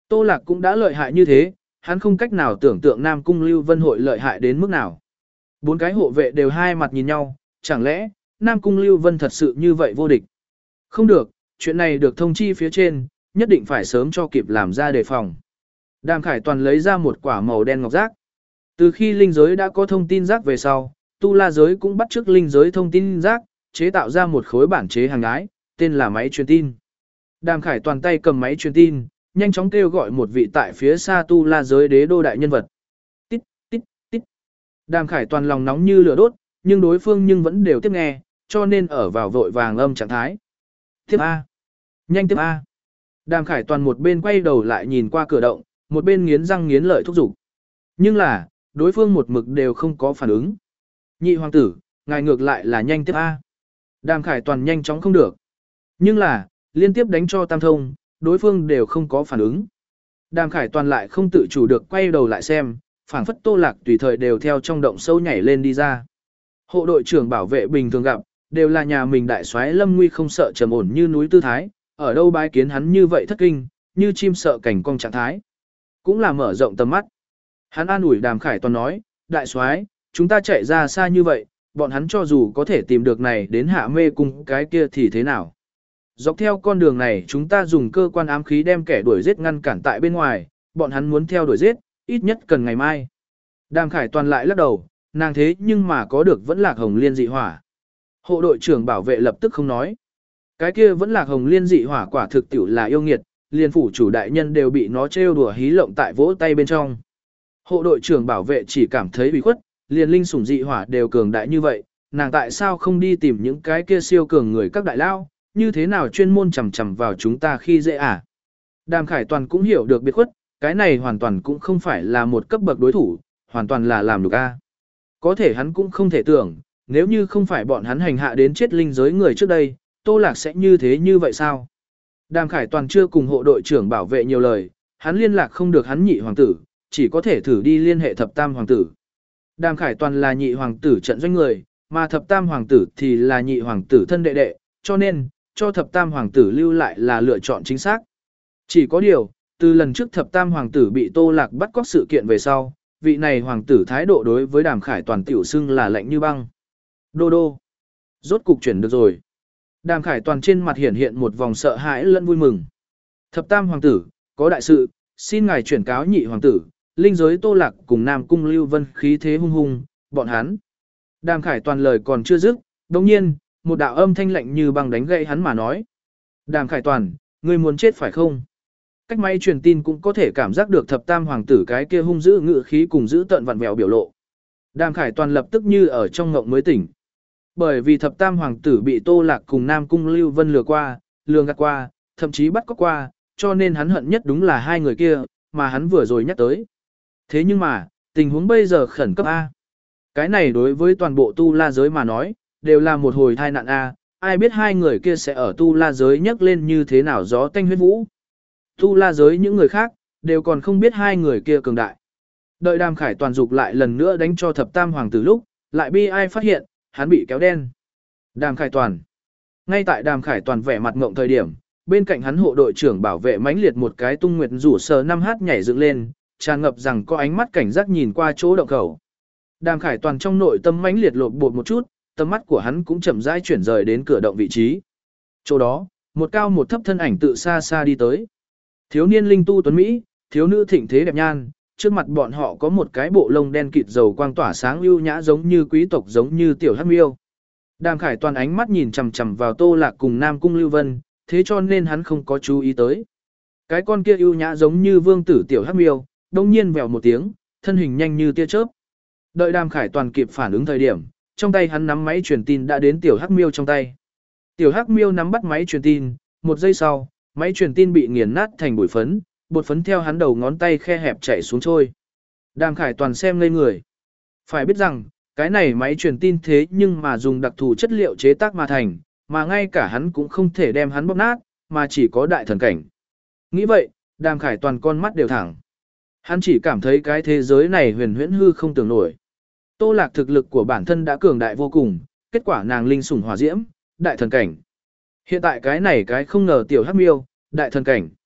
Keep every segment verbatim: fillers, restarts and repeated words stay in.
Tô Lạc cũng đã lợi hại như thế, hắn không cách nào tưởng tượng Nam Cung Lưu Vân hội lợi hại đến mức nào. Bốn cái hộ vệ đều hai mặt nhìn nhau, chẳng lẽ, Nam Cung Lưu Vân thật sự như vậy vô địch? Không được, chuyện này được thông chi phía trên, nhất định phải sớm cho kịp làm ra đề phòng. Đàm Khải Toàn lấy ra một quả màu đen ngọc giác. Từ khi linh giới đã có thông tin giác về sau, tu la giới cũng bắt chước linh giới thông tin giác, chế tạo ra một khối bản chế hàng ái, tên là máy truyền tin. Đàm Khải Toàn tay cầm máy truyền tin, nhanh chóng kêu gọi một vị tại phía xa tu la giới đế đô đại nhân vật. Tít, tít, tít. Đàm Khải Toàn lòng nóng như lửa đốt, nhưng đối phương nhưng vẫn đều tiếp nghe, cho nên ở vào vội vàng âm trạng thái. Tiếp A. Nhanh tiếp A. Đàm Khải Toàn một bên quay đầu lại nhìn qua cửa động, một bên nghiến răng nghiến lợi thúc giục. Nhưng là, đối phương một mực đều không có phản ứng. Nhị hoàng tử, ngài ngược lại là nhanh tiếp A. Đàm Khải Toàn nhanh chóng không được. Nhưng là, liên tiếp đánh cho tam thông, đối phương đều không có phản ứng. Đàm Khải Toàn lại không tự chủ được quay đầu lại xem, phảng phất Tô Lạc tùy thời đều theo trong động sâu nhảy lên đi ra. Hộ đội trưởng bảo vệ bình thường gặp, đều là nhà mình đại soái Lâm Nguy không sợ trầm ổn như núi tư thái, ở đâu bái kiến hắn như vậy thất kinh, như chim sợ cảnh cong trạng thái. Cũng là mở rộng tầm mắt. Hắn an ủi Đàm Khải Toàn nói, đại soái, chúng ta chạy ra xa như vậy, bọn hắn cho dù có thể tìm được này đến Hạ Mê Cung cái kia thì thế nào? Dọc theo con đường này chúng ta dùng cơ quan ám khí đem kẻ đuổi giết ngăn cản tại bên ngoài, bọn hắn muốn theo đuổi giết, ít nhất cần ngày mai. Đàm Khải Toàn lại lắc đầu, nàng thế nhưng mà có được vẫn lạc hồng liên dị hỏa. Hộ đội trưởng bảo vệ lập tức không nói. Cái kia vẫn lạc hồng liên dị hỏa quả thực tiểu là yêu nghiệt, liên phủ chủ đại nhân đều bị nó trêu đùa hí lộng tại vỗ tay bên trong. Hộ đội trưởng bảo vệ chỉ cảm thấy bị khuất, liền linh sủng dị hỏa đều cường đại như vậy, nàng tại sao không đi tìm những cái kia siêu cường người các đại lao, như thế nào chuyên môn chầm chầm vào chúng ta khi dễ à? Đàm Khải Toàn cũng hiểu được biệt khuất, cái này hoàn toàn cũng không phải là một cấp bậc đối thủ, hoàn toàn là làm được a. Có thể hắn cũng không thể tưởng, nếu như không phải bọn hắn hành hạ đến chết linh giới người trước đây, Tô Lạc sẽ như thế như vậy sao? Đàm Khải Toàn chưa cùng hộ đội trưởng bảo vệ nhiều lời, hắn liên lạc không được hắn nhị hoàng tử, chỉ có thể thử đi liên hệ thập tam hoàng tử. Đàm Khải Toàn là nhị hoàng tử trận doanh người, mà thập tam hoàng tử thì là nhị hoàng tử thân đệ đệ, cho nên, cho thập tam hoàng tử lưu lại là lựa chọn chính xác. Chỉ có điều, từ lần trước thập tam hoàng tử bị Tô Lạc bắt cóc sự kiện về sau, vị này hoàng tử thái độ đối với Đàm Khải Toàn tiểu xưng là lạnh như băng. Đô đô. Rốt cục chuyển được rồi. Đàm Khải Toàn trên mặt hiện hiện một vòng sợ hãi lẫn vui mừng. Thập tam hoàng tử, có đại sự, xin ngài chuyển cáo nhị hoàng tử, linh giới Tô Lạc cùng Nam Cung Lưu Vân khí thế hung hung, bọn hắn. Đàm Khải Toàn lời còn chưa dứt, đồng nhiên, một đạo âm thanh lạnh như băng đánh gậy hắn mà nói. Đàm Khải Toàn, ngươi muốn chết phải không? Cách máy truyền tin cũng có thể cảm giác được thập tam hoàng tử cái kia hung dữ ngự khí cùng giữ tận vặn vẹo biểu lộ. Đàm Khải Toàn lập tức như ở trong ngộng mới tỉnh. Bởi vì thập tam hoàng tử bị Tô Lạc cùng Nam Cung Lưu Vân lừa qua, lừa gạt qua, thậm chí bắt cóc qua, cho nên hắn hận nhất đúng là hai người kia, mà hắn vừa rồi nhắc tới. Thế nhưng mà, tình huống bây giờ khẩn cấp A. Cái này đối với toàn bộ tu la giới mà nói, đều là một hồi thai nạn A, ai biết hai người kia sẽ ở tu la giới nhắc lên như thế nào gió tanh huyết vũ. Tu la giới những người khác, đều còn không biết hai người kia cường đại. Đợi Đàm Khải Toàn dục lại lần nữa đánh cho thập tam hoàng tử lúc, lại bi ai phát hiện, hắn bị kéo đen. Đàm Khải Toàn. Ngay tại Đàm Khải Toàn vẻ mặt ngộng thời điểm, bên cạnh hắn hộ đội trưởng bảo vệ mãnh liệt một cái tung nguyệt rủ sờ năm h nhảy dựng lên, tràn ngập rằng có ánh mắt cảnh giác nhìn qua chỗ động khẩu. Đàm Khải Toàn trong nội tâm mãnh liệt lột bột một chút, tầm mắt của hắn cũng chậm rãi chuyển rời đến cửa động vị trí. Chỗ đó, một cao một thấp thân ảnh tự xa xa đi tới. Thiếu niên linh tu tuấn Mỹ, thiếu nữ thịnh thế đẹp nhan, trước mặt bọn họ có một cái bộ lông đen kịt dầu quang tỏa sáng ưu nhã giống như quý tộc giống như tiểu hắc miêu. Đàm Khải Toàn ánh mắt nhìn chằm chằm vào Tô Lạc cùng Nam Cung Lưu Vân, thế cho nên hắn không có chú ý tới. Cái con kia ưu nhã giống như vương tử tiểu hắc miêu, đông nhiên vèo một tiếng, thân hình nhanh như tia chớp. Đợi Đàm Khải Toàn kịp phản ứng thời điểm, trong tay hắn nắm máy truyền tin đã đến tiểu hắc miêu trong tay. Tiểu hắc miêu nắm bắt máy truyền tin, một giây sau, máy truyền tin bị nghiền nát thành bụi phấn, bột phấn theo hắn đầu ngón tay khe hẹp chảy xuống trôi. Đàm Khải Toàn xem ngây người. Phải biết rằng, cái này máy truyền tin thế nhưng mà dùng đặc thù chất liệu chế tác mà thành, mà ngay cả hắn cũng không thể đem hắn bóp nát, mà chỉ có đại thần cảnh. Nghĩ vậy, Đàm Khải Toàn con mắt đều thẳng. Hắn chỉ cảm thấy cái thế giới này huyền huyễn hư không tưởng nổi. Tô Lạc thực lực của bản thân đã cường đại vô cùng, kết quả nàng linh sủng hỏa diễm, đại thần cảnh. Hiện tại cái này cái không ngờ tiểu hắc miêu, đại thần cảnh.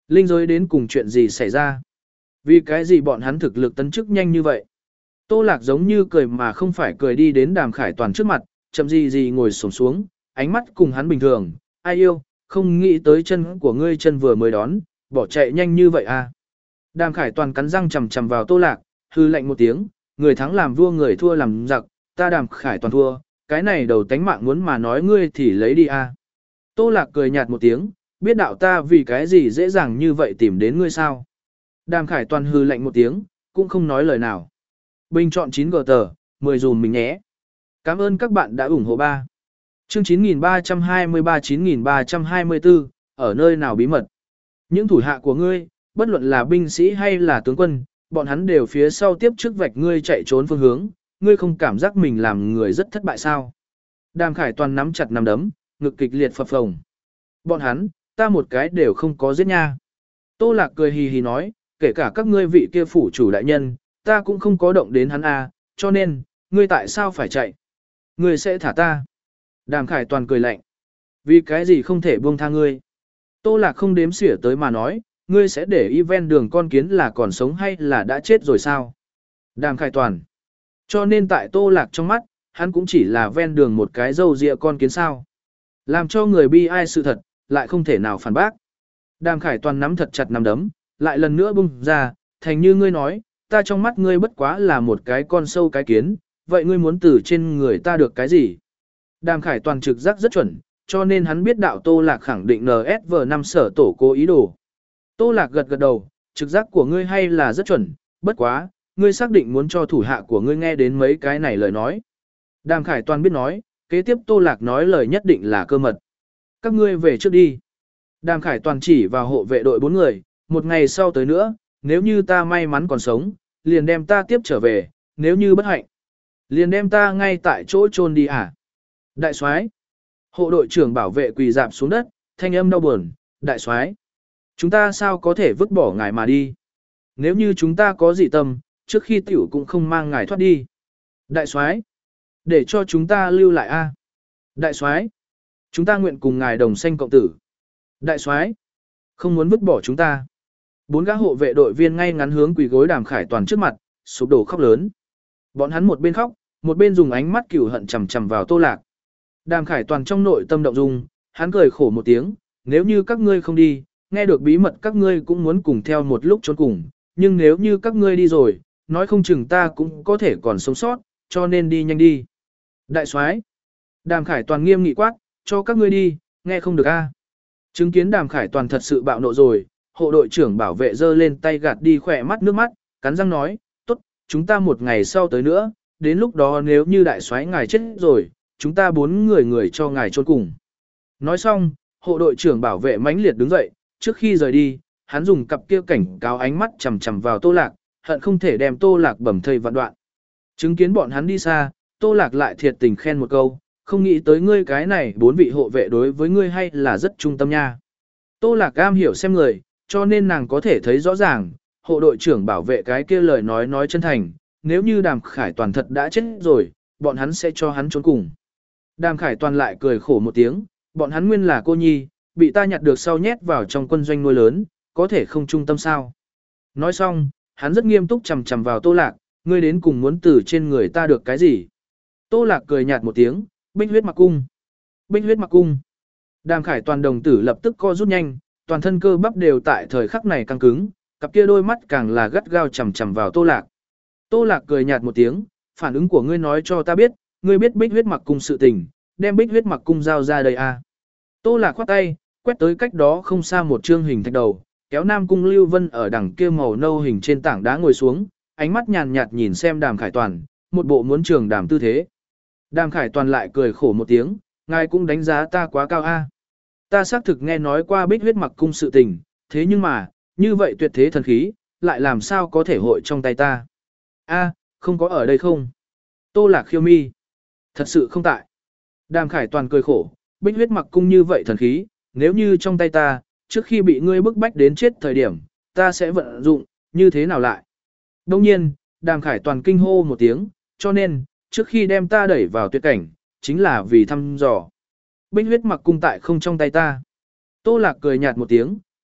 Linh giới đến cùng chuyện gì xảy ra? Vì cái gì bọn hắn thực lực tấn chức nhanh như vậy? Tô Lạc giống như cười mà không phải cười đi đến Đàm Khải Toàn trước mặt, chậm gì gì ngồi xổm xuống, ánh mắt cùng hắn bình thường, ai yêu, không nghĩ tới chân của ngươi chân vừa mới đón, bỏ chạy nhanh như vậy à. Đàm Khải Toàn cắn răng chầm chầm vào Tô Lạc, hư lạnh một tiếng, người thắng làm vua người thua làm giặc, ta Đàm Khải Toàn thua, cái này đầu tánh mạng muốn mà nói ngươi thì lấy đi à. Tô Lạc cười nhạt một tiếng, biết đạo ta vì cái gì dễ dàng như vậy tìm đến ngươi sao. Đàm Khải Toàn hư lạnh một tiếng, cũng không nói lời nào. Bình chọn chín gờ tờ, mười dùm mình nhé. Cảm ơn các bạn đã ủng hộ ba. Chương chín nghìn ba trăm hai mươi ba chín nghìn ba trăm hai mươi tư, ở nơi nào bí mật. Những thủ hạ của ngươi, bất luận là binh sĩ hay là tướng quân, bọn hắn đều phía sau tiếp trước vạch ngươi chạy trốn phương hướng, ngươi không cảm giác mình làm người rất thất bại sao. Đàm Khải Toàn nắm chặt nắm đấm, ngực kịch liệt phập phồng. Bọn hắn, ta một cái đều không có giết nha. Tô Lạc cười hì hì nói, kể cả các ngươi vị kia phủ chủ đại nhân, ta cũng không có động đến hắn à, cho nên, ngươi tại sao phải chạy? Ngươi sẽ thả ta. Đàm Khải Toàn cười lạnh. Vì cái gì không thể buông tha ngươi? Tô Lạc không đếm xỉa tới mà nói, ngươi sẽ để y ven đường con kiến là còn sống hay là đã chết rồi sao? Đàm Khải Toàn. Cho nên tại Tô Lạc trong mắt, hắn cũng chỉ là ven đường một cái râu ria con kiến sao. Làm cho người bi ai sự thật, lại không thể nào phản bác. Đàm Khải Toàn nắm thật chặt nắm đấm, lại lần nữa bung ra, thành như ngươi nói, ta trong mắt ngươi bất quá là một cái con sâu cái kiến, vậy ngươi muốn từ trên người ta được cái gì? Đàm Khải Toàn trực giác rất chuẩn, cho nên hắn biết đạo Tô Lạc khẳng định en ét vê năm sở tổ cố ý đồ. Tô Lạc gật gật đầu, trực giác của ngươi hay là rất chuẩn, bất quá, ngươi xác định muốn cho thủ hạ của ngươi nghe đến mấy cái này lời nói. Đàm Khải Toàn biết nói, kế tiếp Tô Lạc nói lời nhất định là cơ mật. Các ngươi về trước đi. Đàm Khải Toàn chỉ vào hộ vệ đội bốn người, một ngày sau tới nữa, nếu như ta may mắn còn sống, liền đem ta tiếp trở về, nếu như bất hạnh, liền đem ta ngay tại chỗ chôn đi à. Đại soái, hộ đội trưởng bảo vệ quỳ dạp xuống đất, thanh âm đau buồn, đại soái, chúng ta sao có thể vứt bỏ ngài mà đi? Nếu như chúng ta có dị tâm, trước khi tiểu cũng không mang ngài thoát đi. Đại soái, để cho chúng ta lưu lại a. Đại soái, chúng ta nguyện cùng ngài đồng sanh cộng tử. Đại soái, không muốn vứt bỏ chúng ta. Bốn gã hộ vệ đội viên ngay ngắn hướng quỳ gối Đàm Khải Toàn trước mặt, sụp đổ khóc lớn. Bọn hắn một bên khóc, một bên dùng ánh mắt cừu hận chằm chằm vào Tô Lạc. Đàm Khải Toàn trong nội tâm động dung, hắn cười khổ một tiếng, nếu như các ngươi không đi, nghe được bí mật các ngươi cũng muốn cùng theo một lúc trốn cùng, nhưng nếu như các ngươi đi rồi, nói không chừng ta cũng có thể còn sống sót, cho nên đi nhanh đi. Đại soái, Đàm Khải Toàn nghiêm nghị quát, cho các ngươi đi, nghe không được a. Chứng kiến Đàm Khải Toàn thật sự bạo nộ rồi, hộ đội trưởng bảo vệ giơ lên tay gạt đi khỏe mắt nước mắt, cắn răng nói, tốt, chúng ta một ngày sau tới nữa, đến lúc đó nếu như đại soái ngài chết rồi, chúng ta bốn người người cho ngài chôn cùng. Nói xong, hộ đội trưởng bảo vệ mãnh liệt đứng dậy, trước khi rời đi, hắn dùng cặp kia cảnh cáo ánh mắt chằm chằm vào Tô Lạc, hận không thể đem Tô Lạc bầm thây vạn đoạn. Chứng kiến bọn hắn đi xa, Tô Lạc lại thiệt tình khen một câu, không nghĩ tới ngươi cái này bốn vị hộ vệ đối với ngươi hay là rất trung tâm nha. Tô Lạc am hiểu xem người, cho nên nàng có thể thấy rõ ràng, hộ đội trưởng bảo vệ cái kia lời nói nói chân thành, nếu như Đàm Khải Toàn thật đã chết rồi, bọn hắn sẽ cho hắn trốn cùng. Đàm Khải Toàn lại cười khổ một tiếng, bọn hắn nguyên là cô nhi, bị ta nhặt được sau nhét vào trong quân doanh nuôi lớn, có thể không trung tâm sao. Nói xong, hắn rất nghiêm túc chằm chằm vào Tô Lạc, ngươi đến cùng muốn từ trên người ta được cái gì. Tô Lạc cười nhạt một tiếng, bích huyết mặc cung. Bích huyết mặc cung. Đàm Khải Toàn đồng tử lập tức co rút nhanh, toàn thân cơ bắp đều tại thời khắc này căng cứng, cặp kia đôi mắt càng là gắt gao chằm chằm vào Tô Lạc. Tô Lạc cười nhạt một tiếng, phản ứng của ngươi nói cho ta biết, ngươi biết bích huyết mặc cung sự tình, đem bích huyết mặc cung giao ra đây à. Tô Lạc khoát tay, quét tới cách đó không xa một trương hình thạch đầu, kéo Nam Cung Lưu Vân ở đằng kia màu nâu hình trên tảng đá ngồi xuống, ánh mắt nhàn nhạt nhìn xem Đàm Khải Toàn, một bộ muốn trường đàm tư thế. Đàm Khải Toàn lại cười khổ một tiếng, ngài cũng đánh giá ta quá cao a. Ta xác thực nghe nói qua bích huyết mặc cung sự tình, thế nhưng mà, như vậy tuyệt thế thần khí, lại làm sao có thể hội trong tay ta. A, không có ở đây không? Tô Lạc khiêu mi. Thật sự không tại. Đàm Khải Toàn cười khổ, bích huyết mặc cung như vậy thần khí, nếu như trong tay ta, trước khi bị ngươi bức bách đến chết thời điểm, ta sẽ vận dụng, như thế nào lại? Đông nhiên, Đàm Khải Toàn kinh hô một tiếng, cho nên, trước khi đem ta đẩy vào tuyệt cảnh, chính là vì thăm dò. Bích huyết mặc cung tại không trong tay ta. Tô Lạc cười nhạt một tiếng,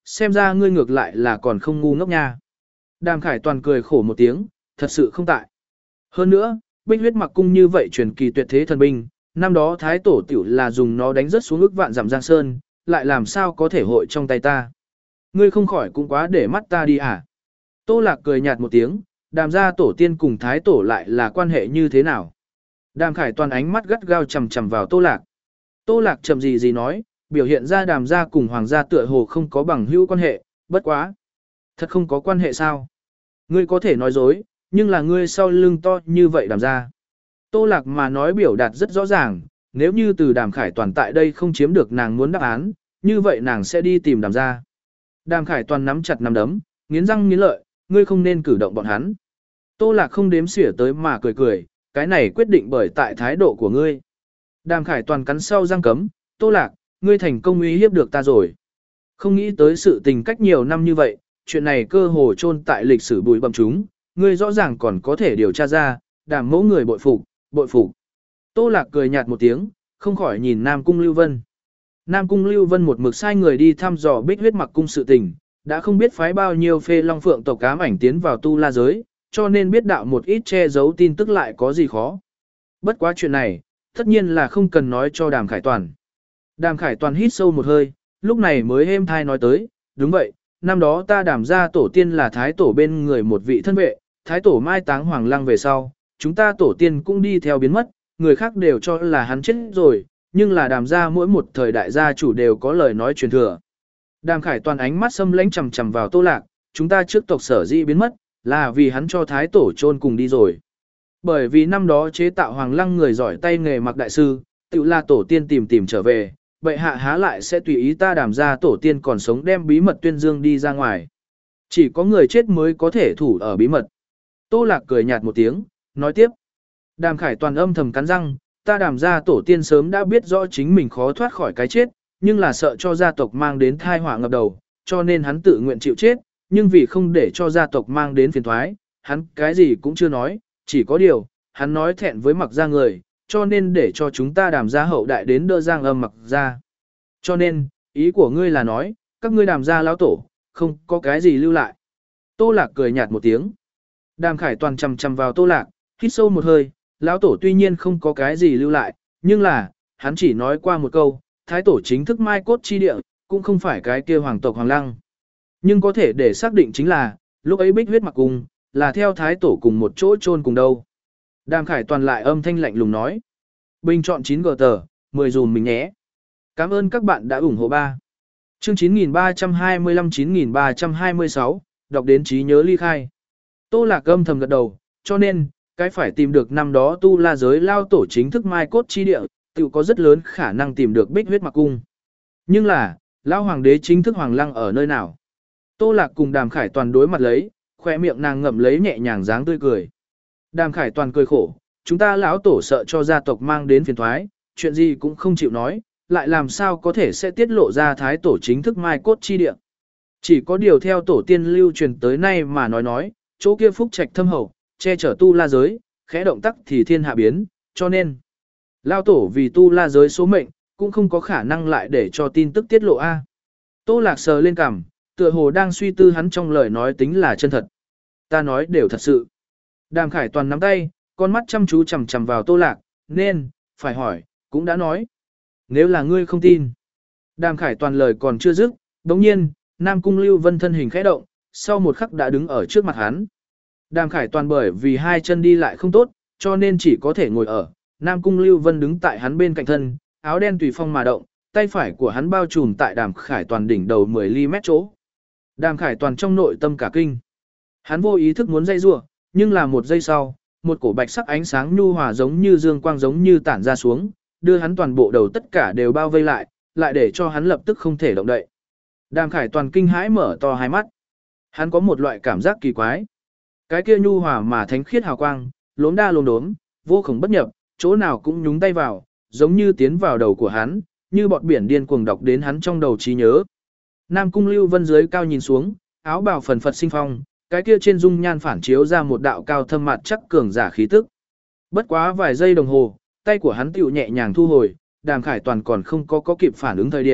xem ra ngươi ngược lại là còn không ngu ngốc nha. Đàm Khải Toàn cười khổ một tiếng, thật sự không tại. Hơn nữa, Bích huyết mặc cung như vậy truyền kỳ tuyệt thế thần binh, năm đó Thái Tổ tiểu là dùng nó đánh rất xuống ức vạn dặm giang sơn, lại làm sao có thể hội trong tay ta. Ngươi không khỏi cũng quá để mắt ta đi à. Tô Lạc cười nhạt một tiếng, Đàm gia tổ tiên cùng Thái Tổ lại là quan hệ như thế nào. Đàm Khải Toàn ánh mắt gắt gao chằm chằm vào Tô Lạc. Tô Lạc chậm gì gì nói, biểu hiện ra Đàm gia cùng Hoàng gia tựa hồ không có bằng hữu quan hệ, bất quá. Thật không có quan hệ sao? Ngươi có thể nói dối, nhưng là ngươi sau lưng to như vậy Đàm gia. Tô Lạc mà nói biểu đạt rất rõ ràng, nếu như từ Đàm Khải Toàn tại đây không chiếm được nàng muốn đáp án, như vậy nàng sẽ đi tìm Đàm gia. Đàm Khải Toàn nắm chặt nắm đấm, nghiến răng nghiến lợi, ngươi không nên cử động bọn hắn. Tô Lạc không đếm xỉa tới mà cười cười, cái này quyết định bởi tại thái độ của ngươi. Đàm Khải Toàn cắn sau răng cấm, Tô Lạc, ngươi thành công uy hiếp được ta rồi. Không nghĩ tới sự tình cách nhiều năm như vậy, chuyện này cơ hồ chôn tại lịch sử bụi bặm chúng, ngươi rõ ràng còn có thể điều tra ra, Đàm mẫu người bội phục, bội phục. Tô Lạc cười nhạt một tiếng, không khỏi nhìn Nam Cung Lưu Vân. Nam Cung Lưu Vân một mực sai người đi thăm dò Bích huyết mặc cung sự tình, đã không biết phái bao nhiêu phê long phượng tộc ám ảnh tiến vào tu la giới, cho nên biết đạo một ít che giấu tin tức lại có gì khó. Bất quá chuyện này, tất nhiên là không cần nói cho Đàm Khải Toàn. Đàm Khải Toàn hít sâu một hơi, lúc này mới êm thai nói tới, đúng vậy, năm đó ta Đàm gia tổ tiên là thái tổ bên người một vị thân vệ, thái tổ mai táng hoàng lăng về sau, chúng ta tổ tiên cũng đi theo biến mất, người khác đều cho là hắn chết rồi, nhưng là Đàm gia mỗi một thời đại gia chủ đều có lời nói truyền thừa. Đàm Khải Toàn ánh mắt xâm lãnh chằm chằm vào Tô Lạc, chúng ta trước tộc sở dĩ biến mất, là vì hắn cho thái tổ chôn cùng đi rồi. Bởi vì năm đó chế tạo hoàng lăng người giỏi tay nghề mặc đại sư, tự là tổ tiên tìm tìm trở về, bệ hạ há lại sẽ tùy ý ta Đàm gia tổ tiên còn sống đem bí mật tuyên dương đi ra ngoài. Chỉ có người chết mới có thể thủ ở bí mật. Tô Lạc cười nhạt một tiếng, nói tiếp. Đàm Khải Toàn âm thầm cắn răng, ta Đàm gia tổ tiên sớm đã biết rõ chính mình khó thoát khỏi cái chết, nhưng là sợ cho gia tộc mang đến thai họa ngập đầu, cho nên hắn tự nguyện chịu chết, nhưng vì không để cho gia tộc mang đến phiền thoái, hắn cái gì cũng chưa nói, chỉ có điều, hắn nói thẹn với mặc gia người, cho nên để cho chúng ta Đàm gia hậu đại đến đỡ Giang Âm mặc gia. Cho nên, ý của ngươi là nói, các ngươi Đàm gia lão tổ, không có cái gì lưu lại. Tô Lạc cười nhạt một tiếng. Đàm Khải Toàn chằm chằm vào Tô Lạc, hít sâu một hơi, lão tổ tuy nhiên không có cái gì lưu lại, nhưng là, hắn chỉ nói qua một câu, thái tổ chính thức mai cốt chi địa, cũng không phải cái kia hoàng tộc hoàng lăng. Nhưng có thể để xác định chính là, lúc ấy Bích huyết mặc cung, là theo thái tổ cùng một chỗ chôn cùng đâu. Đàm Khải Toàn lại âm thanh lạnh lùng nói. Bình chọn chín gờ tờ, mười dùm mình nhé. Cảm ơn các bạn đã ủng hộ ba. Chương chín nghìn ba trăm hai mươi lăm chín nghìn ba trăm hai mươi sáu, đọc đến trí nhớ ly khai. Tô Lạc âm thầm gật đầu, cho nên, cái phải tìm được năm đó tu la giới lao tổ chính thức mai cốt chi địa, tự có rất lớn khả năng tìm được Bích huyết mặc cung. Nhưng là, lão hoàng đế chính thức hoàng lăng ở nơi nào? Tô Lạc cùng Đàm Khải Toàn đối mặt lấy, khoe miệng nàng ngậm lấy nhẹ nhàng dáng tươi cười. Đàm Khải Toàn cười khổ, chúng ta lão tổ sợ cho gia tộc mang đến phiền thoái, chuyện gì cũng không chịu nói, lại làm sao có thể sẽ tiết lộ ra thái tổ chính thức mai cốt chi địa. Chỉ có điều theo tổ tiên lưu truyền tới nay mà nói nói, chỗ kia phúc trạch thâm hậu, che chở tu la giới, khẽ động tác thì thiên hạ biến, cho nên lao tổ vì tu la giới số mệnh, cũng không có khả năng lại để cho tin tức tiết lộ a. Tô Lạc sờ lên cằm, tựa hồ đang suy tư hắn trong lời nói tính là chân thật. Ta nói đều thật sự. Đàm Khải Toàn nắm tay, con mắt chăm chú chằm chằm vào Tô Lạc, nên, phải hỏi, cũng đã nói. Nếu là ngươi không tin. Đàm Khải Toàn lời còn chưa dứt, đồng nhiên, Nam Cung Lưu Vân thân hình khẽ động, sau một khắc đã đứng ở trước mặt hắn. Đàm Khải Toàn bởi vì hai chân đi lại không tốt, cho nên chỉ có thể ngồi ở. Nam Cung Lưu Vân đứng tại hắn bên cạnh thân, áo đen tùy phong mà động, tay phải của hắn bao trùm tại Đàm Khải Toàn đỉnh đầu mười ly mét chỗ. Đàm Khải Toàn trong nội tâm cả kinh. Hắn vô ý thức muốn dây rủa, nhưng là một giây sau, một cổ bạch sắc ánh sáng nhu hòa giống như dương quang giống như tản ra xuống, đưa hắn toàn bộ đầu tất cả đều bao vây lại, lại để cho hắn lập tức không thể động đậy. Đàm Khải Toàn kinh hãi mở to hai mắt. Hắn có một loại cảm giác kỳ quái. Cái kia nhu hòa mà thánh khiết hào quang, lốm đa lốm đốm, vô cùng bất nhập, chỗ nào cũng nhúng tay vào, giống như tiến vào đầu của hắn, như bọt biển điên cuồng đọc đến hắn trong đầu trí nhớ. Nam Cung Lưu Vân dưới cao nhìn xuống, áo bào phần phật sinh phong, cái kia trên dung nhan phản chiếu ra một đạo cao thâm mặt chắc cường giả khí tức. Bất quá vài giây đồng hồ, tay của hắn tiểu nhẹ nhàng thu hồi, Đàm Khải Toàn còn không có có kịp phản ứng thời điểm,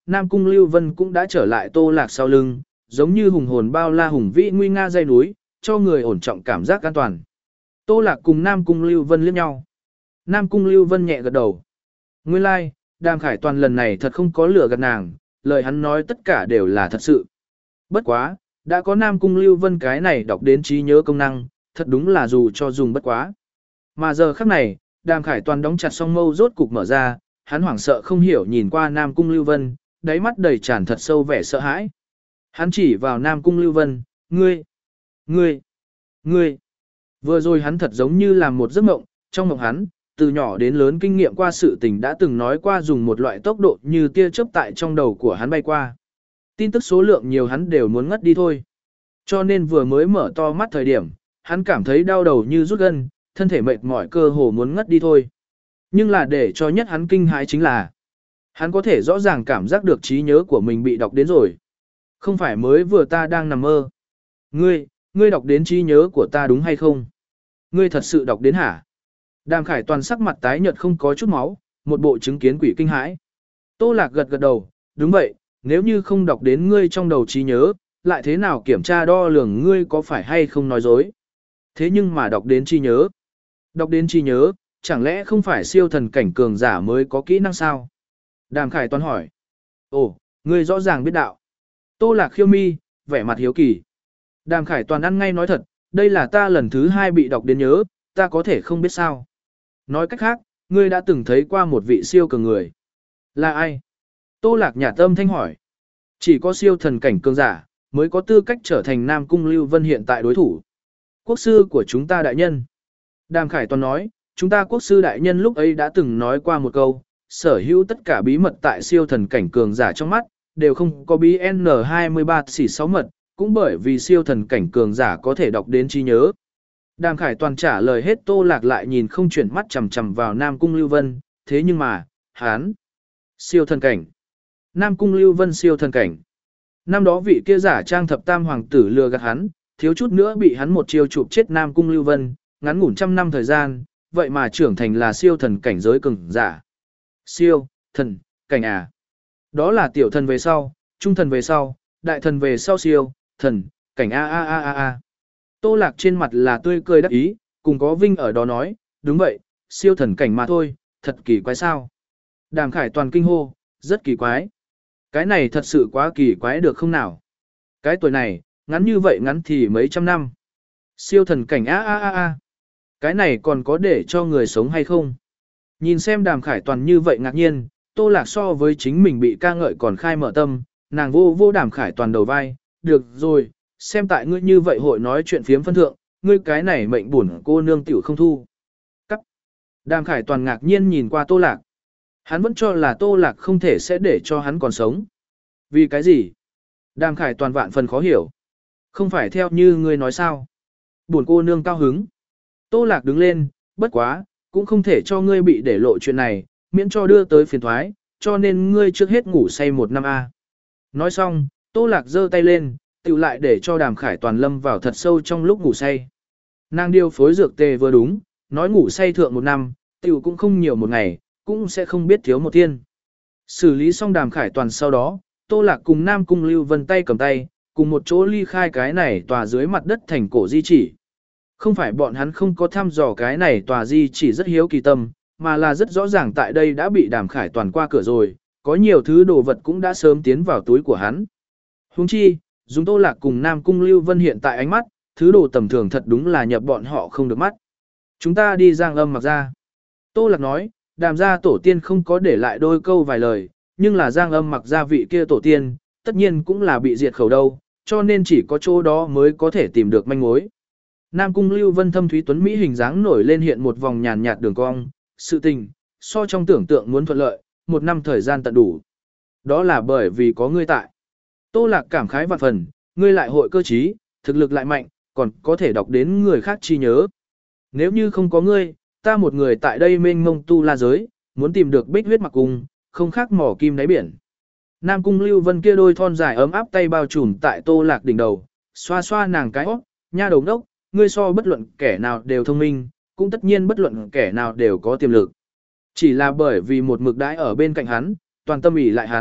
Nam Cung Lưu Vân cũng đã trở lại Tô Lạc sau lưng, giống như hùng hồn bao la hùng vĩ nguy nga dây núi, cho người ổn trọng cảm giác an toàn. Tô Lạc cùng Nam Cung Lưu Vân liếc nhau. Nam Cung Lưu Vân nhẹ gật đầu. Nguyên lai, like, Đàm Khải Toàn lần này thật không có lửa gạt nàng, lời hắn nói tất cả đều là thật sự. Bất quá, đã có Nam Cung Lưu Vân cái này đọc đến trí nhớ công năng, thật đúng là dù cho dùng bất quá. Mà giờ khắc này, Đàm Khải Toàn đóng chặt song mâu rốt cục mở ra, hắn hoảng sợ không hiểu nhìn qua Nam Cung Lưu Vân, đáy mắt đầy tràn thật sâu vẻ sợ hãi. Hắn chỉ vào Nam Cung Lưu Vân, ngươi, ngươi, ngươi. Vừa rồi hắn thật giống như làm một giấc mộng, trong mộng hắn, từ nhỏ đến lớn kinh nghiệm qua sự tình đã từng nói qua dùng một loại tốc độ như tia chớp tại trong đầu của hắn bay qua. Tin tức số lượng nhiều hắn đều muốn ngất đi thôi. Cho nên vừa mới mở to mắt thời điểm, hắn cảm thấy đau đầu như rút gân, thân thể mệt mỏi cơ hồ muốn ngất đi thôi. Nhưng là để cho nhất hắn kinh hãi chính là, hắn có thể rõ ràng cảm giác được trí nhớ của mình bị đọc đến rồi. Không phải mới vừa ta đang nằm mơ. Ngươi, ngươi đọc đến trí nhớ của ta đúng hay không? Ngươi thật sự đọc đến hả? Đàm Khải Toàn sắc mặt tái nhợt không có chút máu, một bộ chứng kiến quỷ kinh hãi. Tô Lạc gật gật đầu, đúng vậy, nếu như không đọc đến ngươi trong đầu trí nhớ, lại thế nào kiểm tra đo lường ngươi có phải hay không nói dối. Thế nhưng mà đọc đến trí nhớ. Đọc đến trí nhớ, chẳng lẽ không phải siêu thần cảnh cường giả mới có kỹ năng sao? Đàm Khải Toàn hỏi. Ồ, ngươi rõ ràng biết đạo. Tô Lạc khiêu mi, vẻ mặt hiếu kỳ. Đàm Khải Toàn ăn ngay nói thật, đây là ta lần thứ hai bị đọc đến nhớ, ta có thể không biết sao. Nói cách khác, ngươi đã từng thấy qua một vị siêu cường người. Là ai? Tô Lạc nhả tâm thanh hỏi. Chỉ có siêu thần cảnh cường giả, mới có tư cách trở thành Nam Cung Lưu Vân hiện tại đối thủ. Quốc sư của chúng ta đại nhân. Đàm Khải Toàn nói, chúng ta quốc sư đại nhân lúc ấy đã từng nói qua một câu, sở hữu tất cả bí mật tại siêu thần cảnh cường giả trong mắt, đều không có bí N hai mươi ba xỉ sáu mật, cũng bởi vì siêu thần cảnh cường giả có thể đọc đến trí nhớ. Đàm Khải Toàn trả lời hết. Tô Lạc lại nhìn không chuyển mắt chằm chằm vào Nam Cung Lưu Vân, thế nhưng mà, hán, siêu thần cảnh. Nam Cung Lưu Vân siêu thần cảnh. Năm đó vị kia giả trang thập tam hoàng tử lừa gạt hắn, thiếu chút nữa bị hắn một chiêu chụp chết Nam Cung Lưu Vân, ngắn ngủn trăm năm thời gian, vậy mà trưởng thành là siêu thần cảnh giới cường giả. Siêu, thần, cảnh à. Đó là tiểu thần về sau, trung thần về sau, đại thần về sau siêu, thần, cảnh a a a a a. Tô Lạc trên mặt là tươi cười đắc ý, cùng có Vinh ở đó nói, đúng vậy, siêu thần cảnh mà thôi, thật kỳ quái sao. Đàm Khải Toàn kinh hô, rất kỳ quái. Cái này thật sự quá kỳ quái được không nào? Cái tuổi này, ngắn như vậy ngắn thì mấy trăm năm. Siêu thần cảnh a a a a. Cái này còn có để cho người sống hay không? Nhìn xem Đàm Khải Toàn như vậy ngạc nhiên, Tô Lạc so với chính mình bị ca ngợi còn khai mở tâm, nàng vô vô Đàm Khải Toàn đầu vai, được rồi, xem tại ngươi như vậy hội nói chuyện phiếm phân thượng, ngươi cái này mệnh buồn cô nương tiểu không thu. Cắt. Đàm Khải Toàn ngạc nhiên nhìn qua Tô Lạc. Hắn vẫn cho là Tô Lạc không thể sẽ để cho hắn còn sống. Vì cái gì? Đàm Khải Toàn vạn phần khó hiểu. Không phải theo như ngươi nói sao? Buồn cô nương cao hứng. Tô Lạc đứng lên, bất quá, cũng không thể cho ngươi bị để lộ chuyện này, miễn cho đưa tới phiền thoái, cho nên ngươi trước hết ngủ say một năm a. Nói xong, Tô Lạc giơ tay lên, tiểu lại để cho Đàm Khải Toàn lâm vào thật sâu trong lúc ngủ say. Nàng điều phối dược tề vừa đúng, nói ngủ say thượng một năm, tiểu cũng không nhiều một ngày, cũng sẽ không biết thiếu một thiên. Xử lý xong Đàm Khải Toàn sau đó, Tô Lạc cùng Nam Cung Lưu Vân tay cầm tay, cùng một chỗ ly khai cái này tòa dưới mặt đất thành cổ di chỉ. Không phải bọn hắn không có thăm dò cái này tòa di chỉ rất hiếu kỳ tâm, mà là rất rõ ràng tại đây đã bị Đàm Khải Toàn qua cửa rồi, có nhiều thứ đồ vật cũng đã sớm tiến vào túi của hắn. Huống chi, dùng Tô Lạc cùng Nam Cung Lưu Vân hiện tại ánh mắt, thứ đồ tầm thường thật đúng là nhập bọn họ không được mắt. Chúng ta đi Giang Âm Mặc ra. Tô Lạc nói, Đàm gia tổ tiên không có để lại đôi câu vài lời, nhưng là Giang Âm Mặc gia vị kia tổ tiên, tất nhiên cũng là bị diệt khẩu đâu, cho nên chỉ có chỗ đó mới có thể tìm được manh mối. Nam Cung Lưu Vân thâm thúy tuấn mỹ hình dáng nổi lên hiện một vòng nhàn nhạt đường cong, sự tình, so trong tưởng tượng muốn thuận lợi, một năm thời gian tận đủ. Đó là bởi vì có ngươi tại. Tô Lạc cảm khái vạn phần, ngươi lại hội cơ trí, thực lực lại mạnh, còn có thể đọc đến người khác chi nhớ. Nếu như không có ngươi, ta một người tại đây mênh mông tu la giới, muốn tìm được bích huyết mặc cung, không khác mỏ kim đáy biển. Nam Cung Lưu Vân kia đôi thon dài ấm áp tay bao trùm tại Tô Lạc đỉnh đầu, xoa xoa nàng cái óc, nha đầu đốc, ngươi so bất luận kẻ nào đều thông minh, cũng tất nhiên bất luận kẻ nào đều có tiềm lực. Chỉ là bởi vì một mực đãi ở bên cạnh hắn, toàn tâm ỷ lại hắn,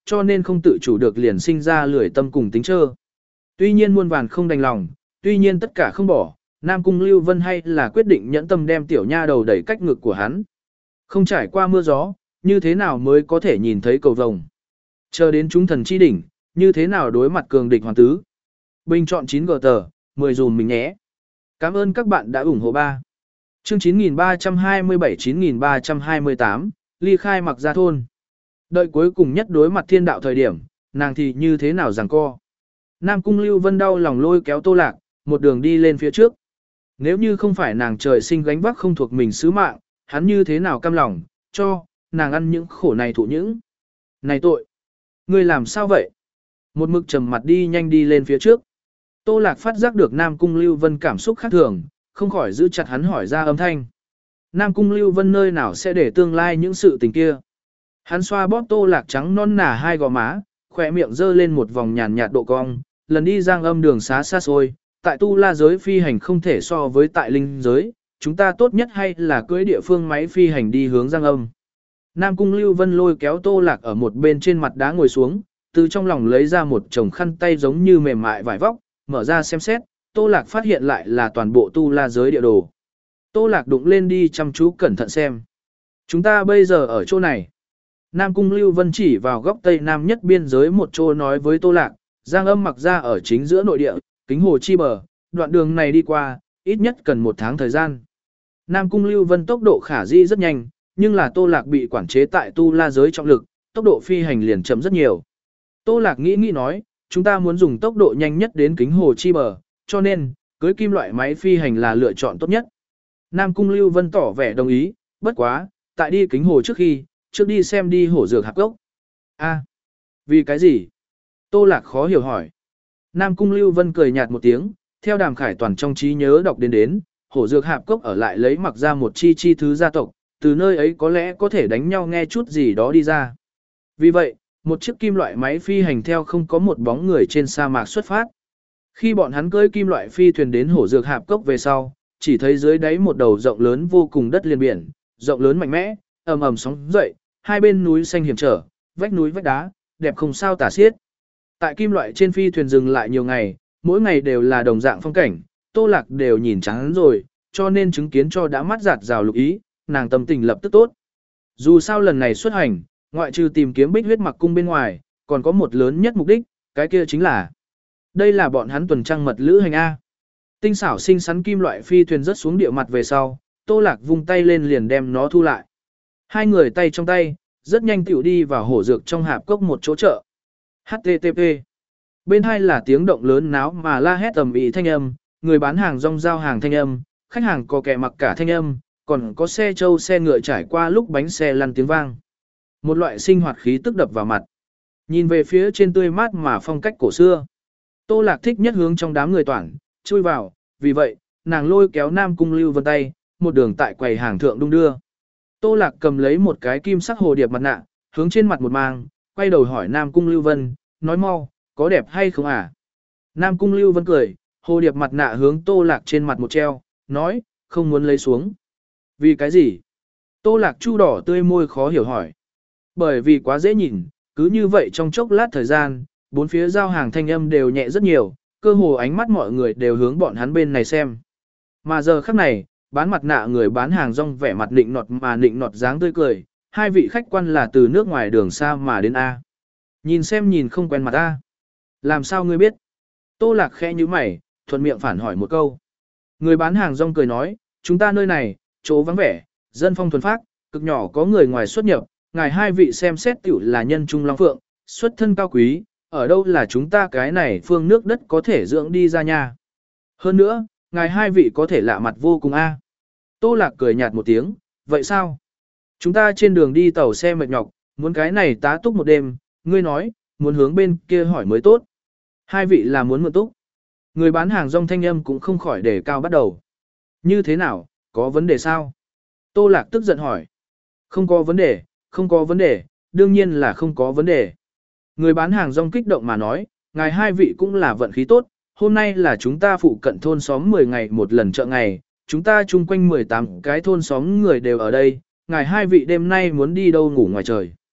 cho nên không tự chủ được liền sinh ra lười tâm cùng tính trơ. Tuy nhiên muôn vàn không đành lòng, tuy nhiên tất cả không bỏ, Nam Cung Lưu Vân hay là quyết định nhẫn tâm đem tiểu nha đầu đẩy cách ngực của hắn. Không trải qua mưa gió, như thế nào mới có thể nhìn thấy cầu vồng. Chờ đến chúng thần chi đỉnh, như thế nào đối mặt cường địch hoàn tứ. Bình chọn chín gờ tờ, mười dùm mình nhé. Cảm ơn các bạn đã ủng hộ ba. Chương chín nghìn ba trăm hai mươi bảy chín nghìn ba trăm hai mươi tám, ly khai mặc ra thôn. Đợi cuối cùng nhất đối mặt thiên đạo thời điểm, nàng thì như thế nào giằng co. Nam Cung Lưu Vân đau lòng lôi kéo Tô Lạc, một đường đi lên phía trước. Nếu như không phải nàng trời sinh gánh vác không thuộc mình sứ mạng, hắn như thế nào cam lòng, cho, nàng ăn những khổ này thụ những. Này tội! Ngươi làm sao vậy? Một mực trầm mặt đi nhanh đi lên phía trước. Tô Lạc phát giác được Nam Cung Lưu Vân cảm xúc khác thường, không khỏi giữ chặt hắn hỏi ra âm thanh. Nam Cung Lưu Vân nơi nào sẽ để tương lai những sự tình kia. Hắn xoa bóp Tô Lạc trắng non nà hai gò má, khỏe miệng dơ lên một vòng nhàn nhạt độ cong, lần đi giang âm đường xá xa xôi, tại tu la giới phi hành không thể so với tại linh giới, chúng ta tốt nhất hay là cưỡi địa phương máy phi hành đi hướng giang âm. Nam Cung Lưu Vân lôi kéo Tô Lạc ở một bên trên mặt đá ngồi xuống, từ trong lòng lấy ra một chồng khăn tay giống như mềm mại vải vóc, mở ra xem xét, Tô Lạc phát hiện lại là toàn bộ tu la giới địa đồ. Tô Lạc đụng lên đi chăm chú cẩn thận xem. Chúng ta bây giờ ở chỗ này. Nam Cung Lưu Vân chỉ vào góc tây nam nhất biên giới một chỗ nói với Tô Lạc, giang âm mặc ra ở chính giữa nội địa, kính hồ chi bờ, đoạn đường này đi qua, ít nhất cần một tháng thời gian. Nam Cung Lưu Vân tốc độ khả di rất nhanh, nhưng là Tô Lạc bị quản chế tại tu la giới trọng lực, tốc độ phi hành liền chậm rất nhiều. Tô Lạc nghĩ nghĩ nói, chúng ta muốn dùng tốc độ nhanh nhất đến kính hồ chi bờ, cho nên, cưới kim loại máy phi hành là lựa chọn tốt nhất. Nam Cung Lưu Vân tỏ vẻ đồng ý, bất quá, tại đi kính hồ trước khi, trước đi xem đi hổ dược hạp cốc. A, vì cái gì? Tô Lạc khó hiểu hỏi. Nam Cung Lưu Vân cười nhạt một tiếng, theo Đàm Khải Toàn trong trí nhớ đọc đến đến, hổ dược hạp cốc ở lại lấy mặc ra một chi chi thứ gia tộc, từ nơi ấy có lẽ có thể đánh nhau nghe chút gì đó đi ra. Vì vậy, một chiếc kim loại máy phi hành theo không có một bóng người trên sa mạc xuất phát. Khi bọn hắn cưỡi kim loại phi thuyền đến hổ dược hạp cốc về sau, chỉ thấy dưới đáy một đầu rộng lớn vô cùng đất liền biển, rộng lớn mạnh mẽ, ầm ầm sóng dậy, hai bên núi xanh hiểm trở, vách núi vách đá, đẹp không sao tả xiết. Tại kim loại trên phi thuyền dừng lại nhiều ngày, mỗi ngày đều là đồng dạng phong cảnh, Tô Lạc đều nhìn chán rồi, cho nên chứng kiến cho đã mắt giạt rào lục ý, nàng tâm tình lập tức tốt. Dù sao lần này xuất hành, ngoại trừ tìm kiếm Bích Huyết Mặc cung bên ngoài, còn có một lớn nhất mục đích, cái kia chính là đây là bọn hắn tuần trăng mật lữ hành A. Tinh xảo xinh xắn kim loại phi thuyền rớt xuống địa mặt về sau, Tô Lạc vung tay lên liền đem nó thu lại. Hai người tay trong tay, rất nhanh tiểu đi vào hổ dược trong hạp cốc một chỗ chợ. hát tê tê pê. Bên hai là tiếng động lớn náo mà la hét tầm ý thanh âm, người bán hàng rong giao hàng thanh âm, khách hàng có kẻ mặc cả thanh âm, còn có xe trâu xe ngựa trải qua lúc bánh xe lăn tiếng vang. Một loại sinh hoạt khí tức đập vào mặt. Nhìn về phía trên tươi mát mà phong cách cổ xưa. Tô Lạc thích nhất hướng trong đám người toàn, chui vào, vì vậy, nàng lôi kéo Nam Cung Lưu Vân tay, một đường tại quầy hàng thượng đung đưa. Tô Lạc cầm lấy một cái kim sắc hồ điệp mặt nạ, hướng trên mặt một mang, quay đầu hỏi Nam Cung Lưu Vân, nói mau, có đẹp hay không à? Nam Cung Lưu Vân cười, hồ điệp mặt nạ hướng Tô Lạc trên mặt một treo, nói, không muốn lấy xuống. Vì cái gì? Tô Lạc chu đỏ tươi môi khó hiểu hỏi. Bởi vì quá dễ nhìn, cứ như vậy trong chốc lát thời gian, bốn phía giao hàng thanh âm đều nhẹ rất nhiều, cơ hồ ánh mắt mọi người đều hướng bọn hắn bên này xem. Mà giờ khắc này, bán mặt nạ người bán hàng rong vẻ mặt nịnh nọt mà nịnh nọt dáng tươi cười, hai vị khách quan là từ nước ngoài đường xa mà đến A. Nhìn xem nhìn không quen mặt A. Làm sao ngươi biết? Tô Lạc khẽ như mày, thuận miệng phản hỏi một câu. Người bán hàng rong cười nói, chúng ta nơi này, chỗ vắng vẻ, dân phong thuần phác, cực nhỏ có người ngoài xuất nhập, ngài hai vị xem xét tiểu là nhân trung long phượng, xuất thân cao quý, ở đâu là chúng ta cái này phương nước đất có thể dưỡng đi ra nha. Hơn nữa, ngài hai vị có thể lạ mặt vô cùng a. Tô Lạc cười nhạt một tiếng, vậy sao? Chúng ta trên đường đi tàu xe mệt nhọc, muốn cái này tá túc một đêm, ngươi nói, muốn hướng bên kia hỏi mới tốt. Hai vị là muốn mượn túc. Người bán hàng rong thanh âm cũng không khỏi đề cao bắt đầu. Như thế nào, có vấn đề sao? Tô Lạc tức giận hỏi. Không có vấn đề, không có vấn đề, đương nhiên là không có vấn đề. Người bán hàng rong kích động mà nói, ngài hai vị cũng là vận khí tốt, hôm nay là chúng ta phụ cận thôn xóm mười ngày một lần chợ ngày, chúng ta chung quanh mười tám cái thôn xóm người đều ở đây, ngài hai vị đêm nay muốn đi đâu ngủ ngoài trời.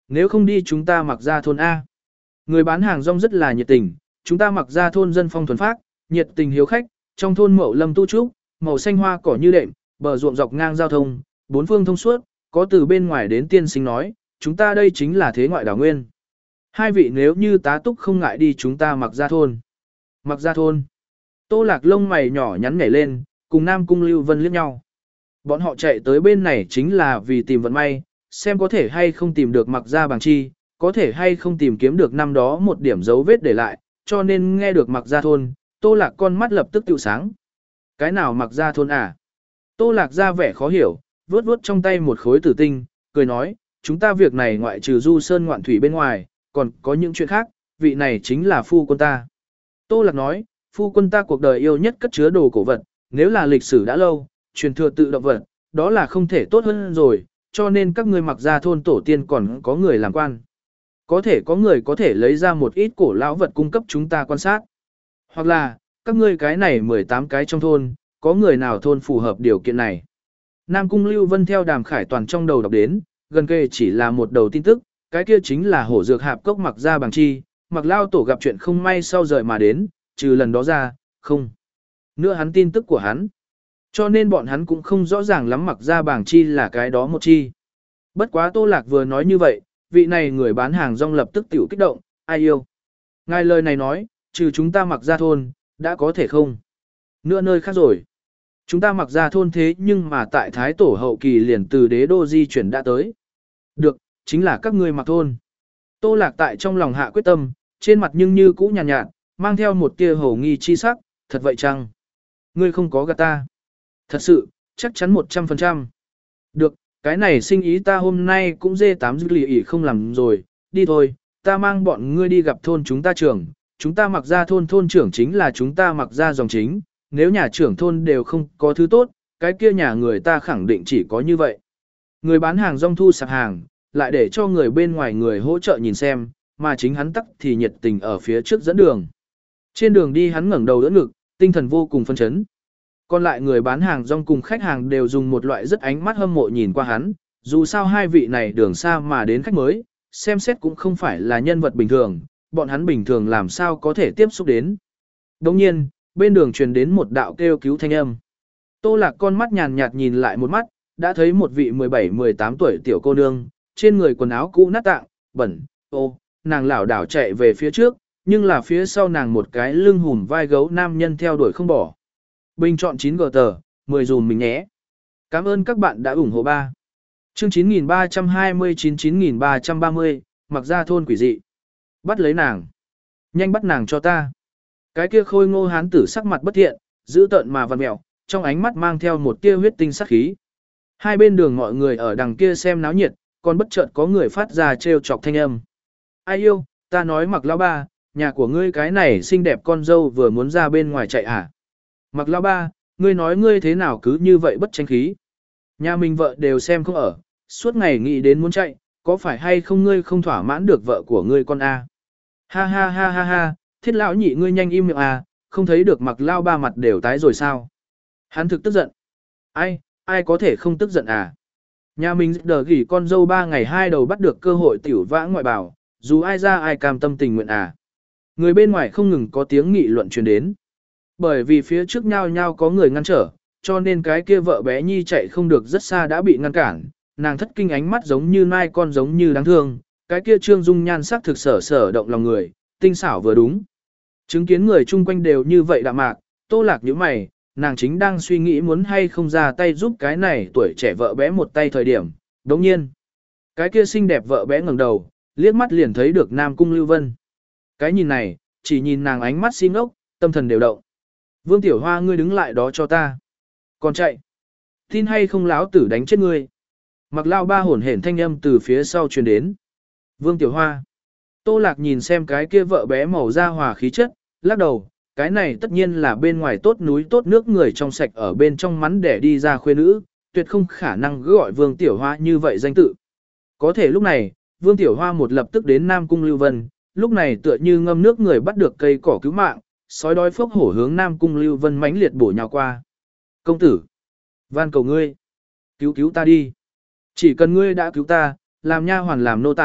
nếu không đi chúng ta mặc ra thôn A. Người bán hàng rong rất là nhiệt tình, chúng ta mặc ra thôn dân phong thuần phác, nhiệt tình hiếu khách, trong thôn mậu lâm tu trúc, màu xanh hoa cỏ như đệm, bờ ruộng dọc ngang giao thông, bốn phương thông suốt, có từ bên ngoài đến tiên sinh nói, chúng ta đây chính là thế ngoại đảo nguyên. Hai vị nếu như tá túc không ngại đi chúng ta mặc ra thôn. Mặc ra thôn. Tô Lạc lông mày nhỏ nhắn nhảy lên, cùng Nam Cung Lưu Vân liếc nhau. Bọn họ chạy tới bên này chính là vì tìm vận may, xem có thể hay không tìm được mặc ra bằng chi, có thể hay không tìm kiếm được năm đó một điểm dấu vết để lại, cho nên nghe được mặc ra thôn, Tô Lạc con mắt lập tức tiêu sáng. Cái nào mặc ra thôn à? Tô Lạc ra vẻ khó hiểu, vuốt vuốt trong tay một khối tử tinh, cười nói, chúng ta việc này ngoại trừ du sơn ngoạn thủy bên ngoài, còn có những chuyện khác, vị này chính là phu quân ta. Tô Lạc nói, phu quân ta cuộc đời yêu nhất cất chứa đồ cổ vật, nếu là lịch sử đã lâu, truyền thừa tự động vật, đó là không thể tốt hơn rồi, cho nên các ngươi mặc ra thôn tổ tiên còn có người làm quan. Có thể có người có thể lấy ra một ít cổ lão vật cung cấp chúng ta quan sát. Hoặc là, các ngươi cái này mười tám cái trong thôn, có người nào thôn phù hợp điều kiện này. Nam Cung Lưu Vân theo Đàm Khải Toàn trong đầu đọc đến, gần kề chỉ là một đầu tin tức, cái kia chính là hổ dược hạp cốc mặc ra bằng chi, mặc lao tổ gặp chuyện không may sau rời mà đến, trừ lần đó ra, không. Nữa hắn tin tức của hắn. Cho nên bọn hắn cũng không rõ ràng lắm mặc ra bảng chi là cái đó một chi. Bất quá Tô Lạc vừa nói như vậy, vị này người bán hàng rong lập tức tiểu kích động, ai yêu. Ngài lời này nói, trừ chúng ta mặc ra thôn, đã có thể không? Nữa nơi khác rồi. Chúng ta mặc ra thôn thế nhưng mà tại Thái Tổ hậu kỳ liền từ đế đô di chuyển đã tới. Được, chính là các ngươi mặc thôn. Tô Lạc tại trong lòng hạ quyết tâm, trên mặt nhưng như cũ nhàn nhạt, nhạt, mang theo một tia hổ nghi chi sắc, thật vậy chăng? Ngươi không có gạt ta. Thật sự, chắc chắn một trăm phần trăm. Được, cái này sinh ý ta hôm nay cũng dê tám dư lì ỉ không làm rồi, đi thôi, ta mang bọn ngươi đi gặp thôn chúng ta trưởng, chúng ta mặc ra thôn thôn trưởng chính là chúng ta mặc ra dòng chính, nếu nhà trưởng thôn đều không có thứ tốt, cái kia nhà người ta khẳng định chỉ có như vậy. Người bán hàng rong thu sạp hàng, lại để cho người bên ngoài người hỗ trợ nhìn xem, mà chính hắn tắc thì nhiệt tình ở phía trước dẫn đường. Trên đường đi hắn ngẩng đầu đỡ ngực, tinh thần vô cùng phân chấn. Còn lại người bán hàng rong cùng khách hàng đều dùng một loại rất ánh mắt hâm mộ nhìn qua hắn, dù sao hai vị này đường xa mà đến khách mới, xem xét cũng không phải là nhân vật bình thường, bọn hắn bình thường làm sao có thể tiếp xúc đến. Đồng nhiên, bên đường truyền đến một đạo kêu cứu thanh âm. Tô Lạc con mắt nhàn nhạt nhìn lại một mắt, đã thấy một vị mười bảy mười tám tuổi tiểu cô nương, trên người quần áo cũ nát tạng, bẩn, ô, nàng lảo đảo chạy về phía trước, nhưng là phía sau nàng một cái lưng hùm vai gấu nam nhân theo đuổi không bỏ. Bình chọn chín gờ tờ, mười dùm mình nhé. Cảm ơn các bạn đã ủng hộ ba. Chương chín nghìn ba trăm hai mươi chín chín nghìn ba trăm ba mươi, mặc ra thôn quỷ dị. Bắt lấy nàng. Nhanh bắt nàng cho ta. Cái kia khôi ngô hán tử sắc mặt bất thiện, giữ tợn mà vằn mẹo, trong ánh mắt mang theo một tia huyết tinh sắc khí. Hai bên đường mọi người ở đằng kia xem náo nhiệt, còn bất chợt có người phát ra trêu chọc thanh âm. Ai yêu, ta nói mặc lão ba, nhà của ngươi cái này xinh đẹp con dâu vừa muốn ra bên ngoài chạy à? Mặc lão ba, ngươi nói ngươi thế nào cứ như vậy bất tranh khí. Nhà mình vợ đều xem không ở, suốt ngày nghĩ đến muốn chạy, có phải hay không ngươi không thỏa mãn được vợ của ngươi con a? À? Ha ha ha ha ha, thiết lão nhị ngươi nhanh im miệng à, không thấy được mặc lao ba mặt đều tái rồi sao? Hắn thực tức giận. Ai, ai có thể không tức giận à? Nhà mình đờ gỉ con dâu ba ngày hai đầu bắt được cơ hội tiểu vã ngoại bảo, dù ai ra ai cam tâm tình nguyện à? Người bên ngoài không ngừng có tiếng nghị luận truyền đến. Bởi vì phía trước nhau nhau có người ngăn trở, cho nên cái kia vợ bé Nhi chạy không được rất xa đã bị ngăn cản, nàng thất kinh ánh mắt giống như nai con giống như đáng thương, cái kia trương dung nhan sắc thực sở sở động lòng người, tinh xảo vừa đúng. Chứng kiến người chung quanh đều như vậy đạm mạc, Tô Lạc nhíu mày, nàng chính đang suy nghĩ muốn hay không ra tay giúp cái này tuổi trẻ vợ bé một tay thời điểm, đồng nhiên. Cái kia xinh đẹp vợ bé ngẩng đầu, liếc mắt liền thấy được Nam Cung Lưu Vân. Cái nhìn này, chỉ nhìn nàng ánh mắt xin ốc, tâm thần đều động. Vương Tiểu Hoa ngươi đứng lại đó cho ta. Còn chạy. Tin hay không láo tử đánh chết ngươi. Mặc lao ba hổn hển thanh âm từ phía sau truyền đến. Vương Tiểu Hoa. Tô Lạc nhìn xem cái kia vợ bé màu da hòa khí chất, lắc đầu, cái này tất nhiên là bên ngoài tốt núi tốt nước người trong sạch ở bên trong mắn để đi ra khuê nữ, tuyệt không khả năng gọi Vương Tiểu Hoa như vậy danh tự. Có thể lúc này, Vương Tiểu Hoa một lập tức đến Nam Cung Lưu Vân, lúc này tựa như ngâm nước người bắt được cây cỏ cứu mạng, sói đói phốc hổ hướng Nam Cung Lưu Vân mãnh liệt bổ nhào qua. Công tử, van cầu ngươi, cứu cứu ta đi. Chỉ cần ngươi đã cứu ta, làm nha hoàn làm nô tài,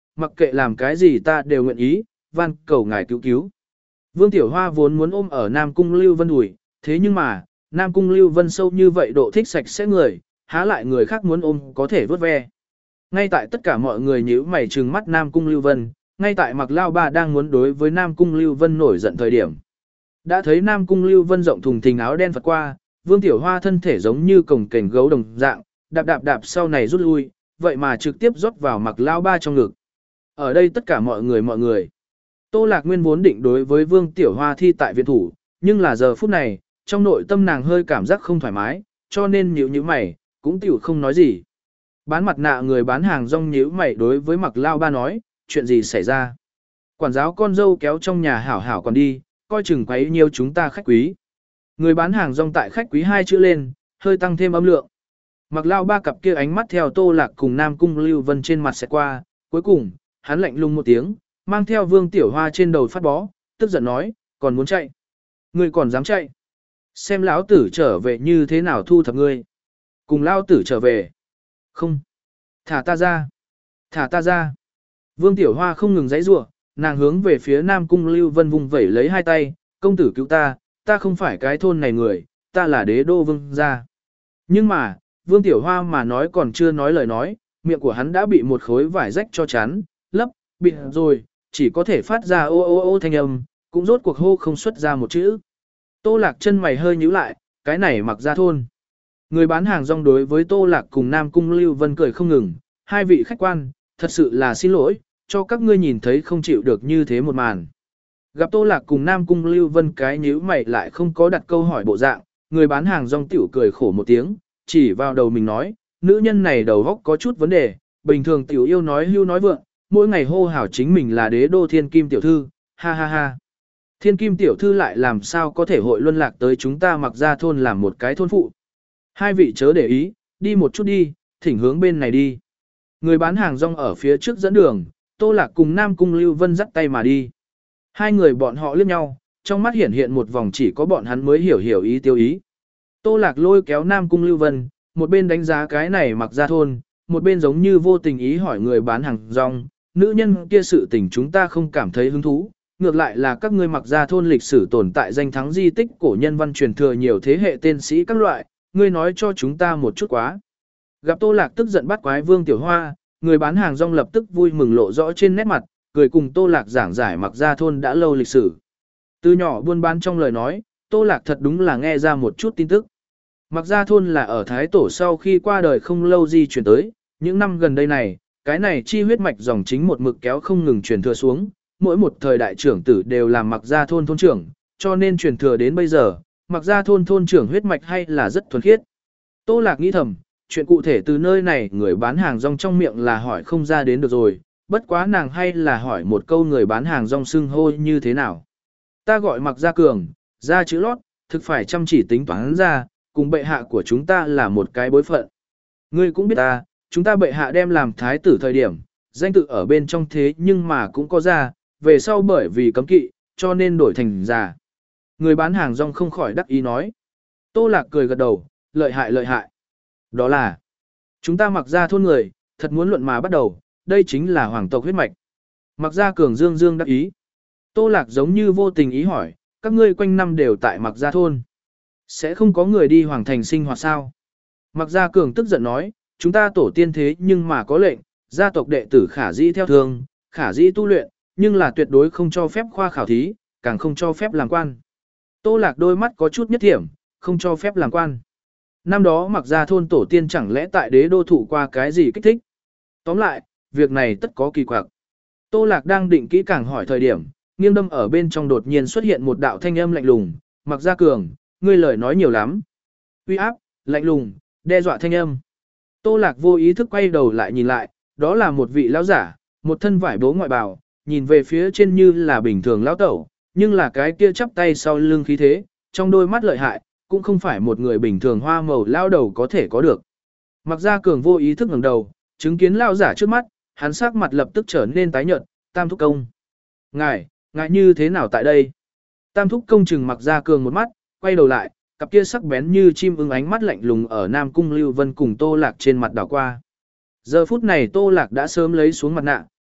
mặc kệ làm cái gì ta đều nguyện ý, van cầu ngài cứu cứu. Vương Tiểu Hoa vốn muốn ôm ở Nam Cung Lưu Vân đùi, thế nhưng mà, Nam Cung Lưu Vân sâu như vậy độ thích sạch sẽ người, há lại người khác muốn ôm có thể vớt ve. Ngay tại tất cả mọi người nhíu mày trừng mắt Nam Cung Lưu Vân, ngay tại Mạc Lao Ba đang muốn đối với Nam Cung Lưu Vân nổi giận thời điểm. Đã thấy Nam Cung Lưu Vân rộng thùng thình áo đen phật qua, Vương Tiểu Hoa thân thể giống như cồng kềnh gấu đồng dạng, đạp đạp đạp sau này rút lui, vậy mà trực tiếp rót vào Mạc Lao Ba trong ngực. Ở đây tất cả mọi người mọi người. Tô Lạc Nguyên vốn định đối với Vương Tiểu Hoa thi tại viện thủ, nhưng là giờ phút này, trong nội tâm nàng hơi cảm giác không thoải mái, cho nên nhíu nhíu mày, cũng tiểu không nói gì. Bán mặt nạ người bán hàng rong nhíu mày đối với Mạc Lao Ba nói, chuyện gì xảy ra? Quản giáo con dâu kéo trong nhà hảo hảo còn đi, coi chừng quấy nhiều chúng ta khách quý. Người bán hàng rong tại khách quý hai chữ lên, hơi tăng thêm âm lượng. Mạc Lao Ba cặp kia ánh mắt theo Tô Lạc cùng Nam Cung Lưu Vân trên mặt sẽ qua, cuối cùng, hắn lạnh lùng một tiếng, mang theo Vương Tiểu Hoa trên đầu phát bó, tức giận nói, còn muốn chạy. Ngươi còn dám chạy. Xem lão tử trở về như thế nào thu thập ngươi. Cùng lão tử trở về. Không. Thả ta ra. Thả ta ra. Vương Tiểu Hoa không ngừng giãy giụa, nàng hướng về phía Nam Cung Lưu Vân vùng vẩy lấy hai tay, công tử cứu ta, ta không phải cái thôn này người, ta là đế đô vương gia. Nhưng mà, Vương Tiểu Hoa mà nói còn chưa nói lời nói, miệng của hắn đã bị một khối vải rách cho chắn, lấp, bịt rồi, chỉ có thể phát ra ô ô ô thanh âm, cũng rốt cuộc hô không xuất ra một chữ. Tô Lạc chân mày hơi nhíu lại, cái này Mặc Gia thôn. Người bán hàng rong đối với Tô Lạc cùng Nam Cung Lưu Vân cười không ngừng, hai vị khách quan, thật sự là xin lỗi, cho các ngươi nhìn thấy không chịu được như thế một màn. Gặp Tô Lạc cùng Nam Cung Lưu Vân cái nhíu mày lại không có đặt câu hỏi bộ dạng, người bán hàng rong tiểu cười khổ một tiếng, chỉ vào đầu mình nói, nữ nhân này đầu óc có chút vấn đề, bình thường tiểu yêu nói hưu nói vượng, mỗi ngày hô hào chính mình là đế đô thiên kim tiểu thư, ha ha ha. Thiên kim tiểu thư lại làm sao có thể hội luân lạc tới chúng ta Mặc Gia thôn làm một cái thôn phụ. Hai vị chớ để ý, đi một chút đi, thỉnh hướng bên này đi. Người bán hàng rong ở phía trước dẫn đường, Tô Lạc cùng Nam Cung Lưu Vân dắt tay mà đi. Hai người bọn họ liếc nhau, trong mắt hiển hiện một vòng chỉ có bọn hắn mới hiểu hiểu ý tiêu ý. Tô Lạc lôi kéo Nam Cung Lưu Vân, một bên đánh giá cái này Mặc Gia thôn, một bên giống như vô tình ý hỏi người bán hàng rong, nữ nhân kia sự tình chúng ta không cảm thấy hứng thú, ngược lại là các ngươi Mặc Gia thôn lịch sử tồn tại danh thắng di tích cổ nhân văn truyền thừa nhiều thế hệ tên sĩ các loại, ngươi nói cho chúng ta một chút quá. Gặp Tô Lạc tức giận bắt quái Vương Tiểu Hoa, người bán hàng rong lập tức vui mừng lộ rõ trên nét mặt, cười cùng Tô Lạc giảng giải Mặc Gia thôn đã lâu lịch sử. Từ nhỏ buôn bán trong lời nói, Tô Lạc thật đúng là nghe ra một chút tin tức. Mặc Gia thôn là ở Thái Tổ sau khi qua đời không lâu di chuyển tới, những năm gần đây này, cái này chi huyết mạch dòng chính một mực kéo không ngừng truyền thừa xuống, mỗi một thời đại trưởng tử đều làm Mặc Gia thôn thôn trưởng, cho nên truyền thừa đến bây giờ, Mặc Gia thôn thôn trưởng huyết mạch hay là rất thuần khiết. Tô Lạc nghĩ thầm, chuyện cụ thể từ nơi này người bán hàng rong trong miệng là hỏi không ra đến được rồi, bất quá nàng hay là hỏi một câu người bán hàng rong xưng hô như thế nào. Ta gọi Mặc Gia Cường, ra chữ lót, thực phải chăm chỉ tính toán ra, cùng bệ hạ của chúng ta là một cái bối phận. Ngươi cũng biết ta, chúng ta bệ hạ đem làm thái tử thời điểm, danh tự ở bên trong thế nhưng mà cũng có ra, về sau bởi vì cấm kỵ, cho nên đổi thành già. Người bán hàng rong không khỏi đắc ý nói. Tô Lạc cười gật đầu, lợi hại lợi hại. Đó là, chúng ta Mặc Gia thôn người, thật muốn luận mà bắt đầu, đây chính là hoàng tộc huyết mạch. Mặc Gia Cường dương dương đắc ý. Tô Lạc giống như vô tình ý hỏi, các ngươi quanh năm đều tại Mặc Gia thôn. Sẽ không có người đi hoàng thành sinh hoạt sao? Mặc Gia Cường tức giận nói, chúng ta tổ tiên thế nhưng mà có lệnh, gia tộc đệ tử khả dĩ theo thường, khả dĩ tu luyện, nhưng là tuyệt đối không cho phép khoa khảo thí, càng không cho phép làm quan. Tô Lạc đôi mắt có chút nhất thiểm, không cho phép làm quan. Năm đó Mặc Gia thôn tổ tiên chẳng lẽ tại đế đô thụ qua cái gì kích thích? Tóm lại, việc này tất có kỳ quặc. Tô Lạc đang định kỹ càng hỏi thời điểm, nghiêng đâm ở bên trong đột nhiên xuất hiện một đạo thanh âm lạnh lùng, Mặc Gia Cường, ngươi lời nói nhiều lắm. Uy áp, lạnh lùng, đe dọa thanh âm. Tô Lạc vô ý thức quay đầu lại nhìn lại, đó là một vị lão giả, một thân vải bố ngoại bào, nhìn về phía trên như là bình thường lão tẩu, nhưng là cái kia chắp tay sau lưng khí thế, trong đôi mắt lợi hại, cũng không phải một người bình thường hoa màu lao đầu có thể có được. Mặc Gia Cường vô ý thức ngẩng đầu, chứng kiến lão giả trước mắt, hắn sắc mặt lập tức trở nên tái nhợt, Tam Thúc Công. Ngài, ngài như thế nào tại đây? Tam Thúc Công chừng Mặc Gia Cường một mắt, quay đầu lại, cặp kia sắc bén như chim ưng ánh mắt lạnh lùng ở Nam Cung Lưu Vân cùng Tô Lạc trên mặt đảo qua. Giờ phút này Tô Lạc đã sớm lấy xuống mặt nạ,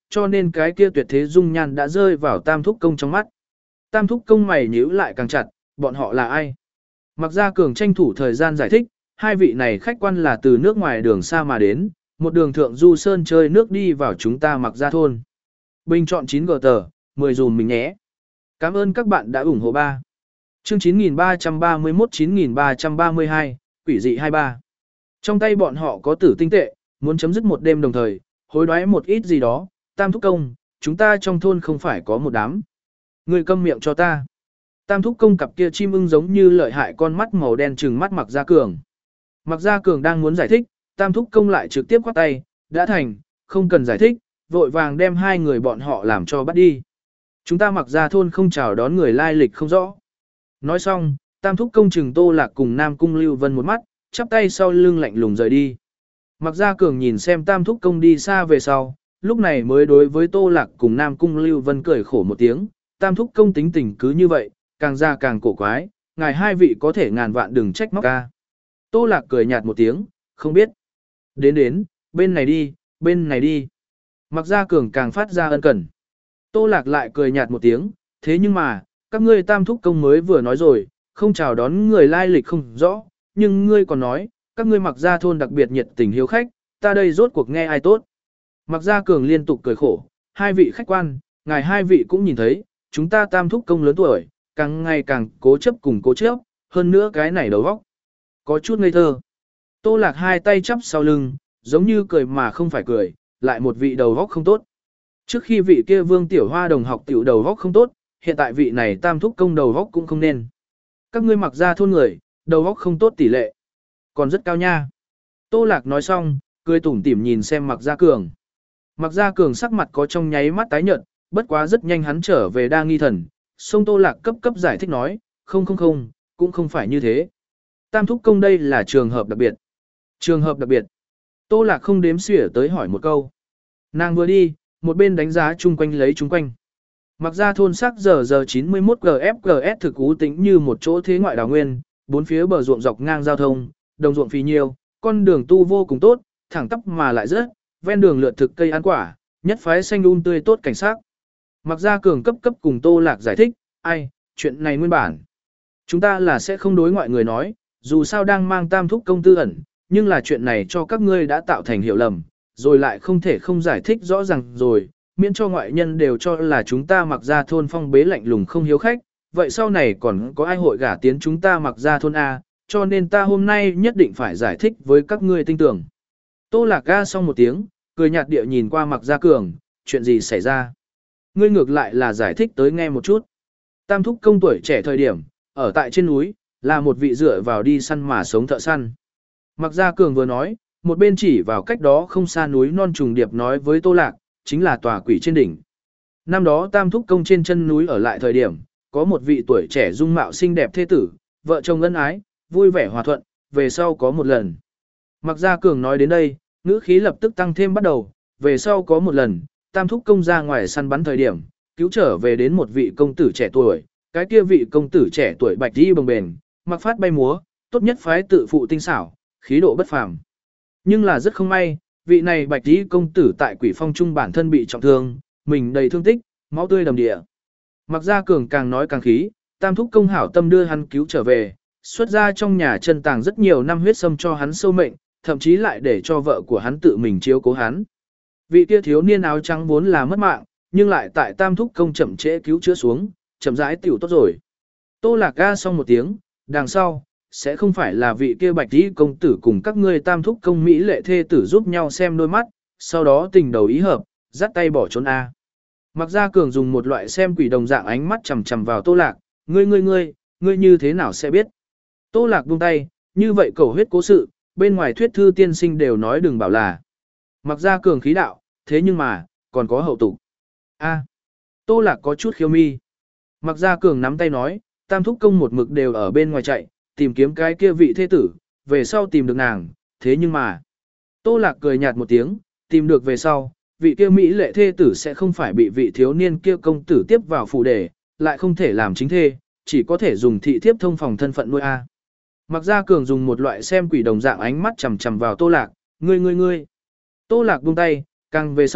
cho nên cái kia tuyệt thế dung nhan đã rơi vào Tam Thúc Công trong mắt. Tam Thúc Công mày nhíu lại càng chặt, bọn họ là ai? Mạc Gia Cường tranh thủ thời gian giải thích, hai vị này khách quan là từ nước ngoài đường xa mà đến, một đường thượng du sơn chơi nước đi vào chúng ta Mạc Gia thôn. Bình chọn chín gờ tờ, mười dùm mình nhé. Cảm ơn các bạn đã ủng hộ ba. Chương chín nghìn ba trăm ba mươi mốt chín nghìn ba trăm ba mươi hai, quỷ dị hai mươi ba. Trong tay bọn họ có tử tinh tệ, muốn chấm dứt một đêm đồng thời, hối đoái một ít gì đó, Tam Thúc Công, chúng ta trong thôn không phải có một đám. Người câm miệng cho ta. Tam Thúc Công cặp kia chim ưng giống như lợi hại con mắt màu đen trừng mắt Mạc Gia Cường. Mạc Gia Cường đang muốn giải thích, Tam Thúc Công lại trực tiếp khoát tay, đã thành, không cần giải thích, vội vàng đem hai người bọn họ làm cho bắt đi. Chúng ta Mạc Gia thôn không chào đón người lai lịch không rõ. Nói xong, Tam Thúc Công trừng Tô Lạc cùng Nam Cung Lưu Vân một mắt, chắp tay sau lưng lạnh lùng rời đi. Mạc Gia Cường nhìn xem Tam Thúc Công đi xa về sau, lúc này mới đối với Tô Lạc cùng Nam Cung Lưu Vân cười khổ một tiếng, Tam Thúc Công tính tình cứ như vậy, càng ra càng cổ quái, ngài hai vị có thể ngàn vạn đừng trách móc ca. Tô Lạc cười nhạt một tiếng, không biết. Đến đến, bên này đi, bên này đi. Mạc Gia Cường càng phát ra ân cần. Tô Lạc lại cười nhạt một tiếng, thế nhưng mà, các ngươi Tam Thúc Công mới vừa nói rồi, không chào đón người lai lịch không rõ, nhưng ngươi còn nói, các ngươi Mạc Gia thôn đặc biệt nhiệt tình hiếu khách, ta đây rốt cuộc nghe ai tốt. Mạc Gia Cường liên tục cười khổ, hai vị khách quan, ngài hai vị cũng nhìn thấy, chúng ta Tam Thúc Công lớn tuổi, càng ngày càng cố chấp cùng cố chấp, hơn nữa cái này đầu óc có chút ngây thơ. Tô Lạc hai tay chắp sau lưng, giống như cười mà không phải cười, lại một vị đầu óc không tốt. Trước khi vị kia Vương Tiểu Hoa đồng học tiểu đầu óc không tốt, hiện tại vị này Tam Thúc Công đầu óc cũng không nên. Các ngươi Mạc Gia thôn người, đầu óc không tốt tỷ lệ, còn rất cao nha. Tô Lạc nói xong, cười tủm tỉm nhìn xem Mạc Gia Cường. Mạc Gia Cường sắc mặt có trong nháy mắt tái nhợt, bất quá rất nhanh hắn trở về đa nghi thần. Sông Tô Lạc cấp cấp giải thích nói, không không không, cũng không phải như thế. Tam Thúc Công đây là trường hợp đặc biệt. Trường hợp đặc biệt. Tô Lạc không đếm xỉa tới hỏi một câu. Nàng vừa đi, một bên đánh giá chung quanh lấy chung quanh. Mặc ra thôn sắc giờ giờ chín mươi mốt giê ép giê ét thực ú tính như một chỗ thế ngoại đào nguyên, bốn phía bờ ruộng dọc ngang giao thông, đồng ruộng phì nhiêu, con đường tu vô cùng tốt, thẳng tắp mà lại rất, ven đường lượn thực cây ăn quả, nhất phái xanh um tươi tốt cảnh sắc. Mặc ra cường cấp cấp cùng Tô Lạc giải thích, ai, chuyện này nguyên bản. Chúng ta là sẽ không đối ngoại người nói, dù sao đang mang Tam Thúc Công tư ẩn, nhưng là chuyện này cho các ngươi đã tạo thành hiểu lầm, rồi lại không thể không giải thích rõ ràng rồi, miễn cho ngoại nhân đều cho là chúng ta Mặc ra thôn phong bế lạnh lùng không hiếu khách, vậy sau này còn có ai hội gả tiến chúng ta Mặc ra thôn A, cho nên ta hôm nay nhất định phải giải thích với các ngươi tin tưởng. Tô Lạc ga xong một tiếng, cười nhạt địa nhìn qua Mặc Gia Cường, chuyện gì xảy ra? Ngươi ngược lại là giải thích tới nghe một chút. Tam Thúc Công tuổi trẻ thời điểm, ở tại trên núi, là một vị dựa vào đi săn mà sống thợ săn. Mặc Gia Cường vừa nói, một bên chỉ vào cách đó không xa núi non trùng điệp nói với Tô Lạc, chính là tòa quỷ trên đỉnh. Năm đó Tam Thúc Công trên chân núi ở lại thời điểm, có một vị tuổi trẻ dung mạo xinh đẹp thế tử, vợ chồng ân ái, vui vẻ hòa thuận, về sau có một lần. Mặc Gia Cường nói đến đây, ngữ khí lập tức tăng thêm bắt đầu, về sau có một lần, Tam Thúc Công ra ngoài săn bắn thời điểm, cứu trở về đến một vị công tử trẻ tuổi, cái kia vị công tử trẻ tuổi bạch đi bồng bềnh, mặc phát bay múa, tốt nhất phái tự phụ tinh xảo, khí độ bất phàm. Nhưng là rất không may, vị này bạch đi công tử tại quỷ phong trung bản thân bị trọng thương, mình đầy thương tích, máu tươi đầm địa. Mặc Gia Cường càng nói càng khí, Tam Thúc Công hảo tâm đưa hắn cứu trở về, xuất ra trong nhà chân tàng rất nhiều năm huyết sâm cho hắn sâu mệnh, thậm chí lại để cho vợ của hắn tự mình chiếu cố hắn. Vị kia thiếu niên áo trắng vốn là mất mạng, nhưng lại tại Tam Thúc Công chậm trễ cứu chữa xuống, chậm rãi tiểu tốt rồi. Tô Lạc ga xong một tiếng, đằng sau, sẽ không phải là vị kia bạch tí công tử cùng các ngươi Tam Thúc Công Mỹ lệ thê tử giúp nhau xem đôi mắt, sau đó tình đầu ý hợp, dắt tay bỏ trốn A. Mặc Gia Cường dùng một loại xem quỷ đồng dạng ánh mắt chằm chằm vào Tô Lạc, ngươi ngươi ngươi, ngươi như thế nào sẽ biết. Tô Lạc buông tay, như vậy cầu huyết cố sự, bên ngoài thuyết thư tiên sinh đều nói đừng bảo là. Mặc Gia Cường khí đạo, thế nhưng mà, còn có hậu tục. A. Tô Lạc có chút khiêu mi. Mặc Gia Cường nắm tay nói, Tam Thúc Công một mực đều ở bên ngoài chạy, tìm kiếm cái kia vị thế tử, về sau tìm được nàng, thế nhưng mà. Tô Lạc cười nhạt một tiếng, tìm được về sau, vị kia Mỹ lệ thê tử sẽ không phải bị vị thiếu niên kia công tử tiếp vào phủ đề, lại không thể làm chính thê, chỉ có thể dùng thị thiếp thông phòng thân phận nuôi A. Mặc Gia Cường dùng một loại xem quỷ đồng dạng ánh mắt chằm chằm vào Tô Lạc, ngươi ngươi ngươi. Tô Lạc buông tay, càng về sau,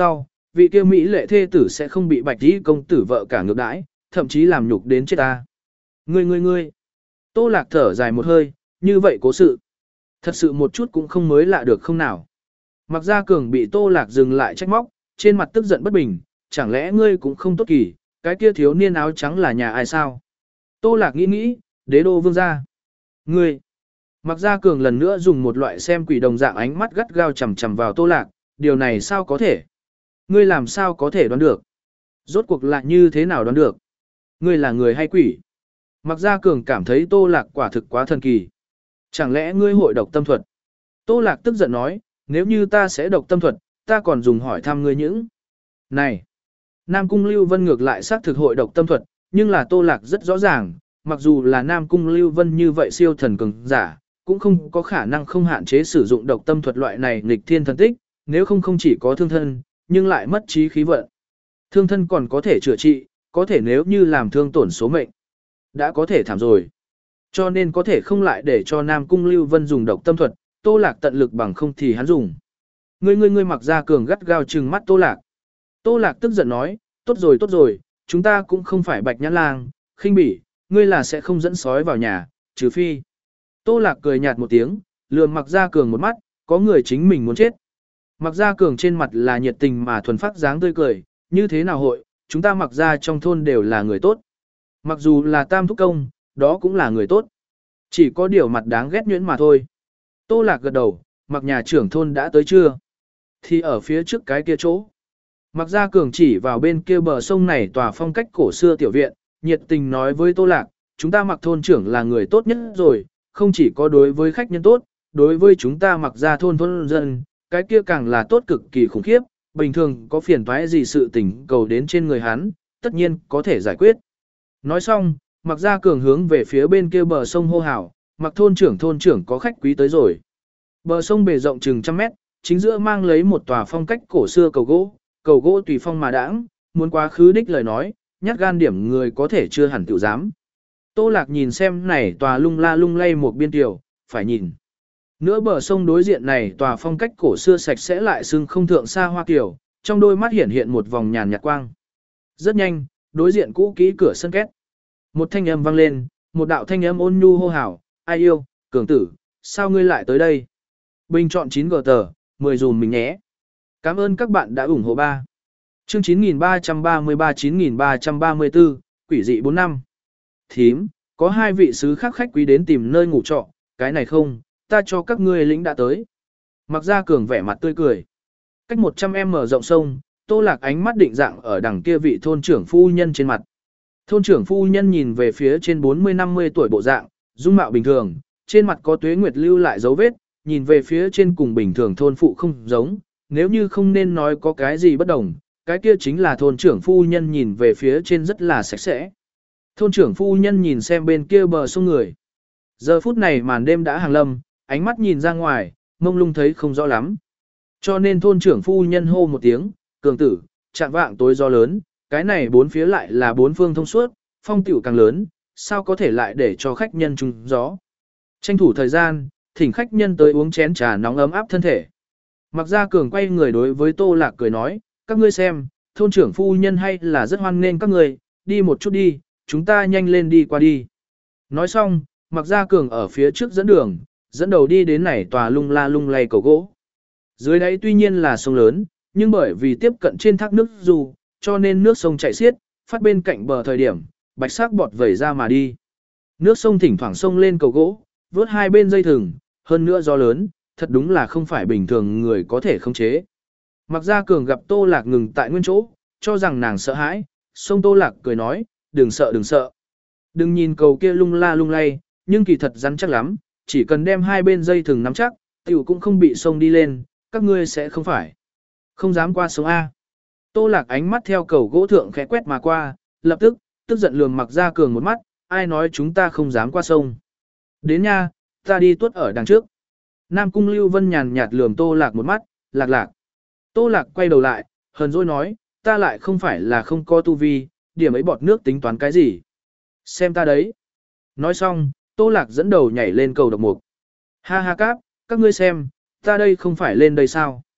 vị kia Mỹ lệ thê tử sẽ không bị bạch tí công tử vợ cả ngược đãi, thậm chí làm nhục đến chết ta. Ngươi ngươi ngươi. Tô Lạc thở dài một hơi, như vậy cố sự. Thật sự một chút cũng không mới lạ được không nào. Mặc Gia Cường bị Tô Lạc dừng lại trách móc, trên mặt tức giận bất bình, chẳng lẽ ngươi cũng không tốt kỳ, cái kia thiếu niên áo trắng là nhà ai sao? Tô Lạc nghĩ nghĩ, đế đô vương gia. Ngươi. Mặc Gia Cường lần nữa dùng một loại xem quỷ đồng dạng ánh mắt gắt gao chằm chằm vào Tô Lạc, điều này sao có thể? Ngươi làm sao có thể đoán được? Rốt cuộc lại như thế nào đoán được? Ngươi là người hay quỷ? Mặc Gia Cường cảm thấy Tô Lạc quả thực quá thần kỳ. Chẳng lẽ ngươi hội độc tâm thuật? Tô Lạc tức giận nói, nếu như ta sẽ độc tâm thuật, ta còn dùng hỏi thăm ngươi những. Này! Nam Cung Lưu Vân ngược lại xác thực hội độc tâm thuật, nhưng là Tô Lạc rất rõ ràng, mặc dù là Nam Cung Lưu Vân như vậy siêu thần cường giả, cũng không có khả năng không hạn chế sử dụng độc tâm thuật loại này nghịch thiên thần tích, nếu không không chỉ có thương thân, nhưng lại mất trí khí vận. Thương thân còn có thể chữa trị, có thể nếu như làm thương tổn số mệnh, đã có thể thảm rồi. Cho nên có thể không lại để cho Nam Cung Lưu Vân dùng độc tâm thuật, Tô Lạc tận lực bằng không thì hắn dùng. Ngươi ngươi ngươi Mặc Gia Cường gắt gao trừng mắt Tô Lạc. Tô Lạc tức giận nói, tốt rồi tốt rồi, chúng ta cũng không phải bạch nhãn lang, khinh bỉ, ngươi là sẽ không dẫn sói vào nhà, trừ phi. Tô Lạc cười nhạt một tiếng, lườm Mặc Gia Cường một mắt, có người chính mình muốn chết. Mặc Gia Cường trên mặt là nhiệt tình mà thuần phát dáng tươi cười, như thế nào hội, chúng ta Mặc Gia trong thôn đều là người tốt. Mặc dù là tam thúc công, đó cũng là người tốt. Chỉ có điều mặt đáng ghét nhuyễn mà thôi. Tô Lạc gật đầu, Mặc nhà trưởng thôn đã tới chưa? Thì ở phía trước cái kia chỗ. Mặc Gia Cường chỉ vào bên kia bờ sông này tòa phong cách cổ xưa tiểu viện, nhiệt tình nói với Tô Lạc, chúng ta Mặc thôn trưởng là người tốt nhất rồi, không chỉ có đối với khách nhân tốt, đối với chúng ta Mặc Gia thôn thôn dân, cái kia càng là tốt cực kỳ khủng khiếp, bình thường có phiền toái gì sự tình cầu đến trên người hắn, tất nhiên có thể giải quyết. Nói xong, Mặc Gia Cường hướng về phía bên kia bờ sông hô hào, Mặc thôn trưởng thôn trưởng có khách quý tới rồi. Bờ sông bề rộng chừng trăm mét, chính giữa mang lấy một tòa phong cách cổ xưa cầu gỗ, cầu gỗ tùy phong mà đãng, muốn quá khứ đích lời nói, nhát gan điểm người có thể chưa hẳn tự dám. Tô Lạc nhìn xem này tòa lung la lung lay một biên tiểu, phải nhìn. Nữa bờ sông đối diện này tòa phong cách cổ xưa sạch sẽ lại sưng không thượng xa hoa kiểu, trong đôi mắt hiện hiện một vòng nhàn nhạt quang. Rất nhanh, đối diện cũ kỹ cửa sân két. Một thanh âm vang lên, một đạo thanh âm ôn nhu hô hào, ai yêu, Cường tử, sao ngươi lại tới đây? Bình chọn chín gờ tờ, mười dùm mình nhé. Cảm ơn các bạn đã ủng hộ ba. Chương chín nghìn ba trăm ba mươi ba chín nghìn ba trăm ba mươi tư, quỷ dị bốn năm. Thím, có hai vị sứ khác khách quý đến tìm nơi ngủ trọ, cái này không, ta cho các ngươi lính đã tới. Mặc Gia Cường vẻ mặt tươi cười. Cách một trăm mét rộng sông, Tô Lạc ánh mắt định dạng ở đằng kia vị thôn trưởng phu nhân trên mặt. Thôn trưởng phu nhân nhìn về phía trên bốn mươi năm mươi tuổi bộ dạng, dung mạo bình thường, trên mặt có tuế nguyệt lưu lại dấu vết, nhìn về phía trên cùng bình thường thôn phụ không giống, nếu như không nên nói có cái gì bất đồng, cái kia chính là thôn trưởng phu nhân nhìn về phía trên rất là sạch sẽ. Thôn trưởng phu nhân nhìn xem bên kia bờ sông người. Giờ phút này màn đêm đã hàng lâm, ánh mắt nhìn ra ngoài, mông lung thấy không rõ lắm. Cho nên thôn trưởng phu nhân hô một tiếng, Cường tử, chạm vạng tối gió lớn, cái này bốn phía lại là bốn phương thông suốt, phong tiểu càng lớn, sao có thể lại để cho khách nhân trùng gió. Tranh thủ thời gian, thỉnh khách nhân tới uống chén trà nóng ấm áp thân thể. Mặc Gia Cường quay người đối với Tô Lạc cười nói, các ngươi xem, thôn trưởng phu nhân hay là rất hoan nghênh các người, đi một chút đi, chúng ta nhanh lên đi qua đi. Nói xong, Mặc Gia Cường ở phía trước dẫn đường, dẫn đầu đi đến này tòa lung la lung lay cầu gỗ. Dưới đáy tuy nhiên là sông lớn, nhưng bởi vì tiếp cận trên thác nước dù, cho nên nước sông chảy xiết, phát bên cạnh bờ thời điểm, bạch sắc bọt vẩy ra mà đi. Nước sông thỉnh thoảng sông lên cầu gỗ, vớt hai bên dây thừng, hơn nữa gió lớn, thật đúng là không phải bình thường người có thể khống chế. Mặc Gia Cường gặp Tô Lạc ngừng tại nguyên chỗ, cho rằng nàng sợ hãi, sông Tô Lạc cười nói, đừng sợ đừng sợ. Đừng nhìn cầu kia lung la lung lay, nhưng kỳ thật rắn chắc lắm, chỉ cần đem hai bên dây thừng nắm chắc, tiểu cũng không bị sông đi lên, các ngươi sẽ không phải. Không dám qua sông A. Tô Lạc ánh mắt theo cầu gỗ thượng khẽ quét mà qua, lập tức, tức giận lườm Mặc Gia Cường một mắt, ai nói chúng ta không dám qua sông. Đến nha, ta đi tuốt ở đằng trước. Nam Cung Lưu Vân nhàn nhạt lườm Tô Lạc một mắt, lạc lạc. Tô Lạc quay đầu lại, hờn dỗi nói, ta lại không phải là không có tu vi, điểm ấy bọt nước tính toán cái gì. Xem ta đấy. Nói xong, Tô Lạc dẫn đầu nhảy lên cầu độc mục. Ha ha cáp, các ngươi xem, ta đây không phải lên đây sao.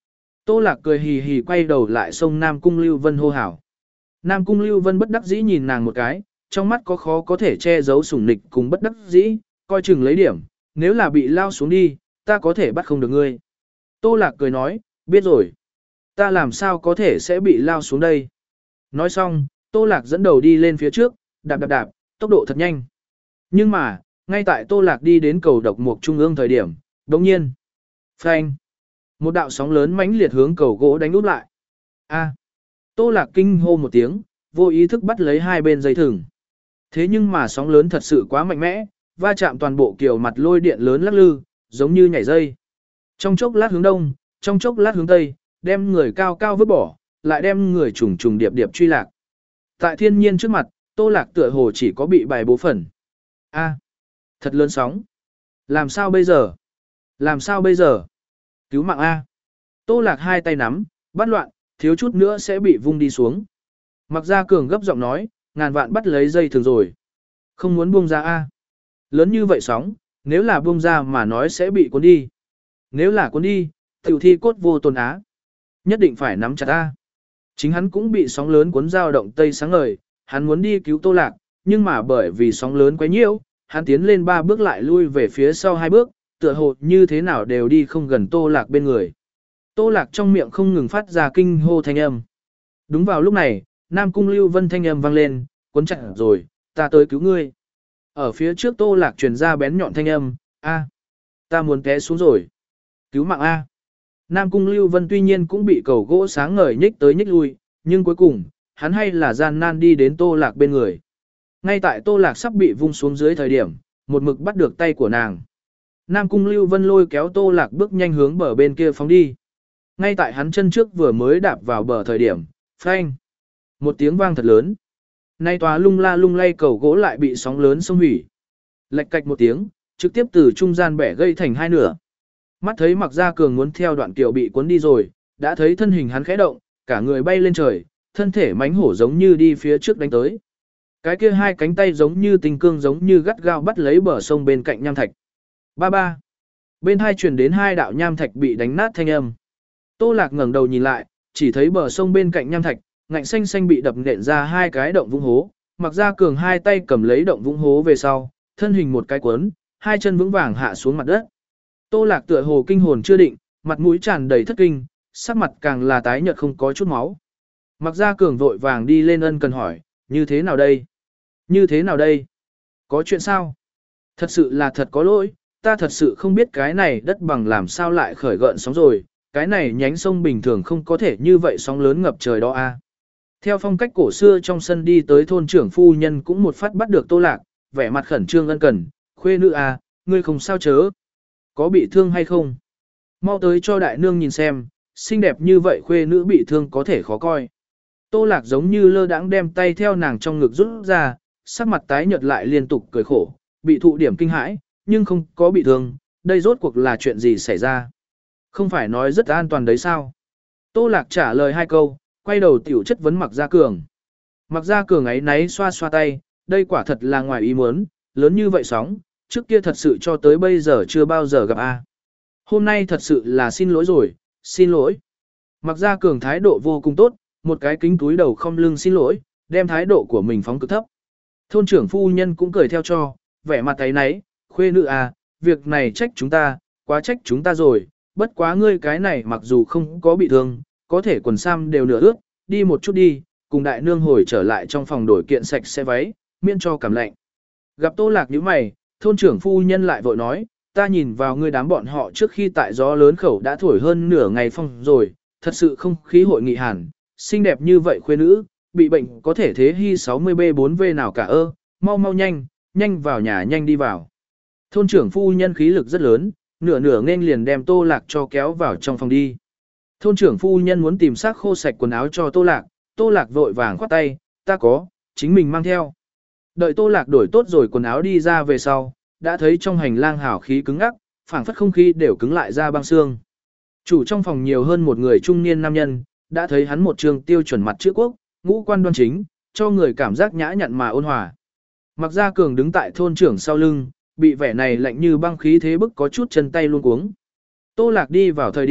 Tô Lạc cười hì hì quay đầu lại xông Nam Cung Lưu Vân hô hào. Nam Cung Lưu Vân bất đắc dĩ nhìn nàng một cái, trong mắt có khó có thể che giấu sủng nịch cùng bất đắc dĩ, coi chừng lấy điểm, nếu là bị lao xuống đi, ta có thể bắt không được ngươi. Tô Lạc cười nói, biết rồi. Ta làm sao có thể sẽ bị lao xuống đây. Nói xong, Tô Lạc dẫn đầu đi lên phía trước, đạp đạp đạp, tốc độ thật nhanh. Nhưng mà, ngay tại Tô Lạc đi đến cầu độc mục trung ương thời điểm, đồng nhiên. Phanh. Một đạo sóng lớn mãnh liệt hướng cầu gỗ đánh úp lại. A. Tô Lạc kinh hô một tiếng, vô ý thức bắt lấy hai bên dây thừng. Thế nhưng mà sóng lớn thật sự quá mạnh mẽ, va chạm toàn bộ kiểu mặt lôi điện lớn lắc lư, giống như nhảy dây. Trong chốc lát hướng đông, trong chốc lát hướng tây, đem người cao cao vứt bỏ, lại đem người trùng trùng điệp điệp truy lạc. Tại thiên nhiên trước mặt, Tô Lạc tựa hồ chỉ có bị bài bố phần. A. Thật lớn sóng. Làm sao bây giờ? Làm sao bây giờ? Cứu mạng A. Tô Lạc hai tay nắm, bắt loạn, thiếu chút nữa sẽ bị vung đi xuống. Mặc Gia Cường gấp giọng nói, ngàn vạn bắt lấy dây thường rồi. Không muốn buông ra A. Lớn như vậy sóng, nếu là buông ra mà nói sẽ bị cuốn đi. Nếu là cuốn đi, tiểu thi cốt vô tồn á. Nhất định phải nắm chặt A. Chính hắn cũng bị sóng lớn cuốn dao động tây sáng ngời, hắn muốn đi cứu Tô Lạc, nhưng mà bởi vì sóng lớn quá nhiều, hắn tiến lên ba bước lại lui về phía sau hai bước, tựa hồ như thế nào đều đi không gần Tô Lạc bên người. Tô Lạc trong miệng không ngừng phát ra kinh hô thanh âm. Đúng vào lúc này, Nam Cung Lưu Vân thanh âm vang lên, cuốn chặt rồi, ta tới cứu ngươi. Ở phía trước Tô Lạc truyền ra bén nhọn thanh âm, a, ta muốn té xuống rồi. Cứu mạng A. Nam Cung Lưu Vân tuy nhiên cũng bị cầu gỗ sáng ngời nhích tới nhích lui, nhưng cuối cùng, hắn hay là gian nan đi đến Tô Lạc bên người. Ngay tại Tô Lạc sắp bị vung xuống dưới thời điểm, một mực bắt được tay của nàng. Nam Cung Lưu Vân lôi kéo Tô Lạc bước nhanh hướng bờ bên kia phóng đi. Ngay tại hắn chân trước vừa mới đạp vào bờ thời điểm, phanh. Một tiếng vang thật lớn. Nay tòa lung la lung lay cầu gỗ lại bị sóng lớn xông hủy. Lệch cạch một tiếng, trực tiếp từ trung gian bẻ gây thành hai nửa. Mắt thấy Mặc Gia Cường muốn theo đoạn kiệu bị cuốn đi rồi, đã thấy thân hình hắn khẽ động, cả người bay lên trời, thân thể mánh hổ giống như đi phía trước đánh tới. Cái kia hai cánh tay giống như tình cương giống như gắt gao bắt lấy bờ sông bên cạnh nham thạch. Ba ba. Bên hai truyền đến hai đạo nham thạch bị đánh nát thanh âm. Tô Lạc ngẩng đầu nhìn lại, chỉ thấy bờ sông bên cạnh nham thạch, ngạnh xanh xanh bị đập nện ra hai cái động vũng hố. Mặc Gia Cường hai tay cầm lấy động vũng hố về sau, thân hình một cái cuốn, hai chân vững vàng hạ xuống mặt đất. Tô Lạc tựa hồ kinh hồn chưa định, mặt mũi tràn đầy thất kinh, sắc mặt càng là tái nhợt không có chút máu. Mặc Gia Cường vội vàng đi lên ân cần hỏi, như thế nào đây? Như thế nào đây? Có chuyện sao? Thật sự là thật có lỗi, ta thật sự không biết cái này đất bằng làm sao lại khởi gợn sóng rồi, cái này nhánh sông bình thường không có thể như vậy sóng lớn ngập trời đó a. Theo phong cách cổ xưa trong sân đi tới thôn trưởng phu nhân cũng một phát bắt được Tô Lạc, vẻ mặt khẩn trương ân cần, khuê nữ a, ngươi không sao chớ? Có bị thương hay không? Mau tới cho đại nương nhìn xem, xinh đẹp như vậy khuê nữ bị thương có thể khó coi. Tô Lạc giống như lơ đãng đem tay theo nàng trong ngực rút ra, sắc mặt tái nhợt lại liên tục cười khổ, bị thụ điểm kinh hãi, nhưng không có bị thương, đây rốt cuộc là chuyện gì xảy ra? Không phải nói rất an toàn đấy sao? Tô Lạc trả lời hai câu, quay đầu tiểu chất vấn Mặc Gia Cường. Mặc Gia Cường ấy náy xoa xoa tay, đây quả thật là ngoài ý muốn, lớn như vậy sóng, trước kia thật sự cho tới bây giờ chưa bao giờ gặp a. Hôm nay thật sự là xin lỗi rồi, xin lỗi. Mặc Gia Cường thái độ vô cùng tốt, một cái kính túi đầu không lưng xin lỗi, đem thái độ của mình phóng cực thấp. Thôn trưởng phu nhân cũng cười theo cho, vẻ mặt ấy náy, khuê nữ à, việc này trách chúng ta, quá trách chúng ta rồi, bất quá ngươi cái này mặc dù không có bị thương, có thể quần sam đều nửa ướt, đi một chút đi, cùng đại nương hồi trở lại trong phòng đổi kiện sạch sẽ váy, miễn cho cảm lạnh. Gặp Tô Lạc nhíu mày, thôn trưởng phu nhân lại vội nói, ta nhìn vào ngươi đám bọn họ trước khi tại gió lớn khẩu đã thổi hơn nửa ngày phong rồi, thật sự không khí hội nghị hẳn, xinh đẹp như vậy khuê nữ, bị bệnh có thể thế hy sáu mươi B bốn V nào cả ơ, mau mau nhanh, nhanh vào nhà nhanh đi vào. Thôn trưởng phu nhân khí lực rất lớn, nửa nửa nên liền đem Tô Lạc cho kéo vào trong phòng đi. Thôn trưởng phu nhân muốn tìm xác khô sạch quần áo cho Tô Lạc, Tô Lạc vội vàng khoát tay, ta có, chính mình mang theo. Đợi Tô Lạc đổi tốt rồi quần áo đi ra về sau, đã thấy trong hành lang hào khí cứng ngắc, phảng phất không khí đều cứng lại ra băng xương. Chủ trong phòng nhiều hơn một người trung niên nam nhân, đã thấy hắn một trường tiêu chuẩn mặt chữ quốc, ngũ quan đoan chính, cho người cảm giác nhã nhặn mà ôn hòa. Mặc Gia Cường đứng tại thôn trưởng sau lưng, bị vẻ này lạnh như băng khí thế bức có chút chân tay luôn cuống. Tô Lạc đi vào thời điểm,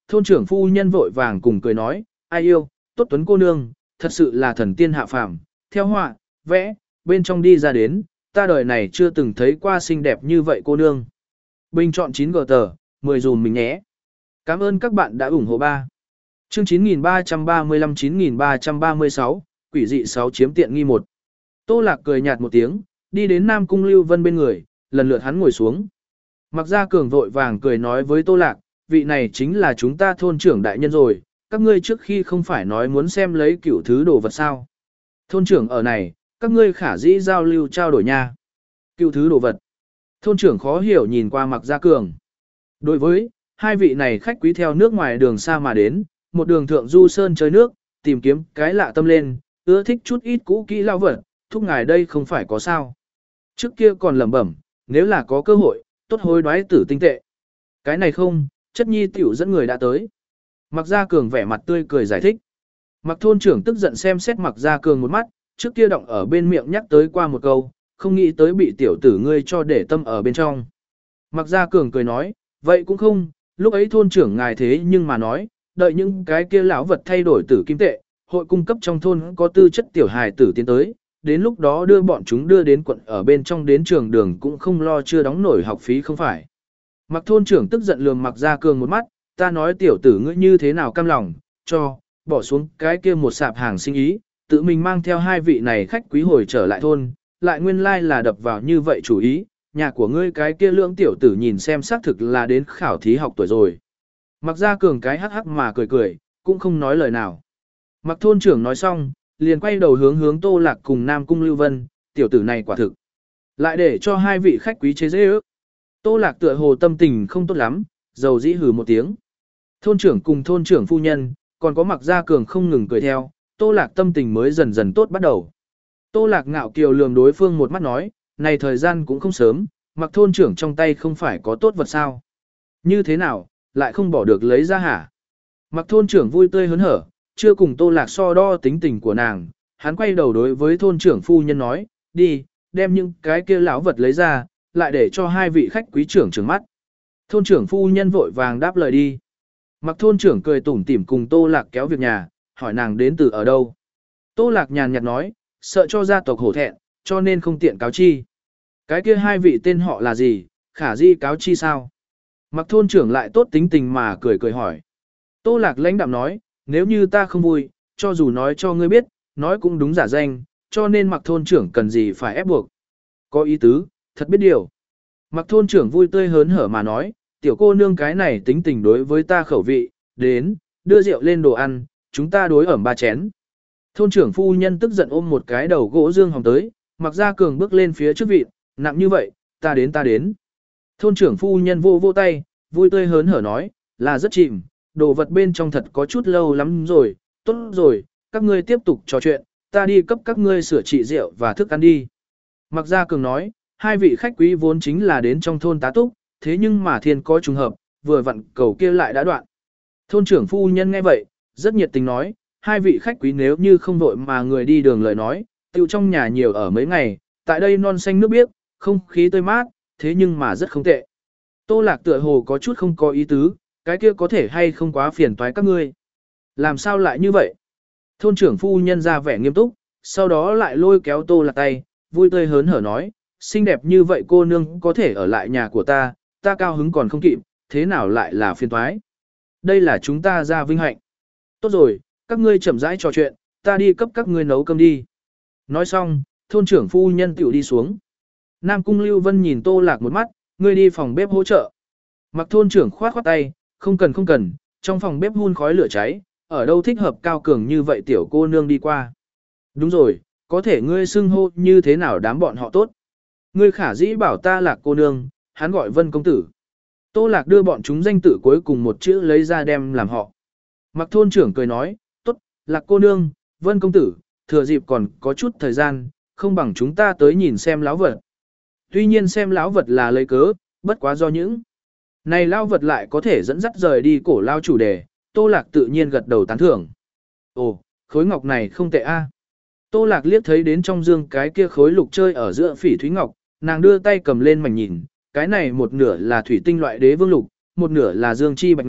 thôn trưởng phu nhân vội vàng cùng cười nói, ai yêu, tốt tuấn cô nương, thật sự là thần tiên hạ phàm, theo họa, vẽ, bên trong đi ra đến, ta đời này chưa từng thấy qua xinh đẹp như vậy cô nương. Bình chọn chín gờ tờ, mười dùm mình nhé. Cảm ơn các bạn đã ủng hộ ba. Chương chín nghìn ba trăm ba mươi lăm chín nghìn ba trăm ba mươi sáu, quỷ dị sáu chiếm tiện nghi một. Tô Lạc cười nhạt một tiếng, đi đến Nam Cung Lưu Vân bên người, lần lượt hắn ngồi xuống. Mặc Gia Cường vội vàng cười nói với Tô Lạc, vị này chính là chúng ta thôn trưởng đại nhân rồi, các ngươi trước khi không phải nói muốn xem lấy cửu thứ đồ vật sao. Thôn trưởng ở này, các ngươi khả dĩ giao lưu trao đổi nha. Cửu thứ đồ vật. Thôn trưởng khó hiểu nhìn qua Mặc Gia Cường. Đối với, hai vị này khách quý theo nước ngoài đường xa mà đến, một đường thượng du sơn chơi nước, tìm kiếm cái lạ tâm lên, ưa thích chút ít cũ kỹ lao vật, thúc ngài đây không phải có sao. Trước kia còn lẩm bẩm, nếu là có cơ hội, tốt hối đoái tử tinh tệ. Cái này không, chất nhi tiểu dẫn người đã tới. Mặc Gia Cường vẻ mặt tươi cười giải thích. Mặc thôn trưởng tức giận xem xét Mặc Gia Cường một mắt, trước kia động ở bên miệng nhắc tới qua một câu, không nghĩ tới bị tiểu tử ngươi cho để tâm ở bên trong. Mặc Gia Cường cười nói, vậy cũng không, lúc ấy thôn trưởng ngài thế nhưng mà nói, đợi những cái kia lão vật thay đổi tử kim tệ, hội cung cấp trong thôn có tư chất tiểu hài tử tiến tới, đến lúc đó đưa bọn chúng đưa đến quận ở bên trong đến trường đường cũng không lo chưa đóng nổi học phí không phải. Mặc thôn trưởng tức giận lườm Mặc Gia Cường một mắt, ta nói tiểu tử ngươi như thế nào cam lòng, cho, bỏ xuống cái kia một sạp hàng sinh ý, tự mình mang theo hai vị này khách quý hồi trở lại thôn, lại nguyên lai like là đập vào như vậy chủ ý, nhà của ngươi cái kia lưỡng tiểu tử nhìn xem xác thực là đến khảo thí học tuổi rồi. Mặc Gia Cường cái hắc hắc mà cười cười, cũng không nói lời nào. Mặc thôn trưởng nói xong, liền quay đầu hướng hướng Tô Lạc cùng Nam Cung Lưu Vân, tiểu tử này quả thực. Lại để cho hai vị khách quý chế dễ ước. Tô Lạc tựa hồ tâm tình không tốt lắm, dầu dĩ hừ một tiếng. Thôn trưởng cùng thôn trưởng phu nhân, còn có Mặc Gia Cường không ngừng cười theo, Tô Lạc tâm tình mới dần dần tốt bắt đầu. Tô Lạc ngạo kiều lườm đối phương một mắt nói, này thời gian cũng không sớm, Mặc thôn trưởng trong tay không phải có tốt vật sao. Như thế nào, lại không bỏ được lấy ra hả? Mặc thôn trưởng vui tươi hớn hở, chưa cùng Tô Lạc so đo tính tình của nàng, hắn quay đầu đối với thôn trưởng phu nhân nói, đi, đem những cái kia lão vật lấy ra, lại để cho hai vị khách quý trưởng trừng mắt. Thôn trưởng phu nhân vội vàng đáp lời đi. Mặc thôn trưởng cười tủm tỉm cùng Tô Lạc kéo việc nhà, hỏi nàng đến từ ở đâu. Tô Lạc nhàn nhạt nói, sợ cho gia tộc hổ thẹn, cho nên không tiện cáo chi. Cái kia hai vị tên họ là gì, khả di cáo chi sao? Mặc thôn trưởng lại tốt tính tình mà cười cười hỏi. Tô Lạc lãnh đạm nói, nếu như ta không vui, cho dù nói cho ngươi biết, nói cũng đúng giả danh, cho nên Mặc thôn trưởng cần gì phải ép buộc. Có ý tứ, thật biết điều. Mặc thôn trưởng vui tươi hớn hở mà nói, tiểu cô nương cái này tính tình đối với ta khẩu vị, đến, đưa rượu lên đồ ăn, chúng ta đối ẩm ba chén. Thôn trưởng phu nhân tức giận ôm một cái đầu gỗ dương hồng tới, Mặc Gia Cường bước lên phía trước vị, nặng như vậy, ta đến ta đến. Thôn trưởng phu nhân vô vô tay, vui tươi hớn hở nói, là rất chìm, đồ vật bên trong thật có chút lâu lắm rồi, tốt rồi, các ngươi tiếp tục trò chuyện, ta đi cấp các ngươi sửa trị rượu và thức ăn đi. Mặc Gia Cường nói, hai vị khách quý vốn chính là đến trong thôn tá túc, thế nhưng mà thiên có trùng hợp, vừa vặn cầu kia lại đã đoạn. Thôn trưởng phu nhân nghe vậy, rất nhiệt tình nói, hai vị khách quý nếu như không vội mà người đi đường lời nói, tiêu trong nhà nhiều ở mấy ngày, tại đây non xanh nước biếc, không khí tươi mát, thế nhưng mà rất không tệ. Tô Lạc tựa hồ có chút không có ý tứ, cái kia có thể hay không quá phiền toái các ngươi. Làm sao lại như vậy? Thôn trưởng phu nhân ra vẻ nghiêm túc, sau đó lại lôi kéo Tô Lạc tay, vui tươi hớn hở nói, xinh đẹp như vậy cô nương có thể ở lại nhà của ta, ta cao hứng còn không kịp, thế nào lại là phiền toái? Đây là chúng ta ra vinh hạnh. Tốt rồi, các ngươi chậm rãi trò chuyện, ta đi cấp các ngươi nấu cơm đi. Nói xong, thôn trưởng phu nhân tiểu đi xuống. Nam Cung Lưu Vân nhìn Tô Lạc một mắt, ngươi đi phòng bếp hỗ trợ. Mặc thôn trưởng khoát khoát tay, không cần không cần, trong phòng bếp hun khói lửa cháy, ở đâu thích hợp cao cường như vậy tiểu cô nương đi qua. Đúng rồi, có thể ngươi xưng hô như thế nào đám bọn họ tốt. Ngươi khả dĩ bảo ta Lạc cô nương, hắn gọi Vân công tử. Tô Lạc đưa bọn chúng danh tử cuối cùng một chữ lấy ra đem làm họ. Mặc thôn trưởng cười nói, tốt, Lạc cô nương, Vân công tử, thừa dịp còn có chút thời gian, không bằng chúng ta tới nhìn xem láo vật. Tuy nhiên xem láo vật là lấy cớ, bất quá do những này lao vật lại có thể dẫn dắt rời đi cổ lao chủ đề, Tô Lạc tự nhiên gật đầu tán thưởng. Ồ, khối ngọc này không tệ a. Tô Lạc liếc thấy đến trong dương cái kia khối lục chơi ở giữa phỉ thúy ngọc, nàng đưa tay cầm lên mảnh nhìn, cái này một nửa là thủy tinh loại đế vương lục, một nửa là dương chi bạch ngọc,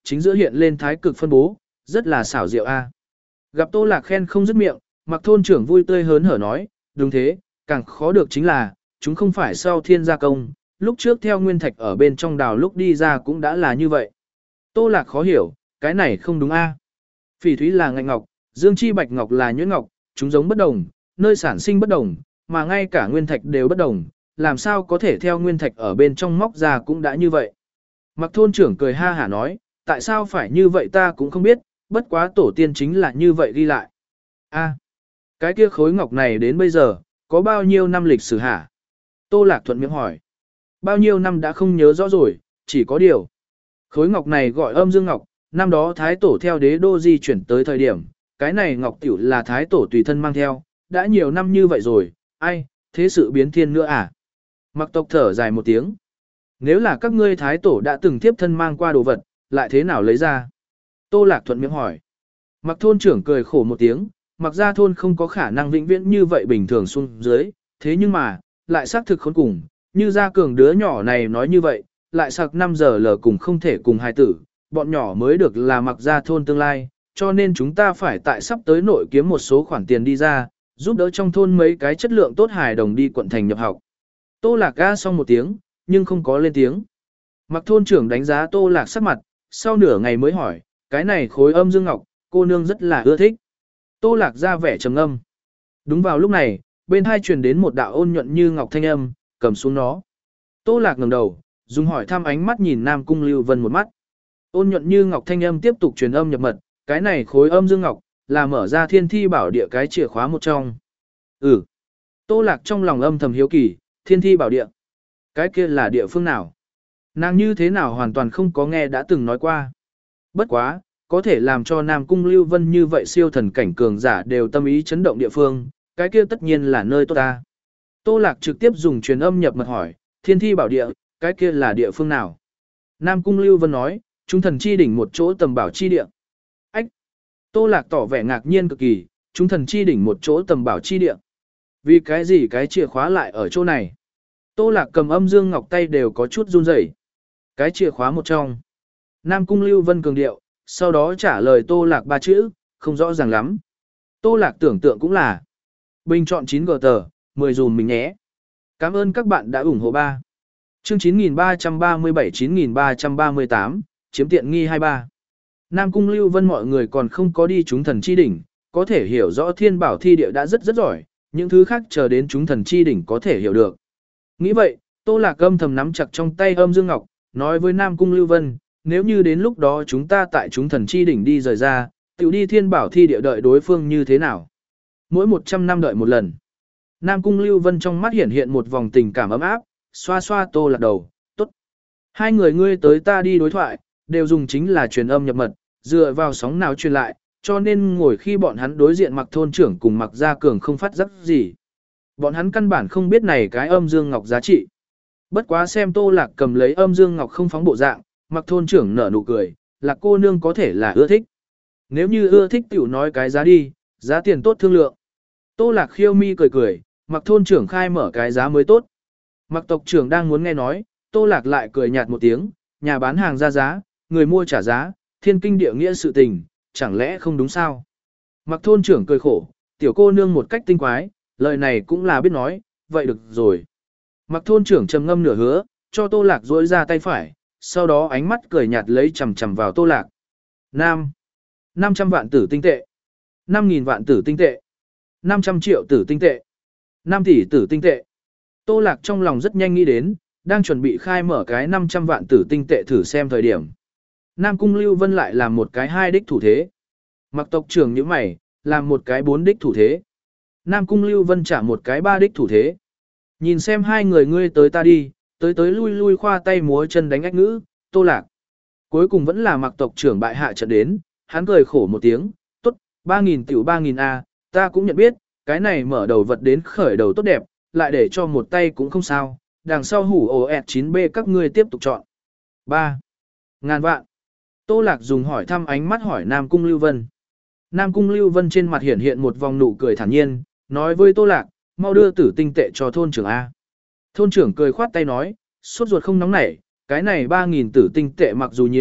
chính giữa hiện lên thái cực phân bố, rất là xảo diệu a. Gặp Tô Lạc khen không dứt miệng, Mặc thôn trưởng vui tươi hớn hở nói, đúng thế, càng khó được chính là, chúng không phải sau thiên gia công, lúc trước theo nguyên thạch ở bên trong đào lúc đi ra cũng đã là như vậy. Tô Lạc khó hiểu, cái này không đúng a. Phỉ thúy là ngạnh ngọc, dương chi bạch ngọc là nhuyễn ngọc, chúng giống bất đồng, nơi sản sinh bất đồng, mà ngay cả nguyên thạch đều bất đồng, làm sao có thể theo nguyên thạch ở bên trong móc ra cũng đã như vậy. Mặc thôn trưởng cười ha hả nói, tại sao phải như vậy ta cũng không biết, bất quá tổ tiên chính là như vậy ghi lại. A, cái kia khối ngọc này đến bây giờ, có bao nhiêu năm lịch sử hả? Tô Lạc thuận miệng hỏi. Bao nhiêu năm đã không nhớ rõ rồi, chỉ có điều. Khối ngọc này gọi âm dương ngọc, năm đó Thái Tổ theo đế đô di chuyển tới thời điểm, cái này ngọc tiểu là Thái Tổ tùy thân mang theo, đã nhiều năm như vậy rồi, ai, thế sự biến thiên nữa à? Mặc tộc thở dài một tiếng. Nếu là các ngươi Thái Tổ đã từng tiếp thân mang qua đồ vật, lại thế nào lấy ra? Tô Lạc thuận miệng hỏi. Mặc thôn trưởng cười khổ một tiếng, mặc ra thôn không có khả năng vĩnh viễn như vậy bình thường xuống dưới, thế nhưng mà, lại xác thực khốn cùng, như gia cường đứa nhỏ này nói như vậy, lại sặc năm giờ lờ cùng không thể cùng hài tử, bọn nhỏ mới được là mặc ra thôn tương lai, cho nên chúng ta phải tại sắp tới nội kiếm một số khoản tiền đi ra, giúp đỡ trong thôn mấy cái chất lượng tốt hài đồng đi quận thành nhập học. Tô Lạc ga xong một tiếng, nhưng không có lên tiếng. Mặc thôn trưởng đánh giá Tô Lạc sắc mặt, sau nửa ngày mới hỏi, cái này khối âm dương ngọc, cô nương rất là ưa thích. Tô Lạc ra vẻ trầm ngâm. Đúng vào lúc này, bên hai truyền đến một đạo ôn nhuận như ngọc thanh âm, cầm xuống nó. Tô Lạc ngẩng đầu, dùng hỏi thăm ánh mắt nhìn Nam Cung Lưu Vân một mắt. Ôn nhuận như ngọc thanh âm tiếp tục truyền âm nhập mật, cái này khối âm dương ngọc, là mở ra thiên thi bảo địa cái chìa khóa một trong. Ừ. Tô Lạc trong lòng âm thầm hiếu kỳ, thiên thi bảo địa. Cái kia là địa phương nào? Nàng như thế nào hoàn toàn không có nghe đã từng nói qua. Bất quá, có thể làm cho Nam Cung Lưu Vân như vậy siêu thần cảnh cường giả đều tâm ý chấn động địa phương, cái kia tất nhiên là nơi tốt ta. Tô Lạc trực tiếp dùng truyền âm nhập mật hỏi, thiên thi bảo địa, cái kia là địa phương nào? Nam Cung Lưu Vân nói, chúng thần chi đỉnh một chỗ tầm bảo chi địa. Ách! Tô Lạc tỏ vẻ ngạc nhiên cực kỳ, chúng thần chi đỉnh một chỗ tầm bảo chi địa. Vì cái gì cái chìa khóa lại ở chỗ này? Tô Lạc cầm âm dương ngọc tay đều có chút run rẩy. Cái chìa khóa một trong. Nam Cung Lưu Vân cường điệu, sau đó trả lời Tô Lạc ba chữ, không rõ ràng lắm. Tô Lạc tưởng tượng cũng là bình chọn chín gờ tờ, mười dùm mình nhé. Cảm ơn các bạn đã ủng hộ ba. Chương chín nghìn ba trăm ba mươi bảy chín nghìn ba trăm ba mươi tám, chiếm tiện nghi hai mươi ba. Nam Cung Lưu Vân mọi người còn không có đi chúng thần chi đỉnh, có thể hiểu rõ thiên bảo thi địa đã rất rất giỏi, những thứ khác chờ đến chúng thần chi đỉnh có thể hiểu được. Nghĩ vậy, Tô Lạc âm thầm nắm chặt trong tay âm dương ngọc, nói với Nam Cung Lưu Vân, nếu như đến lúc đó chúng ta tại chúng thần chi đỉnh đi rời ra, tiểu đi thiên bảo thi địa đợi đối phương như thế nào? Mỗi một trăm năm đợi một lần. Nam Cung Lưu Vân trong mắt hiện hiện một vòng tình cảm ấm áp, xoa xoa Tô Lạc đầu, tốt. Hai người ngươi tới ta đi đối thoại, đều dùng chính là truyền âm nhập mật, dựa vào sóng nào truyền lại, cho nên ngồi khi bọn hắn đối diện Mặc thôn trưởng cùng Mặc Gia Cường không phát giác gì. Bọn hắn căn bản không biết này cái âm dương ngọc giá trị. Bất quá xem Tô Lạc cầm lấy âm dương ngọc không phóng bộ dạng, Mặc thôn trưởng nở nụ cười, Lạc cô nương có thể là ưa thích. Nếu như ưa thích tiểu nói cái giá đi, giá tiền tốt thương lượng. Tô Lạc khiêu mi cười cười, Mặc thôn trưởng khai mở cái giá mới tốt. Mặc tộc trưởng đang muốn nghe nói, Tô Lạc lại cười nhạt một tiếng, nhà bán hàng ra giá, người mua trả giá, thiên kinh địa nghĩa sự tình, chẳng lẽ không đúng sao? Mặc thôn trưởng cười khổ, tiểu cô nương một cách tinh quái, lời này cũng là biết nói, vậy được rồi. Mặc thôn trưởng trầm ngâm nửa hứa, cho Tô Lạc duỗi ra tay phải, sau đó ánh mắt cười nhạt lấy chằm chằm vào Tô Lạc. Nam. năm trăm vạn tử tinh tệ. năm nghìn vạn tử tinh tệ. năm trăm triệu tử tinh tệ. năm tỷ tử tinh tệ. Tô Lạc trong lòng rất nhanh nghĩ đến, đang chuẩn bị khai mở cái năm trăm vạn tử tinh tệ thử xem thời điểm. Nam Cung Lưu Vân lại làm một cái hai đích thủ thế. Mặc tộc trưởng như mày, làm một cái bốn đích thủ thế. Nam Cung Lưu Vân trả một cái ba đích thủ thế. Nhìn xem hai người ngươi tới ta đi, tới tới lui lui khoa tay múa chân đánh ách ngữ, Tô Lạc. Cuối cùng vẫn là Mặc tộc trưởng bại hạ trận đến, hắn cười khổ một tiếng, tốt, ba nghìn tiểu ba nghìn A, ta cũng nhận biết, cái này mở đầu vật đến khởi đầu tốt đẹp, lại để cho một tay cũng không sao, đằng sau hủ ổ ẹt chín B các ngươi tiếp tục chọn. ba. Ngàn vạn. Tô Lạc dùng hỏi thăm ánh mắt hỏi Nam Cung Lưu Vân. Nam Cung Lưu Vân trên mặt hiện hiện một vòng nụ cười thản nhiên, nói với Tô Lạc, mau đưa tử tinh tệ cho thôn trưởng A. Thôn trưởng cười khoát tay nói, sốt ruột không nóng nảy, cái này ba nghìn tử tinh tệ mặc dù nhiều,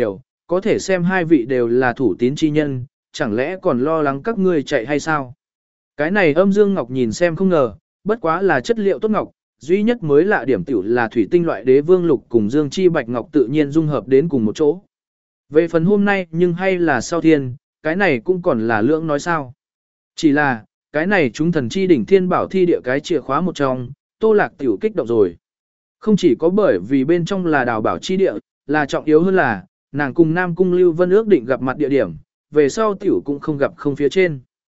có thể xem hai vị đều là thủ tín chi nhân, chẳng lẽ còn lo lắng các ngươi chạy hay sao? Cái này Âm Dương Ngọc nhìn xem không ngờ, bất quá là chất liệu tốt ngọc, duy nhất mới lạ điểm tiểu là thủy tinh loại đế vương lục cùng dương chi bạch ngọc tự nhiên dung hợp đến cùng một chỗ. Về phần hôm nay nhưng hay là sau thiên, cái này cũng còn là lưỡng nói sao. Chỉ là, cái này chúng thần chi đỉnh thiên bảo thi địa cái chìa khóa một trong, Tô Lạc tiểu kích động rồi. Không chỉ có bởi vì bên trong là đào bảo chi địa, là trọng yếu hơn là, nàng cùng Nam Cung Lưu Vân ước định gặp mặt địa điểm, về sau tiểu cũng không gặp không phía trên.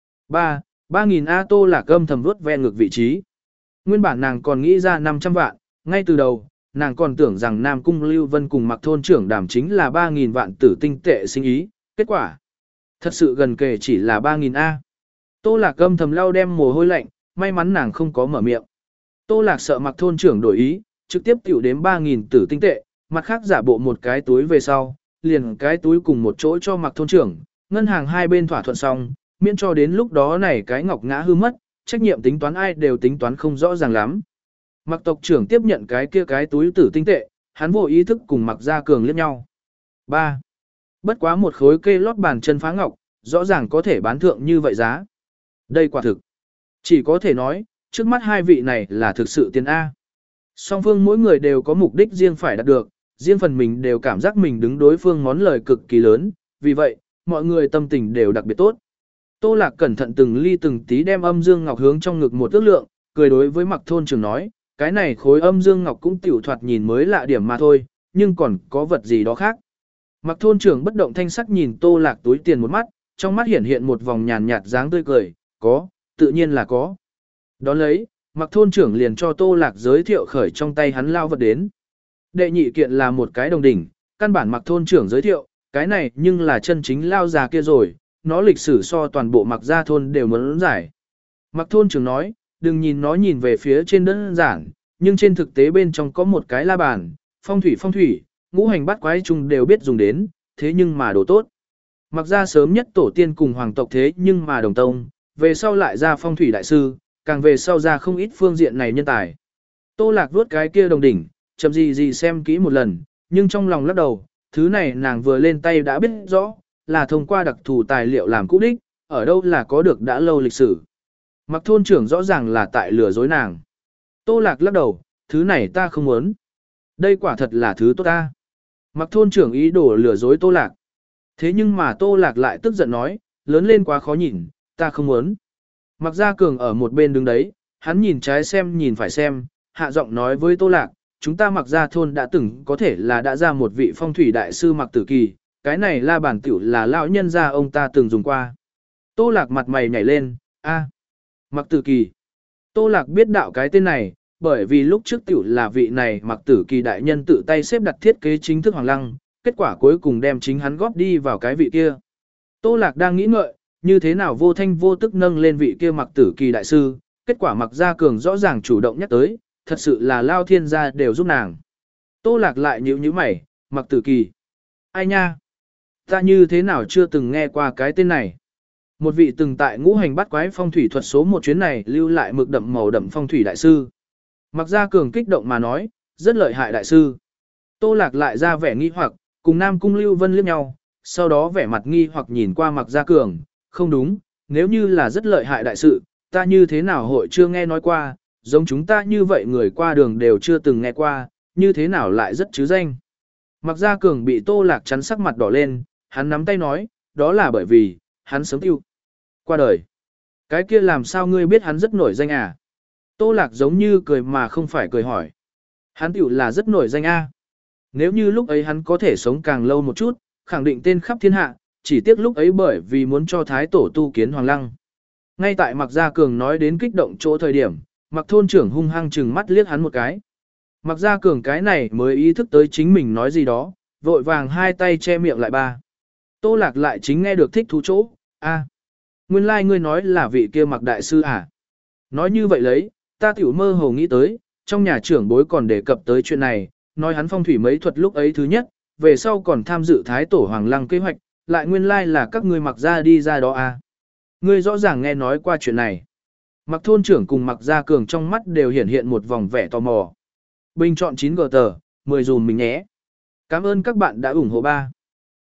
ba ba nghìn A Tô Lạc âm thầm vuốt ve ngược vị trí. Nguyên bản nàng còn nghĩ ra năm trăm vạn, ngay từ đầu, nàng còn tưởng rằng Nam Cung Lưu Vân cùng Mặc thôn trưởng đảm chính là ba nghìn vạn tử tinh tệ sinh ý, kết quả thật sự gần kề chỉ là ba nghìn A. Tô Lạc âm thầm lau đem mồ hôi lạnh, may mắn nàng không có mở miệng. Tô Lạc sợ Mặc thôn trưởng đổi ý, trực tiếp tiểu đếm ba nghìn tử tinh tệ, mặt khác giả bộ một cái túi về sau, liền cái túi cùng một chỗ cho Mặc thôn trưởng, ngân hàng hai bên thỏa thuận xong, miễn cho đến lúc đó này cái ngọc ngã hư mất, trách nhiệm tính toán ai đều tính toán không rõ ràng lắm. Mặc tộc trưởng tiếp nhận cái kia cái túi tử tinh tệ, hắn vô ý thức cùng Mặc Gia Cường liếc nhau. ba Bất quá một khối kê lót bàn chân phá ngọc, rõ ràng có thể bán thượng như vậy giá. Đây quả thực. Chỉ có thể nói, trước mắt hai vị này là thực sự tiền A. Song phương mỗi người đều có mục đích riêng phải đạt được, riêng phần mình đều cảm giác mình đứng đối phương món lời cực kỳ lớn, vì vậy, mọi người tâm tình đều đặc biệt tốt. Tô Lạc cẩn thận từng ly từng tí đem âm dương ngọc hướng trong ngực một ước lượng, cười đối với Mặc thôn trưởng nói, cái này khối âm dương ngọc cũng tiểu thoạt nhìn mới lạ điểm mà thôi, nhưng còn có vật gì đó khác. Mặc thôn trưởng bất động thanh sắc nhìn Tô Lạc túi tiền một mắt, trong mắt hiện hiện một vòng nhàn nhạt dáng tươi cười, có, tự nhiên là có. Đón lấy, Mặc thôn trưởng liền cho Tô Lạc giới thiệu khởi trong tay hắn lao vật đến. Đệ nhị kiện là một cái đồng đỉnh, căn bản Mặc thôn trưởng giới thiệu, cái này nhưng là chân chính lao già kia rồi, nó lịch sử so toàn bộ Mặc Gia thôn đều muốn giải. Mặc thôn trưởng nói, đừng nhìn nó nhìn về phía trên đơn giản, nhưng trên thực tế bên trong có một cái la bàn, phong thủy phong thủy, ngũ hành bát quái chung đều biết dùng đến, thế nhưng mà đồ tốt. Mặc Gia sớm nhất tổ tiên cùng hoàng tộc thế nhưng mà đồng tông, về sau lại ra phong thủy đại sư, càng về sau ra không ít phương diện này nhân tài. Tô Lạc vuốt cái kia đồng đỉnh, chậm gì gì xem kỹ một lần, nhưng trong lòng lắc đầu, thứ này nàng vừa lên tay đã biết rõ, là thông qua đặc thù tài liệu làm cũ đích, ở đâu là có được đã lâu lịch sử. Mặc thôn trưởng rõ ràng là tại lừa dối nàng. Tô Lạc lắc đầu, thứ này ta không muốn. Đây quả thật là thứ tốt ta. Mặc thôn trưởng ý đồ lừa dối Tô Lạc. Thế nhưng mà Tô Lạc lại tức giận nói, lớn lên quá khó nhìn, ta không muốn. Mặc Gia Cường ở một bên đứng đấy, hắn nhìn trái xem nhìn phải xem, hạ giọng nói với Tô Lạc, chúng ta Mặc Gia thôn đã từng có thể là đã ra một vị phong thủy đại sư Mặc Tử Kỳ, cái này la bàn tiểu là lão nhân gia ông ta từng dùng qua. Tô Lạc mặt mày nhảy lên, a, Mặc Tử Kỳ. Tô Lạc biết đạo cái tên này, bởi vì lúc trước tiểu là vị này Mặc Tử Kỳ đại nhân tự tay xếp đặt thiết kế chính thức hoàng lăng, kết quả cuối cùng đem chính hắn góp đi vào cái vị kia. Tô Lạc đang nghĩ ngợi, như thế nào vô thanh vô tức nâng lên vị kia Mặc Tử Kỳ đại sư, kết quả Mặc Gia Cường rõ ràng chủ động nhắc tới, thật sự là lao thiên gia đều giúp nàng. Tô Lạc lại nhíu nhíu mày, Mặc Tử Kỳ. Ai nha? Ta như thế nào chưa từng nghe qua cái tên này? Một vị từng tại ngũ hành bắt quái phong thủy thuật số một chuyến này lưu lại mực đậm màu đậm phong thủy đại sư. Mặc Gia Cường kích động mà nói, rất lợi hại đại sư. Tô Lạc lại ra vẻ nghi hoặc, cùng Nam Cung Lưu Vân liếc nhau, sau đó vẻ mặt nghi hoặc nhìn qua Mặc Gia Cường, không đúng, nếu như là rất lợi hại đại sự, ta như thế nào hội chưa nghe nói qua, giống chúng ta như vậy người qua đường đều chưa từng nghe qua, như thế nào lại rất chứ danh. Mặc Gia Cường bị Tô Lạc chắn sắc mặt đỏ lên, hắn nắm tay nói, đó là bởi vì, hắn sớm tiêu qua đời. Cái kia làm sao ngươi biết hắn rất nổi danh à? Tô Lạc giống như cười mà không phải cười hỏi. Hắn tiểu là rất nổi danh a. Nếu như lúc ấy hắn có thể sống càng lâu một chút, khẳng định tên khắp thiên hạ, chỉ tiếc lúc ấy bởi vì muốn cho Thái Tổ tu kiến Hoàng Lăng. Ngay tại Mặc Gia Cường nói đến kích động chỗ thời điểm, Mặc thôn trưởng hung hăng trừng mắt liếc hắn một cái. Mặc Gia Cường cái này mới ý thức tới chính mình nói gì đó, vội vàng hai tay che miệng lại ba. Tô Lạc lại chính nghe được thích thú chỗ, a, nguyên lai like ngươi nói là vị kia Mặc đại sư à? Nói như vậy lấy, ta tiểu mơ hồ nghĩ tới, trong nhà trưởng bối còn đề cập tới chuyện này, nói hắn phong thủy mấy thuật lúc ấy thứ nhất, về sau còn tham dự Thái Tổ Hoàng Lăng kế hoạch, lại nguyên lai like là các ngươi Mặc gia đi ra đó à? Ngươi rõ ràng nghe nói qua chuyện này. Mặc thôn trưởng cùng Mặc Gia Cường trong mắt đều hiện hiện một vòng vẻ tò mò. Bình chọn chín gờ tờ, mười dùm mình nhé. Cảm ơn các bạn đã ủng hộ ba.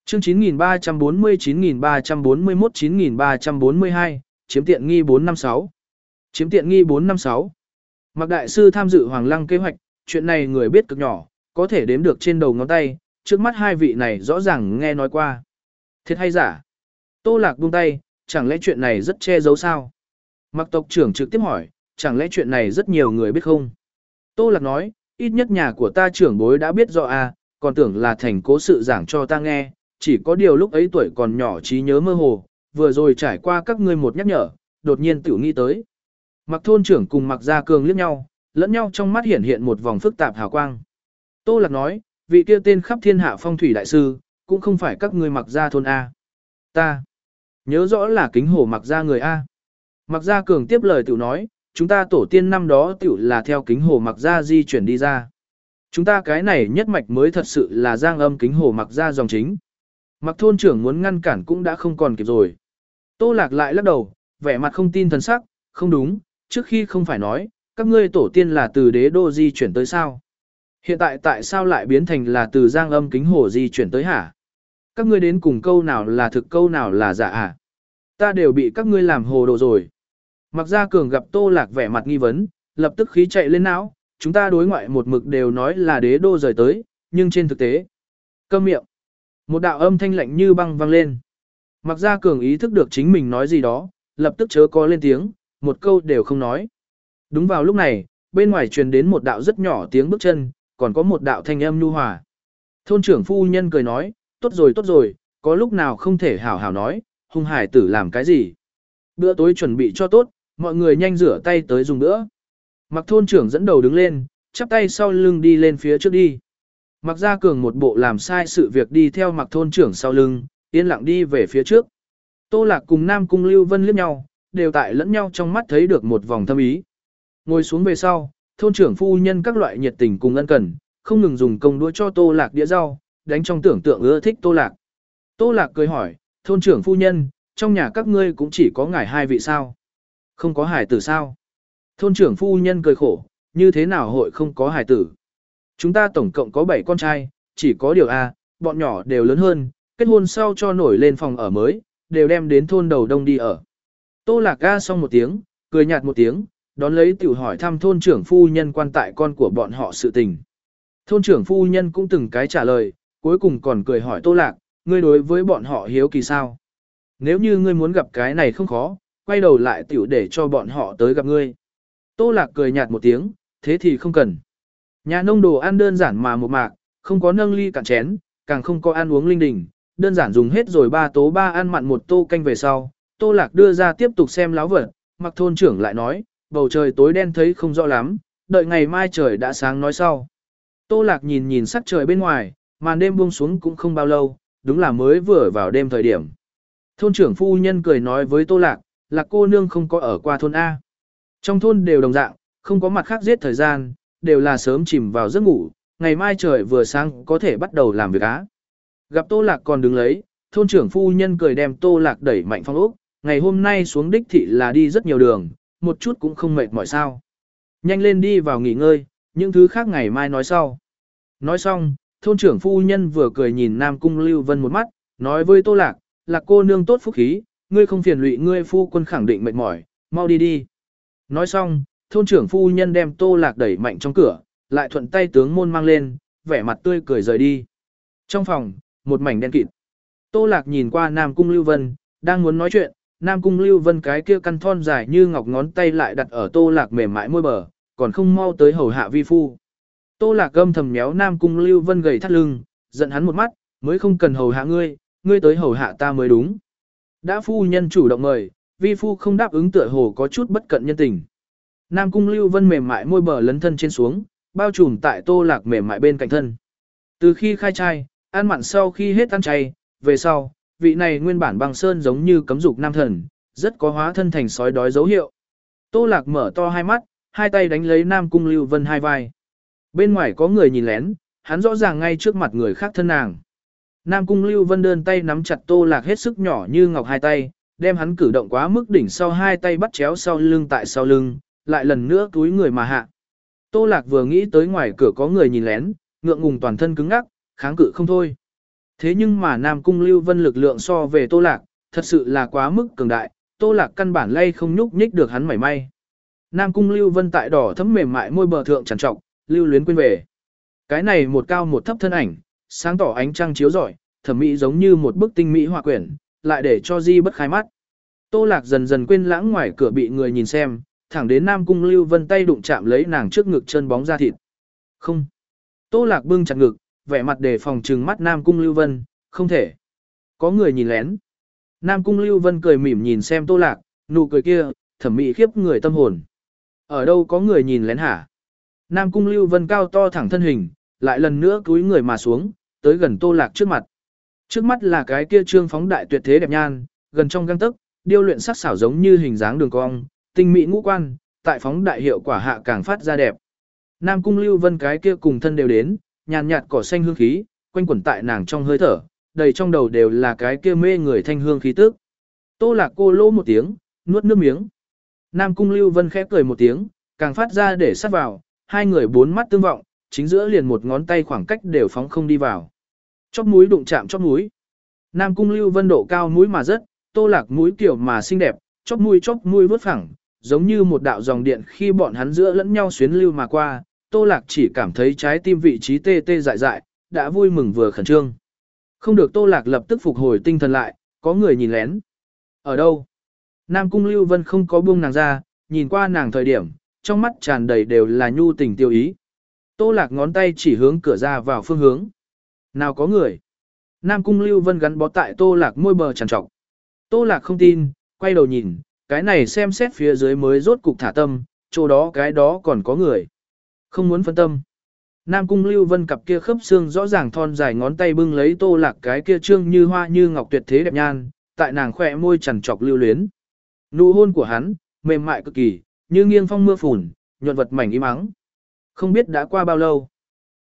Chương chín nghìn ba trăm bốn mươi chín nghìn ba trăm bốn mươi mốt chín nghìn ba trăm bốn mươi hai, chiếm tiện nghi bốn năm sáu. Chiếm tiện nghi bốn năm sáu. Mạc đại sư tham dự Hoàng Lăng kế hoạch, chuyện này người biết cực nhỏ, có thể đếm được trên đầu ngón tay, trước mắt hai vị này rõ ràng nghe nói qua. Thiệt hay giả? Tô Lạc buông tay, chẳng lẽ chuyện này rất che giấu sao? Mạc tộc trưởng trực tiếp hỏi, chẳng lẽ chuyện này rất nhiều người biết không? Tô Lạc nói, ít nhất nhà của ta trưởng bối đã biết rõ à, còn tưởng là thành cố sự giảng cho ta nghe, chỉ có điều lúc ấy tuổi còn nhỏ trí nhớ mơ hồ, vừa rồi trải qua các ngươi một nhắc nhở, đột nhiên tiểu nghĩ tới. Mạc thôn trưởng cùng Mạc Gia Cường liếc nhau, lẫn nhau trong mắt hiện hiện một vòng phức tạp hào quang. Tô Lạc nói, vị kia tên khắp thiên hạ phong thủy đại sư, cũng không phải các ngươi Mạc Gia thôn A. Ta nhớ rõ là kính hồ Mạc Gia người A. Mạc Gia Cường tiếp lời tiểu nói, chúng ta tổ tiên năm đó tiểu là theo kính hồ Mạc Gia di chuyển đi ra. Chúng ta cái này nhất mạch mới thật sự là giang âm kính hồ Mạc Gia dòng chính. Mạc thôn trưởng muốn ngăn cản cũng đã không còn kịp rồi. Tô Lạc lại lắc đầu, vẻ mặt không tin thần sắc, không đúng, trước khi không phải nói, các ngươi tổ tiên là từ đế đô di chuyển tới sao? Hiện tại tại sao lại biến thành là từ giang âm kính hồ di chuyển tới hả? Các ngươi đến cùng câu nào là thực câu nào là giả à? Ta đều bị các ngươi làm hồ đồ rồi. Mạc Gia Cường gặp Tô Lạc vẻ mặt nghi vấn, lập tức khí chạy lên não, chúng ta đối ngoại một mực đều nói là đế đô rời tới, nhưng trên thực tế, câm miệng. Một đạo âm thanh lạnh như băng vang lên. Mạc Gia Cường ý thức được chính mình nói gì đó, lập tức chớ có lên tiếng, một câu đều không nói. Đúng vào lúc này, bên ngoài truyền đến một đạo rất nhỏ tiếng bước chân, còn có một đạo thanh âm nhu hòa. Thôn trưởng phu nhân cười nói, tốt rồi tốt rồi, có lúc nào không thể hảo hảo nói, hung hải tử làm cái gì. Bữa tối chuẩn bị cho tốt, mọi người nhanh rửa tay tới dùng bữa. Mạc thôn trưởng dẫn đầu đứng lên, chắp tay sau lưng đi lên phía trước đi. Mạc Gia Cường một bộ làm sai sự việc đi theo Mạc thôn trưởng sau lưng, yên lặng đi về phía trước. Tô Lạc cùng Nam Cung Lưu Vân liếc nhau, đều tại lẫn nhau trong mắt thấy được một vòng thâm ý. Ngồi xuống về sau, thôn trưởng phu nhân các loại nhiệt tình cùng ân cần, không ngừng dùng công đũa cho Tô Lạc đĩa rau, đánh trong tưởng tượng ưa thích Tô Lạc. Tô Lạc cười hỏi, thôn trưởng phu nhân, trong nhà các ngươi cũng chỉ có ngài hai vị sao? Không có hải tử sao? Thôn trưởng phu nhân cười khổ, như thế nào hội không có hải tử? Chúng ta tổng cộng có bảy con trai, chỉ có điều A, bọn nhỏ đều lớn hơn, kết hôn sau cho nổi lên phòng ở mới, đều đem đến thôn đầu đông đi ở. Tô Lạc ga xong một tiếng, cười nhạt một tiếng, đón lấy tiểu hỏi thăm thôn trưởng phu nhân quan tại con của bọn họ sự tình. Thôn trưởng phu nhân cũng từng cái trả lời, cuối cùng còn cười hỏi Tô Lạc, ngươi đối với bọn họ hiếu kỳ sao? Nếu như ngươi muốn gặp cái này không khó, quay đầu lại tiểu để cho bọn họ tới gặp ngươi. Tô Lạc cười nhạt một tiếng, thế thì không cần. Nhà nông đồ ăn đơn giản mà một mạc, không có nâng ly cạn chén, càng không có ăn uống linh đình, đơn giản dùng hết rồi ba tố ba ăn mặn một tô canh về sau. Tô Lạc đưa ra tiếp tục xem láo vật, Mặc thôn trưởng lại nói, bầu trời tối đen thấy không rõ lắm, đợi ngày mai trời đã sáng nói sau. Tô Lạc nhìn nhìn sắc trời bên ngoài, màn đêm buông xuống cũng không bao lâu, đúng là mới vừa vào đêm thời điểm. Thôn trưởng phu nhân cười nói với Tô Lạc, là cô nương không có ở qua thôn A. Trong thôn đều đồng dạng, không có mặt khác giết thời gian, đều là sớm chìm vào giấc ngủ, ngày mai trời vừa sáng có thể bắt đầu làm việc á. Gặp Tô Lạc còn đứng lấy, thôn trưởng phu nhân cười đem Tô Lạc đẩy mạnh phong ốc, ngày hôm nay xuống đích thị là đi rất nhiều đường, một chút cũng không mệt mỏi sao. Nhanh lên đi vào nghỉ ngơi, những thứ khác ngày mai nói sau. Nói xong, thôn trưởng phu nhân vừa cười nhìn Nam Cung Lưu Vân một mắt, nói với Tô Lạc, là cô nương tốt phúc khí, ngươi không phiền lụy ngươi phu quân khẳng định mệt mỏi, mau đi đi. Nói xong, thôn trưởng phu nhân đem Tô Lạc đẩy mạnh trong cửa, lại thuận tay tướng môn mang lên, vẻ mặt tươi cười rời đi. Trong phòng, một mảnh đen kịt. Tô Lạc nhìn qua Nam Cung Lưu Vân, đang muốn nói chuyện, Nam Cung Lưu Vân cái kia căn thon dài như ngọc ngón tay lại đặt ở Tô Lạc mềm mại môi bờ, còn không mau tới hầu hạ vi phu. Tô Lạc gâm thầm méo Nam Cung Lưu Vân gầy thắt lưng, giận hắn một mắt, mới không cần hầu hạ ngươi, ngươi tới hầu hạ ta mới đúng. Đã phu nhân chủ động mời, vi phu không đáp ứng tựa hồ có chút bất cận nhân tình. Nam Cung Lưu Vân mềm mại môi bờ lấn thân trên xuống, bao trùm tại Tô Lạc mềm mại bên cạnh thân. Từ khi khai trai, ăn mặn sau khi hết ăn chay, về sau, vị này nguyên bản băng sơn giống như cấm dục nam thần, rất có hóa thân thành sói đói dấu hiệu. Tô Lạc mở to hai mắt, hai tay đánh lấy Nam Cung Lưu Vân hai vai. Bên ngoài có người nhìn lén, hắn rõ ràng ngay trước mặt người khác thân nàng. Nam Cung Lưu Vân đơn tay nắm chặt Tô Lạc hết sức nhỏ như ngọc hai tay, đem hắn cử động quá mức đỉnh sau hai tay bắt chéo sau lưng tại sau lưng, lại lần nữa túi người mà hạ. Tô Lạc vừa nghĩ tới ngoài cửa có người nhìn lén, ngượng ngùng toàn thân cứng ngắc, kháng cự không thôi. Thế nhưng mà Nam Cung Lưu Vân lực lượng so về Tô Lạc, thật sự là quá mức cường đại, Tô Lạc căn bản lay không nhúc nhích được hắn mảy may. Nam Cung Lưu Vân tại đỏ thấm mềm mại môi bờ thượng trằn trọc, lưu luyến quên về. Cái này một cao một thấp thân ảnh, sáng tỏ ánh trăng chiếu rọi, thẩm mỹ giống như một bức tinh mỹ họa quyển, lại để cho Di bất khai mắt. Tô Lạc dần dần quên lãng ngoài cửa bị người nhìn xem, thẳng đến Nam Cung Lưu Vân tay đụng chạm lấy nàng trước ngực chân bóng da thịt. Không. Tô Lạc bưng chặt ngực, vẻ mặt đề phòng trừng mắt Nam Cung Lưu Vân, không thể. Có người nhìn lén. Nam Cung Lưu Vân cười mỉm nhìn xem Tô Lạc, nụ cười kia, thẩm mỹ khiếp người tâm hồn. Ở đâu có người nhìn lén hả? Nam Cung Lưu Vân cao to thẳng thân hình, lại lần nữa cúi người mà xuống, tới gần Tô Lạc trước mặt. Trước mắt là cái kia trương phóng đại tuyệt thế đẹp nhan, gần trong gang tấc, điêu luyện sắc xảo giống như hình dáng đường cong, tinh mỹ ngũ quan, tại phóng đại hiệu quả hạ càng phát ra đẹp. Nam Cung Lưu Vân cái kia cùng thân đều đến, nhàn nhạt cỏ xanh hương khí, quanh quẩn tại nàng trong hơi thở, đầy trong đầu đều là cái kia mê người thanh hương khí tức. Tô Lạc cô lô một tiếng, nuốt nước miếng. Nam Cung Lưu Vân khẽ cười một tiếng, càng phát ra để sát vào, hai người bốn mắt tương vọng, chính giữa liền một ngón tay khoảng cách đều phóng không đi vào. Chóp mũi đụng chạm chóp mũi. Nam Cung Lưu Vân độ cao mũi mà rất, Tô Lạc mũi kiểu mà xinh đẹp, chóp mũi chóp mũi vút phẳng, giống như một đạo dòng điện khi bọn hắn giữa lẫn nhau xuyến lưu mà qua, Tô Lạc chỉ cảm thấy trái tim vị trí tê tê dại dại, đã vui mừng vừa khẩn trương. Không được, Tô Lạc lập tức phục hồi tinh thần lại, có người nhìn lén. Ở đâu? Nam Cung Lưu Vân không có buông nàng ra, nhìn qua nàng thời điểm, trong mắt tràn đầy đều là nhu tình tiêu ý. Tô Lạc ngón tay chỉ hướng cửa ra vào phương hướng. Nào có người? Nam Cung Lưu Vân gắn bó tại Tô Lạc môi bờ trằn trọc. Tô Lạc không tin, quay đầu nhìn, cái này xem xét phía dưới mới rốt cục thả tâm, chỗ đó cái đó còn có người. Không muốn phân tâm. Nam Cung Lưu Vân cặp kia khớp xương rõ ràng thon dài ngón tay bưng lấy Tô Lạc cái kia trương như hoa như ngọc tuyệt thế đẹp nhan, tại nàng khỏe môi trằn trọc lưu luyến. Nụ hôn của hắn, mềm mại cực kỳ, như nghiêng phong mưa phùn, nhuận vật mảnh im ắng. Không biết đã qua bao lâu.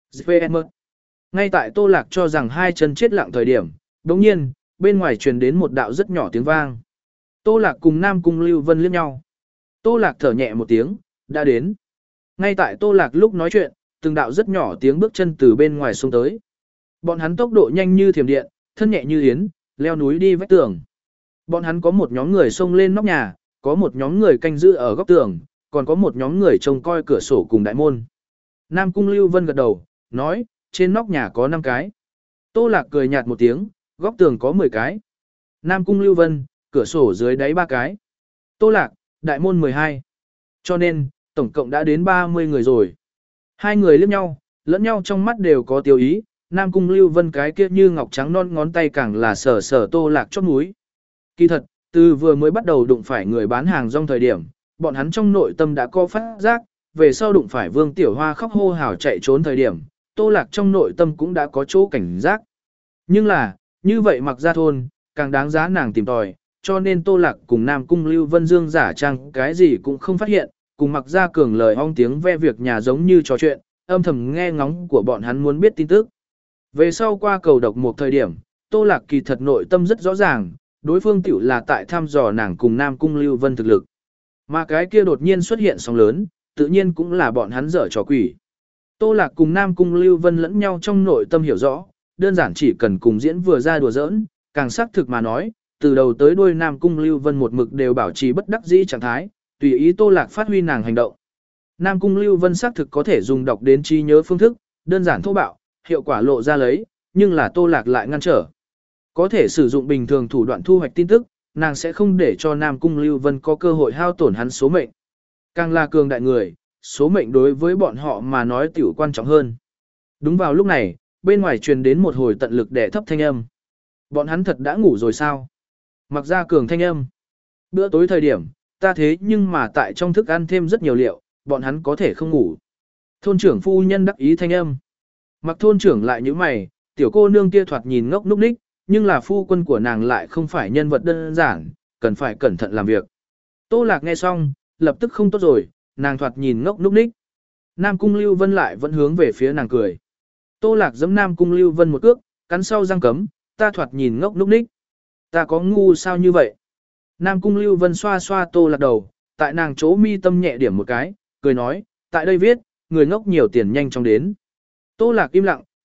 Ngay tại Tô Lạc cho rằng hai chân chết lặng thời điểm, đồng nhiên, bên ngoài truyền đến một đạo rất nhỏ tiếng vang. Tô Lạc cùng Nam Cung Lưu Vân liếc nhau. Tô Lạc thở nhẹ một tiếng, đã đến. Ngay tại Tô Lạc lúc nói chuyện, từng đạo rất nhỏ tiếng bước chân từ bên ngoài xuống tới. Bọn hắn tốc độ nhanh như thiểm điện, thân nhẹ như yến, leo núi đi vách tường. Bọn hắn có một nhóm người xông lên nóc nhà, có một nhóm người canh giữ ở góc tường, còn có một nhóm người trông coi cửa sổ cùng đại môn. Nam Cung Lưu Vân gật đầu, nói, trên nóc nhà có năm cái. Tô Lạc cười nhạt một tiếng, góc tường có mười cái. Nam Cung Lưu Vân, cửa sổ dưới đáy ba cái. Tô Lạc, đại môn mười hai. Cho nên, tổng cộng đã đến ba mươi người rồi. Hai người liếc nhau, lẫn nhau trong mắt đều có tiêu ý, Nam Cung Lưu Vân cái kia như ngọc trắng non ngón tay càng là sờ sờ Tô Lạc chót mũi. Kỳ thật, từ vừa mới bắt đầu đụng phải người bán hàng rong thời điểm, bọn hắn trong nội tâm đã có phát giác, về sau đụng phải Vương Tiểu Hoa khóc hô hào chạy trốn thời điểm, Tô Lạc trong nội tâm cũng đã có chỗ cảnh giác. Nhưng là, như vậy mặc ra thôn, càng đáng giá nàng tìm tòi, cho nên Tô Lạc cùng Nam Cung Lưu Vân Dương giả trang cái gì cũng không phát hiện, cùng mặc ra cường lời ong tiếng ve việc nhà giống như trò chuyện, âm thầm nghe ngóng của bọn hắn muốn biết tin tức. Về sau qua cầu độc một thời điểm, Tô Lạc kỳ thật nội tâm rất rõ ràng, đối phương tiểu là tại thăm dò nàng cùng Nam Cung Lưu Vân thực lực. Mà cái kia đột nhiên xuất hiện sóng lớn, tự nhiên cũng là bọn hắn dở trò quỷ. Tô Lạc cùng Nam Cung Lưu Vân lẫn nhau trong nội tâm hiểu rõ, đơn giản chỉ cần cùng diễn vừa ra đùa giỡn, càng xác thực mà nói, từ đầu tới đuôi Nam Cung Lưu Vân một mực đều bảo trì bất đắc dĩ trạng thái, tùy ý Tô Lạc phát huy nàng hành động. Nam Cung Lưu Vân xác thực có thể dùng đọc đến trí nhớ phương thức, đơn giản thô bạo, hiệu quả lộ ra lấy, nhưng là Tô Lạc lại ngăn trở. Có thể sử dụng bình thường thủ đoạn thu hoạch tin tức, nàng sẽ không để cho Nam Cung Lưu Vân có cơ hội hao tổn hắn số mệnh. Càng là cường đại người, số mệnh đối với bọn họ mà nói tiểu quan trọng hơn. Đúng vào lúc này, bên ngoài truyền đến một hồi tận lực đè thấp thanh âm. Bọn hắn thật đã ngủ rồi sao? Mặc ra cường thanh âm. Bữa tối thời điểm, ta thế nhưng mà tại trong thức ăn thêm rất nhiều liệu, bọn hắn có thể không ngủ. Thôn trưởng phu nhân đắc ý thanh âm. Mặc thôn trưởng lại như mày, tiểu cô nương kia thoạt nhìn ngốc núc ních, nhưng là phu quân của nàng lại không phải nhân vật đơn giản, cần phải cẩn thận làm việc. Tô Lạc nghe xong, lập tức không tốt rồi, nàng thoạt nhìn ngốc núc ních. Nam Cung Lưu Vân lại vẫn hướng về phía nàng cười. Tô Lạc giẫm Nam Cung Lưu Vân một cước, cắn sau răng cấm, ta thoạt nhìn ngốc núc ních. Ta có ngu sao như vậy? Nam Cung Lưu Vân xoa xoa Tô Lạc đầu, tại nàng chỗ mi tâm nhẹ điểm một cái, cười nói, tại đây viết, người ngốc nhiều tiền nhanh chóng đến. Tô Lạc im lặng,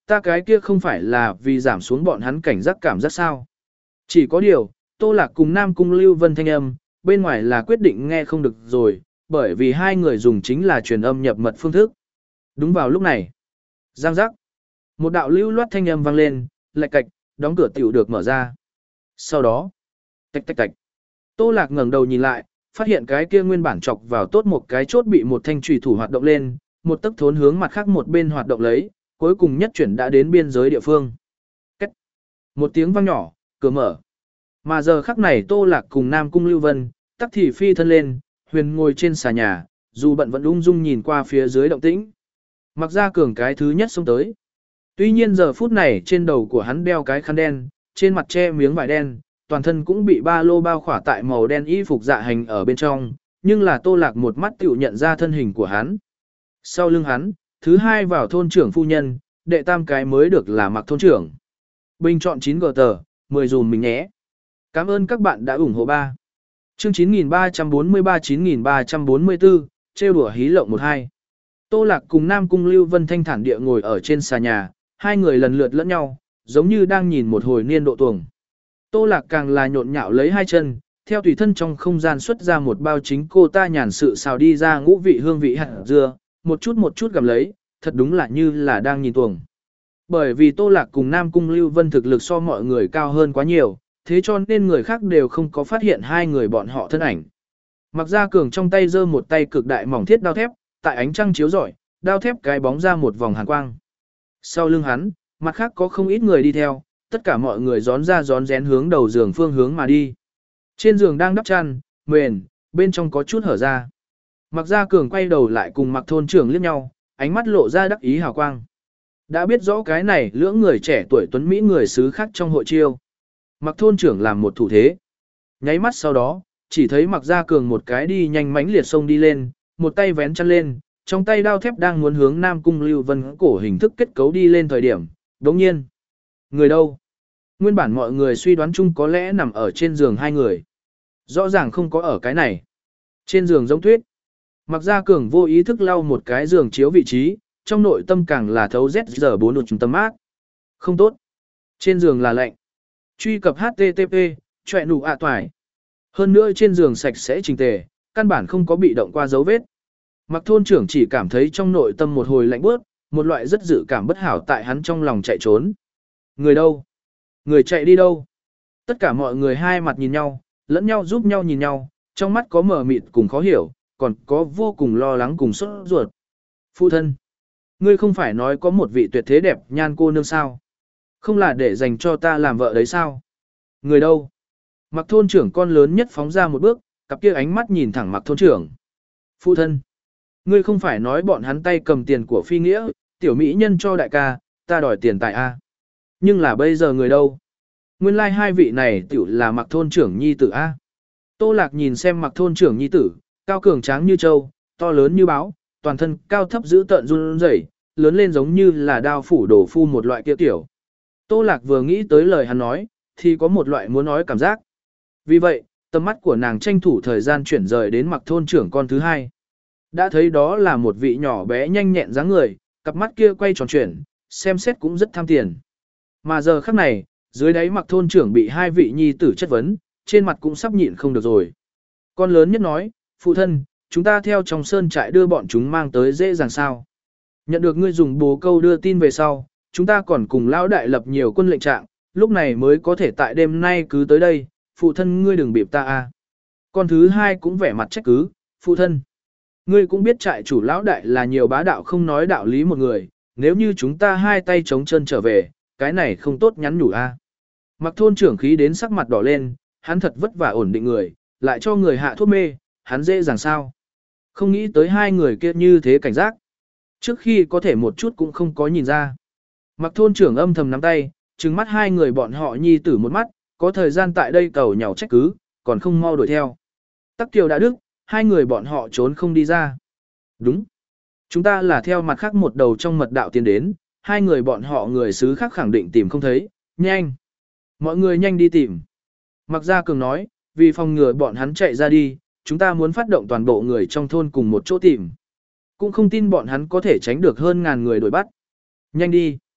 ta cái kia không phải là vì giảm xuống bọn hắn cảnh giác cảm giác sao. Chỉ có điều, Tô Lạc cùng Nam Cung Lưu Vân thanh âm, bên ngoài là quyết định nghe không được rồi, bởi vì hai người dùng chính là truyền âm nhập mật phương thức. Đúng vào lúc này, giang giác, một đạo lưu loát thanh âm vang lên, lạch cạch, đóng cửa tiểu được mở ra. Sau đó, tạch tạch tạch, Tô Lạc ngẩng đầu nhìn lại, phát hiện cái kia nguyên bản chọc vào tốt một cái chốt bị một thanh chùy thủ hoạt động lên, một tấc thốn hướng mặt khác một bên hoạt động lấy, cuối cùng nhất chuyển đã đến biên giới địa phương. Cách. Một tiếng vang nhỏ, cửa mở. Mà giờ khắc này Tô Lạc cùng Nam Cung Lưu Vân, tắc thì phi thân lên, huyền ngồi trên xà nhà, dù bận vẫn ung dung nhìn qua phía dưới động tĩnh. Mặc ra cường cái thứ nhất xông tới. Tuy nhiên giờ phút này trên đầu của hắn đeo cái khăn đen, trên mặt che miếng vải đen, toàn thân cũng bị ba lô bao khỏa tại màu đen y phục dạ hành ở bên trong, nhưng là Tô Lạc một mắt tiểu nhận ra thân hình của hắn. Sau lưng hắn, thứ hai vào thôn trưởng phu nhân, đệ tam cái mới được là Mặc thôn trưởng. Bình chọn chín gờ tờ, mười dùm mình nhé. Cảm ơn các bạn đã ủng hộ ba. Chương chín nghìn ba trăm bốn mươi ba chín nghìn ba trăm bốn mươi tư, trêu đùa hí lộng một hai. Tô Lạc cùng Nam Cung Lưu Vân thanh thản địa ngồi ở trên xà nhà, hai người lần lượt lẫn nhau, giống như đang nhìn một hồi niên độ tuồng. Tô Lạc càng là nhộn nhạo lấy hai chân, theo tùy thân trong không gian xuất ra một bao chính cô ta nhàn sự xào đi ra ngũ vị hương vị hạt dưa, một chút một chút gặm lấy, thật đúng là như là đang nhìn tuồng. Bởi vì Tô Lạc cùng Nam Cung Lưu Vân thực lực so mọi người cao hơn quá nhiều, thế cho nên người khác đều không có phát hiện hai người bọn họ thân ảnh. Mặc Gia Cường trong tay giơ một tay cực đại mỏng thiết đao thép, tại ánh trăng chiếu rọi, đao thép cái bóng ra một vòng hàn quang. Sau lưng hắn, mặt khác có không ít người đi theo, tất cả mọi người gión ra gión rén hướng đầu giường phương hướng mà đi. Trên giường đang đắp chăn, mền, bên trong có chút hở ra. Mặc Gia Cường quay đầu lại cùng Mặc thôn trưởng liếc nhau, ánh mắt lộ ra đắc ý hào quang. Đã biết rõ cái này lưỡng người trẻ tuổi tuấn Mỹ người xứ khác trong hội chiêu. Mặc thôn trưởng làm một thủ thế. Nháy mắt sau đó, chỉ thấy Mặc Gia Cường một cái đi nhanh mãnh liệt xông đi lên, một tay vén chăn lên, trong tay đao thép đang muốn hướng Nam Cung Lưu Vân cổ hình thức kết cấu đi lên thời điểm, đồng nhiên. Người đâu? Nguyên bản mọi người suy đoán chung có lẽ nằm ở trên giường hai người. Rõ ràng không có ở cái này. Trên giường giống thuyết. Mặc Gia Cường vô ý thức lau một cái giường chiếu vị trí, trong nội tâm càng là thấu Z giờ bốn nụt tâm ác. Không tốt. Trên giường là lạnh. Truy cập H T T P, chọe nụ ạ toài. Hơn nữa trên giường sạch sẽ chỉnh tề, căn bản không có bị động qua dấu vết. Mặc thôn trưởng chỉ cảm thấy trong nội tâm một hồi lạnh bước, một loại rất dự cảm bất hảo tại hắn trong lòng chạy trốn. Người đâu? Người chạy đi đâu? Tất cả mọi người hai mặt nhìn nhau, lẫn nhau giúp nhau nhìn nhau, trong mắt có mờ mịt cùng khó hiểu, còn có vô cùng lo lắng cùng sốt ruột. Phụ thân, ngươi không phải nói có một vị tuyệt thế đẹp nhan cô nương sao? Không là để dành cho ta làm vợ đấy sao? Người đâu? Mặc thôn trưởng con lớn nhất phóng ra một bước, cặp kia ánh mắt nhìn thẳng Mặc thôn trưởng. Phụ thân, ngươi không phải nói bọn hắn tay cầm tiền của phi nghĩa, tiểu mỹ nhân cho đại ca, ta đòi tiền tại A. Nhưng là bây giờ người đâu? Nguyên lai like hai vị này tiểu là Mặc thôn trưởng nhi tử A. Tô Lạc nhìn xem Mặc thôn trưởng nhi tử, cao cường tráng như trâu, to lớn như báo, toàn thân cao thấp giữ tợn run rẩy, lớn lên giống như là đao phủ đổ phu một loại kia tiểu. Tô Lạc vừa nghĩ tới lời hắn nói, thì có một loại muốn nói cảm giác. Vì vậy, tầm mắt của nàng tranh thủ thời gian chuyển rời đến Mặc thôn trưởng con thứ hai. Đã thấy đó là một vị nhỏ bé nhanh nhẹn dáng người, cặp mắt kia quay tròn chuyển, xem xét cũng rất tham tiền. Mà giờ khắc này, dưới đáy Mặc thôn trưởng bị hai vị nhi tử chất vấn, trên mặt cũng sắp nhịn không được rồi. Con lớn nhất nói, phụ thân, chúng ta theo trong sơn trại đưa bọn chúng mang tới dễ dàng sao. Nhận được ngươi dùng bố câu đưa tin về sau, chúng ta còn cùng lão đại lập nhiều quân lệnh trạng, lúc này mới có thể tại đêm nay cứ tới đây, phụ thân ngươi đừng bịp ta a. Con thứ hai cũng vẻ mặt trách cứ, phụ thân. Ngươi cũng biết trại chủ lão đại là nhiều bá đạo không nói đạo lý một người, nếu như chúng ta hai tay chống chân trở về, cái này không tốt nhắn nhủ a. Mặc thôn trưởng khí đến sắc mặt đỏ lên, hắn thật vất vả ổn định người, lại cho người hạ thuốc mê, hắn dễ dàng sao. Không nghĩ tới hai người kia như thế cảnh giác. Trước khi có thể một chút cũng không có nhìn ra. Mặc thôn trưởng âm thầm nắm tay, trừng mắt hai người bọn họ nhi tử một mắt, có thời gian tại đây cầu nhào trách cứ, còn không mau đuổi theo. Tắc Kiều đã đức, hai người bọn họ trốn không đi ra. Đúng. Chúng ta là theo mặt khác một đầu trong mật đạo tiến đến, hai người bọn họ người xứ khác khẳng định tìm không thấy, nhanh. Mọi người nhanh đi tìm. Mặc Gia Cường nói, vì phòng ngừa bọn hắn chạy ra đi, chúng ta muốn phát động toàn bộ người trong thôn cùng một chỗ tìm. Cũng không tin bọn hắn có thể tránh được hơn ngàn người đuổi bắt. Nhanh đi.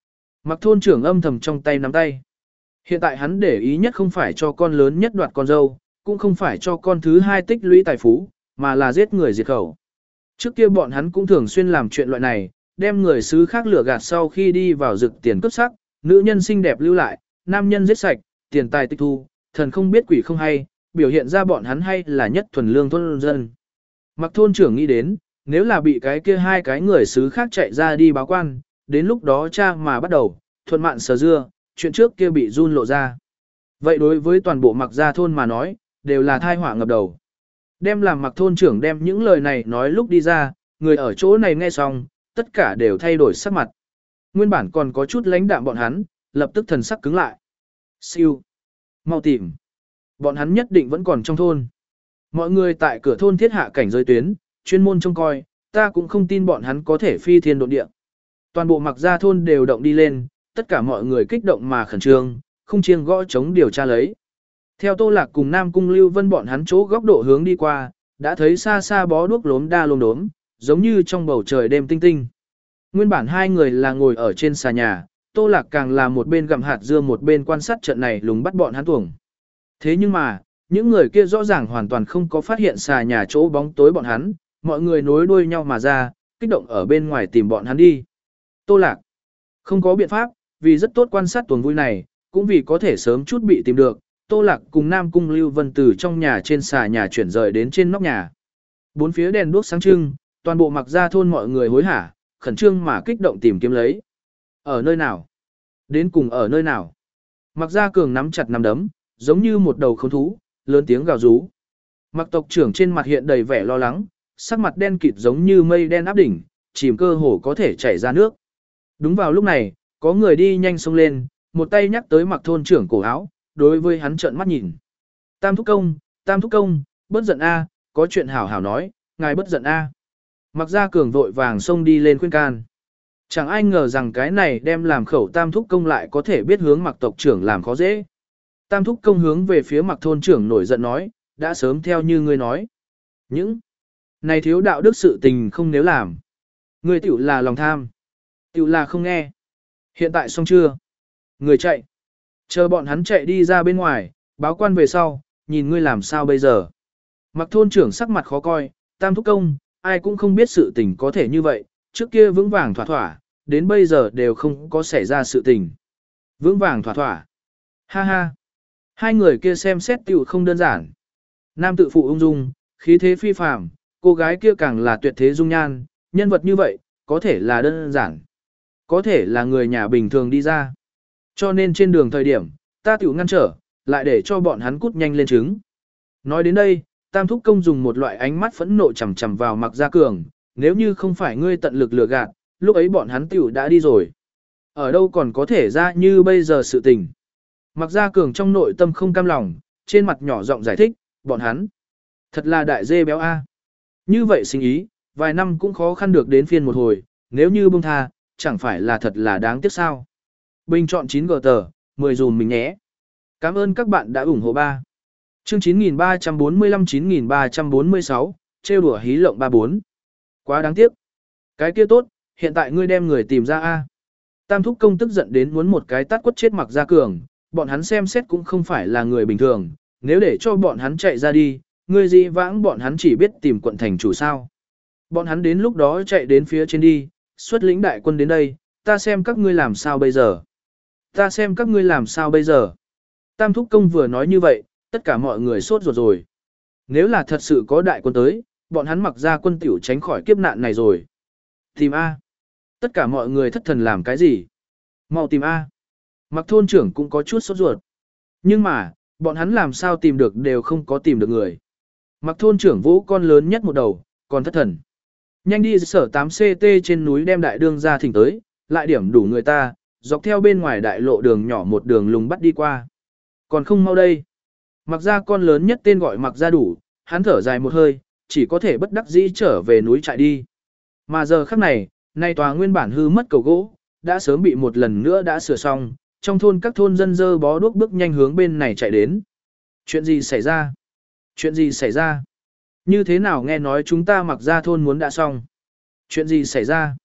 Mặc thôn trưởng âm thầm trong tay nắm tay. Hiện tại hắn để ý nhất không phải cho con lớn nhất đoạt con dâu, cũng không phải cho con thứ hai tích lũy tài phú, mà là giết người diệt khẩu. Trước kia bọn hắn cũng thường xuyên làm chuyện loại này, đem người xứ khác lừa gạt sau khi đi vào rực tiền cướp sắc, nữ nhân xinh đẹp lưu lại, nam nhân giết sạch, tiền tài tịch thu, thần không biết quỷ không hay, biểu hiện ra bọn hắn hay là nhất thuần lương thôn dân. Mặc thôn trưởng nghĩ đến, nếu là bị cái kia hai cái người xứ khác chạy ra đi báo quan, đến lúc đó cha mà bắt đầu, thuận mạn sờ dưa, chuyện trước kia bị run lộ ra. Vậy đối với toàn bộ Mặc Gia thôn mà nói, đều là thai họa ngập đầu. Đem làm Mặc thôn trưởng đem những lời này nói lúc đi ra, người ở chỗ này nghe xong, tất cả đều thay đổi sắc mặt. Nguyên bản còn có chút lãnh đạm bọn hắn, lập tức thần sắc cứng lại. Siêu. Mau tìm. Bọn hắn nhất định vẫn còn trong thôn. Mọi người tại cửa thôn thiết hạ cảnh giới tuyến, chuyên môn trông coi, ta cũng không tin bọn hắn có thể phi thiên độ địa. Toàn bộ Mặc Gia thôn đều động đi lên, tất cả mọi người kích động mà khẩn trương, không chiêng gõ chống điều tra lấy. Theo Tô Lạc cùng Nam Cung Lưu Vân bọn hắn chỗ góc độ hướng đi qua, đã thấy xa xa bó đuốc lốm đa lốm đốm, giống như trong bầu trời đêm tinh tinh. Nguyên bản hai người là ngồi ở trên xà nhà, Tô Lạc càng là một bên gặm hạt dưa một bên quan sát trận này lùng bắt bọn hắn tuồng. Thế nhưng mà, những người kia rõ ràng hoàn toàn không có phát hiện xà nhà chỗ bóng tối bọn hắn, mọi người nối đuôi nhau mà ra, kích động ở bên ngoài tìm bọn hắn đi. Tô Lạc không có biện pháp, vì rất tốt quan sát tuồng vui này, cũng vì có thể sớm chút bị tìm được, Tô Lạc cùng Nam Cung Lưu Vân từ trong nhà trên xà nhà chuyển rời đến trên nóc nhà. Bốn phía đèn đuốc sáng trưng, toàn bộ Mặc Gia thôn mọi người hối hả, khẩn trương mà kích động tìm kiếm lấy. Ở nơi nào? Đến cùng ở nơi nào? Mặc Gia Cường nắm chặt nắm đấm, giống như một đầu khốn thú, lớn tiếng gào rú. Mặc tộc trưởng trên mặt hiện đầy vẻ lo lắng, sắc mặt đen kịt giống như mây đen áp đỉnh, chìm cơ hồ có thể chảy ra nước. Đúng vào lúc này, có người đi nhanh xông lên, một tay nhắc tới Mặc thôn trưởng cổ áo, đối với hắn trợn mắt nhìn. Tam thúc công, tam thúc công, bất giận a, có chuyện hảo hảo nói, ngài bất giận a. Mặc Gia Cường vội vàng xông đi lên khuyên can. Chẳng ai ngờ rằng cái này đem làm khẩu tam thúc công lại có thể biết hướng Mặc tộc trưởng làm khó dễ. Tam thúc công hướng về phía Mặc thôn trưởng nổi giận nói, đã sớm theo như ngươi nói. Những này thiếu đạo đức sự tình không nếu làm. Ngươi tiểu là lòng tham. Tiểu là không nghe. Hiện tại xong chưa? Người chạy. Chờ bọn hắn chạy đi ra bên ngoài, báo quan về sau, nhìn ngươi làm sao bây giờ. Mặc thôn trưởng sắc mặt khó coi, tam thúc công, ai cũng không biết sự tình có thể như vậy, trước kia vững vàng thỏa thỏa, đến bây giờ đều không có xảy ra sự tình. Vững vàng thỏa thỏa. Ha ha. Hai người kia xem xét tiểu không đơn giản. Nam tự phụ ung dung, khí thế phi phàm, cô gái kia càng là tuyệt thế dung nhan, nhân vật như vậy, có thể là đơn giản. Có thể là người nhà bình thường đi ra. Cho nên trên đường thời điểm, ta tiểu ngăn trở, lại để cho bọn hắn cút nhanh lên trứng. Nói đến đây, Tam thúc công dùng một loại ánh mắt phẫn nộ chằm chằm vào Mặc Gia Cường, nếu như không phải ngươi tận lực lừa gạt, lúc ấy bọn hắn tiểu đã đi rồi. Ở đâu còn có thể ra như bây giờ sự tình. Mặc Gia Cường trong nội tâm không cam lòng, trên mặt nhỏ giọng giải thích, bọn hắn. Thật là đại dê béo a. Như vậy sinh ý, vài năm cũng khó khăn được đến phiên một hồi, nếu như buông tha, chẳng phải là thật là đáng tiếc sao. Bình chọn chín gờ tờ, mười dùm mình nhé. Cảm ơn các bạn đã ủng hộ ba. Chương chín nghìn ba trăm bốn mươi lăm chín nghìn ba trăm bốn mươi sáu, trêu đùa hí lộng ba bốn. Quá đáng tiếc. Cái kia tốt, hiện tại ngươi đem người tìm ra a. Tam thúc công tức giận đến muốn một cái tát quất chết Mặc Gia Cường, bọn hắn xem xét cũng không phải là người bình thường, nếu để cho bọn hắn chạy ra đi, ngươi gì vãng bọn hắn chỉ biết tìm quận thành chủ sao. Bọn hắn đến lúc đó chạy đến phía trên đi, xuất lĩnh đại quân đến đây, ta xem các ngươi làm sao bây giờ. Ta xem các ngươi làm sao bây giờ. Tam thúc công vừa nói như vậy, tất cả mọi người sốt ruột rồi. Nếu là thật sự có đại quân tới, bọn hắn Mặc Gia quân tiểu tránh khỏi kiếp nạn này rồi. Tìm A. Tất cả mọi người thất thần làm cái gì? Mau tìm A. Mặc thôn trưởng cũng có chút sốt ruột. Nhưng mà, bọn hắn làm sao tìm được đều không có tìm được người. Mặc thôn trưởng vũ con lớn nhất một đầu, còn thất thần. Nhanh đi sở tám C T trên núi đem đại đương ra thỉnh tới, lại điểm đủ người ta, dọc theo bên ngoài đại lộ đường nhỏ một đường lùng bắt đi qua. Còn không mau đây. Mặc Gia con lớn nhất tên gọi Mặc Gia đủ, hắn thở dài một hơi, chỉ có thể bất đắc dĩ trở về núi chạy đi. Mà giờ khắc này, nay tòa nguyên bản hư mất cầu gỗ, đã sớm bị một lần nữa đã sửa xong, trong thôn các thôn dân dơ bó đuốc bước nhanh hướng bên này chạy đến. Chuyện gì xảy ra? Chuyện gì xảy ra? Như thế nào nghe nói chúng ta Mặc Gia thôn muốn đã xong? Chuyện gì xảy ra?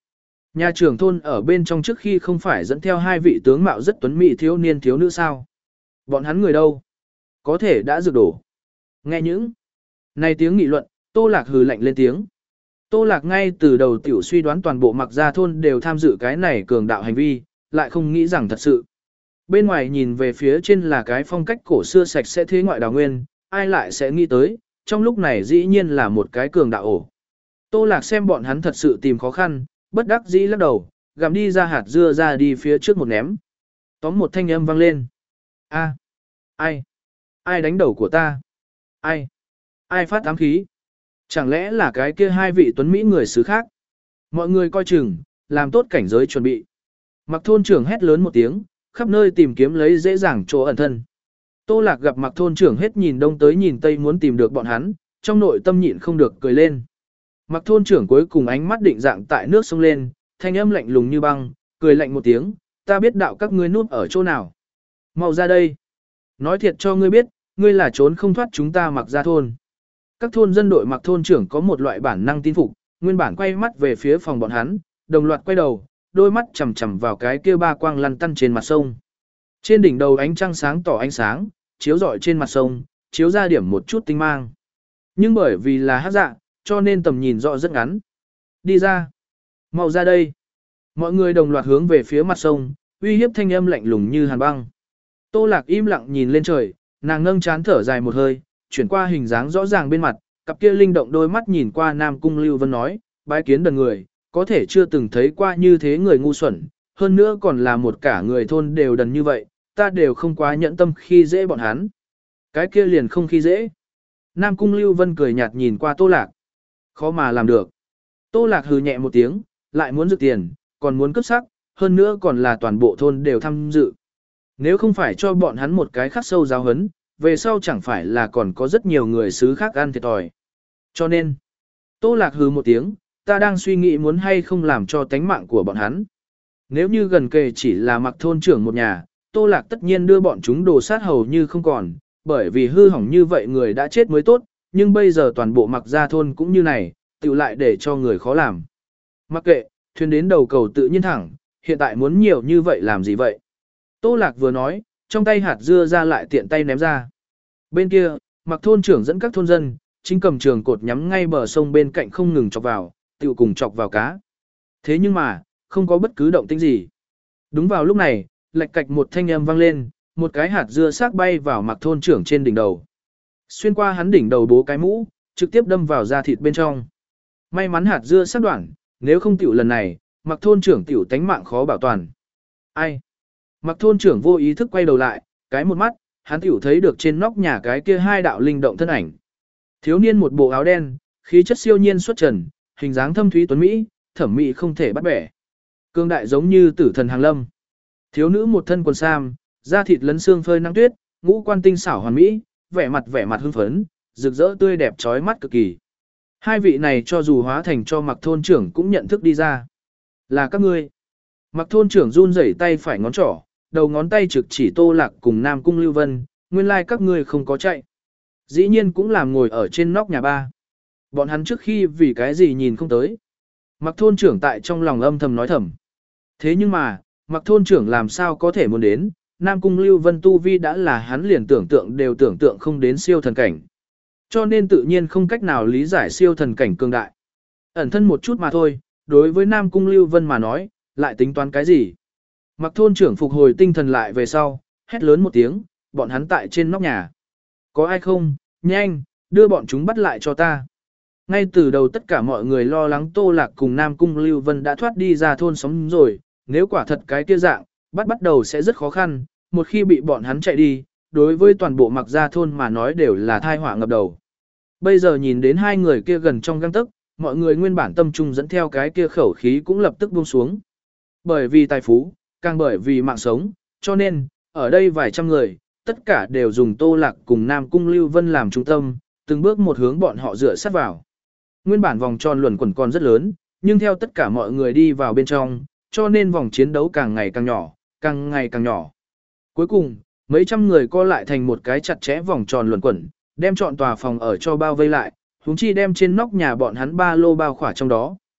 Nhà trưởng thôn ở bên trong trước khi không phải dẫn theo hai vị tướng mạo rất tuấn mỹ thiếu niên thiếu nữ sao? Bọn hắn người đâu? Có thể đã rực đổ. Nghe những này tiếng nghị luận, Tô Lạc hừ lạnh lên tiếng. Tô Lạc ngay từ đầu tiểu suy đoán toàn bộ Mặc Gia thôn đều tham dự cái này cường đạo hành vi, lại không nghĩ rằng thật sự. Bên ngoài nhìn về phía trên là cái phong cách cổ xưa sạch sẽ thế ngoại đào nguyên, ai lại sẽ nghĩ tới, trong lúc này dĩ nhiên là một cái cường đạo ổ. Tô Lạc xem bọn hắn thật sự tìm khó khăn, bất đắc dĩ lắc đầu, gặm đi ra hạt dưa ra đi phía trước một ném. Tóm một thanh âm vang lên. A, ai? Ai đánh đầu của ta? Ai? Ai phát ám khí? Chẳng lẽ là cái kia hai vị tuấn Mỹ người xứ khác? Mọi người coi chừng, làm tốt cảnh giới chuẩn bị. Mặc thôn trưởng hét lớn một tiếng, khắp nơi tìm kiếm lấy dễ dàng chỗ ẩn thân. Tô Lạc gặp Mặc thôn trưởng hết nhìn đông tới nhìn tây muốn tìm được bọn hắn, trong nội tâm nhịn không được cười lên. Mặc thôn trưởng cuối cùng ánh mắt định dạng tại nước sông lên, thanh âm lạnh lùng như băng, cười lạnh một tiếng, ta biết đạo các ngươi núp ở chỗ nào. Mau ra đây. Nói thiệt cho ngươi biết, ngươi là trốn không thoát chúng ta Mặc Gia thôn. Các thôn dân đội Mặc thôn trưởng có một loại bản năng tin phục, nguyên bản quay mắt về phía phòng bọn hắn, đồng loạt quay đầu, đôi mắt chằm chằm vào cái kia ba quang lăn tăn trên mặt sông. Trên đỉnh đầu ánh trăng sáng tỏ ánh sáng, chiếu rọi trên mặt sông, chiếu ra điểm một chút tinh mang. Nhưng bởi vì là hắc dạ, cho nên tầm nhìn rõ rất ngắn. Đi ra. Mau ra đây. Mọi người đồng loạt hướng về phía mặt sông, uy hiếp thanh âm lạnh lùng như hàn băng. Tô Lạc im lặng nhìn lên trời, nàng nâng chán thở dài một hơi, chuyển qua hình dáng rõ ràng bên mặt, cặp kia linh động đôi mắt nhìn qua Nam Cung Lưu Vân nói, bái kiến đần người, có thể chưa từng thấy qua như thế người ngu xuẩn, hơn nữa còn là một cả người thôn đều đần như vậy, ta đều không quá nhẫn tâm khi dễ bọn hắn. Cái kia liền không khi dễ. Nam Cung Lưu Vân cười nhạt nhìn qua Tô Lạc. Khó mà làm được. Tô Lạc hừ nhẹ một tiếng, lại muốn dự tiền, còn muốn cấp sắc, hơn nữa còn là toàn bộ thôn đều tham dự. Nếu không phải cho bọn hắn một cái khắc sâu giáo hấn, về sau chẳng phải là còn có rất nhiều người xứ khác ăn thiệt thòi. Cho nên, Tô Lạc hừ một tiếng, ta đang suy nghĩ muốn hay không làm cho tánh mạng của bọn hắn. Nếu như gần kề chỉ là Mặc thôn trưởng một nhà, Tô Lạc tất nhiên đưa bọn chúng đồ sát hầu như không còn, bởi vì hư hỏng như vậy người đã chết mới tốt, nhưng bây giờ toàn bộ Mặc Gia thôn cũng như này, tự lại để cho người khó làm. Mặc kệ, thuyền đến đầu cầu tự nhiên thẳng, hiện tại muốn nhiều như vậy làm gì vậy? Tô Lạc vừa nói, trong tay hạt dưa ra lại tiện tay ném ra. Bên kia, Mặc thôn trưởng dẫn các thôn dân, chính cầm trường cột nhắm ngay bờ sông bên cạnh không ngừng chọc vào, tự cùng chọc vào cá. Thế nhưng mà, không có bất cứ động tĩnh gì. Đúng vào lúc này, lạch cạch một thanh âm vang lên, một cái hạt dưa xác bay vào Mặc thôn trưởng trên đỉnh đầu. Xuyên qua hắn đỉnh đầu bố cái mũ, trực tiếp đâm vào da thịt bên trong. May mắn hạt dưa sắc đoạn, nếu không tiểu lần này, Mặc thôn trưởng tiểu tánh mạng khó bảo toàn. Ai? Mặc thôn trưởng vô ý thức quay đầu lại, cái một mắt, hắn tiểu thấy được trên nóc nhà cái kia hai đạo linh động thân ảnh. Thiếu niên một bộ áo đen, khí chất siêu nhiên xuất trần, hình dáng thâm thúy tuấn mỹ, thẩm mỹ không thể bắt bẻ. Cương đại giống như tử thần hàng lâm. Thiếu nữ một thân quần sam, da thịt lấn xương phơi nắng tuyết, ngũ quan tinh xảo hoàn mỹ, vẻ mặt vẻ mặt hưng phấn, rực rỡ tươi đẹp chói mắt cực kỳ. Hai vị này cho dù hóa thành cho Mặc thôn trưởng cũng nhận thức đi ra. Là các ngươi. Mặc thôn trưởng run rẩy tay phải ngón trỏ, đầu ngón tay trực chỉ Tô Lạc cùng Nam Cung Lưu Vân, nguyên lai like các ngươi không có chạy. Dĩ nhiên cũng làm ngồi ở trên nóc nhà ba. Bọn hắn trước khi vì cái gì nhìn không tới. Mặc thôn trưởng tại trong lòng âm thầm nói thầm. Thế nhưng mà, Mặc thôn trưởng làm sao có thể muốn đến, Nam Cung Lưu Vân tu vi đã là hắn liền tưởng tượng đều tưởng tượng không đến siêu thần cảnh. Cho nên tự nhiên không cách nào lý giải siêu thần cảnh cường đại. Ẩn thân một chút mà thôi, đối với Nam Cung Lưu Vân mà nói, lại tính toán cái gì. Mặc thôn trưởng phục hồi tinh thần lại về sau, hét lớn một tiếng, bọn hắn tại trên nóc nhà. Có ai không, nhanh, đưa bọn chúng bắt lại cho ta. Ngay từ đầu tất cả mọi người lo lắng Tô Lạc cùng Nam Cung Lưu Vân đã thoát đi ra thôn sống rồi, nếu quả thật cái kia dạng, bắt bắt đầu sẽ rất khó khăn, một khi bị bọn hắn chạy đi, đối với toàn bộ Mặc Gia thôn mà nói đều là thai họa ngập đầu. Bây giờ nhìn đến hai người kia gần trong gang tấc, mọi người nguyên bản tâm trung dẫn theo cái kia khẩu khí cũng lập tức buông xuống. Bởi vì tài phú, càng bởi vì mạng sống, cho nên, ở đây vài trăm người, tất cả đều dùng Tô Lạc cùng Nam Cung Lưu Vân làm trung tâm, từng bước một hướng bọn họ dựa sát vào. Nguyên bản vòng tròn luẩn quẩn còn rất lớn, nhưng theo tất cả mọi người đi vào bên trong, cho nên vòng chiến đấu càng ngày càng nhỏ, càng ngày càng nhỏ. Cuối cùng, mấy trăm người co lại thành một cái chặt chẽ vòng tròn luẩn quẩn, đem trọn tòa phòng ở cho bao vây lại, huống chi đem trên nóc nhà bọn hắn ba lô bao khỏa trong đó.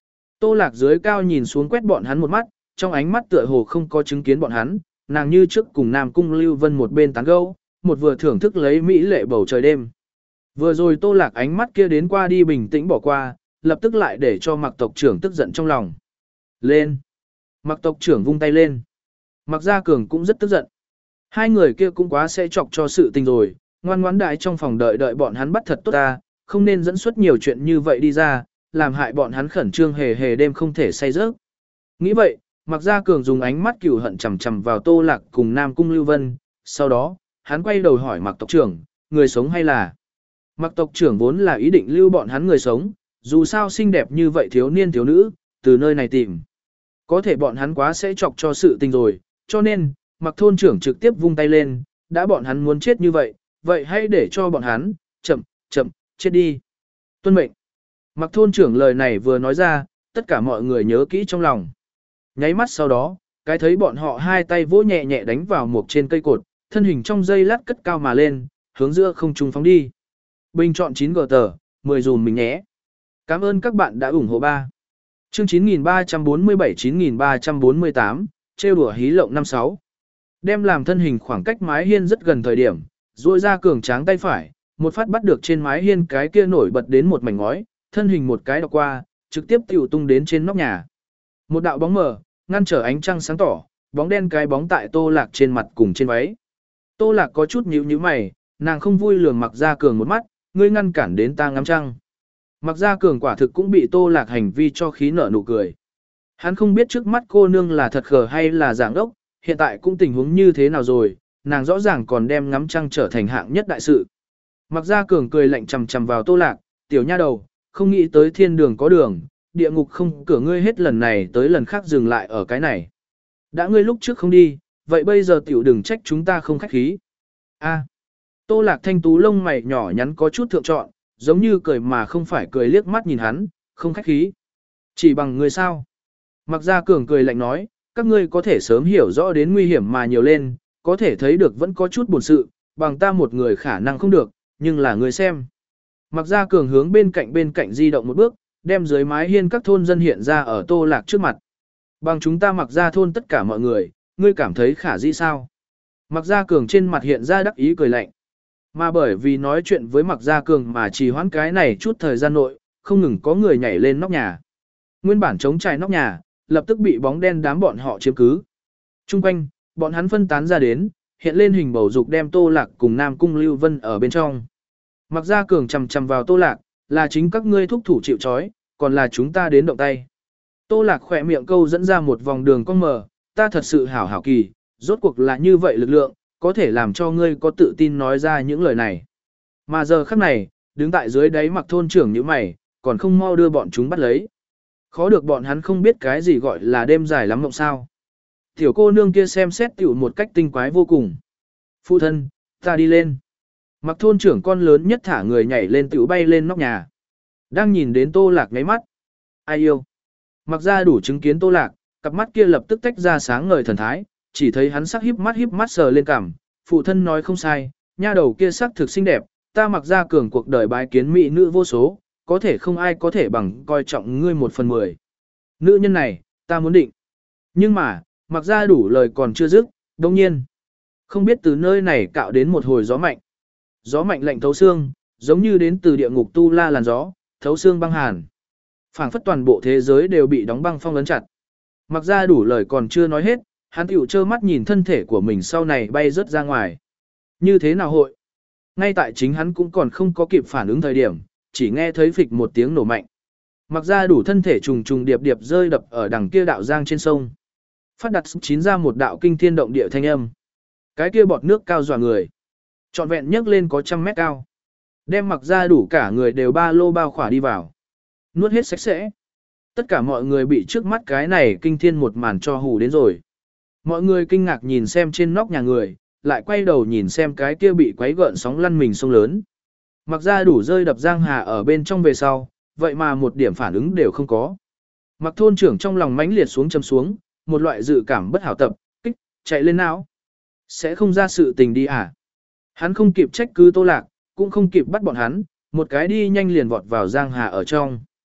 Tô Lạc dưới cao nhìn xuống quét bọn hắn một mắt, trong ánh mắt tựa hồ không có chứng kiến bọn hắn, nàng như trước cùng Nam Cung Lưu Vân một bên tán gẫu, một vừa thưởng thức lấy mỹ lệ bầu trời đêm. Vừa rồi Tô Lạc ánh mắt kia đến qua đi bình tĩnh bỏ qua, lập tức lại để cho Mặc tộc trưởng tức giận trong lòng. Lên! Mặc tộc trưởng vung tay lên. Mặc Gia Cường cũng rất tức giận. Hai người kia cũng quá sẽ chọc cho sự tình rồi, ngoan ngoãn đại trong phòng đợi đợi bọn hắn bắt thật tốt ta, không nên dẫn xuất nhiều chuyện như vậy đi ra, làm hại bọn hắn khẩn trương hề hề đêm không thể say giấc. Nghĩ vậy, Mặc Gia Cường dùng ánh mắt cừu hận chằm chằm vào Tô Lạc cùng Nam Cung Lưu Vân, sau đó, hắn quay đầu hỏi Mặc tộc trưởng, người sống hay là? Mặc tộc trưởng vốn là ý định lưu bọn hắn người sống, dù sao xinh đẹp như vậy thiếu niên thiếu nữ, từ nơi này tìm. Có thể bọn hắn quá sẽ chọc cho sự tình rồi, cho nên, Mặc thôn trưởng trực tiếp vung tay lên, đã bọn hắn muốn chết như vậy, vậy hãy để cho bọn hắn, chậm, chậm, chết đi. Tuân mệnh. Mặc thôn trưởng lời này vừa nói ra, tất cả mọi người nhớ kỹ trong lòng. Nháy mắt sau đó, cái thấy bọn họ hai tay vỗ nhẹ nhẹ đánh vào một trên cây cột, thân hình trong dây lát cất cao mà lên, hướng giữa không trung phóng đi. Bình chọn chín gờ tờ, mười dùm mình nhé. Cảm ơn các bạn đã ủng hộ ba. Chương chín nghìn ba trăm bốn mươi bảy chín nghìn ba trăm bốn mươi tám, trêu đùa hí lộng năm sáu. Đem làm thân hình khoảng cách mái hiên rất gần thời điểm, duỗi ra cường tráng tay phải, một phát bắt được trên mái hiên cái kia nổi bật đến một mảnh ngói, thân hình một cái đọc qua, trực tiếp tiểu tung đến trên nóc nhà. Một đạo bóng mờ, ngăn trở ánh trăng sáng tỏ, bóng đen cái bóng tại Tô Lạc trên mặt cùng trên váy. Tô Lạc có chút nhíu nhíu mày, nàng không vui lườm Mặc Gia Cường một mắt, ngươi ngăn cản đến ta ngắm trăng. Mặc Gia Cường quả thực cũng bị Tô Lạc hành vi cho khí nở nụ cười. Hắn không biết trước mắt cô nương là thật khờ hay là giảng đốc, hiện tại cũng tình huống như thế nào rồi, nàng rõ ràng còn đem ngắm trăng trở thành hạng nhất đại sự. Mặc Gia Cường cười lạnh chằm chằm vào Tô Lạc, tiểu nha đầu, không nghĩ tới thiên đường có đường, địa ngục không cửa, ngươi hết lần này tới lần khác dừng lại ở cái này. Đã ngươi lúc trước không đi, vậy bây giờ tiểu đừng trách chúng ta không khách khí. A. Tô Lạc thanh tú lông mày nhỏ nhắn có chút thượng trọn, giống như cười mà không phải cười, liếc mắt nhìn hắn, không khách khí. Chỉ bằng ngươi sao? Mặc Gia Cường cười lạnh nói, các ngươi có thể sớm hiểu rõ đến nguy hiểm mà nhiều lên, có thể thấy được vẫn có chút buồn sự, bằng ta một người khả năng không được, nhưng là ngươi xem. Mặc Gia Cường hướng bên cạnh bên cạnh di động một bước, đem dưới mái hiên các thôn dân hiện ra ở Tô Lạc trước mặt. Bằng chúng ta Mặc Gia thôn tất cả mọi người, ngươi cảm thấy khả dĩ sao? Mặc Gia Cường trên mặt hiện ra đắc ý cười lạnh. Mà bởi vì nói chuyện với Mặc Gia Cường mà trì hoãn cái này chút thời gian nội, không ngừng có người nhảy lên nóc nhà. Nguyên bản chống trải nóc nhà, lập tức bị bóng đen đám bọn họ chiếm cứ. Trung quanh, bọn hắn phân tán ra đến, hiện lên hình bầu dục đem Tô Lạc cùng Nam Cung Lưu Vân ở bên trong. Mặc Gia Cường chầm chầm vào Tô Lạc, là chính các ngươi thúc thủ chịu trói, còn là chúng ta đến động tay. Tô Lạc khỏe miệng câu dẫn ra một vòng đường cong mờ, ta thật sự hảo hảo kỳ, rốt cuộc là như vậy lực lượng, có thể làm cho ngươi có tự tin nói ra những lời này. Mà giờ khắc này, đứng tại dưới đáy Mặc thôn trưởng như mày, còn không mau đưa bọn chúng bắt lấy. Khó được bọn hắn không biết cái gì gọi là đêm dài lắm mộng sao. Tiểu cô nương kia xem xét tiểu một cách tinh quái vô cùng. Phụ thân, ta đi lên. Mặc thôn trưởng con lớn nhất thả người nhảy lên tiểu bay lên nóc nhà. Đang nhìn đến Tô Lạc ngáy mắt. Ai yêu. Mặc ra đủ chứng kiến Tô Lạc, cặp mắt kia lập tức tách ra sáng ngời thần thái, chỉ thấy hắn sắc híp mắt híp mắt sờ lên cằm. Phụ thân nói không sai, nha đầu kia sắc thực xinh đẹp, ta Mặc ra cường cuộc đời bái kiến mỹ nữ vô số, có thể không ai có thể bằng coi trọng ngươi một phần mười. Nữ nhân này, ta muốn định. Nhưng mà, Mặc ra đủ lời còn chưa dứt, đồng nhiên. Không biết từ nơi này cạo đến một hồi gió mạnh. Gió mạnh lạnh thấu xương, giống như đến từ địa ngục tu la làn gió, thấu xương băng hàn. Phảng phất toàn bộ thế giới đều bị đóng băng phong ấn chặt. Mặc ra đủ lời còn chưa nói hết, hắn tiểu trơ mắt nhìn thân thể của mình sau này bay rớt ra ngoài. Như thế nào hội? Ngay tại chính hắn cũng còn không có kịp phản ứng thời điểm, chỉ nghe thấy phịch một tiếng nổ mạnh. Mặc ra đủ thân thể trùng trùng điệp điệp rơi đập ở đằng kia đạo giang trên sông. Phát đặt chín ra một đạo kinh thiên động địa thanh âm. Cái kia bọt nước cao dọa người. Trọn vẹn nhấc lên có trăm mét cao. Đem Mặc ra đủ cả người đều ba lô bao khỏa đi vào. Nuốt hết sạch sẽ. Tất cả mọi người bị trước mắt cái này kinh thiên một màn cho hù đến rồi. Mọi người kinh ngạc nhìn xem trên nóc nhà người, lại quay đầu nhìn xem cái kia bị quấy gợn sóng lăn mình sông lớn. Mặc ra đủ rơi đập giang hà ở bên trong về sau, vậy mà một điểm phản ứng đều không có. Mặc thôn trưởng trong lòng mãnh liệt xuống châm xuống, một loại dự cảm bất hảo tập, kích, chạy lên não. Sẽ không ra sự tình đi à? Hắn không kịp trách cứ Tô Lạc, cũng không kịp bắt bọn hắn, một cái đi nhanh liền vọt vào giang hà ở trong.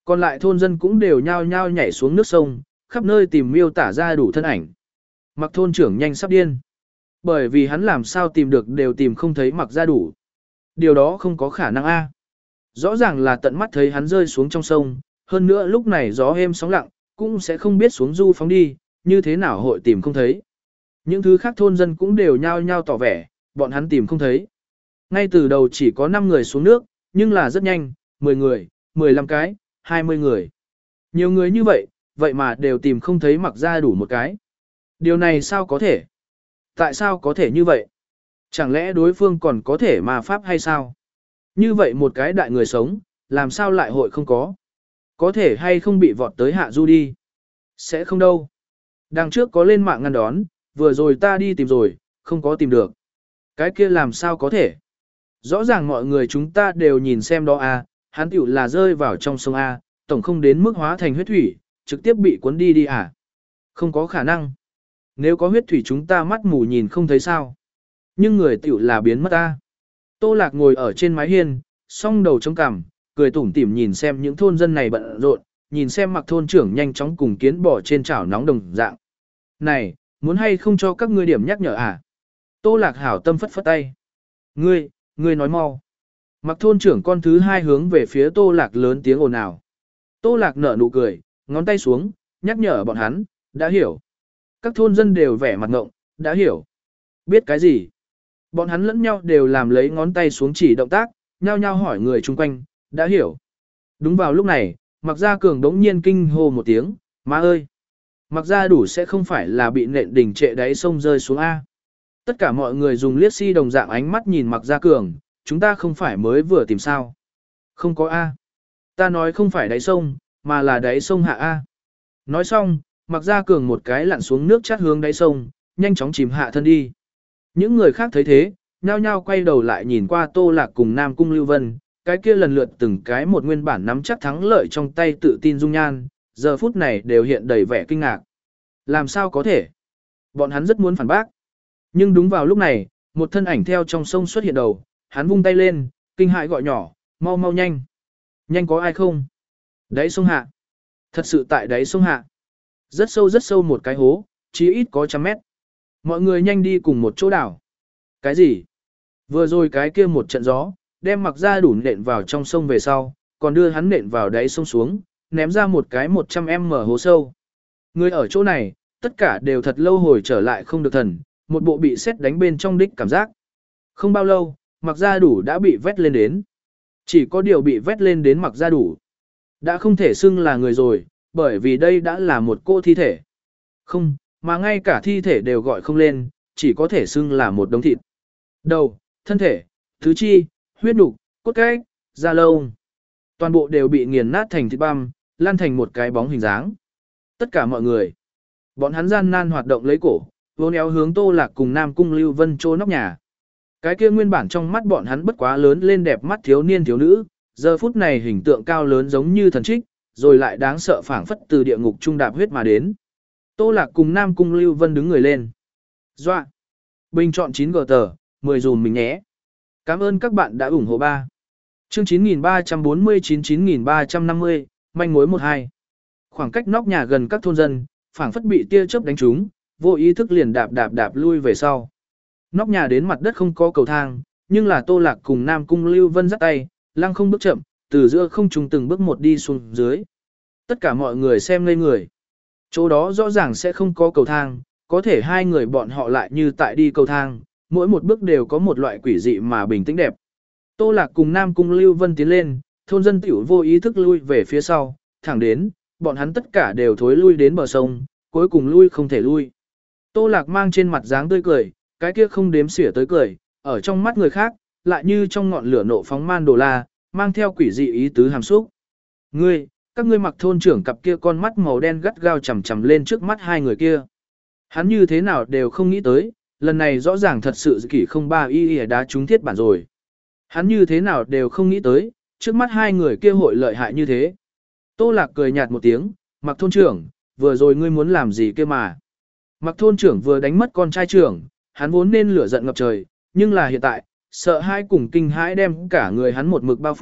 Còn lại thôn dân cũng đều nhao nhao nhảy xuống nước sông, khắp nơi tìm miêu tả ra đủ thân ảnh. Mặc thôn trưởng nhanh sắp điên. Bởi vì hắn làm sao tìm được đều tìm không thấy mặc ra đủ. Điều đó không có khả năng a. Rõ ràng là tận mắt thấy hắn rơi xuống trong sông, hơn nữa lúc này gió êm sóng lặng, cũng sẽ không biết xuống du phóng đi, như thế nào hội tìm không thấy. Những thứ khác thôn dân cũng đều nhao nhao tỏ vẻ, bọn hắn tìm không thấy. Ngay từ đầu chỉ có năm người xuống nước, nhưng là rất nhanh, mười người, mười lăm cái, hai mươi người. Nhiều người như vậy, vậy mà đều tìm không thấy mặc ra đủ một cái. Điều này sao có thể? Tại sao có thể như vậy? Chẳng lẽ đối phương còn có thể mà pháp hay sao? Như vậy một cái đại người sống, làm sao lại hội không có? Có thể hay không bị vọt tới hạ du đi? Sẽ không đâu. Đằng trước có lên mạng ngăn đón, vừa rồi ta đi tìm rồi, không có tìm được. Cái kia làm sao có thể? Rõ ràng mọi người chúng ta đều nhìn xem đó a, hắn tiểu là rơi vào trong sông A, tổng không đến mức hóa thành huyết thủy, trực tiếp bị cuốn đi đi à? Không có khả năng. Nếu có huyết thủy chúng ta mắt mù nhìn không thấy sao. Nhưng người tiểu là biến mất A. Tô Lạc ngồi ở trên mái hiên, song đầu chống cằm, cười tủm tỉm nhìn xem những thôn dân này bận rộn, nhìn xem Mặc thôn trưởng nhanh chóng cùng kiến bò trên chảo nóng đồng dạng. Này, muốn hay không cho các ngươi điểm nhắc nhở à? Tô Lạc hảo tâm phất phất tay. Ngươi, ngươi nói mau. Mặc thôn trưởng con thứ hai hướng về phía Tô Lạc lớn tiếng ồn ào. Tô Lạc nở nụ cười, ngón tay xuống, nhắc nhở bọn hắn, đã hiểu. Các thôn dân đều vẻ mặt ngộng, đã hiểu. Biết cái gì? Bọn hắn lẫn nhau đều làm lấy ngón tay xuống chỉ động tác, nhao nhao hỏi người chung quanh, đã hiểu. Đúng vào lúc này, Mặc Gia Cường đống nhiên kinh hô một tiếng, má ơi! Mặc Gia đủ sẽ không phải là bị nện đỉnh trệ đáy sông rơi xuống A. Tất cả mọi người dùng liếc si đồng dạng ánh mắt nhìn Mặc Gia Cường, chúng ta không phải mới vừa tìm sao. Không có A. Ta nói không phải đáy sông, mà là đáy sông hạ A. Nói xong, Mặc Gia Cường một cái lặn xuống nước chát hướng đáy sông, nhanh chóng chìm hạ thân đi. Những người khác thấy thế, nhao nhao quay đầu lại nhìn qua Tô Lạc cùng Nam Cung Lưu Vân, cái kia lần lượt từng cái một nguyên bản nắm chắc thắng lợi trong tay tự tin dung nhan, giờ phút này đều hiện đầy vẻ kinh ngạc. Làm sao có thể? Bọn hắn rất muốn phản bác. Nhưng đúng vào lúc này, một thân ảnh theo trong sông xuất hiện đầu, hắn vung tay lên, kinh hãi gọi nhỏ, mau mau nhanh. Nhanh có ai không? Đáy sông hạ. Thật sự tại đáy sông hạ. Rất sâu rất sâu một cái hố, chí ít có trăm mét. Mọi người nhanh đi cùng một chỗ đảo. Cái gì? Vừa rồi cái kia một trận gió, đem Mặc Gia đủ nện vào trong sông về sau, còn đưa hắn nện vào đáy sông xuống, ném ra một cái một trăm mét hố sâu. Người ở chỗ này, tất cả đều thật lâu hồi trở lại không được thần, một bộ bị sét đánh bên trong đích cảm giác. Không bao lâu, Mặc Gia đủ đã bị vét lên đến. Chỉ có điều bị vét lên đến Mặc Gia đủ. Đã không thể xưng là người rồi, bởi vì đây đã là một cô thi thể. Không, mà ngay cả thi thể đều gọi không lên, chỉ có thể xưng là một đống thịt. Đầu, thân thể, tứ chi, huyết nục, cốt cách, da lông. Toàn bộ đều bị nghiền nát thành thịt băm, lan thành một cái bóng hình dáng. Tất cả mọi người, bọn hắn gian nan hoạt động lấy cổ, vốn éo hướng Tô Lạc cùng Nam Cung Lưu Vân trô nóc nhà. Cái kia nguyên bản trong mắt bọn hắn bất quá lớn lên đẹp mắt thiếu niên thiếu nữ, giờ phút này hình tượng cao lớn giống như thần trích, rồi lại đáng sợ phảng phất từ địa ngục trung đạp huyết mà đến. Tô Lạc cùng Nam Cung Lưu Vân đứng người lên. Doa! Bình chọn chín gờ tờ, mười dùm mình nhé. Cảm ơn các bạn đã ủng hộ ba. Chương chín nghìn ba trăm bốn mươi chín chín nghìn ba trăm năm mươi, manh mối một hai. Khoảng cách nóc nhà gần các thôn dân, phảng phất bị tia chớp đánh trúng, vô ý thức liền đạp đạp đạp lui về sau. Nóc nhà đến mặt đất không có cầu thang, nhưng là Tô Lạc cùng Nam Cung Lưu Vân dắt tay, lăng không bước chậm, từ giữa không trung từng bước một đi xuống dưới. Tất cả mọi người xem ngây người. Chỗ đó rõ ràng sẽ không có cầu thang, có thể hai người bọn họ lại như tại đi cầu thang, mỗi một bước đều có một loại quỷ dị mà bình tĩnh đẹp. Tô Lạc cùng Nam Cung Lưu Vân tiến lên, thôn dân tiểu vô ý thức lui về phía sau, thẳng đến, bọn hắn tất cả đều thối lui đến bờ sông, cuối cùng lui không thể lui. Tô Lạc mang trên mặt dáng tươi cười, cái kia không đếm xỉa tới cười, ở trong mắt người khác, lại như trong ngọn lửa nộ phóng man đồ la, mang theo quỷ dị ý tứ hàm xúc. Ngươi, các ngươi Mặc thôn trưởng cặp kia con mắt màu đen gắt gao chằm chằm lên trước mắt hai người kia. Hắn như thế nào đều không nghĩ tới, lần này rõ ràng thật sự kỷ không ba y y đá trúng thiết bản rồi. Hắn như thế nào đều không nghĩ tới, trước mắt hai người kia hội lợi hại như thế. Tô Lạc cười nhạt một tiếng, Mặc thôn trưởng, vừa rồi ngươi muốn làm gì kia mà. Mặc thôn trưởng vừa đánh mất con trai trưởng, hắn vốn nên lửa giận ngập trời, nhưng là hiện tại, sợ hai cùng kinh hãi đem cả người hắn một mực bao phủ,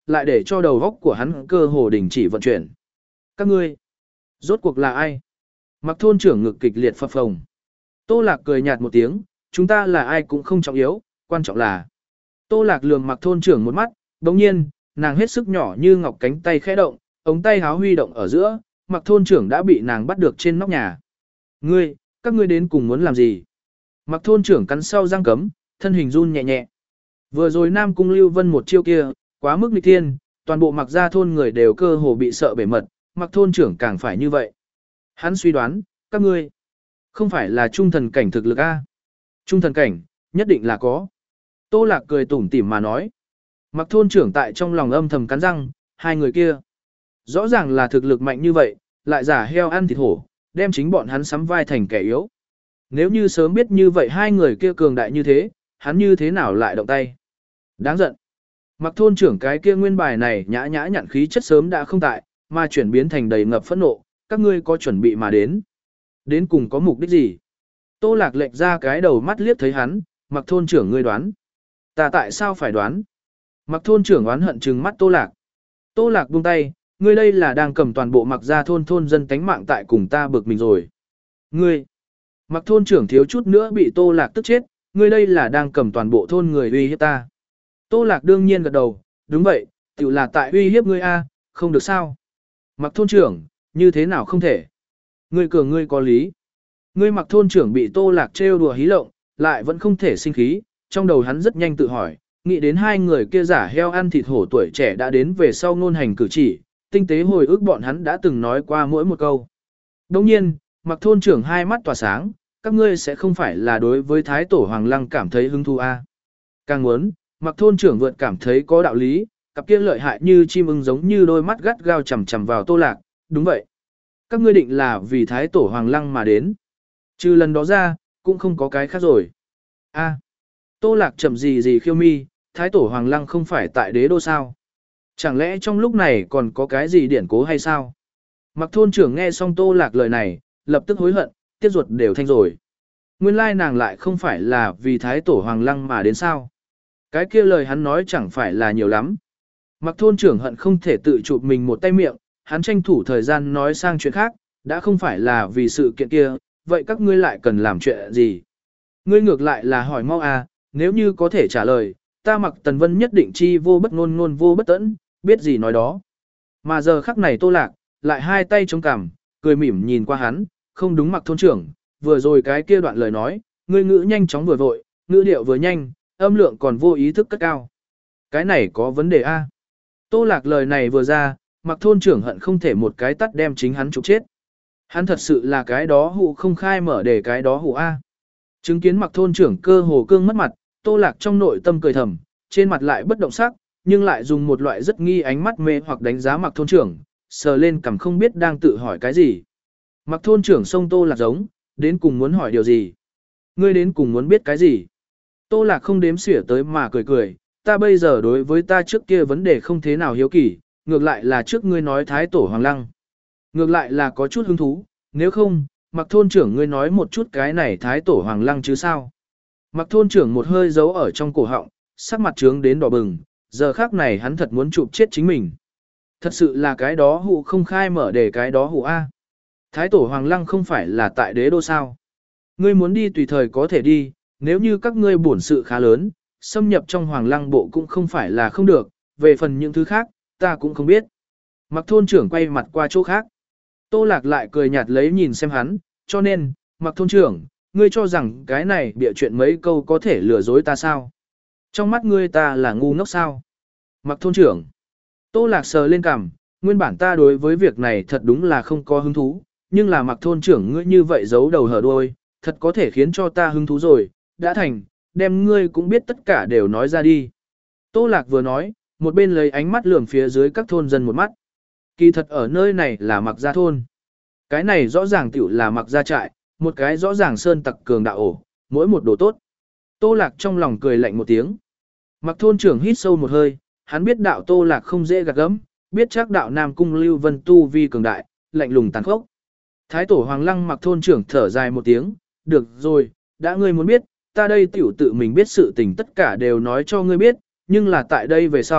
lại để cho đầu óc của hắn cơ hồ đình chỉ vận chuyển. Các ngươi, rốt cuộc là ai? Mặc thôn trưởng ngực kịch liệt phập phồng. Tô Lạc cười nhạt một tiếng, chúng ta là ai cũng không trọng yếu, quan trọng là. Tô Lạc lườm Mặc thôn trưởng một mắt, đồng nhiên, nàng hết sức nhỏ như ngọc cánh tay khẽ động, ống tay háo huy động ở giữa, Mặc thôn trưởng đã bị nàng bắt được trên nóc nhà. Ngươi, các ngươi đến cùng muốn làm gì? Mặc thôn trưởng cắn sau răng cấm, thân hình run nhẹ nhẹ. Vừa rồi Nam Cung Lưu Vân một chiêu kia, quá mức nghịch thiên, toàn bộ Mặc gia thôn người đều cơ hồ bị sợ bể mật, Mặc thôn trưởng càng phải như vậy. Hắn suy đoán, các ngươi không phải là trung thần cảnh thực lực a? Trung thần cảnh, nhất định là có. Tô Lạc cười tủm tỉm mà nói. Mặc thôn trưởng tại trong lòng âm thầm cắn răng, hai người kia rõ ràng là thực lực mạnh như vậy, lại giả heo ăn thịt hổ, đem chính bọn hắn sắm vai thành kẻ yếu. Nếu như sớm biết như vậy hai người kia cường đại như thế, hắn như thế nào lại động tay? Đáng giận. Mặc thôn trưởng cái kia nguyên bài này nhã nhã nhặn khí chất sớm đã không tại, mà chuyển biến thành đầy ngập phẫn nộ, các ngươi có chuẩn bị mà đến. Đến cùng có mục đích gì? Tô Lạc lệch ra cái đầu mắt liếc thấy hắn, Mặc thôn trưởng ngươi đoán. Ta tại sao phải đoán? Mặc thôn trưởng oán hận trừng mắt Tô Lạc. Tô Lạc buông tay, ngươi đây là đang cầm toàn bộ Mặc gia thôn thôn dân tánh mạng tại cùng ta bực mình rồi. Ngươi, Mặc thôn trưởng thiếu chút nữa bị Tô Lạc tức chết, ngươi đây là đang cầm toàn bộ thôn người uy hiếp ta. Tô Lạc đương nhiên gật đầu, đúng vậy, tự là tại uy hiếp ngươi a, không được sao. Mặc thôn trưởng, như thế nào không thể? Ngươi cường ngươi có lý. Ngươi Mặc thôn trưởng bị Tô Lạc trêu đùa hí lộng, lại vẫn không thể sinh khí, trong đầu hắn rất nhanh tự hỏi, nghĩ đến hai người kia giả heo ăn thịt hổ tuổi trẻ đã đến về sau ngôn hành cử chỉ, tinh tế hồi ức bọn hắn đã từng nói qua mỗi một câu. Đồng nhiên, Mặc thôn trưởng hai mắt tỏa sáng, các ngươi sẽ không phải là đối với Thái Tổ Hoàng Lăng cảm thấy hứng thú a? Càng muốn, Mặc thôn trưởng vượt cảm thấy có đạo lý, cặp kia lợi hại như chim ưng giống như đôi mắt gắt gao chằm chằm vào Tô Lạc, đúng vậy. Các ngươi định là vì Thái Tổ Hoàng Lăng mà đến. Trừ lần đó ra, cũng không có cái khác rồi. A. Tô Lạc chậm gì gì khiêu mi, Thái Tổ Hoàng Lăng không phải tại đế đô sao? Chẳng lẽ trong lúc này còn có cái gì điển cố hay sao? Mặc thôn trưởng nghe xong Tô Lạc lời này, lập tức hối hận, tiết ruột đều thanh rồi. Nguyên lai nàng lại không phải là vì Thái Tổ Hoàng Lăng mà đến sao? Cái kia lời hắn nói chẳng phải là nhiều lắm. Mặc thôn trưởng hận không thể tự chụp mình một tay miệng, hắn tranh thủ thời gian nói sang chuyện khác, đã không phải là vì sự kiện kia, vậy các ngươi lại cần làm chuyện gì? Ngươi ngược lại là hỏi mau à, nếu như có thể trả lời, ta Mặc Tần Vân nhất định chi vô bất ngôn ngôn vô bất tẫn, biết gì nói đó. Mà giờ khắc này Tô Lạc, lại hai tay chống cằm, cười mỉm nhìn qua hắn, không đúng Mặc thôn trưởng, vừa rồi cái kia đoạn lời nói, ngươi ngữ nhanh chóng vừa vội, ngữ điệu vừa nhanh, âm lượng còn vô ý thức cất cao. Cái này có vấn đề a? Tô Lạc lời này vừa ra, Mặc thôn trưởng hận không thể một cái tắt đem chính hắn trục chết. Hắn thật sự là cái đó hụ không khai mở để cái đó hụ a. Chứng kiến Mặc thôn trưởng cơ hồ cương mất mặt, Tô Lạc trong nội tâm cười thầm, trên mặt lại bất động sắc, nhưng lại dùng một loại rất nghi ánh mắt mê hoặc đánh giá Mặc thôn trưởng, sờ lên cằm không biết đang tự hỏi cái gì. Mặc thôn trưởng xông Tô Lạc giống, đến cùng muốn hỏi điều gì? Ngươi đến cùng muốn biết cái gì? Tô Lạc không đếm xỉa tới mà cười cười, ta bây giờ đối với ta trước kia vấn đề không thế nào hiếu kỳ, ngược lại là trước ngươi nói Thái Tổ Hoàng Lăng. Ngược lại là có chút hứng thú, nếu không, Mặc thôn trưởng ngươi nói một chút cái này Thái Tổ Hoàng Lăng chứ sao? Mặc thôn trưởng một hơi giấu ở trong cổ họng, sắc mặt trướng đến đỏ bừng, giờ khác này hắn thật muốn chụp chết chính mình. Thật sự là cái đó hụ không khai mở để cái đó hụ A. Thái Tổ Hoàng Lăng không phải là tại đế đô sao? Ngươi muốn đi tùy thời có thể đi, nếu như các ngươi bổn sự khá lớn, xâm nhập trong Hoàng Lăng bộ cũng không phải là không được, về phần những thứ khác, ta cũng không biết. Mặc thôn trưởng quay mặt qua chỗ khác. Tô Lạc lại cười nhạt lấy nhìn xem hắn, cho nên, Mặc thôn trưởng, ngươi cho rằng cái này bịa chuyện mấy câu có thể lừa dối ta sao? Trong mắt ngươi ta là ngu ngốc sao? Mặc thôn trưởng. Tô Lạc sờ lên cằm, nguyên bản ta đối với việc này thật đúng là không có hứng thú, nhưng là Mặc thôn trưởng ngươi như vậy giấu đầu hở đuôi, thật có thể khiến cho ta hứng thú rồi, đã thành, đem ngươi cũng biết tất cả đều nói ra đi. Tô Lạc vừa nói, một bên lấy ánh mắt lườm phía dưới các thôn dân một mắt. Kỳ thật ở nơi này là Mặc gia thôn. Cái này rõ ràng tiểu là Mặc gia trại, một cái rõ ràng sơn tặc cường đạo ổ, mỗi một đồ tốt. Tô Lạc trong lòng cười lạnh một tiếng. Mặc thôn trưởng hít sâu một hơi, hắn biết đạo Tô Lạc không dễ gạt gẫm, biết chắc đạo Nam Cung Lưu Vân tu vi cường đại, lạnh lùng tàn khốc. Thái Tổ Hoàng Lăng Mặc thôn trưởng thở dài một tiếng, được rồi, đã ngươi muốn biết, ta đây tiểu tự mình biết sự tình tất cả đều nói cho ngươi biết, nhưng là tại đây về sau,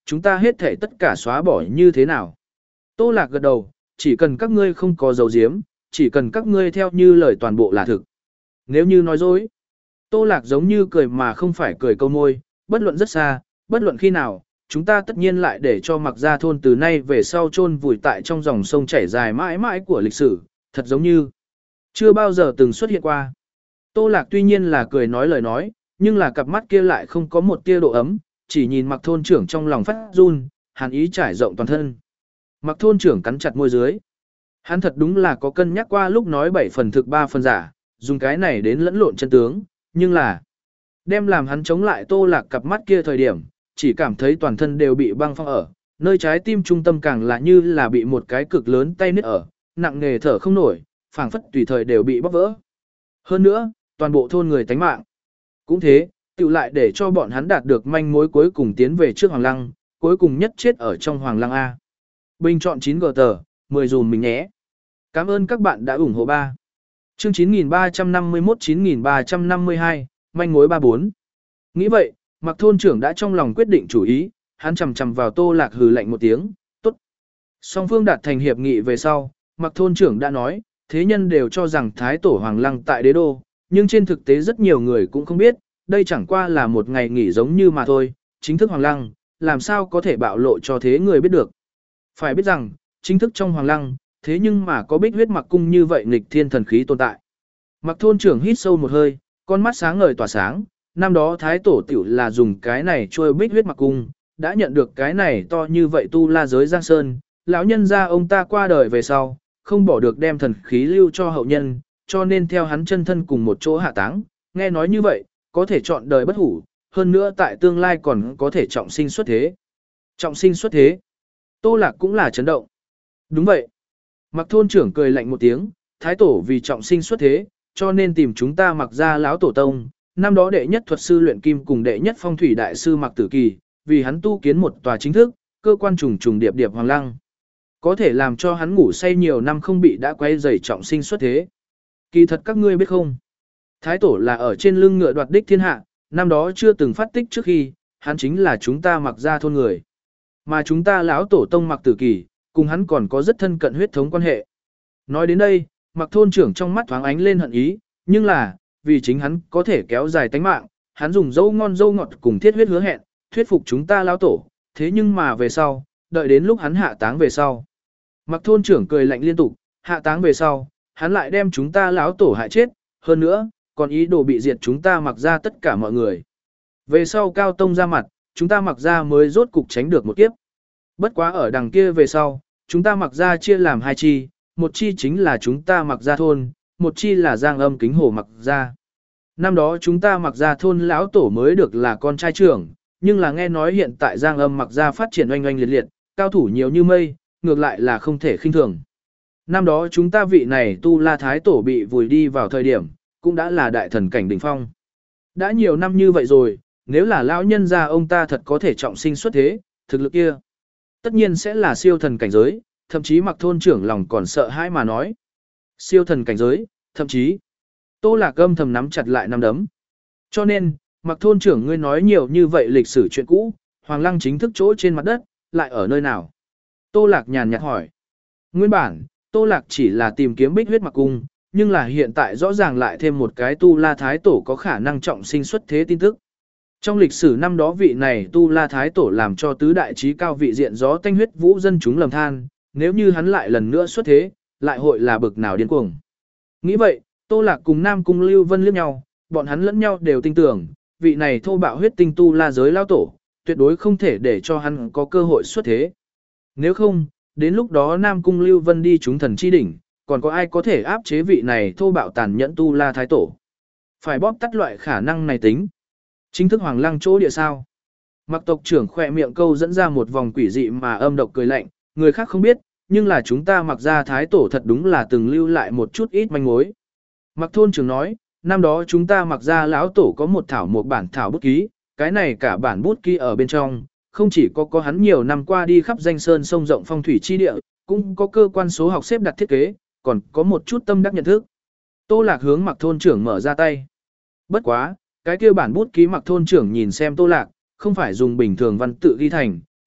chúng ta hết thể tất cả xóa bỏ như thế nào. Tô Lạc gật đầu, chỉ cần các ngươi không có dấu diếm, chỉ cần các ngươi theo như lời toàn bộ là thực. Nếu như nói dối, Tô Lạc giống như cười mà không phải cười câu môi, bất luận rất xa, bất luận khi nào, chúng ta tất nhiên lại để cho Mặc Gia thôn từ nay về sau chôn vùi tại trong dòng sông chảy dài mãi mãi của lịch sử, thật giống như chưa bao giờ từng xuất hiện qua. Tô Lạc tuy nhiên là cười nói lời nói, nhưng là cặp mắt kia lại không có một tia độ ấm, chỉ nhìn Mặc thôn trưởng trong lòng phát run, hàn ý trải rộng toàn thân. Mặc thôn trưởng cắn chặt môi dưới. Hắn thật đúng là có cân nhắc qua lúc nói bảy phần thực ba phần giả, dùng cái này đến lẫn lộn chân tướng, nhưng là đem làm hắn chống lại Tô Lạc cặp mắt kia thời điểm, chỉ cảm thấy toàn thân đều bị băng phong ở, nơi trái tim trung tâm càng là như là bị một cái cực lớn tay nứt ở, nặng nề thở không nổi, phảng phất tùy thời đều bị bóc vỡ. Hơn nữa, toàn bộ thôn người tánh mạng. Cũng thế, tự lại để cho bọn hắn đạt được manh mối cuối cùng tiến về trước Hoàng Lăng, cuối cùng nhất chết ở trong Hoàng Lăng A. Bình chọn chín G tờ, mười dùm mình nhé. Cảm ơn các bạn đã ủng hộ ba. Chương chín nghìn ba trăm năm mươi mốt chín nghìn ba trăm năm mươi hai, manh mối ba bốn. Nghĩ vậy, Mặc thôn trưởng đã trong lòng quyết định chủ ý, hắn chầm chầm vào Tô Lạc hừ lạnh một tiếng, tốt. Song phương đạt thành hiệp nghị về sau, Mặc thôn trưởng đã nói, thế nhân đều cho rằng Thái Tổ Hoàng Lăng tại đế đô, nhưng trên thực tế rất nhiều người cũng không biết, đây chẳng qua là một ngày nghỉ giống như mà thôi, chính thức Hoàng Lăng, làm sao có thể bạo lộ cho thế người biết được. Phải biết rằng, chính thức trong Hoàng Lăng, thế nhưng mà có Bích Huyết Mặc cung như vậy nghịch thiên thần khí tồn tại. Mặc thôn trưởng hít sâu một hơi, con mắt sáng ngời tỏa sáng, năm đó Thái Tổ tiểu là dùng cái này trôi Bích Huyết Mặc cung, đã nhận được cái này to như vậy tu la giới Giang Sơn, lão nhân gia ông ta qua đời về sau, không bỏ được đem thần khí lưu cho hậu nhân, cho nên theo hắn chân thân cùng một chỗ hạ táng, nghe nói như vậy, có thể chọn đời bất hủ, hơn nữa tại tương lai còn có thể trọng sinh xuất thế. Trọng sinh xuất thế. Tô Lạc cũng là chấn động. Đúng vậy. Mặc thôn trưởng cười lạnh một tiếng, Thái Tổ vì trọng sinh xuất thế, cho nên tìm chúng ta Mặc gia lão tổ tông, năm đó đệ nhất thuật sư luyện kim cùng đệ nhất phong thủy đại sư Mặc Tử Kỳ, vì hắn tu kiến một tòa chính thức, cơ quan trùng trùng điệp điệp Hoàng Lăng. Có thể làm cho hắn ngủ say nhiều năm không bị đã quay dày trọng sinh xuất thế. Kỳ thật các ngươi biết không? Thái Tổ là ở trên lưng ngựa đoạt đích thiên hạ, năm đó chưa từng phát tích trước khi, hắn chính là chúng ta Mặc gia thôn người. Mà chúng ta lão tổ tông Mặc Tử Kỳ, cùng hắn còn có rất thân cận huyết thống quan hệ. Nói đến đây, Mặc thôn trưởng trong mắt thoáng ánh lên hận ý, nhưng là, vì chính hắn có thể kéo dài tánh mạng, hắn dùng dâu ngon dâu ngọt cùng thiết huyết hứa hẹn, thuyết phục chúng ta lão tổ, thế nhưng mà về sau, đợi đến lúc hắn hạ táng về sau. Mặc thôn trưởng cười lạnh liên tục, hạ táng về sau, hắn lại đem chúng ta lão tổ hại chết, hơn nữa, còn ý đồ bị diệt chúng ta Mặc ra tất cả mọi người. Về sau Cao Tông ra mặt, chúng ta Mặc ra mới rốt cục tránh được một kiếp. Bất quá ở đằng kia về sau, chúng ta Mặc ra chia làm hai chi, một chi chính là chúng ta Mặc ra thôn, một chi là Giang Âm Kính Hồ Mặc ra. Năm đó chúng ta Mặc ra thôn lão tổ mới được là con trai trưởng, nhưng là nghe nói hiện tại Giang Âm Mặc ra phát triển oanh oanh liệt liệt, cao thủ nhiều như mây, ngược lại là không thể khinh thường. Năm đó chúng ta vị này tu la thái tổ bị vùi đi vào thời điểm, cũng đã là đại thần cảnh đỉnh phong. Đã nhiều năm như vậy rồi, nếu là lão nhân gia ông ta thật có thể trọng sinh xuất thế, thực lực kia, tất nhiên sẽ là siêu thần cảnh giới, thậm chí Mặc thôn trưởng lòng còn sợ hãi mà nói. Siêu thần cảnh giới, thậm chí, Tô Lạc âm thầm nắm chặt lại nắm đấm. Cho nên, Mặc thôn trưởng ngươi nói nhiều như vậy lịch sử chuyện cũ, Hoàng Lăng chính thức chỗ trên mặt đất, lại ở nơi nào? Tô Lạc nhàn nhạt hỏi. Nguyên bản, Tô Lạc chỉ là tìm kiếm Bích Huyết Mặc cung, nhưng là hiện tại rõ ràng lại thêm một cái tu la thái tổ có khả năng trọng sinh xuất thế tin tức. Trong lịch sử năm đó vị này tu la thái tổ làm cho tứ đại trí cao vị diện gió tanh huyết vũ dân chúng lầm than, nếu như hắn lại lần nữa xuất thế, lại hội là bực nào điên cuồng. Nghĩ vậy, Tô Lạc cùng Nam Cung Lưu Vân liếc nhau, bọn hắn lẫn nhau đều tin tưởng, vị này thô bạo huyết tinh tu la giới lao tổ, tuyệt đối không thể để cho hắn có cơ hội xuất thế. Nếu không, đến lúc đó Nam Cung Lưu Vân đi chúng thần chi đỉnh, còn có ai có thể áp chế vị này thô bạo tàn nhẫn tu la thái tổ. Phải bóp tắt loại khả năng này tính. Chính thức Hoàng Lăng chỗ địa sao. Mặc tộc trưởng khỏe miệng câu dẫn ra một vòng quỷ dị mà âm độc cười lạnh, người khác không biết, nhưng là chúng ta Mặc gia thái tổ thật đúng là từng lưu lại một chút ít manh mối. Mặc thôn trưởng nói, năm đó chúng ta Mặc gia lão tổ có một thảo một bản thảo bút ký, cái này cả bản bút ký ở bên trong, không chỉ có có hắn nhiều năm qua đi khắp danh sơn sông rộng phong thủy chi địa, cũng có cơ quan số học xếp đặt thiết kế, còn có một chút tâm đắc nhận thức. Tô Lạc hướng Mặc thôn trưởng mở ra tay. Bất quá, cái kia bản bút ký Mặc thôn trưởng nhìn xem Tô Lạc, không phải dùng bình thường văn tự ghi thành,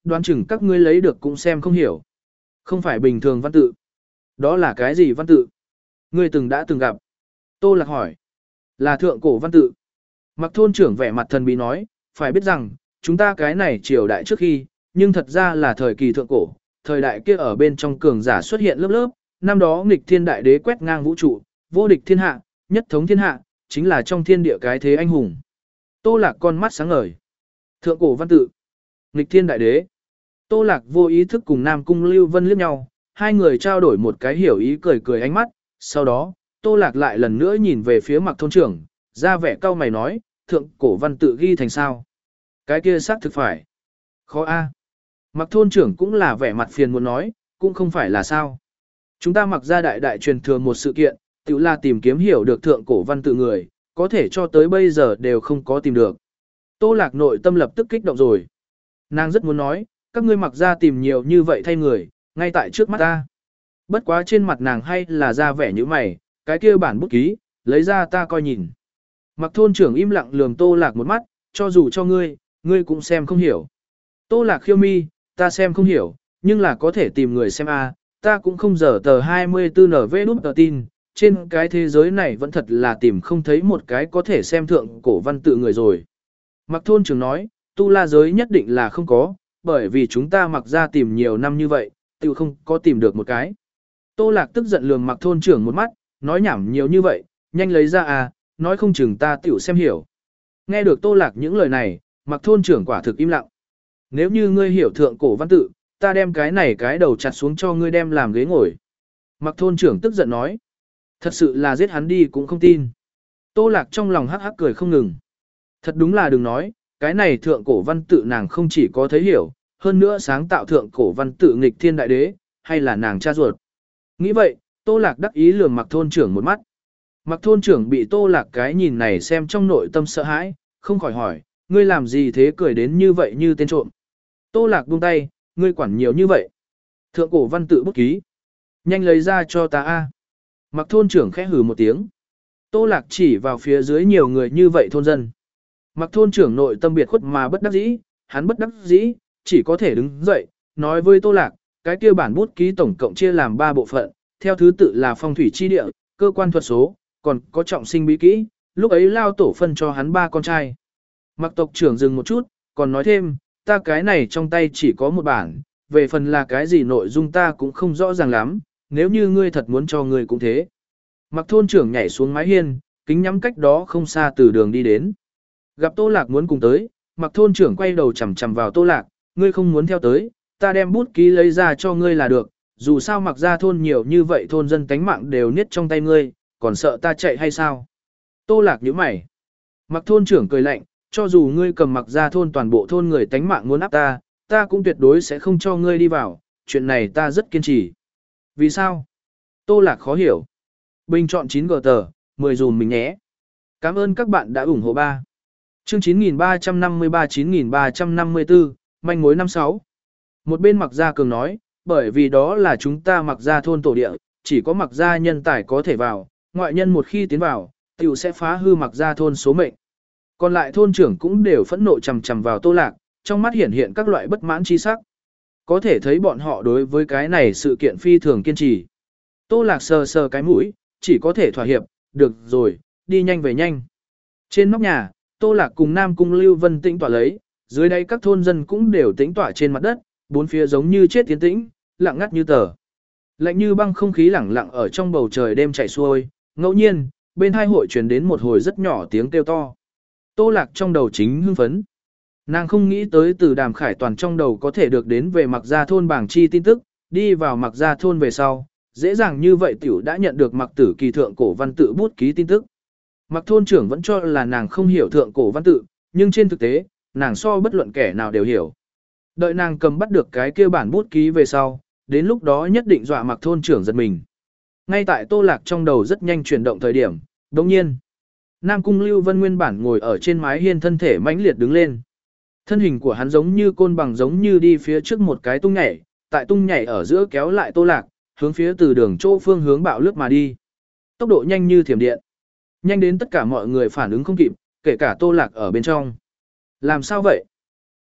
đoán chừng các ngươi lấy được cũng xem không hiểu. Không phải bình thường văn tự. Đó là cái gì văn tự? Ngươi từng đã từng gặp. Tô Lạc hỏi. Là thượng cổ văn tự. Mặc thôn trưởng vẻ mặt thần bí nói, phải biết rằng, chúng ta cái này triều đại trước khi, nhưng thật ra là thời kỳ thượng cổ, thời đại kia ở bên trong cường giả xuất hiện lớp lớp, năm đó nghịch thiên đại đế quét ngang vũ trụ, vô địch thiên hạ, nhất thống thiên hạ, chính là trong thiên địa cái thế anh hùng. Tô Lạc con mắt sáng ngời. Thượng cổ văn tự. Nghịch thiên đại đế. Tô Lạc vô ý thức cùng Nam Cung Lưu Vân liếc nhau, hai người trao đổi một cái hiểu ý cười cười ánh mắt, sau đó, Tô Lạc lại lần nữa nhìn về phía Mặc thôn trưởng, ra vẻ cau mày nói, thượng cổ văn tự ghi thành sao? Cái kia xác thực phải. Khó a. Mặc thôn trưởng cũng là vẻ mặt phiền muốn nói, cũng không phải là sao. Chúng ta mặc ra đại đại truyền thừa một sự kiện, tự là tìm kiếm hiểu được thượng cổ văn tự người, có thể cho tới bây giờ đều không có tìm được. Tô Lạc nội tâm lập tức kích động rồi. Nàng rất muốn nói, các ngươi mặc ra tìm nhiều như vậy thay người, ngay tại trước mắt ta. Bất quá trên mặt nàng hay là ra vẻ như mày, cái kia bản bút ký, lấy ra ta coi nhìn. Mặc thôn trưởng im lặng lườm Tô Lạc một mắt, cho dù cho ngươi, ngươi cũng xem không hiểu. Tô Lạc khiêu mi, ta xem không hiểu, nhưng là có thể tìm người xem a, ta cũng không dở tờ hai mươi tư en vê đút tờ tin, trên cái thế giới này vẫn thật là tìm không thấy một cái có thể xem thượng cổ văn tự người rồi. Mặc thôn trưởng nói, tu la giới nhất định là không có, bởi vì chúng ta mặc ra tìm nhiều năm như vậy, tự không có tìm được một cái. Tô Lạc tức giận lườm Mặc thôn trưởng một mắt, nói nhảm nhiều như vậy, nhanh lấy ra à, nói không chừng ta tiểu xem hiểu. Nghe được Tô Lạc những lời này, Mặc thôn trưởng quả thực im lặng. Nếu như ngươi hiểu thượng cổ văn tự, ta đem cái này cái đầu chặt xuống cho ngươi đem làm ghế ngồi. Mặc thôn trưởng tức giận nói. Thật sự là giết hắn đi cũng không tin. Tô Lạc trong lòng hắc hắc cười không ngừng. Thật đúng là đừng nói, cái này thượng cổ văn tự nàng không chỉ có thấy hiểu, hơn nữa sáng tạo thượng cổ văn tự nghịch thiên đại đế, hay là nàng cha ruột. Nghĩ vậy, Tô Lạc đắc ý lườm Mặc thôn trưởng một mắt. Mặc thôn trưởng bị Tô Lạc cái nhìn này xem trong nội tâm sợ hãi, không khỏi hỏi, ngươi làm gì thế cười đến như vậy như tên trộm. Tô Lạc buông tay, ngươi quản nhiều như vậy. Thượng cổ văn tự bút ký. Nhanh lấy ra cho ta a. Mặc thôn trưởng khẽ hừ một tiếng. Tô Lạc chỉ vào phía dưới nhiều người như vậy thôn dân. Mặc thôn trưởng nội tâm biệt khuất mà bất đắc dĩ, hắn bất đắc dĩ, chỉ có thể đứng dậy, nói với Tô Lạc, cái kia bản bút ký tổng cộng chia làm ba bộ phận, theo thứ tự là phong thủy chi địa, cơ quan thuật số, còn có trọng sinh bí kỹ, lúc ấy lao tổ phân cho hắn ba con trai. Mặc tộc trưởng dừng một chút, còn nói thêm, ta cái này trong tay chỉ có một bản, về phần là cái gì nội dung ta cũng không rõ ràng lắm, nếu như ngươi thật muốn cho ngươi cũng thế. Mặc thôn trưởng nhảy xuống mái hiên, kính nhắm cách đó không xa từ đường đi đến. Gặp Tô Lạc muốn cùng tới, Mặc thôn trưởng quay đầu chằm chằm vào Tô Lạc, ngươi không muốn theo tới, ta đem bút ký lấy ra cho ngươi là được, dù sao Mặc ra thôn nhiều như vậy thôn dân tánh mạng đều niết trong tay ngươi, còn sợ ta chạy hay sao? Tô Lạc nhíu mày. Mặc thôn trưởng cười lạnh, cho dù ngươi cầm Mặc ra thôn toàn bộ thôn người tánh mạng muốn áp ta, ta cũng tuyệt đối sẽ không cho ngươi đi vào, chuyện này ta rất kiên trì. Vì sao? Tô Lạc khó hiểu. Bình chọn chín gờ tờ, mười dùm mình nhé. Cảm ơn các bạn đã ủng hộ ba. Chương chín nghìn ba trăm năm mươi ba chín nghìn ba trăm năm mươi tư, manh mối năm sáu. Một bên Mặc Gia Cường nói, bởi vì đó là chúng ta Mặc Gia thôn tổ địa, chỉ có Mặc Gia nhân tài có thể vào, ngoại nhân một khi tiến vào, tiểu sẽ phá hư Mặc Gia thôn số mệnh. Còn lại thôn trưởng cũng đều phẫn nộ chằm chằm vào Tô Lạc, trong mắt hiển hiện các loại bất mãn chi sắc. Có thể thấy bọn họ đối với cái này sự kiện phi thường kiên trì. Tô Lạc sờ sờ cái mũi, chỉ có thể thỏa hiệp, được rồi, đi nhanh về nhanh. Trên nóc nhà, Tô Lạc cùng Nam Cung Lưu Vân tĩnh tỏa lấy, dưới đây các thôn dân cũng đều tĩnh tỏa trên mặt đất, bốn phía giống như chết tiến tĩnh, lặng ngắt như tờ. Lạnh như băng không khí lẳng lặng ở trong bầu trời đêm chảy xuôi, ngẫu nhiên, bên hai hội truyền đến một hồi rất nhỏ tiếng kêu to. Tô Lạc trong đầu chính hưng phấn. Nàng không nghĩ tới từ Đàm Khải Toàn trong đầu có thể được đến về Mặc Gia thôn bảng chi tin tức, đi vào Mặc Gia thôn về sau, dễ dàng như vậy tiểu đã nhận được Mặc Tử Kỳ thượng cổ văn tự bút ký tin tức. Mặc thôn trưởng vẫn cho là nàng không hiểu thượng cổ văn tự, nhưng trên thực tế, nàng so bất luận kẻ nào đều hiểu. Đợi nàng cầm bắt được cái kia bản bút ký về sau, đến lúc đó nhất định dọa Mặc thôn trưởng giật mình. Ngay tại Tô Lạc trong đầu rất nhanh chuyển động thời điểm, đồng nhiên, Nam Cung Lưu Vân nguyên bản ngồi ở trên mái hiên thân thể mãnh liệt đứng lên. Thân hình của hắn giống như côn bằng giống như đi phía trước một cái tung nhảy, tại tung nhảy ở giữa kéo lại Tô Lạc, hướng phía từ đường chỗ phương hướng bạo lướt mà đi. Tốc độ nhanh như thiểm điện. Nhanh đến tất cả mọi người phản ứng không kịp, kể cả Tô Lạc ở bên trong. Làm sao vậy?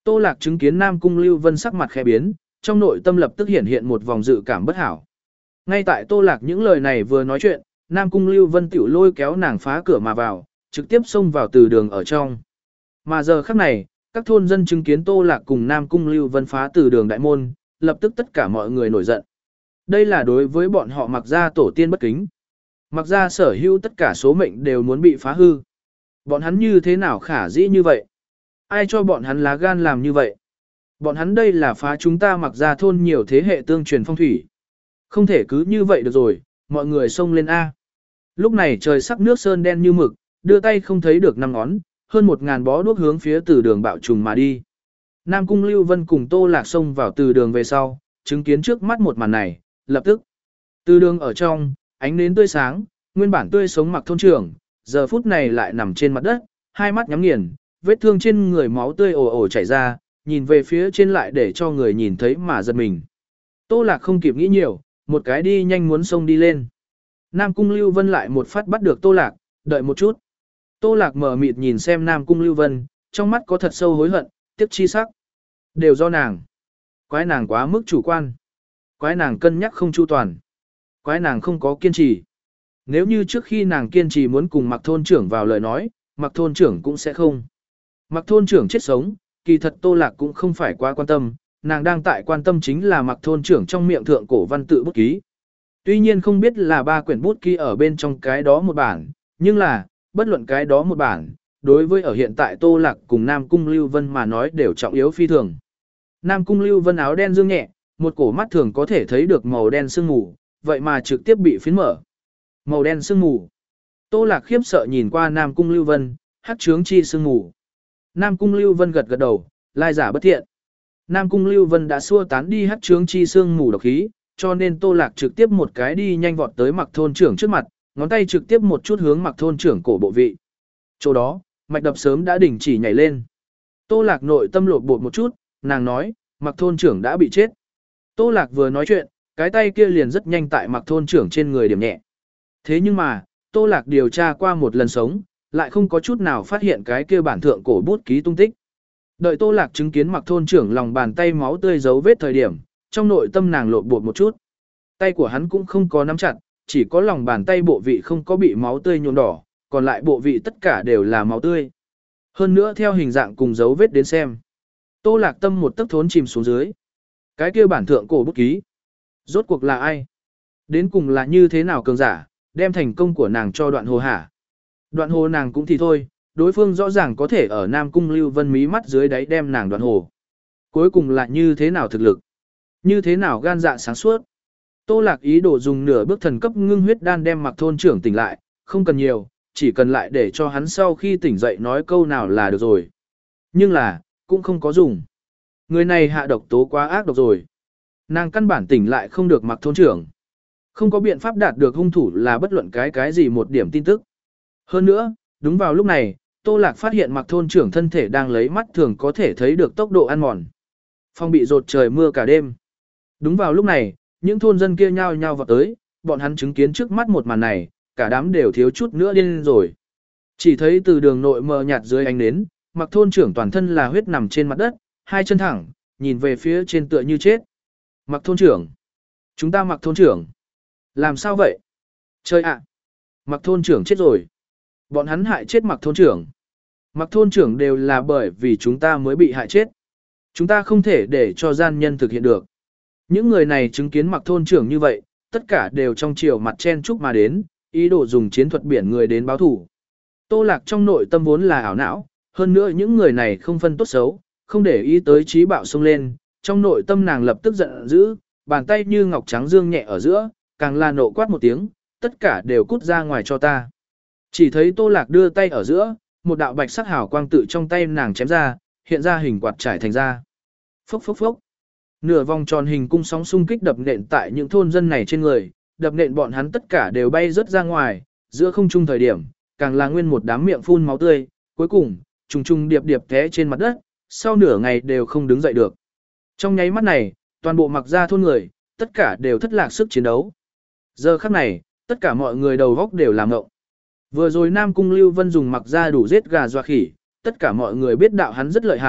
Tô Lạc chứng kiến Nam Cung Lưu Vân sắc mặt khẽ biến, trong nội tâm lập tức hiện hiện một vòng dự cảm bất hảo. Ngay tại Tô Lạc những lời này vừa nói chuyện, Nam Cung Lưu Vân tiểu lôi kéo nàng phá cửa mà vào, trực tiếp xông vào từ đường ở trong. Mà giờ khắc này, các thôn dân chứng kiến Tô Lạc cùng Nam Cung Lưu Vân phá từ đường đại môn, lập tức tất cả mọi người nổi giận. Đây là đối với bọn họ Mặc gia tổ tiên bất kính. Mặc gia sở hữu tất cả số mệnh đều muốn bị phá hư. Bọn hắn như thế nào khả dĩ như vậy? Ai cho bọn hắn lá gan làm như vậy? Bọn hắn đây là phá chúng ta Mặc gia thôn nhiều thế hệ tương truyền phong thủy. Không thể cứ như vậy được rồi, mọi người xông lên A. Lúc này trời sắc nước sơn đen như mực, đưa tay không thấy được năm ngón, hơn một ngàn bó đuốc hướng phía từ đường bạo trùng mà đi. Nam Cung Lưu Vân cùng Tô Lạc xông vào từ đường về sau, chứng kiến trước mắt một màn này, lập tức. Từ đường ở trong, ánh nến tươi sáng, nguyên bản tươi sống Mặc thôn trưởng, giờ phút này lại nằm trên mặt đất, hai mắt nhắm nghiền, vết thương trên người máu tươi ồ ồ chảy ra, nhìn về phía trên lại để cho người nhìn thấy mà giật mình. Tô Lạc không kịp nghĩ nhiều, một cái đi nhanh muốn xông đi lên. Nam Cung Lưu Vân lại một phát bắt được Tô Lạc, đợi một chút. Tô Lạc mở mịt nhìn xem Nam Cung Lưu Vân, trong mắt có thật sâu hối hận, tiếc chi sắc. Đều do nàng. Quái nàng quá mức chủ quan. Quái nàng cân nhắc không chu toàn. Quái nàng không có kiên trì. Nếu như trước khi nàng kiên trì muốn cùng Mặc thôn trưởng vào lời nói, Mặc thôn trưởng cũng sẽ không. Mặc thôn trưởng chết sống, kỳ thật Tô Lạc cũng không phải quá quan tâm, nàng đang tại quan tâm chính là Mặc thôn trưởng trong miệng thượng cổ văn tự bút ký. Tuy nhiên không biết là ba quyển bút ký ở bên trong cái đó một bản, nhưng là, bất luận cái đó một bản, đối với ở hiện tại Tô Lạc cùng Nam Cung Lưu Vân mà nói đều trọng yếu phi thường. Nam Cung Lưu Vân áo đen dương nhẹ, một cổ mắt thường có thể thấy được màu đen sương mù, vậy mà trực tiếp bị phiến mở. Màu đen sương mù. Tô Lạc khiếp sợ nhìn qua Nam Cung Lưu Vân, hắc chướng chi sương mù. Nam Cung Lưu Vân gật gật đầu, lai giả bất thiện. Nam Cung Lưu Vân đã xua tán đi hắc chướng chi sương mù độc khí, cho nên Tô Lạc trực tiếp một cái đi nhanh vọt tới Mặc thôn trưởng trước mặt, ngón tay trực tiếp một chút hướng Mặc thôn trưởng cổ bộ vị. Chỗ đó, mạch đập sớm đã đình chỉ nhảy lên. Tô Lạc nội tâm lột bột một chút, nàng nói, Mặc thôn trưởng đã bị chết. Tô Lạc vừa nói chuyện, cái tay kia liền rất nhanh tại Mặc thôn trưởng trên người điểm nhẹ. Thế nhưng mà, Tô Lạc điều tra qua một lần sống, lại không có chút nào phát hiện cái kia bản thượng cổ bút ký tung tích. Đợi Tô Lạc chứng kiến Mặc thôn trưởng lòng bàn tay máu tươi dấu vết thời điểm, trong nội tâm nàng lột bột một chút. Tay của hắn cũng không có nắm chặt, chỉ có lòng bàn tay bộ vị không có bị máu tươi nhuộm đỏ, còn lại bộ vị tất cả đều là máu tươi. Hơn nữa theo hình dạng cùng dấu vết đến xem. Tô Lạc tâm một tấc thốn chìm xuống dưới. Cái kia bản thượng cổ bút ký. Rốt cuộc là ai? Đến cùng là như thế nào cường giả, đem thành công của nàng cho đoạn hồ hả? Đoạn hồ nàng cũng thì thôi, đối phương rõ ràng có thể ở Nam Cung Lưu Vân mí mắt dưới đáy đem nàng đoạn hồ. Cuối cùng là như thế nào thực lực? Như thế nào gan dạ sáng suốt? Tô Lạc ý đồ dùng nửa bước thần cấp ngưng huyết đan đem Mặc thôn trưởng tỉnh lại, không cần nhiều, chỉ cần lại để cho hắn sau khi tỉnh dậy nói câu nào là được rồi. Nhưng là, cũng không có dùng. Người này hạ độc tố quá ác độc rồi. Nàng căn bản tỉnh lại không được Mặc thôn trưởng. Không có biện pháp đạt được hung thủ là bất luận cái cái gì một điểm tin tức. Hơn nữa, đúng vào lúc này, Tô Lạc phát hiện Mặc thôn trưởng thân thể đang lấy mắt thường có thể thấy được tốc độ ăn mòn. Phong bị rột trời mưa cả đêm. Đúng vào lúc này, những thôn dân kia nhao nhao vào tới, bọn hắn chứng kiến trước mắt một màn này, cả đám đều thiếu chút nữa điên rồi. Chỉ thấy từ đường nội mờ nhạt dưới ánh nến, Mặc thôn trưởng toàn thân là huyết nằm trên mặt đất, hai chân thẳng, nhìn về phía trên tựa như chết. Mặc thôn trưởng. Chúng ta Mặc thôn trưởng. Làm sao vậy? Chơi ạ. Mặc thôn trưởng chết rồi. Bọn hắn hại chết Mặc thôn trưởng. Mặc thôn trưởng đều là bởi vì chúng ta mới bị hại chết. Chúng ta không thể để cho gian nhân thực hiện được. Những người này chứng kiến Mặc thôn trưởng như vậy, tất cả đều trong chiều mặt chen chúc mà đến, ý đồ dùng chiến thuật biển người đến báo thủ. Tô Lạc trong nội tâm vốn là ảo não, hơn nữa những người này không phân tốt xấu, không để ý tới trí bạo xông lên, trong nội tâm nàng lập tức giận dữ, bàn tay như ngọc trắng dương nhẹ ở giữa, càng là nộ quát một tiếng, tất cả đều cút ra ngoài cho ta. Chỉ thấy Tô Lạc đưa tay ở giữa, một đạo bạch sắc hào quang tự trong tay nàng chém ra, hiện ra hình quạt trải thành ra. Phốc phốc phốc. Nửa vòng tròn hình cung sóng xung kích đập nện tại những thôn dân này trên người, đập nện bọn hắn tất cả đều bay rớt ra ngoài, giữa không trung thời điểm, càng là nguyên một đám miệng phun máu tươi, cuối cùng, trùng trùng điệp điệp té trên mặt đất, sau nửa ngày đều không đứng dậy được. Trong nháy mắt này, toàn bộ Mặc gia thôn người, tất cả đều thất lạc sức chiến đấu. Giờ khắc này, tất cả mọi người đầu góc đều làm ngộng. Vừa rồi Nam Cung Lưu Vân dùng Mặc gia đủ giết gà doa khỉ, tất cả mọi người biết đạo hắn rất lợi hại,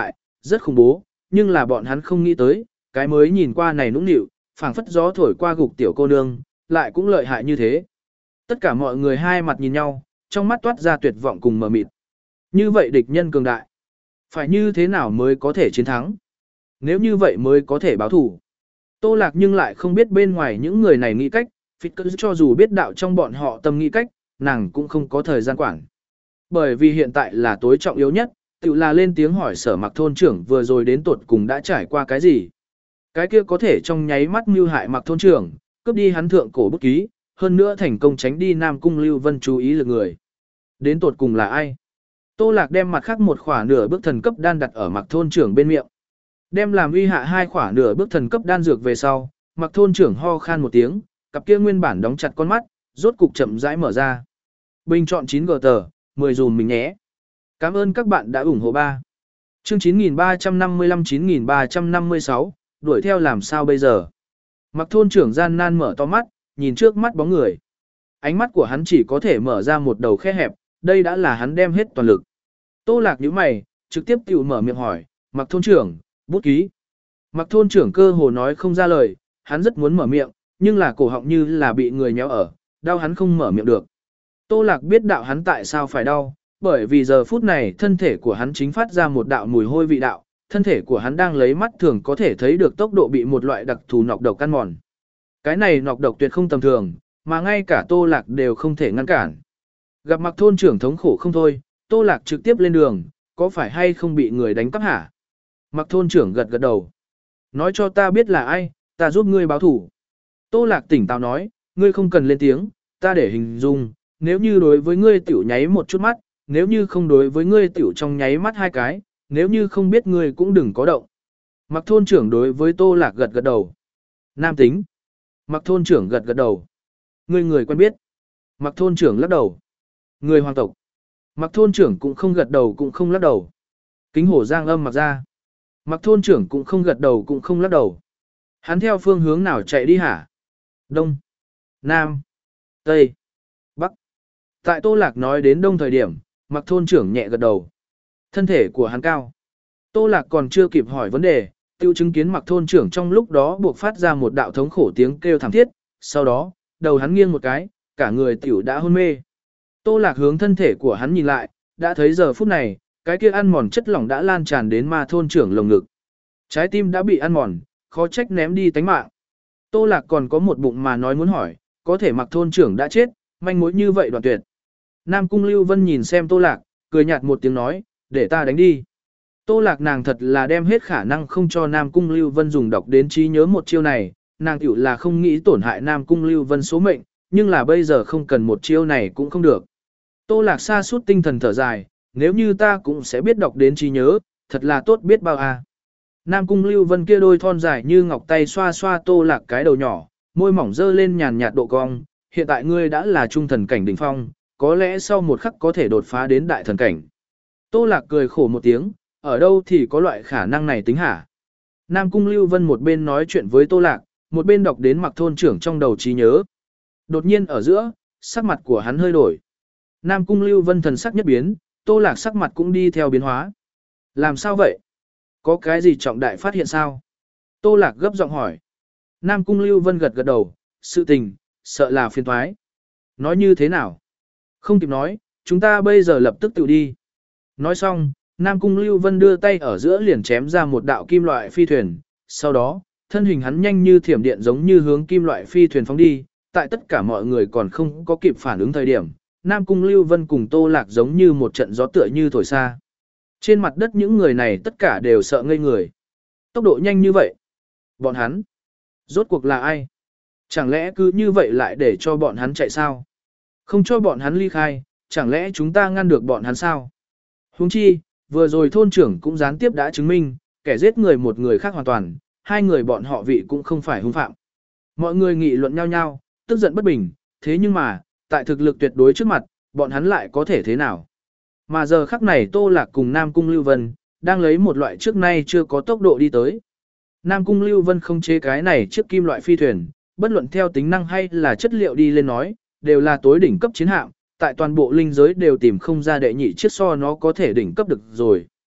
rất khủng bố, nhưng là bọn hắn không nghĩ tới, cái mới nhìn qua này nũng nịu, phảng phất gió thổi qua gục tiểu cô nương, lại cũng lợi hại như thế. Tất cả mọi người hai mặt nhìn nhau, trong mắt toát ra tuyệt vọng cùng mờ mịt. Như vậy địch nhân cường đại, phải như thế nào mới có thể chiến thắng? Nếu như vậy mới có thể báo thủ. Tô Lạc nhưng lại không biết bên ngoài những người này nghĩ cách, phít cỡ cho dù biết đạo trong bọn họ tâm nghĩ cách, nàng cũng không có thời gian quản. Bởi vì hiện tại là tối trọng yếu nhất, tự là lên tiếng hỏi Sở Mặc thôn trưởng vừa rồi đến tuột cùng đã trải qua cái gì. Cái kia có thể trong nháy mắt mưu hại Mặc thôn trưởng, cướp đi hắn thượng cổ bút ký, hơn nữa thành công tránh đi Nam Cung Lưu Vân chú ý lực người. Đến tuột cùng là ai? Tô Lạc đem mặt khác một khỏa nửa bước thần cấp đan đặt ở Mặc thôn trưởng bên miệng. Đem làm uy hạ hai khỏa nửa bước thần cấp đan dược về sau, Mặc thôn trưởng ho khan một tiếng, cặp kia nguyên bản đóng chặt con mắt, rốt cục chậm rãi mở ra. Bình chọn chín gờ tờ, mười dùm mình nhé. Cảm ơn các bạn đã ủng hộ ba. Chương chín nghìn ba trăm năm mươi lăm chín nghìn ba trăm năm mươi sáu, đuổi theo làm sao bây giờ? Mặc thôn trưởng gian nan mở to mắt, nhìn trước mắt bóng người. Ánh mắt của hắn chỉ có thể mở ra một đầu khe hẹp, đây đã là hắn đem hết toàn lực. Tô Lạc nhíu mày, trực tiếp tiểu mở miệng hỏi, Mặc thôn trưởng, bút ký. Mặc thôn trưởng cơ hồ nói không ra lời, hắn rất muốn mở miệng, nhưng là cổ họng như là bị người nhéo ở, đau hắn không mở miệng được. Tô Lạc biết đạo hắn tại sao phải đau, bởi vì giờ phút này thân thể của hắn chính phát ra một đạo mùi hôi vị đạo, thân thể của hắn đang lấy mắt thường có thể thấy được tốc độ bị một loại đặc thù nọc độc ăn mòn. Cái này nọc độc tuyệt không tầm thường, mà ngay cả Tô Lạc đều không thể ngăn cản. Gặp Mặc thôn trưởng thống khổ không thôi, Tô Lạc trực tiếp lên đường, có phải hay không bị người đánh cắp hả? Mặc thôn trưởng gật gật đầu. Nói cho ta biết là ai, ta giúp ngươi báo thủ. Tô Lạc tỉnh táo nói, ngươi không cần lên tiếng, ta để hình dung, nếu như đối với ngươi tiểu nháy một chút mắt, nếu như không đối với ngươi tiểu trong nháy mắt hai cái, nếu như không biết ngươi cũng đừng có động. Mặc thôn trưởng đối với Tô Lạc gật gật đầu. Nam tính. Mặc thôn trưởng gật gật đầu. Ngươi người quen biết. Mặc thôn trưởng lắc đầu. Người hoàng tộc. Mặc thôn trưởng cũng không gật đầu cũng không lắc đầu. Kính hổ giang âm mặc ra. Mặc thôn trưởng cũng không gật đầu cũng không lắc đầu. Hắn theo phương hướng nào chạy đi hả? Đông. Nam. Tây. Bắc. Tại Tô Lạc nói đến đông thời điểm, Mặc thôn trưởng nhẹ gật đầu. Thân thể của hắn cao. Tô Lạc còn chưa kịp hỏi vấn đề, tiêu chứng kiến Mặc thôn trưởng trong lúc đó buộc phát ra một đạo thống khổ tiếng kêu thảm thiết, sau đó, đầu hắn nghiêng một cái, cả người tiểu đã hôn mê. Tô Lạc hướng thân thể của hắn nhìn lại, đã thấy giờ phút này, cái kia ăn mòn chất lỏng đã lan tràn đến ma thôn trưởng lồng ngực. Trái tim đã bị ăn mòn, khó trách ném đi tánh mạng. Tô Lạc còn có một bụng mà nói muốn hỏi, có thể Mặc thôn trưởng đã chết, manh mối như vậy đoạn tuyệt. Nam Cung Lưu Vân nhìn xem Tô Lạc, cười nhạt một tiếng nói, để ta đánh đi. Tô Lạc nàng thật là đem hết khả năng không cho Nam Cung Lưu Vân dùng độc đến trí nhớ một chiêu này, nàng tiểu là không nghĩ tổn hại Nam Cung Lưu Vân số mệnh, nhưng là bây giờ không cần một chiêu này cũng không được. Tô Lạc sa sút tinh thần thở dài, nếu như ta cũng sẽ biết đọc đến trí nhớ, thật là tốt biết bao à. Nam Cung Lưu Vân kia đôi thon dài như ngọc tay xoa xoa Tô Lạc cái đầu nhỏ, môi mỏng dơ lên nhàn nhạt độ cong, hiện tại ngươi đã là trung thần cảnh đỉnh phong, có lẽ sau một khắc có thể đột phá đến đại thần cảnh. Tô Lạc cười khổ một tiếng, ở đâu thì có loại khả năng này tính hả? Nam Cung Lưu Vân một bên nói chuyện với Tô Lạc, một bên đọc đến Mặc thôn trưởng trong đầu trí nhớ. Đột nhiên ở giữa, sắc mặt của hắn hơi đổi. Nam Cung Lưu Vân thần sắc nhất biến, Tô Lạc sắc mặt cũng đi theo biến hóa. Làm sao vậy? Có cái gì trọng đại phát hiện sao? Tô Lạc gấp giọng hỏi. Nam Cung Lưu Vân gật gật đầu, sự tình, sợ là phiền toái. Nói như thế nào? Không kịp nói, chúng ta bây giờ lập tức tự đi. Nói xong, Nam Cung Lưu Vân đưa tay ở giữa liền chém ra một đạo kim loại phi thuyền. Sau đó, thân hình hắn nhanh như thiểm điện giống như hướng kim loại phi thuyền phóng đi. Tại tất cả mọi người còn không có kịp phản ứng thời điểm, Nam Cung Lưu Vân cùng Tô Lạc giống như một trận gió tựa như thổi xa. Trên mặt đất những người này tất cả đều sợ ngây người. Tốc độ nhanh như vậy. Bọn hắn. Rốt cuộc là ai? Chẳng lẽ cứ như vậy lại để cho bọn hắn chạy sao? Không cho bọn hắn ly khai, chẳng lẽ chúng ta ngăn được bọn hắn sao? Huống chi, vừa rồi thôn trưởng cũng gián tiếp đã chứng minh, kẻ giết người một người khác hoàn toàn, hai người bọn họ vị cũng không phải hung phạm. Mọi người nghị luận nhau nhau, tức giận bất bình, thế nhưng mà, tại thực lực tuyệt đối trước mặt, bọn hắn lại có thể thế nào? Mà giờ khắc này Tô Lạc cùng Nam Cung Lưu Vân, đang lấy một loại trước nay chưa có tốc độ đi tới. Nam Cung Lưu Vân không chế cái này trước kim loại phi thuyền, bất luận theo tính năng hay là chất liệu đi lên nói, đều là tối đỉnh cấp chiến hạm, tại toàn bộ linh giới đều tìm không ra đệ nhị chiếc so nó có thể đỉnh cấp được rồi.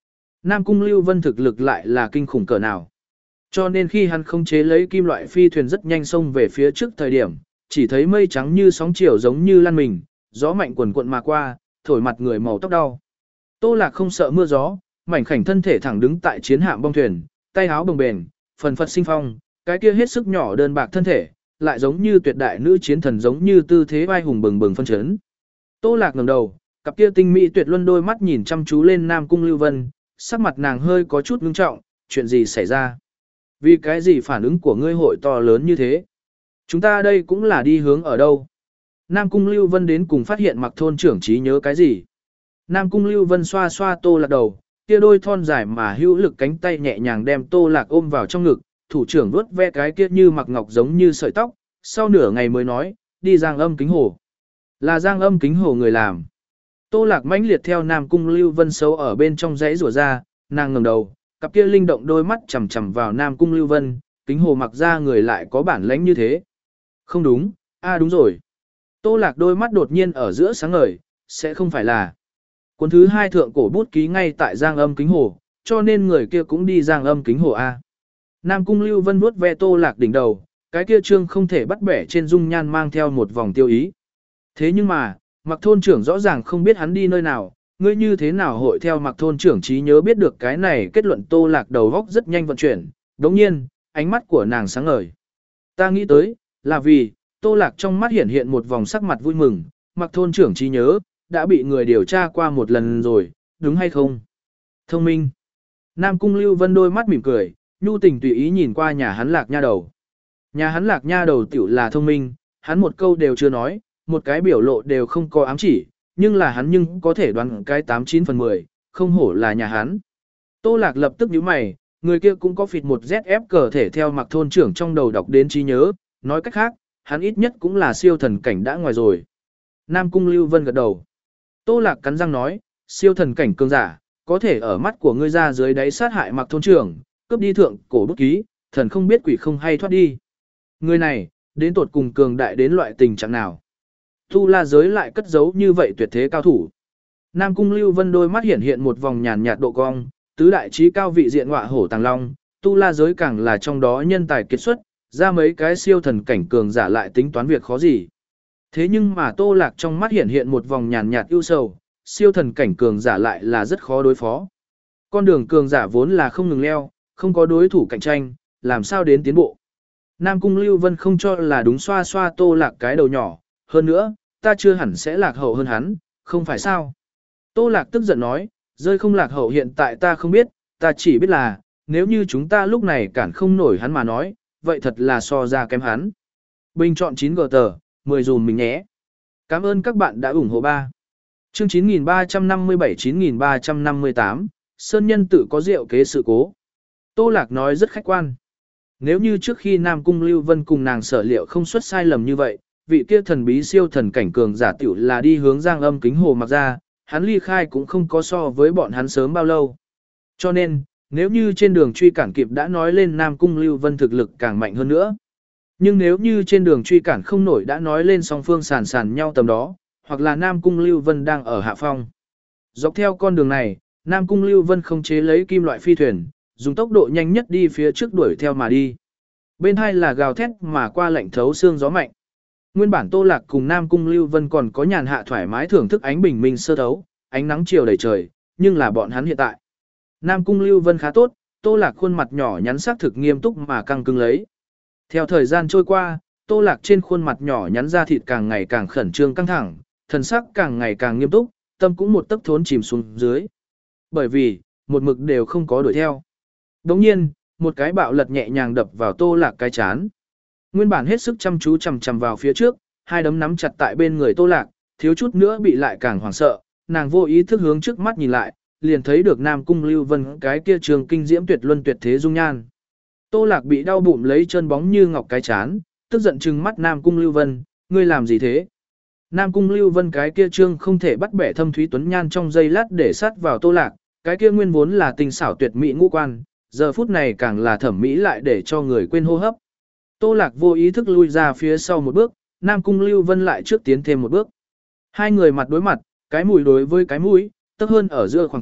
Nam Cung Lưu Vân thực lực lại là kinh khủng cỡ nào. Cho nên khi hắn khống chế lấy kim loại phi thuyền rất nhanh xông về phía trước thời điểm, chỉ thấy mây trắng như sóng chiều giống như lăn mình, gió mạnh quần cuộn mà qua, thổi mặt người màu tóc đau. Tô Lạc không sợ mưa gió, mảnh khảnh thân thể thẳng đứng tại chiến hạm bong thuyền, tay áo bồng bềnh, phần phật sinh phong, cái kia hết sức nhỏ đơn bạc thân thể, lại giống như tuyệt đại nữ chiến thần giống như tư thế vai hùng bừng bừng phân chấn. Tô Lạc ngẩng đầu, cặp kia tinh mỹ tuyệt luân đôi mắt nhìn chăm chú lên Nam Cung Lưu Vân, sắc mặt nàng hơi có chút ngưng trọng, chuyện gì xảy ra? Vì cái gì phản ứng của ngươi hội to lớn như thế? Chúng ta đây cũng là đi hướng ở đâu? Nam Cung Lưu Vân đến cùng phát hiện Mặc thôn trưởng trí nhớ cái gì? Nam Cung Lưu Vân xoa xoa Tô Lạc đầu, kia đôi thon dài mà hữu lực cánh tay nhẹ nhàng đem Tô Lạc ôm vào trong ngực, thủ trưởng vuốt ve cái kia như mặc ngọc giống như sợi tóc, sau nửa ngày mới nói, đi Giang Âm Kính Hồ. Là Giang Âm Kính Hồ người làm. Tô Lạc mãnh liệt theo Nam Cung Lưu Vân xấu ở bên trong dãy rủa ra, nàng ngẩng đầu, cặp kia linh động đôi mắt chằm chằm vào Nam Cung Lưu Vân, Kính Hồ mặc ra người lại có bản lãnh như thế. Không đúng, a à đúng rồi. Tô Lạc đôi mắt đột nhiên ở giữa sáng ngời, sẽ không phải là cuốn thứ hai thượng cổ bút ký ngay tại Giang Âm Kính Hồ, cho nên người kia cũng đi Giang Âm Kính Hồ a. Nam Cung Lưu Vân vuốt ve Tô Lạc đỉnh đầu, cái kia trương không thể bắt bẻ trên dung nhan mang theo một vòng tiêu ý. Thế nhưng mà, Mặc thôn trưởng rõ ràng không biết hắn đi nơi nào, ngươi như thế nào hội theo Mặc thôn trưởng trí nhớ biết được cái này, kết luận Tô Lạc đầu góc rất nhanh vận chuyển, đồng nhiên, ánh mắt của nàng sáng ngời. Ta nghĩ tới, là vì, Tô Lạc trong mắt hiện hiện một vòng sắc mặt vui mừng, Mặc thôn trưởng trí nhớ, đã bị người điều tra qua một lần rồi, đúng hay không? Thông minh. Nam Cung Lưu Vân đôi mắt mỉm cười, nhu tình tùy ý nhìn qua nhà hắn Lạc nha đầu. Nhà hắn Lạc nha đầu tiểu là thông minh, hắn một câu đều chưa nói, một cái biểu lộ đều không có ám chỉ, nhưng là hắn nhưng có thể đoán cái tám chín phần mười, không hổ là nhà hắn. Tô Lạc lập tức nhíu mày, người kia cũng có phịt một Z F cờ thể theo Mặc thôn trưởng trong đầu đọc đến trí nhớ, nói cách khác, hắn ít nhất cũng là siêu thần cảnh đã ngoài rồi. Nam Cung Lưu Vân gật đầu. Tô Lạc cắn răng nói, siêu thần cảnh cường giả, có thể ở mắt của ngươi ra dưới đáy sát hại Mặc thôn trưởng, cướp đi thượng cổ bút ký, thần không biết quỷ không hay thoát đi. Người này, đến tột cùng cường đại đến loại tình trạng nào? Tu La giới lại cất giấu như vậy tuyệt thế cao thủ. Nam Cung Lưu Vân đôi mắt hiện hiện một vòng nhàn nhạt độ cong, tứ đại trí cao vị diện ngọa hổ tàng long, Tu La giới càng là trong đó nhân tài kiệt xuất, ra mấy cái siêu thần cảnh cường giả lại tính toán việc khó gì. Thế nhưng mà Tô Lạc trong mắt hiện hiện một vòng nhàn nhạt ưu sầu, siêu thần cảnh cường giả lại là rất khó đối phó. Con đường cường giả vốn là không ngừng leo, không có đối thủ cạnh tranh, làm sao đến tiến bộ. Nam Cung Lưu Vân không cho là đúng, xoa xoa Tô Lạc cái đầu nhỏ, hơn nữa, ta chưa hẳn sẽ lạc hậu hơn hắn, không phải sao. Tô Lạc tức giận nói, rơi không lạc hậu hiện tại ta không biết, ta chỉ biết là, nếu như chúng ta lúc này cản không nổi hắn mà nói, vậy thật là so ra kém hắn. Bình chọn chín gờ tờ, mười dùm mình nhé. Cảm ơn các bạn đã ủng hộ ba. Chương chín nghìn ba trăm năm mươi bảy chín nghìn ba trăm năm mươi tám, Sơn Nhân tự có diệu kế sự cố. Tô Lạc nói rất khách quan. Nếu như trước khi Nam Cung Lưu Vân cùng nàng sở liệu không xuất sai lầm như vậy, vị kia thần bí siêu thần cảnh cường giả tiểu là đi hướng Giang Âm Kính Hồ mặc ra, hắn ly khai cũng không có so với bọn hắn sớm bao lâu. Cho nên, nếu như trên đường truy cản kịp đã nói lên Nam Cung Lưu Vân thực lực càng mạnh hơn nữa. Nhưng nếu như trên đường truy cản không nổi đã nói lên song phương sàn sàn nhau tầm đó, hoặc là Nam Cung Lưu Vân đang ở hạ phong. Dọc theo con đường này, Nam Cung Lưu Vân không chế lấy kim loại phi thuyền, dùng tốc độ nhanh nhất đi phía trước đuổi theo mà đi. Bên hai là gào thét mà qua lạnh thấu xương gió mạnh. Nguyên bản Tô Lạc cùng Nam Cung Lưu Vân còn có nhàn hạ thoải mái thưởng thức ánh bình minh sơ thấu, ánh nắng chiều đầy trời, nhưng là bọn hắn hiện tại. Nam Cung Lưu Vân khá tốt, Tô Lạc khuôn mặt nhỏ nhắn sắc thực nghiêm túc mà căng cứng lấy. Theo thời gian trôi qua, Tô Lạc trên khuôn mặt nhỏ nhắn da thịt càng ngày càng khẩn trương căng thẳng, thần sắc càng ngày càng nghiêm túc, tâm cũng một tấc thốn chìm xuống dưới. Bởi vì, một mực đều không có đuổi theo. Đồng nhiên, một cái bạo lật nhẹ nhàng đập vào Tô Lạc cái chán. Nguyên bản hết sức chăm chú chằm chằm vào phía trước, hai đấm nắm chặt tại bên người Tô Lạc, thiếu chút nữa bị lại càng hoảng sợ, nàng vô ý thức hướng trước mắt nhìn lại, liền thấy được Nam Cung Lưu Vân cái kia trường kinh diễm tuyệt luân tuyệt thế dung nhan. Tô Lạc bị đau bụng lấy chân bóng như ngọc cái chán, tức giận trừng mắt Nam Cung Lưu Vân, ngươi làm gì thế? Nam Cung Lưu Vân cái kia trương không thể bắt bẻ thâm thúy tuấn nhan trong giây lát để sát vào Tô Lạc, cái kia nguyên vốn là tình xảo tuyệt mỹ ngũ quan, giờ phút này càng là thẩm mỹ lại để cho người quên hô hấp. Tô Lạc vô ý thức lui ra phía sau một bước, Nam Cung Lưu Vân lại trước tiến thêm một bước. Hai người mặt đối mặt, cái mũi đối với cái mũi, tức hơn ở giữa khoảng cách,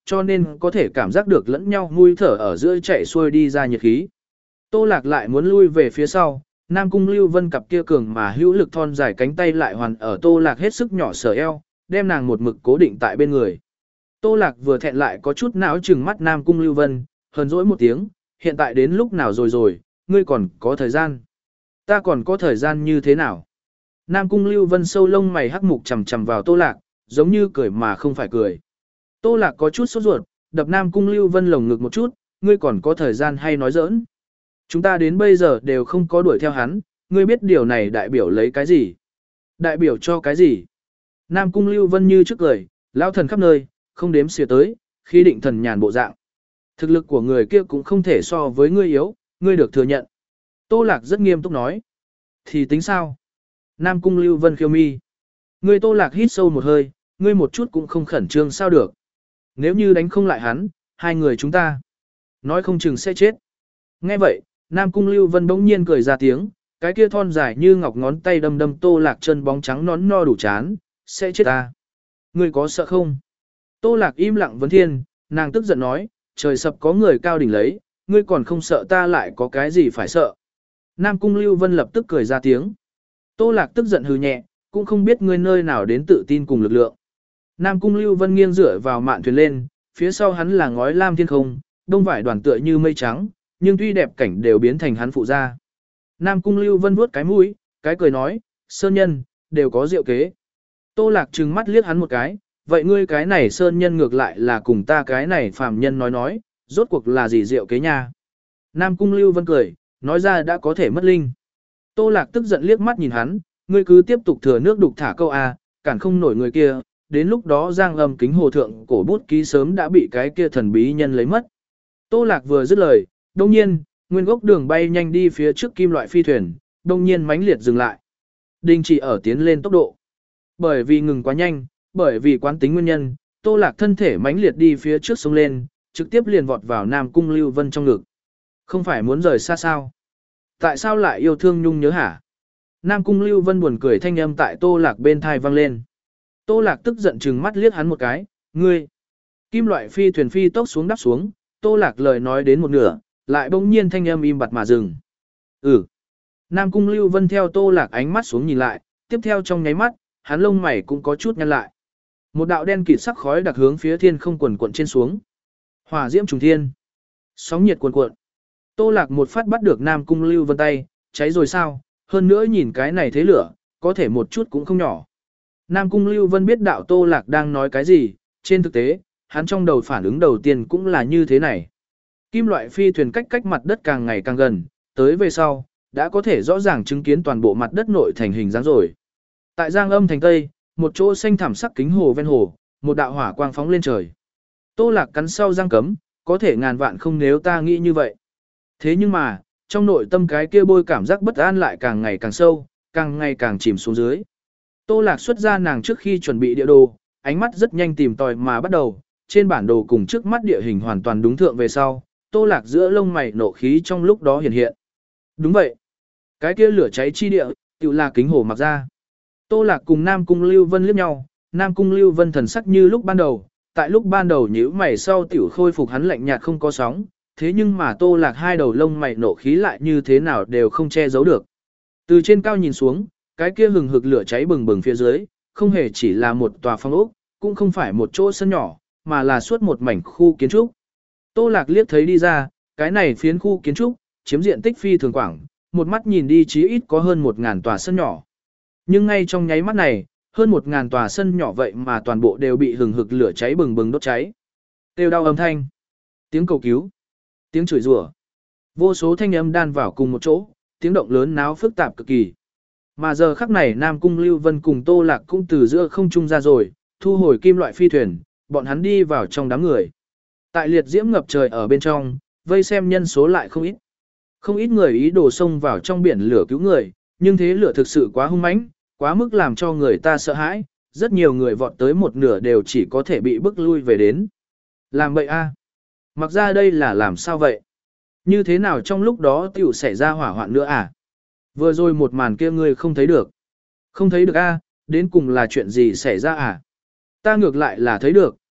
cho nên có thể cảm giác được lẫn nhau mũi thở ở giữa chạy xuôi đi ra nhiệt khí. Tô Lạc lại muốn lui về phía sau, Nam Cung Lưu Vân cặp kia cường mà hữu lực thon dài cánh tay lại hoàn ở Tô Lạc hết sức nhỏ sở eo, đem nàng một mực cố định tại bên người. Tô Lạc vừa thẹn lại có chút não trừng mắt Nam Cung Lưu Vân, hờn dỗi một tiếng, hiện tại đến lúc nào rồi rồi, ngươi còn có thời gian. Ta còn có thời gian như thế nào? Nam Cung Lưu Vân sâu lông mày hắc mục chằm chằm vào Tô Lạc, giống như cười mà không phải cười. Tô Lạc có chút sốt ruột, đập Nam Cung Lưu Vân lồng ngực một chút, ngươi còn có thời gian hay nói giỡn. Chúng ta đến bây giờ đều không có đuổi theo hắn, ngươi biết điều này đại biểu lấy cái gì? Đại biểu cho cái gì? Nam Cung Lưu Vân như trước cười, lão thần khắp nơi, không đếm xỉa tới, khi định thần nhàn bộ dạng. Thực lực của người kia cũng không thể so với ngươi yếu, ngươi được thừa nhận. Tô Lạc rất nghiêm túc nói. Thì tính sao? Nam Cung Lưu Vân khiêu mi. Ngươi Tô Lạc hít sâu một hơi, ngươi một chút cũng không khẩn trương sao được. Nếu như đánh không lại hắn, hai người chúng ta, nói không chừng sẽ chết. Nghe vậy, Nam Cung Lưu Vân bỗng nhiên cười ra tiếng, cái kia thon dài như ngọc ngón tay đâm đâm Tô Lạc chân bóng trắng nón no đủ chán, sẽ chết ta. Ngươi có sợ không? Tô Lạc im lặng vấn thiên, nàng tức giận nói, trời sập có người cao đỉnh lấy, ngươi còn không sợ ta lại có cái gì phải sợ. Nam Cung Lưu Vân lập tức cười ra tiếng. Tô Lạc tức giận hừ nhẹ, cũng không biết ngươi nơi nào đến tự tin cùng lực lượng. Nam Cung Lưu Vân nghiêng dựa vào mạn thuyền lên, phía sau hắn là ngói lam thiên không, đông vải đoàn tựa như mây trắng, nhưng tuy đẹp cảnh đều biến thành hắn phụ gia. Nam Cung Lưu Vân vuốt cái mũi, cái cười nói, sơn nhân, đều có diệu kế. Tô Lạc trừng mắt liếc hắn một cái, vậy ngươi cái này sơn nhân ngược lại là cùng ta cái này phàm nhân nói nói, rốt cuộc là gì diệu kế nha. Nam Cung Lưu Vân cười, nói ra đã có thể mất linh. Tô Lạc tức giận liếc mắt nhìn hắn, ngươi cứ tiếp tục thừa nước đục thả câu a, cản không nổi người kia, đến lúc đó Giang Âm kính hồ thượng cổ bút ký sớm đã bị cái kia thần bí nhân lấy mất. Tô Lạc vừa dứt lời, đông nhiên, nguyên gốc đường bay nhanh đi phía trước kim loại phi thuyền, đông nhiên mãnh liệt dừng lại. Đình chỉ ở tiến lên tốc độ. Bởi vì ngừng quá nhanh, bởi vì quán tính nguyên nhân, Tô Lạc thân thể mãnh liệt đi phía trước sông lên, trực tiếp liền vọt vào Nam Cung Lưu Vân trong ngực. Không phải muốn rời xa sao? Tại sao lại yêu thương nhung nhớ hả? Nam Cung Lưu Vân buồn cười thanh âm tại Tô Lạc bên thai vang lên. Tô Lạc tức giận trừng mắt liếc hắn một cái, ngươi. Kim loại phi thuyền phi tốc xuống đắp xuống, Tô Lạc lời nói đến một nửa, lại bỗng nhiên thanh âm im bặt mà dừng. Ừ. Nam Cung Lưu Vân theo Tô Lạc ánh mắt xuống nhìn lại, tiếp theo trong nháy mắt, hắn lông mày cũng có chút nhăn lại. Một đạo đen kịt sắc khói đặc hướng phía thiên không quần cuộn trên xuống. Hỏa diễm trùng thiên. Sóng nhiệt cuồn cuộn. Tô Lạc một phát bắt được Nam Cung Lưu Vân tay, cháy rồi sao, hơn nữa nhìn cái này thế lửa, có thể một chút cũng không nhỏ. Nam Cung Lưu Vân biết đạo Tô Lạc đang nói cái gì, trên thực tế, hắn trong đầu phản ứng đầu tiên cũng là như thế này. Kim loại phi thuyền cách cách mặt đất càng ngày càng gần, tới về sau, đã có thể rõ ràng chứng kiến toàn bộ mặt đất nội thành hình dáng rồi. Tại Giang Âm thành Tây, một chỗ xanh thảm sắc kính hồ ven hồ, một đạo hỏa quang phóng lên trời. Tô Lạc cắn sau răng cấm, có thể ngàn vạn không nếu ta nghĩ như vậy. Thế nhưng mà, trong nội tâm cái kia bôi cảm giác bất an lại càng ngày càng sâu, càng ngày càng chìm xuống dưới. Tô Lạc xuất ra nàng trước khi chuẩn bị địa đồ, ánh mắt rất nhanh tìm tòi mà bắt đầu, trên bản đồ cùng trước mắt địa hình hoàn toàn đúng thượng về sau, Tô Lạc giữa lông mày nộ khí trong lúc đó hiện hiện. Đúng vậy. Cái kia lửa cháy chi địa, tự là kính hồ mặc ra. Tô Lạc cùng Nam Cung Lưu Vân liếc nhau, Nam Cung Lưu Vân thần sắc như lúc ban đầu, tại lúc ban đầu nhíu mày sau tiểu khôi phục hắn lạnh nhạt không có sóng, thế nhưng mà Tô Lạc hai đầu lông mày nộ khí lại như thế nào đều không che giấu được. Từ trên cao nhìn xuống, cái kia hừng hực lửa cháy bừng bừng phía dưới, không hề chỉ là một tòa phong ốc, cũng không phải một chỗ sân nhỏ, mà là suốt một mảnh khu kiến trúc. Tô Lạc liếc thấy đi ra, cái này phiến khu kiến trúc, chiếm diện tích phi thường quảng, một mắt nhìn đi chí ít có hơn một ngàn tòa sân nhỏ. Nhưng ngay trong nháy mắt này, hơn một ngàn tòa sân nhỏ vậy mà toàn bộ đều bị hừng hực lửa cháy bừng bừng đốt cháy. Kêu đau âm thanh, tiếng cầu cứu, tiếng chửi rủa, vô số thanh âm đan vào cùng một chỗ, tiếng động lớn náo phức tạp cực kỳ. Mà giờ khắc này Nam Cung Lưu Vân cùng Tô Lạc cũng từ giữa không trung ra rồi, thu hồi kim loại phi thuyền, bọn hắn đi vào trong đám người. Tại liệt diễm ngập trời ở bên trong, vây xem nhân số lại không ít. Không ít người ý đồ xông vào trong biển lửa cứu người, nhưng thế lửa thực sự quá hung mãnh, quá mức làm cho người ta sợ hãi, rất nhiều người vọt tới một nửa đều chỉ có thể bị bức lui về đến. Làm vậy a? Mặc ra đây là làm sao vậy? Như thế nào trong lúc đó tiểu xảy ra hỏa hoạn nữa à? Vừa rồi một màn kia ngươi không thấy được. Không thấy được a, đến cùng là chuyện gì xảy ra à? Ta ngược lại là thấy được,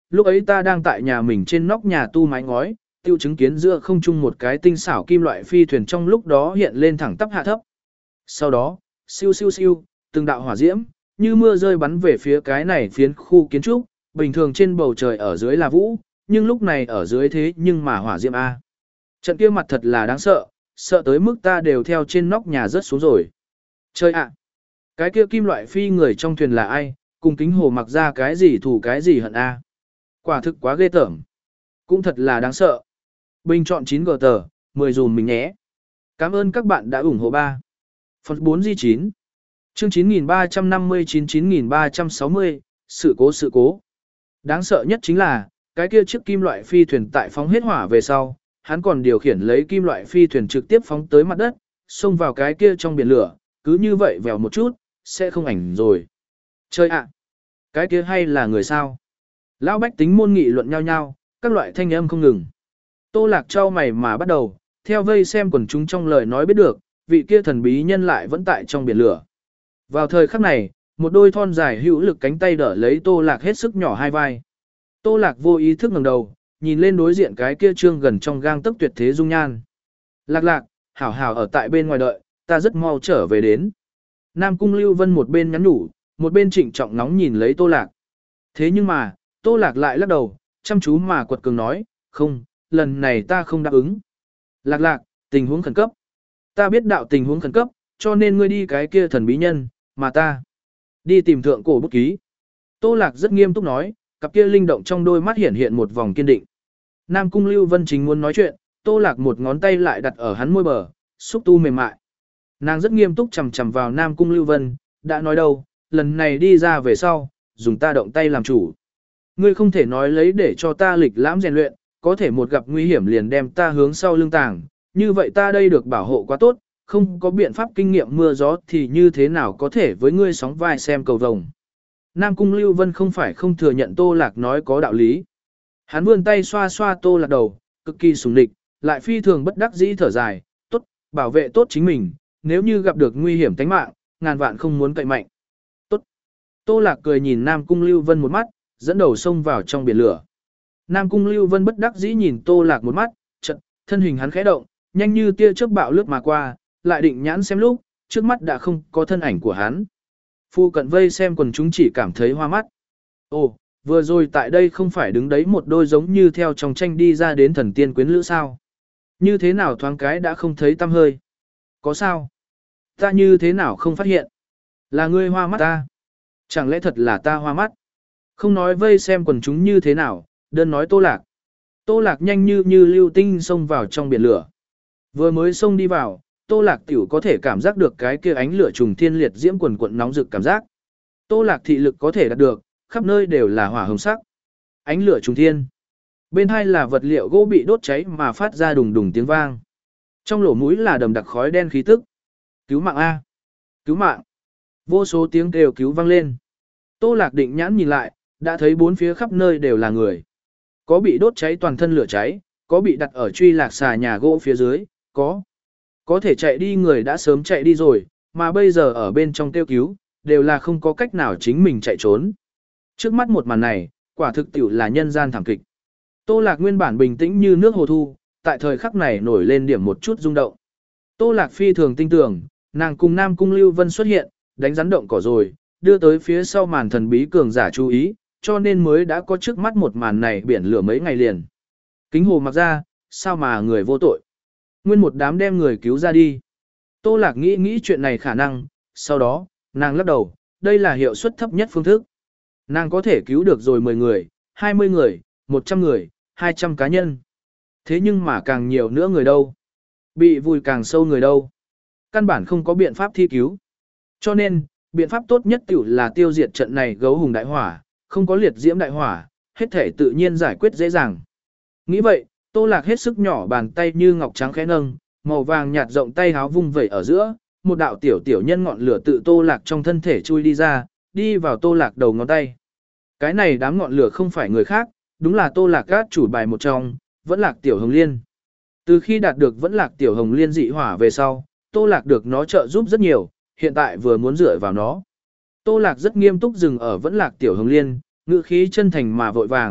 lúc ấy ta đang tại nhà mình trên nóc nhà tu mái ngói, tiêu chứng kiến giữa không trung một cái tinh xảo kim loại phi thuyền trong lúc đó hiện lên thẳng tắp hạ thấp. Sau đó, siêu siêu siêu, từng đạo hỏa diễm, như mưa rơi bắn về phía cái này phiến khu kiến trúc, bình thường trên bầu trời ở dưới là vũ, nhưng lúc này ở dưới thế nhưng mà hỏa diễm A. Trận kia mặt thật là đáng sợ, sợ tới mức ta đều theo trên nóc nhà rớt xuống rồi. Chơi ạ! Cái kia kim loại phi người trong thuyền là ai, cùng kính hồ mặc ra cái gì thủ cái gì hận A. Quả thực quá ghê tởm. Cũng thật là đáng sợ. Bình chọn chín gờ tờ, mười dùm mình nhé. Cảm ơn các bạn đã ủng hộ ba. Phần bốn G chín. Chương chín nghìn ba trăm năm mươi chín chín nghìn ba trăm sáu mươi, sự cố sự cố. Đáng sợ nhất chính là, cái kia chiếc kim loại phi thuyền tại phóng hết hỏa về sau, hắn còn điều khiển lấy kim loại phi thuyền trực tiếp phóng tới mặt đất, xông vào cái kia trong biển lửa, cứ như vậy vèo một chút, sẽ không ảnh rồi. Chơi ạ! Cái kia hay là người sao? Lão bách tính môn nghị luận nhau nhau, các loại thanh âm không ngừng. Tô Lạc trao mày mà bắt đầu, theo vây xem quần chúng trong lời nói biết được, vị kia thần bí nhân lại vẫn tại trong biển lửa. Vào thời khắc này, một đôi thon dài hữu lực cánh tay đỡ lấy Tô Lạc hết sức nhỏ hai vai. Tô Lạc vô ý thức ngẩng đầu, nhìn lên đối diện cái kia trương gần trong gang tấc tuyệt thế dung nhan. Lạc Lạc, hảo hảo ở tại bên ngoài đợi, ta rất mau trở về đến. Nam Cung Lưu Vân một bên nhắn nhủ, một bên trịnh trọng nóng nhìn lấy Tô Lạc. Thế nhưng mà, Tô Lạc lại lắc đầu, chăm chú mà quật cường nói, không, lần này ta không đáp ứng. Lạc Lạc, tình huống khẩn cấp. Ta biết đạo tình huống khẩn cấp, cho nên ngươi đi cái kia thần bí nhân, mà ta đi tìm thượng cổ bút ký. Tô Lạc rất nghiêm túc nói, cặp kia linh động trong đôi mắt hiện hiện một vòng kiên định. Nam Cung Lưu Vân chính muốn nói chuyện, Tô Lạc một ngón tay lại đặt ở hắn môi bờ, xúc tu mềm mại. Nàng rất nghiêm túc chằm chằm vào Nam Cung Lưu Vân, đã nói đâu, lần này đi ra về sau, dùng ta động tay làm chủ. Ngươi không thể nói lấy để cho ta lịch lãm rèn luyện, có thể một gặp nguy hiểm liền đem ta hướng sau lưng tàng, như vậy ta đây được bảo hộ quá tốt, không có biện pháp kinh nghiệm mưa gió thì như thế nào có thể với ngươi sóng vai xem cầu vồng. Nam Cung Lưu Vân không phải không thừa nhận Tô Lạc nói có đạo lý. Hắn vươn tay xoa xoa Tô Lạc đầu, cực kỳ sủng địch, lại phi thường bất đắc dĩ thở dài, tốt, bảo vệ tốt chính mình, nếu như gặp được nguy hiểm tính mạng, ngàn vạn không muốn cậy mạnh. Tốt. Tô Lạc cười nhìn Nam Cung Lưu Vân một mắt, dẫn đầu xông vào trong biển lửa. Nam Cung Lưu Vân bất đắc dĩ nhìn Tô Lạc một mắt, chợt thân hình hắn khẽ động, nhanh như tia chớp bạo lướt mà qua, lại định nhãn xem lúc, trước mắt đã không có thân ảnh của hắn. Phu cận vây xem quần chúng chỉ cảm thấy hoa mắt. Ồ, vừa rồi tại đây không phải đứng đấy một đôi giống như theo trong tranh đi ra đến thần tiên quyến lữ sao? Như thế nào thoáng cái đã không thấy tăm hơi? Có sao? Ta như thế nào không phát hiện? Là ngươi hoa mắt ta? Chẳng lẽ thật là ta hoa mắt? Không nói vây xem quần chúng như thế nào, đơn nói Tô Lạc. Tô Lạc nhanh như như lưu tinh xông vào trong biển lửa. Vừa mới xông đi vào, Tô Lạc tiểu có thể cảm giác được cái kia ánh lửa trùng thiên liệt diễm quần quận nóng rực cảm giác. Tô Lạc thị lực có thể đạt được, khắp nơi đều là hỏa hồng sắc. Ánh lửa trùng thiên. Bên hai là vật liệu gỗ bị đốt cháy mà phát ra đùng đùng tiếng vang. Trong lỗ mũi là đầm đặc khói đen khí tức. Cứu mạng A! Cứu mạng! Vô số tiếng kêu cứu vang lên. Tô Lạc định nhãn nhìn lại, đã thấy bốn phía khắp nơi đều là người. Có bị đốt cháy toàn thân lửa cháy, có bị đặt ở truy lạc xà nhà gỗ phía dưới, có. Có thể chạy đi người đã sớm chạy đi rồi, mà bây giờ ở bên trong kêu cứu, đều là không có cách nào chính mình chạy trốn. Trước mắt một màn này, quả thực tiểu là nhân gian thảm kịch. Tô Lạc nguyên bản bình tĩnh như nước hồ thu, tại thời khắc này nổi lên điểm một chút rung động. Tô Lạc phi thường tin tưởng, nàng cùng Nam Cung Lưu Vân xuất hiện, đánh rắn động cỏ rồi, đưa tới phía sau màn thần bí cường giả chú ý, cho nên mới đã có trước mắt một màn này biển lửa mấy ngày liền. Kính hồ mặc ra, sao mà người vô tội. Nguyên một đám đem người cứu ra đi. Tô Lạc nghĩ nghĩ chuyện này khả năng, sau đó, nàng lắc đầu, đây là hiệu suất thấp nhất phương thức. Nàng có thể cứu được rồi mười người, hai mươi người, một trăm người, hai trăm cá nhân. Thế nhưng mà càng nhiều nữa người đâu. Bị vùi càng sâu người đâu. Căn bản không có biện pháp thi cứu. Cho nên, biện pháp tốt nhất tiểu là tiêu diệt trận này gấu hùng đại hỏa, không có liệt diễm đại hỏa, hết thể tự nhiên giải quyết dễ dàng. Nghĩ vậy, Tô Lạc hết sức nhỏ bàn tay như ngọc trắng khẽ nâng, màu vàng nhạt rộng tay háo vung vẩy ở giữa, một đạo tiểu tiểu nhân ngọn lửa tự Tô Lạc trong thân thể chui đi ra, đi vào Tô Lạc đầu ngón tay. Cái này đám ngọn lửa không phải người khác, đúng là Tô Lạc gác chủ bài một trong, Vẫn Lạc Tiểu Hồng Liên. Từ khi đạt được Vẫn Lạc Tiểu Hồng Liên dị hỏa về sau, Tô Lạc được nó trợ giúp rất nhiều, hiện tại vừa muốn dựa vào nó. Tô Lạc rất nghiêm túc dừng ở Vẫn Lạc Tiểu Hồng Liên, ngữ khí chân thành mà vội vàng,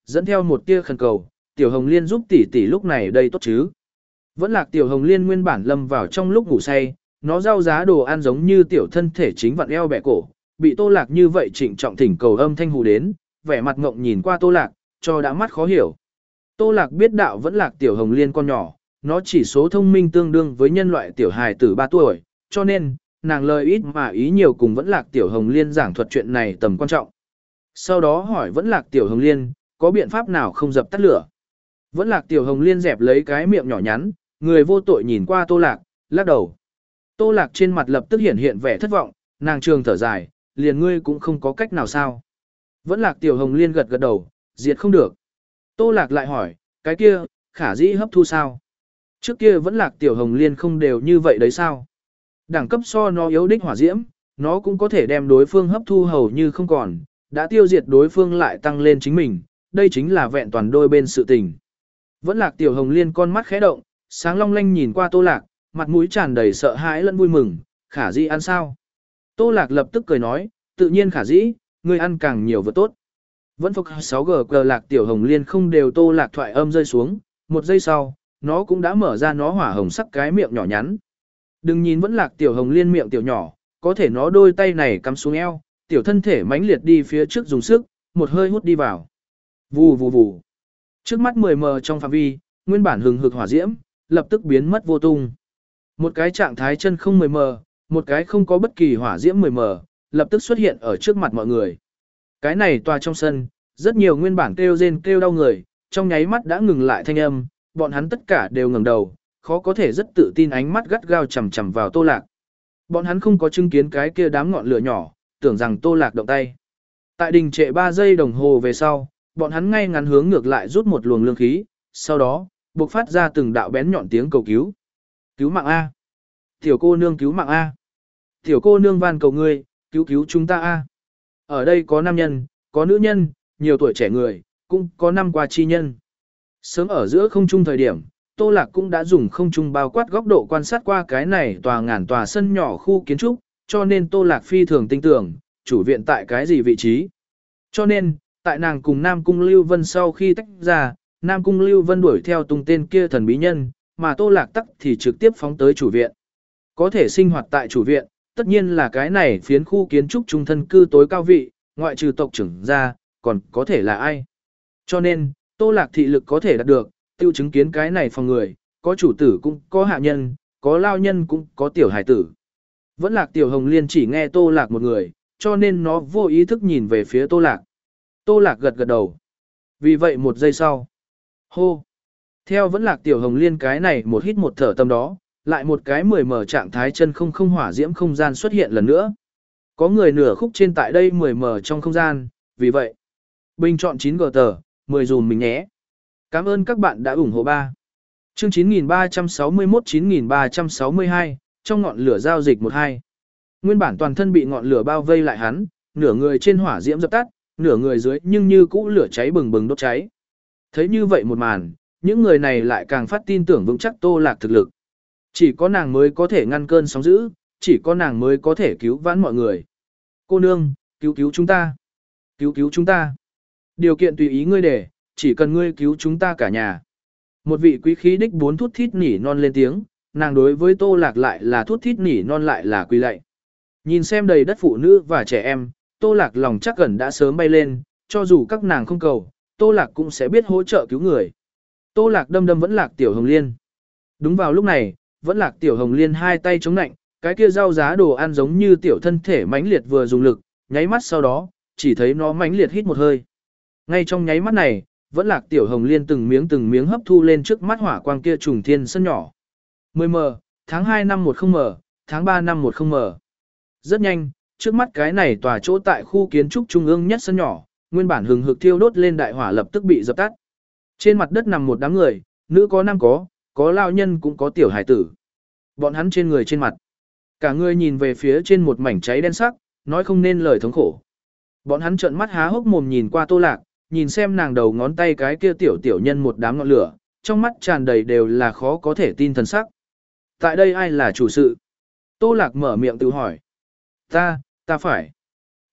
dẫn theo một tia khẩn cầu, Tiểu Hồng Liên giúp tỷ tỷ lúc này đây tốt chứ. Vẫn Lạc Tiểu Hồng Liên nguyên bản lâm vào trong lúc ngủ say, nó rau giá đồ ăn giống như tiểu thân thể chính vặn eo bẻ cổ, bị Tô Lạc như vậy trịnh trọng thỉnh cầu âm thanh hù đến, vẻ mặt ngộng nhìn qua Tô Lạc, cho đã mắt khó hiểu. Tô Lạc biết đạo Vẫn Lạc Tiểu Hồng Liên con nhỏ, nó chỉ số thông minh tương đương với nhân loại tiểu hài tử ba tuổi, cho nên, nàng lời ít mà ý nhiều cùng Vẫn Lạc Tiểu Hồng Liên giảng thuật chuyện này tầm quan trọng. Sau đó hỏi Vẫn Lạc Tiểu Hồng Liên, có biện pháp nào không dập tắt lửa? Vẫn Lạc Tiểu Hồng Liên dẹp lấy cái miệng nhỏ nhắn, người vô tội nhìn qua Tô Lạc, lắc đầu. Tô Lạc trên mặt lập tức hiện hiện vẻ thất vọng, nàng trường thở dài, liền ngươi cũng không có cách nào sao. Vẫn Lạc Tiểu Hồng Liên gật gật đầu, diệt không được. Tô Lạc lại hỏi, cái kia, khả dĩ hấp thu sao? Trước kia Vẫn Lạc Tiểu Hồng Liên không đều như vậy đấy sao? Đẳng cấp so nó yếu đích hỏa diễm, nó cũng có thể đem đối phương hấp thu hầu như không còn, đã tiêu diệt đối phương lại tăng lên chính mình, đây chính là vẹn toàn đôi bên sự tình. Vẫn Lạc Tiểu Hồng Liên con mắt khẽ động, sáng long lanh nhìn qua Tô Lạc, mặt mũi tràn đầy sợ hãi lẫn vui mừng, khả dĩ ăn sao? Tô Lạc lập tức cười nói, tự nhiên khả dĩ, ngươi ăn càng nhiều vừa tốt. Vẫn phục sáu G cờ Lạc Tiểu Hồng Liên không đều Tô Lạc thoại âm rơi xuống, một giây sau, nó cũng đã mở ra nó hỏa hồng sắc cái miệng nhỏ nhắn. Đừng nhìn Vẫn Lạc Tiểu Hồng Liên miệng tiểu nhỏ, có thể nó đôi tay này cắm xuống eo, tiểu thân thể mãnh liệt đi phía trước dùng sức, một hơi hút đi vào. Vù vù vù. Trước mắt mười mờ trong phạm vi, nguyên bản hừng hực hỏa diễm, lập tức biến mất vô tung. Một cái trạng thái chân không mười mờ, một cái không có bất kỳ hỏa diễm mười mờ, lập tức xuất hiện ở trước mặt mọi người. Cái này tòa trong sân, rất nhiều nguyên bản kêu rên kêu đau người, trong nháy mắt đã ngừng lại thanh âm, bọn hắn tất cả đều ngẩng đầu, khó có thể rất tự tin ánh mắt gắt gao chằm chằm vào Tô Lạc. Bọn hắn không có chứng kiến cái kia đám ngọn lửa nhỏ, tưởng rằng Tô Lạc động tay. Tại đình trệ ba giây đồng hồ về sau, bọn hắn ngay ngắn hướng ngược lại rút một luồng lương khí, sau đó, bộc phát ra từng đạo bén nhọn tiếng cầu cứu. Cứu mạng A. Tiểu cô nương cứu mạng A. Tiểu cô nương van cầu ngươi, cứu cứu chúng ta A. Ở đây có nam nhân, có nữ nhân, nhiều tuổi trẻ người, cũng có năm qua chi nhân. Sớm ở giữa không trung thời điểm, Tô Lạc cũng đã dùng không trung bao quát góc độ quan sát qua cái này tòa ngàn tòa sân nhỏ khu kiến trúc, cho nên Tô Lạc phi thường tin tưởng, chủ viện tại cái gì vị trí. Cho nên, tại nàng cùng Nam Cung Lưu Vân sau khi tách ra, Nam Cung Lưu Vân đuổi theo tung tên kia thần bí nhân, mà Tô Lạc tắc thì trực tiếp phóng tới chủ viện. Có thể sinh hoạt tại chủ viện, tất nhiên là cái này phiến khu kiến trúc trung thân cư tối cao vị, ngoại trừ tộc trưởng ra, còn có thể là ai. Cho nên, Tô Lạc thị lực có thể đạt được, tiêu chứng kiến cái này phòng người, có chủ tử cũng có hạ nhân, có lao nhân cũng có tiểu hải tử. Vẫn Lạc Tiểu Hồng Liên chỉ nghe Tô Lạc một người, cho nên nó vô ý thức nhìn về phía Tô Lạc. Tô Lạc gật gật đầu. Vì vậy một giây sau. Hô. Theo Vẫn Lạc Tiểu Hồng Liên cái này một hít một thở tâm đó, lại một cái mười mở trạng thái chân không không hỏa diễm không gian xuất hiện lần nữa. Có người nửa khúc trên tại đây mười mở trong không gian, vì vậy. Bình chọn chín G tờ, mười dùm mình nhé. Cảm ơn các bạn đã ủng hộ ba. Chương chín nghìn ba trăm sáu mươi mốt chín nghìn ba trăm sáu mươi hai, trong ngọn lửa giao dịch một hai. Nguyên bản toàn thân bị ngọn lửa bao vây lại hắn, nửa người trên hỏa diễm dập tắt, nửa người dưới nhưng như cũ lửa cháy bừng bừng đốt cháy. Thấy như vậy một màn, những người này lại càng phát tin tưởng vững chắc Tô Lạc thực lực. Chỉ có nàng mới có thể ngăn cơn sóng dữ, chỉ có nàng mới có thể cứu vãn mọi người. Cô nương, cứu cứu chúng ta. Cứu cứu chúng ta. Điều kiện tùy ý ngươi để, chỉ cần ngươi cứu chúng ta cả nhà. Một vị quý khí đích bốn thút thít nỉ non lên tiếng, nàng đối với Tô Lạc lại là thút thít nỉ non lại là quy lạy. Nhìn xem đầy đất phụ nữ và trẻ em, Tô Lạc lòng chắc gần đã sớm bay lên, cho dù các nàng không cầu, Tô Lạc cũng sẽ biết hỗ trợ cứu người. Tô Lạc đâm đâm Vẫn Lạc Tiểu Hồng Liên. Đúng vào lúc này, Vẫn Lạc Tiểu Hồng Liên hai tay chống nạnh, cái kia rau giá đồ ăn giống như tiểu thân thể mãnh liệt vừa dùng lực, nháy mắt sau đó, chỉ thấy nó mãnh liệt hít một hơi. Ngay trong nháy mắt này, Vẫn Lạc Tiểu Hồng Liên từng miếng từng miếng hấp thu lên trước mắt hỏa quang kia trùng thiên sân nhỏ. mười mờ, tháng hai năm một không mờ, tháng ba năm một không mờ. Rất nhanh, trước mắt cái này tòa chỗ tại khu kiến trúc trung ương nhất sân nhỏ, nguyên bản hừng hực thiêu đốt lên đại hỏa lập tức bị dập tắt. Trên mặt đất nằm một đám người, nữ có nam có, có lao nhân cũng có tiểu hải tử. Bọn hắn trên người trên mặt. Cả người nhìn về phía trên một mảnh cháy đen sắc, nói không nên lời thống khổ. Bọn hắn trợn mắt há hốc mồm nhìn qua Tô Lạc, nhìn xem nàng đầu ngón tay cái kia tiểu tiểu nhân một đám ngọn lửa, trong mắt tràn đầy đều là khó có thể tin thần sắc. Tại đây ai là chủ sự? Tô Lạc mở miệng tự hỏi. Ta, ta phải.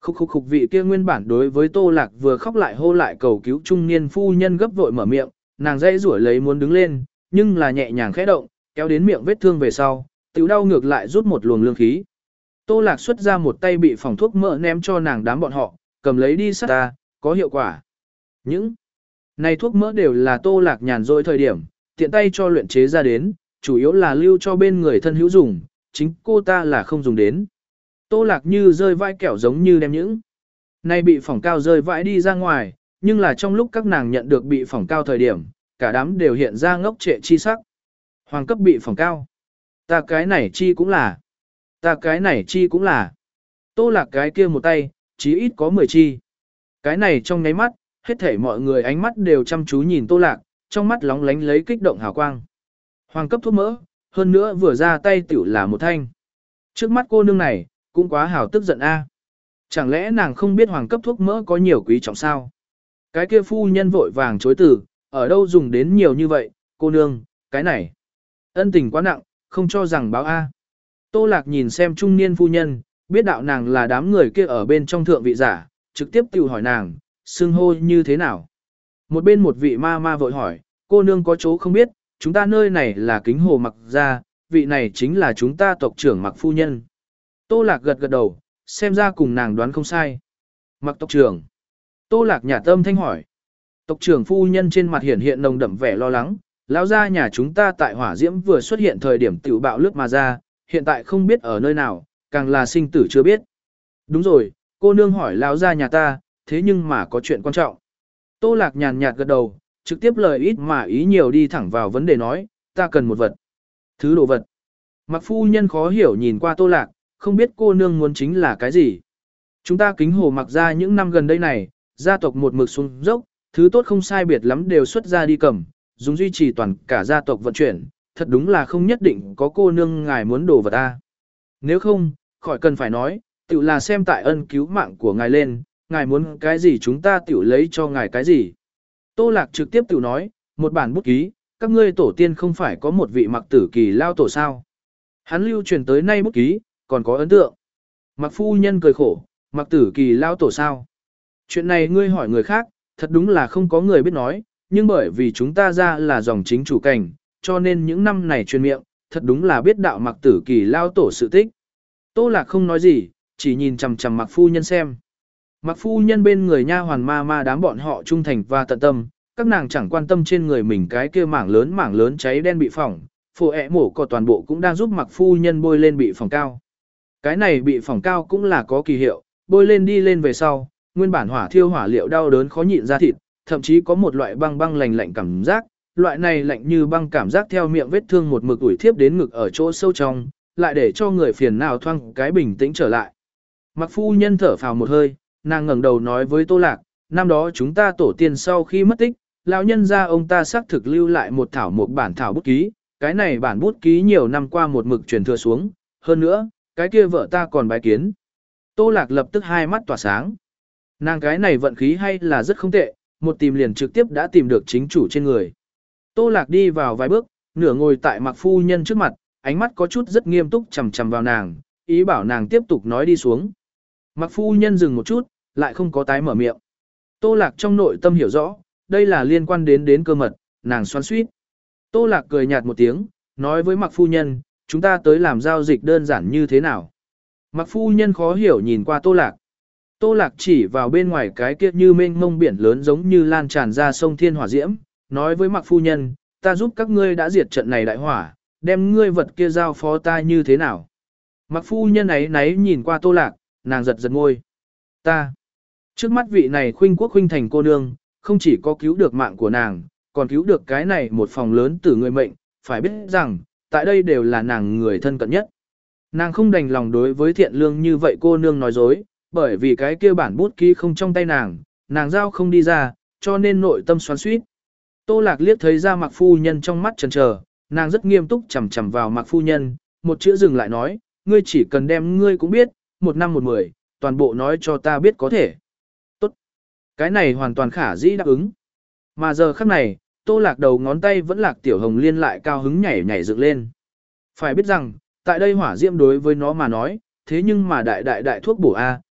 Khúc khúc khúc vị kia nguyên bản đối với Tô Lạc vừa khóc lại hô lại cầu cứu trung niên phu nhân gấp vội mở miệng, nàng dây rủa lấy muốn đứng lên, nhưng là nhẹ nhàng khẽ động, kéo đến miệng vết thương về sau, tiểu đau ngược lại rút một luồng lương khí. Tô Lạc xuất ra một tay bị phòng thuốc mỡ ném cho nàng đám bọn họ, cầm lấy đi sát ta, có hiệu quả. Những này thuốc mỡ đều là Tô Lạc nhàn rỗi thời điểm, tiện tay cho luyện chế ra đến, chủ yếu là lưu cho bên người thân hữu dùng, chính cô ta là không dùng đến. Tô Lạc như rơi vãi kẹo giống như đem những này bị phỏng cao rơi vãi đi ra ngoài, nhưng là trong lúc các nàng nhận được bị phỏng cao thời điểm, cả đám đều hiện ra ngốc trệ chi sắc. Hoàng cấp bị phỏng cao. Ta cái này chi cũng là. Ta cái này chi cũng là. Tô Lạc cái kia một tay, chí ít có mười chi. Cái này trong nháy mắt, hết thảy mọi người ánh mắt đều chăm chú nhìn Tô Lạc, trong mắt lóng lánh lấy kích động hào quang. Hoàng cấp thuốc mỡ, hơn nữa vừa ra tay tiểu là một thanh. Trước mắt cô nương này, cũng quá hào tức giận a. Chẳng lẽ nàng không biết hoàng cấp thuốc mỡ có nhiều quý trọng sao? Cái kia phu nhân vội vàng chối từ, ở đâu dùng đến nhiều như vậy, cô nương, cái này. Ân tình quá nặng, không cho rằng báo a. Tô Lạc nhìn xem trung niên phu nhân, biết đạo nàng là đám người kia ở bên trong thượng vị giả, trực tiếp tự hỏi nàng, xưng hô như thế nào. Một bên một vị ma ma vội hỏi, cô nương có chỗ không biết, chúng ta nơi này là kính hồ mặc gia, vị này chính là chúng ta tộc trưởng mặc phu nhân. Tô Lạc gật gật đầu, xem ra cùng nàng đoán không sai. Mặc tộc trưởng. Tô Lạc nhả tâm thanh hỏi. Tộc trưởng phu nhân trên mặt hiện hiện nồng đậm vẻ lo lắng, lão gia nhà chúng ta tại hỏa diễm vừa xuất hiện thời điểm tiểu bạo lướt mà ra, hiện tại không biết ở nơi nào, càng là sinh tử chưa biết. Đúng rồi, cô nương hỏi lão gia nhà ta, thế nhưng mà có chuyện quan trọng. Tô Lạc nhàn nhạt gật đầu, trực tiếp lời ít mà ý nhiều đi thẳng vào vấn đề nói, ta cần một vật. Thứ đồ vật. Mặc phu nhân khó hiểu nhìn qua Tô Lạc, không biết cô nương muốn chính là cái gì. Chúng ta kính hồ mặc ra những năm gần đây này, gia tộc một mực xuống dốc, thứ tốt không sai biệt lắm đều xuất ra đi cầm, dùng duy trì toàn cả gia tộc vận chuyển, thật đúng là không nhất định có cô nương ngài muốn đồ vật ta. Nếu không, khỏi cần phải nói, tự là xem tại ân cứu mạng của ngài lên, ngài muốn cái gì chúng ta tự lấy cho ngài cái gì. Tô Lạc trực tiếp tự nói, một bản bút ký, các ngươi tổ tiên không phải có một vị mặc tử kỳ lao tổ sao. Hắn lưu truyền tới nay bút ký, còn có ấn tượng. Mặc phu nhân cười khổ, mặc tử kỳ lao tổ sao. Chuyện này ngươi hỏi người khác, thật đúng là không có người biết nói, nhưng bởi vì chúng ta ra là dòng chính chủ cảnh, cho nên những năm này truyền miệng, thật đúng là biết đạo mặc tử kỳ lao tổ sự tích. Tô Lạc không nói gì, chỉ nhìn chằm chằm mặc phu nhân xem. Mặc phu nhân bên người nha hoàn ma ma đám bọn họ trung thành và tận tâm, các nàng chẳng quan tâm trên người mình cái kia mảng lớn mảng lớn cháy đen bị phỏng, phổ ẹ mổ có toàn bộ cũng đang giúp mặc phu nhân bôi lên bị phỏng cao. Cái này bị phỏng cao cũng là có kỳ hiệu, bôi lên đi lên về sau, nguyên bản hỏa thiêu hỏa liệu đau đớn khó nhịn ra thịt, thậm chí có một loại băng băng lạnh lạnh cảm giác, loại này lạnh như băng cảm giác theo miệng vết thương một mực ủi thiếp đến ngực ở chỗ sâu trong, lại để cho người phiền não thoang cái bình tĩnh trở lại. Mặc phu nhân thở phào một hơi, nàng ngẩng đầu nói với Tô Lạc, năm đó chúng ta tổ tiên sau khi mất tích, lão nhân gia ông ta xác thực lưu lại một thảo một bản thảo bút ký, cái này bản bút ký nhiều năm qua một mực truyền thừa xuống, hơn nữa, cái kia vợ ta còn bái kiến. Tô Lạc lập tức hai mắt tỏa sáng. Nàng cái này vận khí hay là rất không tệ, một tìm liền trực tiếp đã tìm được chính chủ trên người. Tô Lạc đi vào vài bước, nửa ngồi tại mặc phu nhân trước mặt, ánh mắt có chút rất nghiêm túc chằm chằm vào nàng, ý bảo nàng tiếp tục nói đi xuống. Mặc phu nhân dừng một chút, lại không có tái mở miệng. Tô Lạc trong nội tâm hiểu rõ, đây là liên quan đến đến cơ mật, nàng xoắn xuýt. Tô Lạc cười nhạt một tiếng, nói với mặc phu nhân, chúng ta tới làm giao dịch đơn giản như thế nào. Mặc phu nhân khó hiểu nhìn qua Tô Lạc. Tô Lạc chỉ vào bên ngoài cái kia như mênh mông biển lớn giống như lan tràn ra sông thiên hỏa diễm, nói với mặc phu nhân, ta giúp các ngươi đã diệt trận này đại hỏa, đem ngươi vật kia giao phó ta như thế nào. Mặc phu nhân ấy náy nhìn qua Tô Lạc, nàng giật giật ngôi. Ta. Trước mắt vị này khuynh quốc khuynh thành cô nương, không chỉ có cứu được mạng của nàng, còn cứu được cái này một phòng lớn từ người mệnh, phải biết rằng, tại đây đều là nàng người thân cận nhất. Nàng không đành lòng đối với thiện lương như vậy cô nương nói dối, bởi vì cái kia bản bút ký không trong tay nàng, nàng giao không đi ra, cho nên nội tâm xoắn xuýt. Tô Lạc liếc thấy ra mặc phu nhân trong mắt chần chờ, nàng rất nghiêm túc chằm chằm vào mặc phu nhân, một chữ dừng lại nói, ngươi chỉ cần đem ngươi cũng biết, một năm một mười, toàn bộ nói cho ta biết có thể. Tốt. Cái này hoàn toàn khả dĩ đáp ứng. Mà giờ khắc này, Tô Lạc đầu ngón tay vẫn lạc tiểu hồng liên lại cao hứng nhảy nhảy dựng lên. Phải biết rằng, tại đây hỏa diễm đối với nó mà nói, thế nhưng mà đại đại đại thuốc bổ A,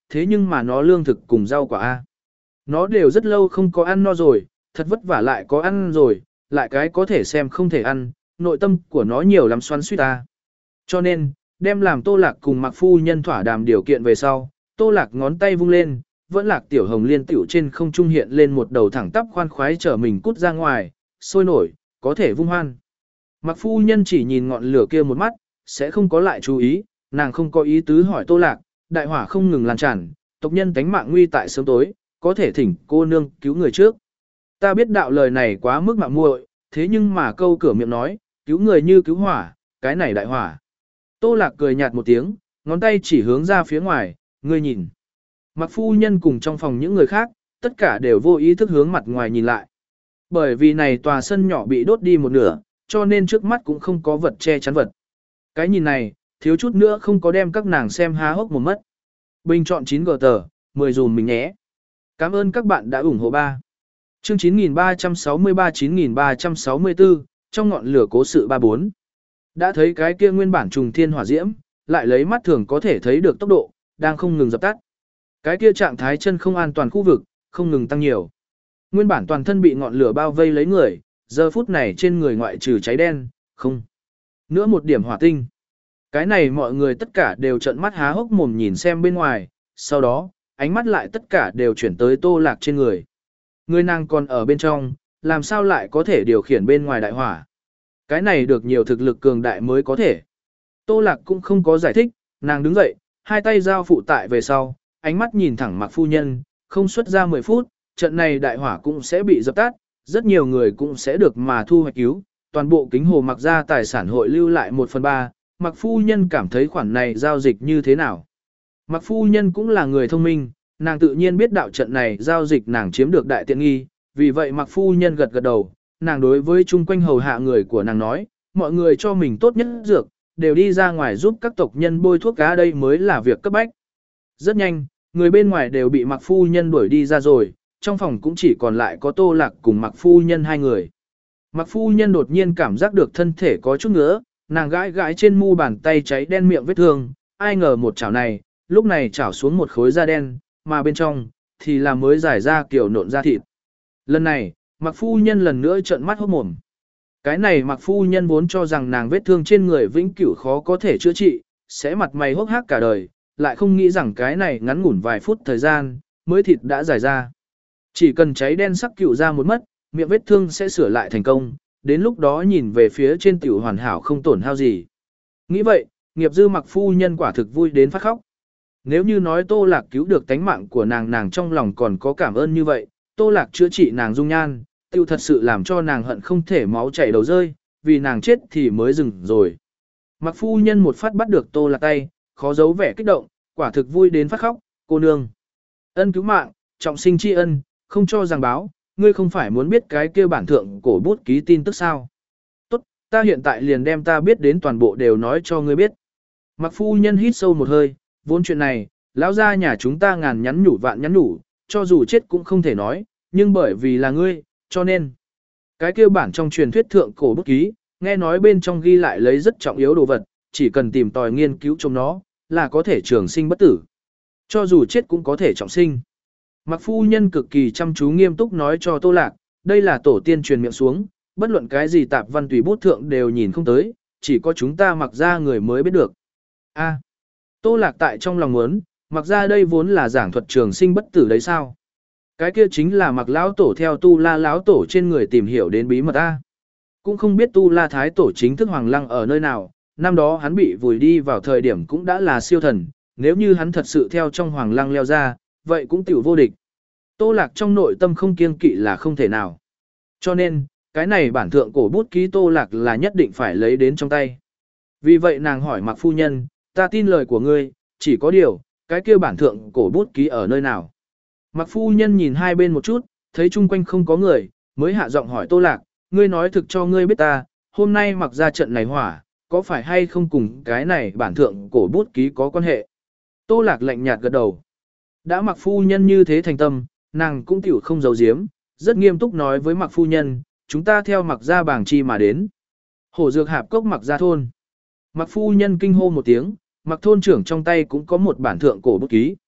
thế nhưng mà nó lương thực cùng rau quả A. Nó đều rất lâu không có ăn no rồi, thật vất vả lại có ăn rồi, lại cái có thể xem không thể ăn, nội tâm của nó nhiều lắm xoắn suýt ta. Cho nên, đem làm Tô Lạc cùng Mạc Phu Nhân thỏa đàm điều kiện về sau, Tô Lạc ngón tay vung lên, vẫn Lạc Tiểu Hồng Liên tiểu trên không trung hiện lên một đầu thẳng tắp khoan khoái trở mình cút ra ngoài, sôi nổi, có thể vung hoan. Mạc Phu Nhân chỉ nhìn ngọn lửa kia một mắt, sẽ không có lại chú ý, nàng không có ý tứ hỏi Tô Lạc, đại hỏa không ngừng lan tràn, tộc nhân tánh mạng nguy tại sớm tối, có thể thỉnh cô nương cứu người trước. Ta biết đạo lời này quá mức mạo muội, thế nhưng mà câu cửa miệng nói, cứu người như cứu hỏa, cái này đại hỏa. Tô Lạc cười nhạt một tiếng, ngón tay chỉ hướng ra phía ngoài, ngươi nhìn. Mạc Phu Nhân cùng trong phòng những người khác, tất cả đều vô ý thức hướng mặt ngoài nhìn lại. Bởi vì này tòa sân nhỏ bị đốt đi một nửa, cho nên trước mắt cũng không có vật che chắn vật. Cái nhìn này, thiếu chút nữa không có đem các nàng xem há hốc một mất. Bình chọn chín g tờ, mười dùm mình nhé. Cảm ơn các bạn đã ủng hộ ba. Chương chín nghìn ba trăm sáu mươi ba chín nghìn ba trăm sáu mươi tư, trong ngọn lửa cố sự ba bốn. Đã thấy cái kia nguyên bản trùng thiên hỏa diễm, lại lấy mắt thường có thể thấy được tốc độ, đang không ngừng dập tắt. Cái kia trạng thái chân không an toàn khu vực, không ngừng tăng nhiều. Nguyên bản toàn thân bị ngọn lửa bao vây lấy người, giờ phút này trên người ngoại trừ cháy đen, không. Nữa một điểm hỏa tinh. Cái này mọi người tất cả đều trợn mắt há hốc mồm nhìn xem bên ngoài, sau đó, ánh mắt lại tất cả đều chuyển tới Tô Lạc trên người. Người nàng còn ở bên trong, làm sao lại có thể điều khiển bên ngoài đại hỏa. Cái này được nhiều thực lực cường đại mới có thể. Tô Lạc cũng không có giải thích, nàng đứng dậy, hai tay giao phụ tại về sau, ánh mắt nhìn thẳng Mạc Phu Nhân, không xuất ra mười phút, trận này đại hỏa cũng sẽ bị dập tắt, rất nhiều người cũng sẽ được mà thu hoạch cứu, toàn bộ kính hồ Mạc gia tài sản hội lưu lại một phần ba, Mạc Phu Nhân cảm thấy khoản này giao dịch như thế nào. Mạc Phu Nhân cũng là người thông minh, nàng tự nhiên biết đạo trận này giao dịch nàng chiếm được đại tiện nghi, vì vậy Mạc Phu Nhân gật gật đầu, nàng đối với chung quanh hầu hạ người của nàng nói, mọi người cho mình tốt nhất dược, đều đi ra ngoài giúp các tộc nhân bôi thuốc cá đây mới là việc cấp bách. Rất nhanh, người bên ngoài đều bị Mạc Phu Nhân đuổi đi ra rồi, trong phòng cũng chỉ còn lại có Tô Lạc cùng Mạc Phu Nhân hai người. Mạc Phu Nhân đột nhiên cảm giác được thân thể có chút ngứa, nàng gãi gãi trên mu bàn tay cháy đen miệng vết thương, ai ngờ một chảo này, lúc này chảo xuống một khối da đen, mà bên trong, thì là mới giải ra kiểu nộn da thịt. Lần này, Mạc Phu Nhân lần nữa trợn mắt hốt mồm. Cái này Mạc Phu Nhân vốn cho rằng nàng vết thương trên người vĩnh cửu khó có thể chữa trị, sẽ mặt mày hốc hác cả đời, lại không nghĩ rằng cái này ngắn ngủn vài phút thời gian, mới thịt đã giải ra. Chỉ cần cháy đen sắc cựu ra một mất, miệng vết thương sẽ sửa lại thành công, đến lúc đó nhìn về phía trên tiểu hoàn hảo không tổn hao gì. Nghĩ vậy, nghiệp dư Mạc Phu Nhân quả thực vui đến phát khóc. Nếu như nói Tô Lạc cứu được tánh mạng của nàng nàng trong lòng còn có cảm ơn như vậy, Tô Lạc chữa trị nàng dung nhan, tiêu thật sự làm cho nàng hận không thể máu chảy đầu rơi, vì nàng chết thì mới dừng rồi. Mạc Phu Nhân một phát bắt được Tô Lạc tay, khó giấu vẻ kích động, quả thực vui đến phát khóc, cô nương. Ân cứu mạng, trọng sinh tri ân, không cho giảng báo, ngươi không phải muốn biết cái kia bản thượng cổ bút ký tin tức sao. Tốt, ta hiện tại liền đem ta biết đến toàn bộ đều nói cho ngươi biết. Mạc Phu Nhân hít sâu một hơi, vốn chuyện này, lão gia nhà chúng ta ngàn nhắn nhủ vạn nhắn nhủ, cho dù chết cũng không thể nói, nhưng bởi vì là ngươi, cho nên. Cái kia bản trong truyền thuyết thượng cổ bút ký, nghe nói bên trong ghi lại lấy rất trọng yếu đồ vật, chỉ cần tìm tòi nghiên cứu trong nó, là có thể trường sinh bất tử. Cho dù chết cũng có thể trọng sinh. Mạc Phu Nhân cực kỳ chăm chú nghiêm túc nói cho Tô Lạc, đây là tổ tiên truyền miệng xuống, bất luận cái gì tạp văn tùy bút thượng đều nhìn không tới, chỉ có chúng ta Mạc gia người mới biết được. A. Tô Lạc tại trong lòng muốn, Mạc gia đây vốn là giảng thuật trường sinh bất tử đấy sao? Cái kia chính là Mạc lão tổ theo Tu La lão tổ trên người tìm hiểu đến bí mật a. Cũng không biết Tu La thái tổ chính thức hoàng lăng ở nơi nào, năm đó hắn bị vùi đi vào thời điểm cũng đã là siêu thần, nếu như hắn thật sự theo trong hoàng lăng leo ra, vậy cũng tiểu vô địch. Tô Lạc trong nội tâm không kiêng kỵ là không thể nào. Cho nên, cái này bản thượng cổ bút ký Tô Lạc là nhất định phải lấy đến trong tay. Vì vậy nàng hỏi Mạc Phu Nhân, ta tin lời của ngươi, chỉ có điều, cái kia bản thượng cổ bút ký ở nơi nào. Mạc Phu Nhân nhìn hai bên một chút, thấy chung quanh không có người, mới hạ giọng hỏi Tô Lạc, ngươi nói thực cho ngươi biết ta, hôm nay mặc ra trận này hỏa, có phải hay không cùng cái này bản thượng cổ bút ký có quan hệ. Tô Lạc lạnh nhạt gật đầu. Đã Mạc Phu Nhân như thế thành tâm, nàng cũng tiểu không giấu giếm, rất nghiêm túc nói với Mạc Phu Nhân, chúng ta theo Mạc gia bảng chi mà đến. Hổ dược hạp cốc Mạc gia thôn. Mạc Phu Nhân kinh hô một tiếng, Mạc thôn trưởng trong tay cũng có một bản thượng cổ bút ký.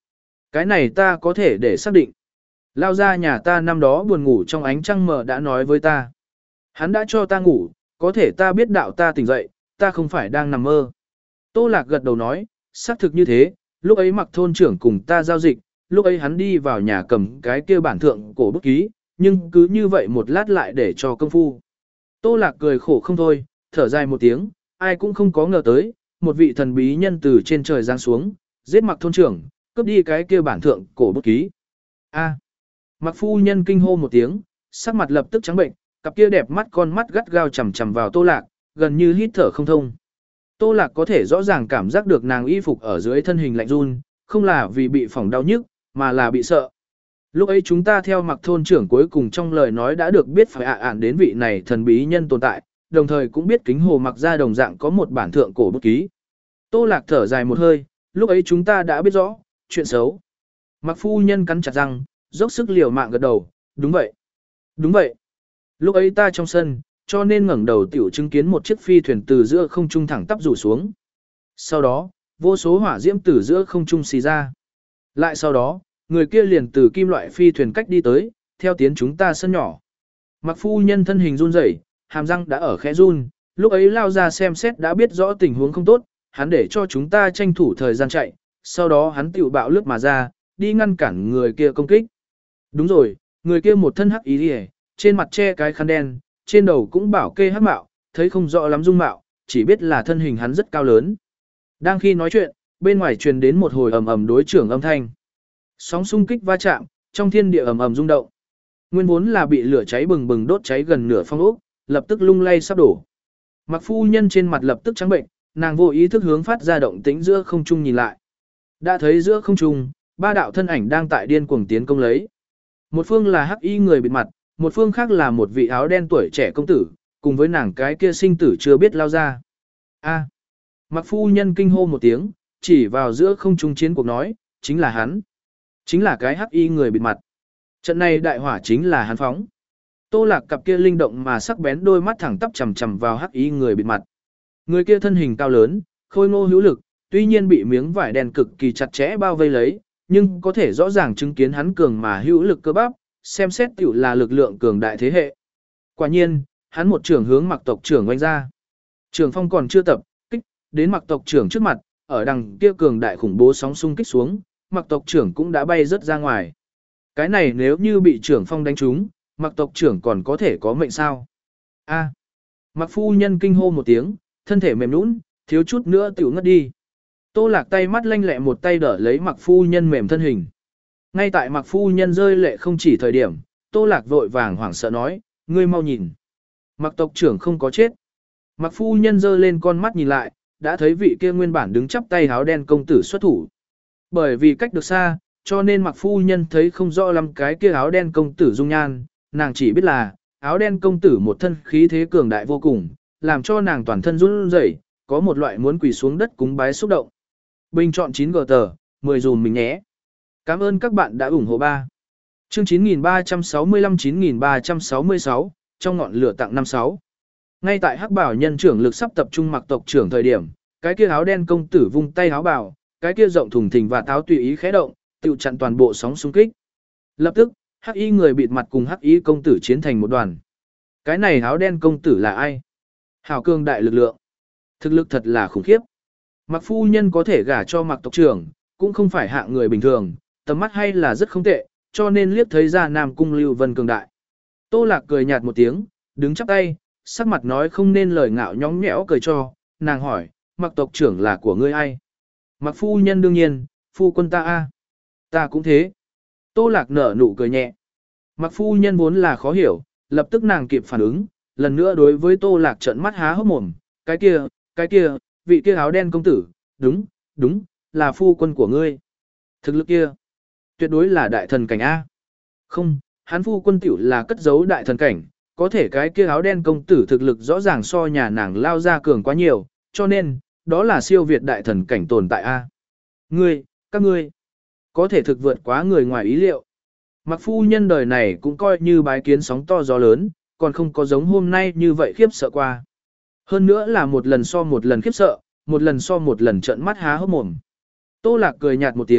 Cái này ta có thể để xác định. Lao ra nhà ta năm đó buồn ngủ trong ánh trăng mờ đã nói với ta. Hắn đã cho ta ngủ, có thể ta biết đạo ta tỉnh dậy, ta không phải đang nằm mơ. Tô Lạc gật đầu nói, xác thực như thế, lúc ấy Mặc thôn trưởng cùng ta giao dịch, lúc ấy hắn đi vào nhà cầm cái kia bản thượng cổ bút ký, nhưng cứ như vậy một lát lại để cho công phu. Tô Lạc cười khổ không thôi, thở dài một tiếng, ai cũng không có ngờ tới, một vị thần bí nhân từ trên trời giáng xuống, giết Mặc thôn trưởng, cướp đi cái kia bản thượng cổ bút ký. A. Mặc phu nhân kinh hô một tiếng, sắc mặt lập tức trắng bệnh, cặp kia đẹp mắt con mắt gắt gao chằm chằm vào Tô Lạc, gần như hít thở không thông. Tô Lạc có thể rõ ràng cảm giác được nàng y phục ở dưới thân hình lạnh run, không là vì bị phỏng đau nhức, mà là bị sợ. Lúc ấy chúng ta theo Mặc thôn trưởng cuối cùng trong lời nói đã được biết phải ạ ản đến vị này thần bí nhân tồn tại, đồng thời cũng biết kính hồ Mặc gia đồng dạng có một bản thượng cổ bút ký. Tô Lạc thở dài một hơi, lúc ấy chúng ta đã biết rõ, chuyện xấu. Mặc phu nhân cắn chặt răng, dốc sức liều mạng gật đầu, đúng vậy. Đúng vậy. Lúc ấy ta trong sân, cho nên ngẩng đầu tiểu chứng kiến một chiếc phi thuyền từ giữa không trung thẳng tắp rủ xuống. Sau đó, vô số hỏa diễm từ giữa không trung xì ra. Lại sau đó, người kia liền từ kim loại phi thuyền cách đi tới, theo tiến chúng ta sân nhỏ. Mặc phu nhân thân hình run rẩy, hàm răng đã ở khẽ run, lúc ấy lao ra xem xét đã biết rõ tình huống không tốt, hắn để cho chúng ta tranh thủ thời gian chạy, sau đó hắn tiểu bạo lướt mà ra, đi ngăn cản người kia công kích. Đúng rồi, người kia một thân hắc ý liễu, trên mặt che cái khăn đen, trên đầu cũng bảo kê hắc mạo, thấy không rõ lắm dung mạo, chỉ biết là thân hình hắn rất cao lớn. Đang khi nói chuyện, bên ngoài truyền đến một hồi ầm ầm đối trưởng âm thanh. Sóng xung kích va chạm, trong thiên địa ầm ầm rung động. Nguyên vốn là bị lửa cháy bừng bừng đốt cháy gần nửa phong ốc, lập tức lung lay sắp đổ. Mặc phu nhân trên mặt lập tức trắng bệnh, nàng vô ý thức hướng phát ra động tĩnh giữa không trung nhìn lại. Đã thấy giữa không trung, ba đạo thân ảnh đang tại điên cuồng tiến công lấy. Một phương là hắc y người bịt mặt, một phương khác là một vị áo đen tuổi trẻ công tử, cùng với nàng cái kia sinh tử chưa biết lao ra. A. Mặc phu nhân kinh hô một tiếng, chỉ vào giữa không trung chiến cuộc nói, chính là hắn. Chính là cái hắc y người bịt mặt. Trận này đại hỏa chính là hắn phóng. Tô Lạc cặp kia linh động mà sắc bén đôi mắt thẳng tắp chằm chằm vào hắc y người bịt mặt. Người kia thân hình cao lớn, khôi ngô hữu lực, tuy nhiên bị miếng vải đen cực kỳ chặt chẽ bao vây lấy, nhưng có thể rõ ràng chứng kiến hắn cường mà hữu lực cơ bắp, xem xét tiểu là lực lượng cường đại thế hệ. Quả nhiên, hắn một trưởng hướng Mặc tộc trưởng oanh ra. Trường phong còn chưa tập, kích, đến Mặc tộc trưởng trước mặt, ở đằng kia cường đại khủng bố sóng xung kích xuống, Mặc tộc trưởng cũng đã bay rất ra ngoài. Cái này nếu như bị trưởng phong đánh trúng, Mặc tộc trưởng còn có thể có mệnh sao? A. Mặc phu nhân kinh hô một tiếng, thân thể mềm nhũn, thiếu chút nữa tiểu ngất đi. Tô Lạc tay mắt lanh lẹ một tay đỡ lấy Mặc phu nhân mềm thân hình. Ngay tại Mặc phu nhân rơi lệ không chỉ thời điểm, Tô Lạc vội vàng hoảng sợ nói, ngươi mau nhìn. Mặc tộc trưởng không có chết. Mặc phu nhân giơ lên con mắt nhìn lại, đã thấy vị kia nguyên bản đứng chắp tay áo đen công tử xuất thủ. Bởi vì cách được xa, cho nên Mặc phu nhân thấy không rõ lắm cái kia áo đen công tử dung nhan, nàng chỉ biết là áo đen công tử một thân khí thế cường đại vô cùng, làm cho nàng toàn thân run rẩy, có một loại muốn quỳ xuống đất cúng bái xúc động. Bình chọn chín gờ tờ, mười dùm mình nhé. Cảm ơn các bạn đã ủng hộ ba. Chương chín nghìn ba trăm sáu mươi lăm chín nghìn ba trăm sáu mươi sáu, trong ngọn lửa tặng năm sáu. Ngay tại Hắc Bảo nhân trưởng lực sắp tập trung Mặc tộc trưởng thời điểm, cái kia áo đen công tử vung tay áo bảo, cái kia rộng thùng thình và táo tùy ý khẽ động, tự chặn toàn bộ sóng xung kích. Lập tức, Hắc y người bịt mặt cùng Hắc y công tử chiến thành một đoàn. Cái này áo đen công tử là ai? Hảo cường đại lực lượng. Thực lực thật là khủng khiếp. Mặc phu nhân có thể gả cho Mặc tộc trưởng, cũng không phải hạng người bình thường, tầm mắt hay là rất không tệ, cho nên liếc thấy ra Nam Cung Lưu Vân cường đại. Tô Lạc cười nhạt một tiếng, đứng chắp tay, sắc mặt nói không nên lời ngạo nhõng nhẽo cười cho, nàng hỏi, Mặc tộc trưởng là của ngươi ai? Mặc phu nhân đương nhiên, phu quân ta a. Ta cũng thế. Tô Lạc nở nụ cười nhẹ. Mặc phu nhân vốn là khó hiểu, lập tức nàng kịp phản ứng, lần nữa đối với Tô Lạc trợn mắt há hốc mồm, cái kia, cái kia, vị kia áo đen công tử, đúng, đúng, là phu quân của ngươi. Thực lực kia, tuyệt đối là đại thần cảnh A. Không, hắn phu quân tiểu là cất giấu đại thần cảnh, có thể cái kia áo đen công tử thực lực rõ ràng so nhà nàng lao ra cường quá nhiều, cho nên, đó là siêu việt đại thần cảnh tồn tại A. Ngươi, các ngươi, có thể thực vượt quá người ngoài ý liệu. Mặc phu nhân đời này cũng coi như bái kiến sóng to gió lớn, còn không có giống hôm nay như vậy khiếp sợ qua. Hơn nữa là một lần so một lần khiếp sợ, một lần so một lần trợn mắt há hốc mồm. Tô Lạc cười nhạt một tiếng,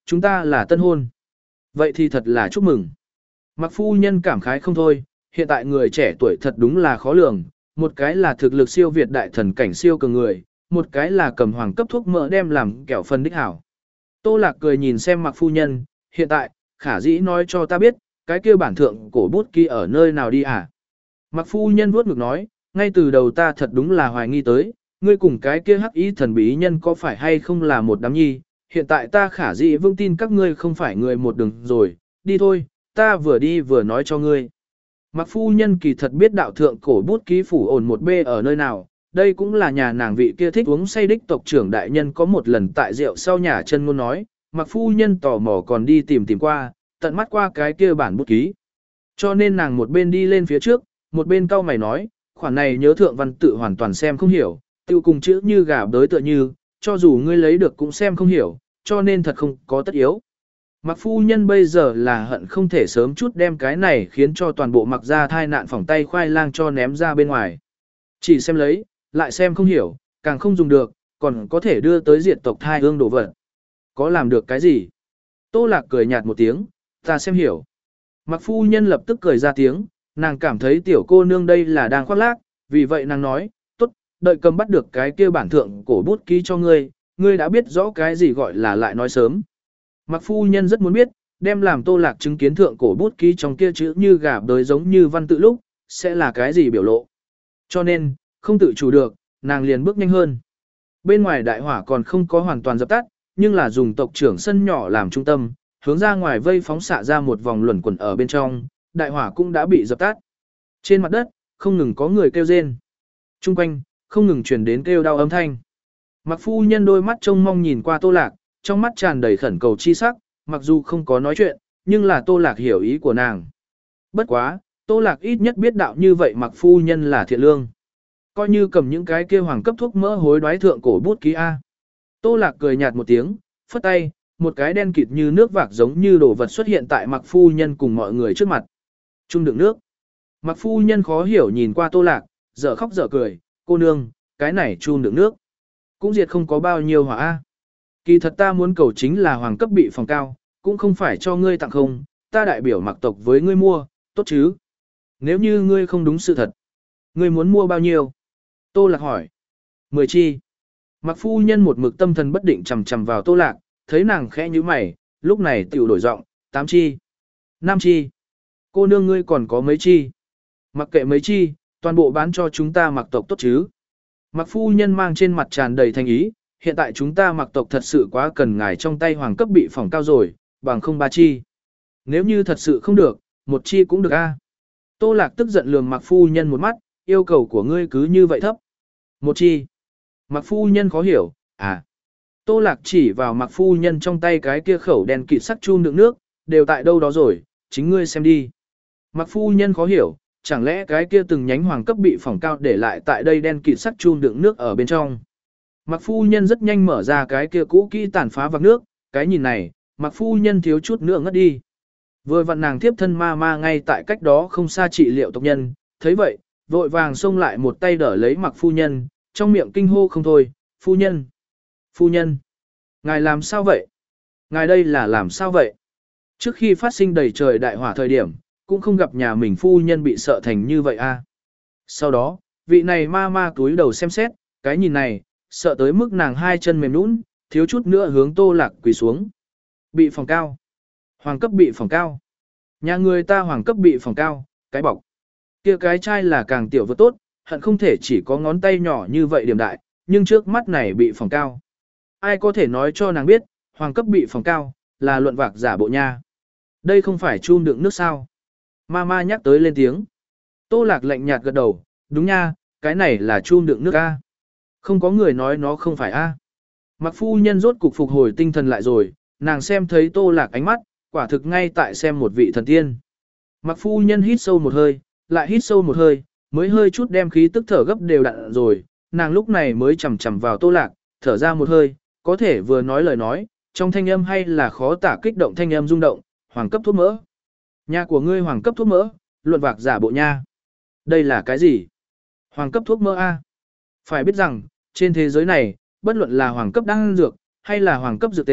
Chúng ta là tân hôn. Vậy thì thật là chúc mừng. Mặc phu nhân cảm khái không thôi, hiện tại người trẻ tuổi thật đúng là khó lường, một cái là thực lực siêu việt đại thần cảnh siêu cường người, một cái là cầm hoàng cấp thuốc mỡ đem làm kẹo phân đích hảo. Tô Lạc cười nhìn xem Mặc phu nhân, hiện tại, khả dĩ nói cho ta biết, cái kia bản thượng cổ bút ký ở nơi nào đi à? Mặc phu nhân vuốt ngực nói, ngay từ đầu ta thật đúng là hoài nghi tới, ngươi cùng cái kia hắc ý thần bí nhân có phải hay không là một đám nhi, hiện tại ta khả dĩ vững tin các ngươi không phải người một đường rồi, đi thôi, ta vừa đi vừa nói cho ngươi. Mặc phu nhân kỳ thật biết đạo thượng cổ bút ký phủ ổn một bê ở nơi nào, đây cũng là nhà nàng vị kia thích uống say đích tộc trưởng đại nhân có một lần tại rượu sau nhà chân ngôn nói, mặc phu nhân tò mò còn đi tìm tìm qua, tận mắt qua cái kia bản bút ký. Cho nên nàng một bên đi lên phía trước, một bên cau mày nói, khoản này nhớ thượng văn tự hoàn toàn xem không hiểu, tiêu cùng chữ như gà bới tựa như, cho dù ngươi lấy được cũng xem không hiểu, cho nên thật không có tất yếu. Mặc phu nhân bây giờ là hận không thể sớm chút đem cái này khiến cho toàn bộ mặc ra thai nạn phỏng tay khoai lang cho ném ra bên ngoài. Chỉ xem lấy, lại xem không hiểu, càng không dùng được, còn có thể đưa tới diệt tộc thai hương đồ vật. Có làm được cái gì? Tô Lạc cười nhạt một tiếng, ta xem hiểu. Mặc phu nhân lập tức cười ra tiếng, nàng cảm thấy tiểu cô nương đây là đang khoác lác, vì vậy nàng nói, tốt, đợi cầm bắt được cái kia bản thượng cổ bút ký cho ngươi, ngươi đã biết rõ cái gì gọi là lại nói sớm. Mặc phu nhân rất muốn biết, đem làm Tô Lạc chứng kiến thượng cổ bút ký trong kia chữ như gà bới giống như văn tự lúc, sẽ là cái gì biểu lộ. Cho nên, không tự chủ được, nàng liền bước nhanh hơn. Bên ngoài đại hỏa còn không có hoàn toàn dập tắt, nhưng là dùng tộc trưởng sân nhỏ làm trung tâm, hướng ra ngoài vây phóng xạ ra một vòng luẩn quẩn ở bên trong, đại hỏa cũng đã bị dập tắt. Trên mặt đất, không ngừng có người kêu rên. Trung quanh, không ngừng truyền đến kêu đau âm thanh. Mặc phu nhân đôi mắt trông mong nhìn qua Tô Lạc, trong mắt tràn đầy khẩn cầu chi sắc, mặc dù không có nói chuyện, nhưng là Tô Lạc hiểu ý của nàng. Bất quá, Tô Lạc ít nhất biết đạo như vậy mặc phu nhân là thiện lương. Coi như cầm những cái kia hoàng cấp thuốc mỡ hối đoái thượng cổ bút ký A. Tô Lạc cười nhạt một tiếng, phất tay, một cái đen kịt như nước vạc giống như đồ vật xuất hiện tại mặc phu nhân cùng mọi người trước mặt. Chung đựng nước. Mặc phu nhân khó hiểu nhìn qua Tô Lạc, dở khóc dở cười, cô nương, cái này chung đựng nước. Cũng diệt không có bao nhiêu hỏa A. Kỳ thật ta muốn cầu chính là hoàng cấp bị phòng cao, cũng không phải cho ngươi tặng không, ta đại biểu mặc tộc với ngươi mua, tốt chứ. Nếu như ngươi không đúng sự thật, ngươi muốn mua bao nhiêu? Tô Lạc hỏi. Mười chi. Mặc phu nhân một mực tâm thần bất định chầm chầm vào Tô Lạc, thấy nàng khẽ như mày, lúc này tiểu đổi giọng, tám chi. Năm chi. Cô nương ngươi còn có mấy chi? Mặc kệ mấy chi, toàn bộ bán cho chúng ta mặc tộc tốt chứ. Mặc phu nhân mang trên mặt tràn đầy thành ý, hiện tại chúng ta mặc tộc thật sự quá cần ngài trong tay hoàng cấp bị phòng cao rồi, bằng không ba chi. Nếu như thật sự không được, một chi cũng được a. Tô Lạc tức giận lườm mặc phu nhân một mắt, yêu cầu của ngươi cứ như vậy thấp. Một chi. Mặc phu nhân khó hiểu, à. Tô Lạc chỉ vào mặc phu nhân trong tay cái kia khẩu đèn kịt sắc chum đựng nước, đều tại đâu đó rồi, chính ngươi xem đi. Mặc phu nhân khó hiểu, chẳng lẽ cái kia từng nhánh hoàng cấp bị phòng cao để lại tại đây đen kịt sắc chum đựng nước ở bên trong. Mặc phu nhân rất nhanh mở ra cái kia cũ kỹ tàn phá vạc nước, cái nhìn này, mặc phu nhân thiếu chút nữa ngất đi. Vừa vặn nàng tiếp thân ma ma ngay tại cách đó không xa trị liệu tộc nhân, thấy vậy, vội vàng xông lại một tay đỡ lấy mặc phu nhân, trong miệng kinh hô không thôi, phu nhân, phu nhân, ngài làm sao vậy? Ngài đây là làm sao vậy? Trước khi phát sinh đầy trời đại hỏa thời điểm, cũng không gặp nhà mình phu nhân bị sợ thành như vậy a. Sau đó, vị này ma ma túi đầu xem xét, cái nhìn này, sợ tới mức nàng hai chân mềm nhũn, thiếu chút nữa hướng Tô Lạc quỳ xuống. Bị phòng cao. Hoàng cấp bị phòng cao. Nhà người ta hoàng cấp bị phòng cao, cái bọc. Kia cái chai là càng tiểu vừa tốt, hận không thể chỉ có ngón tay nhỏ như vậy điểm đại, nhưng trước mắt này bị phòng cao. Ai có thể nói cho nàng biết, hoàng cấp bị phòng cao, là luận vạc giả bộ nha. Đây không phải chum đựng nước sao. Mama nhắc tới lên tiếng. Tô Lạc lạnh nhạt gật đầu, đúng nha, cái này là chum đựng nước A. Không có người nói nó không phải A. Mặc phu nhân rốt cục phục hồi tinh thần lại rồi, nàng xem thấy Tô Lạc ánh mắt, quả thực ngay tại xem một vị thần tiên. Mặc phu nhân hít sâu một hơi, lại hít sâu một hơi, mới hơi chút đem khí tức thở gấp đều đặn rồi, nàng lúc này mới chầm chầm vào Tô Lạc, thở ra một hơi, có thể vừa nói lời nói, trong thanh âm hay là khó tả kích động thanh âm rung động, hoàng cấp thuốc mỡ. Nhà của ngươi hoàng cấp thuốc mỡ, luận vạc giả bộ nha. Đây là cái gì? Hoàng cấp thuốc mỡ A. Phải biết rằng, trên thế giới này, bất luận là hoàng cấp đan dược, hay là hoàng cấp dược tề,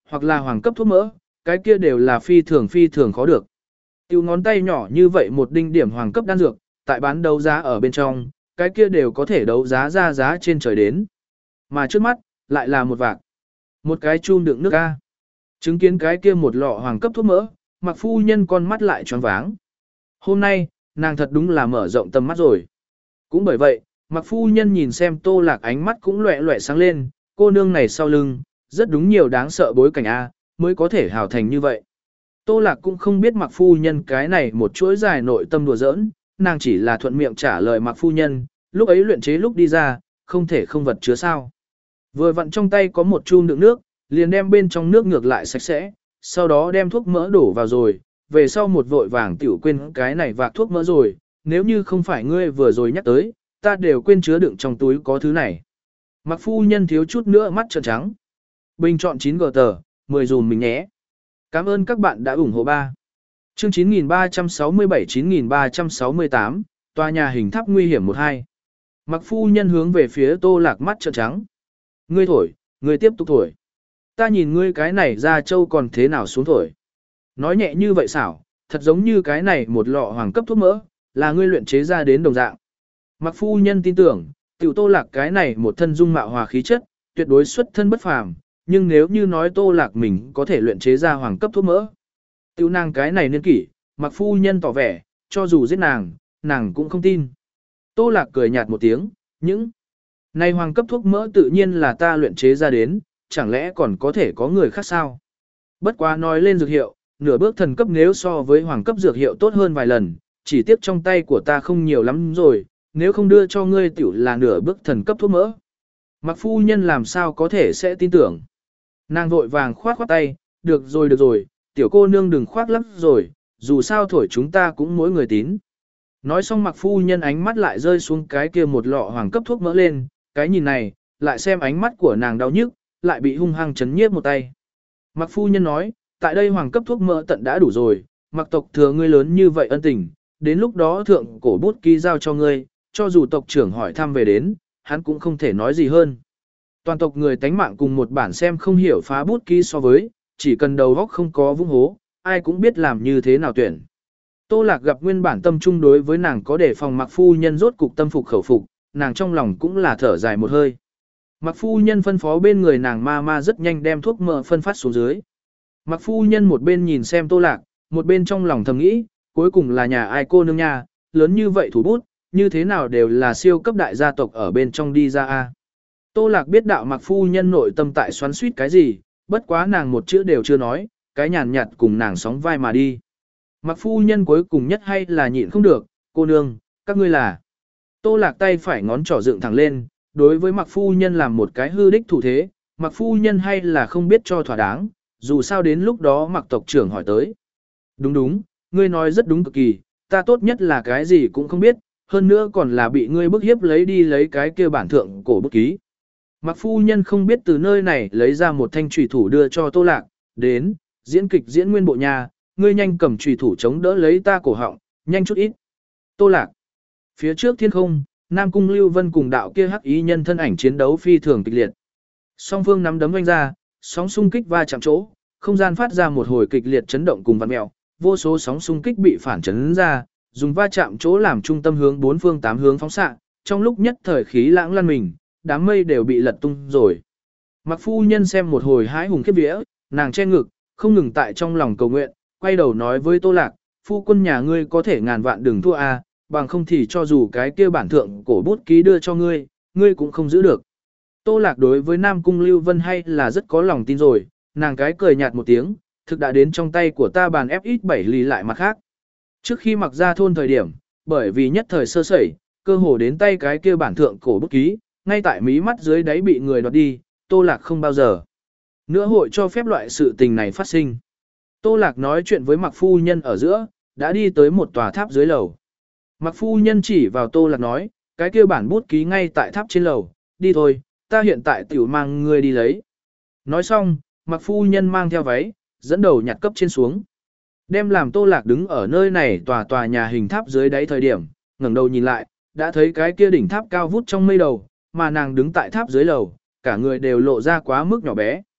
hoặc là hoàng cấp thuốc mỡ, cái kia đều là phi thường phi thường khó được. Tiêu ngón tay nhỏ như vậy một đinh điểm hoàng cấp đan dược, tại bán đấu giá ở bên trong, cái kia đều có thể đấu giá ra giá trên trời đến. Mà trước mắt, lại là một vạc. Một cái chum đựng nước ga. Chứng kiến cái kia một lọ hoàng cấp thuốc mỡ, Mặc phu nhân con mắt lại tròn váng. Hôm nay, nàng thật đúng là mở rộng tầm mắt rồi. Cũng bởi vậy, Mặc phu nhân nhìn xem Tô Lạc ánh mắt cũng loẹ loẹ sáng lên, cô nương này sau lưng, rất đúng nhiều đáng sợ bối cảnh A, mới có thể hào thành như vậy. Tô Lạc cũng không biết Mặc phu nhân cái này một chuỗi dài nội tâm đùa giỡn, nàng chỉ là thuận miệng trả lời Mặc phu nhân, lúc ấy luyện chế lúc đi ra, không thể không vật chứa sao. Vừa vặn trong tay có một chum đựng nước, liền đem bên trong nước ngược lại sạch sẽ, sau đó đem thuốc mỡ đổ vào rồi, về sau một vội vàng tiểu quên cái này vạc thuốc mỡ rồi, nếu như không phải ngươi vừa rồi nhắc tới, ta đều quên chứa đựng trong túi có thứ này. Mặc phu nhân thiếu chút nữa mắt trợn trắng. Bình chọn chín gờ tờ, mười dùm mình nhé. Cảm ơn các bạn đã ủng hộ ba. Chương chín nghìn ba trăm sáu mươi bảy chín nghìn ba trăm sáu mươi tám, tòa nhà hình tháp nguy hiểm một hai. Mặc phu nhân hướng về phía Tô Lạc mắt trợn trắng. Ngươi thổi, ngươi tiếp tục thổi. Ta nhìn ngươi cái này ra châu còn thế nào xuống thổi. Nói nhẹ như vậy xảo, thật giống như cái này một lọ hoàng cấp thuốc mỡ, là ngươi luyện chế ra đến đồng dạng. Mặc phu nhân tin tưởng, tiểu Tô Lạc cái này một thân dung mạo hòa khí chất, tuyệt đối xuất thân bất phàm, nhưng nếu như nói Tô Lạc mình có thể luyện chế ra hoàng cấp thuốc mỡ. Tiểu nàng cái này niên kỷ, Mặc phu nhân tỏ vẻ, cho dù giết nàng, nàng cũng không tin. Tô Lạc cười nhạt một tiếng, những này hoàng cấp thuốc mỡ tự nhiên là ta luyện chế ra đến, chẳng lẽ còn có thể có người khác sao? Bất quá nói lên dược hiệu, nửa bước thần cấp nếu so với hoàng cấp dược hiệu tốt hơn vài lần, chỉ tiếc trong tay của ta không nhiều lắm rồi, nếu không đưa cho ngươi tiểu là nửa bước thần cấp thuốc mỡ. Mặc phu nhân làm sao có thể sẽ tin tưởng. Nàng vội vàng khoát khoát tay, được rồi được rồi, tiểu cô nương đừng khoác lắm rồi, dù sao thổi chúng ta cũng mỗi người tín. Nói xong mặc phu nhân ánh mắt lại rơi xuống cái kia một lọ hoàng cấp thuốc mỡ lên, cái nhìn này, lại xem ánh mắt của nàng đau nhức, lại bị hung hăng chấn nhiếp một tay. Mặc phu nhân nói, tại đây hoàng cấp thuốc mỡ tận đã đủ rồi, mặc tộc thừa ngươi lớn như vậy ân tình, đến lúc đó thượng cổ bút ký giao cho ngươi, cho dù tộc trưởng hỏi thăm về đến, hắn cũng không thể nói gì hơn. Toàn tộc người tánh mạng cùng một bản xem không hiểu phá bút ký so với, chỉ cần đầu góc không có vung hố, ai cũng biết làm như thế nào tuyển. Tô Lạc gặp nguyên bản tâm trung đối với nàng có đề phòng mặc phu nhân rốt cục tâm phục khẩu phục, nàng trong lòng cũng là thở dài một hơi. Mặc phu nhân phân phó bên người nàng ma ma rất nhanh đem thuốc mỡ phân phát xuống dưới. Mặc phu nhân một bên nhìn xem Tô Lạc, một bên trong lòng thầm nghĩ, cuối cùng là nhà ai cô nương nha, lớn như vậy thủ bút, như thế nào đều là siêu cấp đại gia tộc ở bên trong đi ra a. Tô Lạc biết đạo Mặc phu nhân nội tâm tại xoắn suýt cái gì, bất quá nàng một chữ đều chưa nói, cái nhàn nhạt cùng nàng sóng vai mà đi. Mặc phu nhân cuối cùng nhất hay là nhịn không được, cô nương, các ngươi là. Tô Lạc tay phải ngón trỏ dựng thẳng lên, đối với Mặc phu nhân làm một cái hư đích thủ thế, Mặc phu nhân hay là không biết cho thỏa đáng, dù sao đến lúc đó Mặc tộc trưởng hỏi tới. Đúng đúng, ngươi nói rất đúng cực kỳ, ta tốt nhất là cái gì cũng không biết, hơn nữa còn là bị ngươi bức hiếp lấy đi lấy cái kia bản thượng cổ bút ký. Mặc phu nhân không biết từ nơi này lấy ra một thanh trùy thủ đưa cho Tô Lạc, đến, diễn kịch diễn nguyên bộ nhà, ngươi nhanh cầm trùy thủ chống đỡ lấy ta cổ họng, nhanh chút ít. Tô Lạc. Phía trước thiên không, Nam Cung Lưu Vân cùng đạo kia hắc ý nhân thân ảnh chiến đấu phi thường kịch liệt. Song phương nắm đấm vung ra, sóng xung kích va chạm chỗ, không gian phát ra một hồi kịch liệt chấn động cùng vặn mèo, vô số sóng xung kích bị phản chấn ra, dùng va chạm chỗ làm trung tâm hướng bốn phương tám hướng phóng xạ, trong lúc nhất thời khí lãng lăn mình, đám mây đều bị lật tung rồi. Mặc phu nhân xem một hồi hái hùng khiếp vía, nàng che ngực, không ngừng tại trong lòng cầu nguyện, quay đầu nói với Tô Lạc, phu quân nhà ngươi có thể ngàn vạn đừng thua a, bằng không thì cho dù cái kia bản thượng cổ bút ký đưa cho ngươi, ngươi cũng không giữ được. Tô Lạc đối với Nam Cung Lưu Vân hay là rất có lòng tin rồi, nàng cái cười nhạt một tiếng, thực đã đến trong tay của ta bàn ép ít bảy lì lại mặt khác. Trước khi mặc ra thôn thời điểm, bởi vì nhất thời sơ sẩy, cơ hồ đến tay cái kia bản thượng cổ bút ký, ngay tại mí mắt dưới đáy bị người đoạt đi, Tô Lạc không bao giờ nữa hội cho phép loại sự tình này phát sinh. Tô Lạc nói chuyện với Mặc phu nhân ở giữa, đã đi tới một tòa tháp dưới lầu. Mặc phu nhân chỉ vào Tô Lạc nói, cái kia bản bút ký ngay tại tháp trên lầu, đi thôi, ta hiện tại tiểu mang ngươi đi lấy. Nói xong, Mặc phu nhân mang theo váy, dẫn đầu nhặt cấp trên xuống. Đem làm Tô Lạc đứng ở nơi này tòa tòa nhà hình tháp dưới đáy thời điểm, ngẩng đầu nhìn lại, đã thấy cái kia đỉnh tháp cao vút trong mây đầu, mà nàng đứng tại tháp dưới lầu, cả người đều lộ ra quá mức nhỏ bé.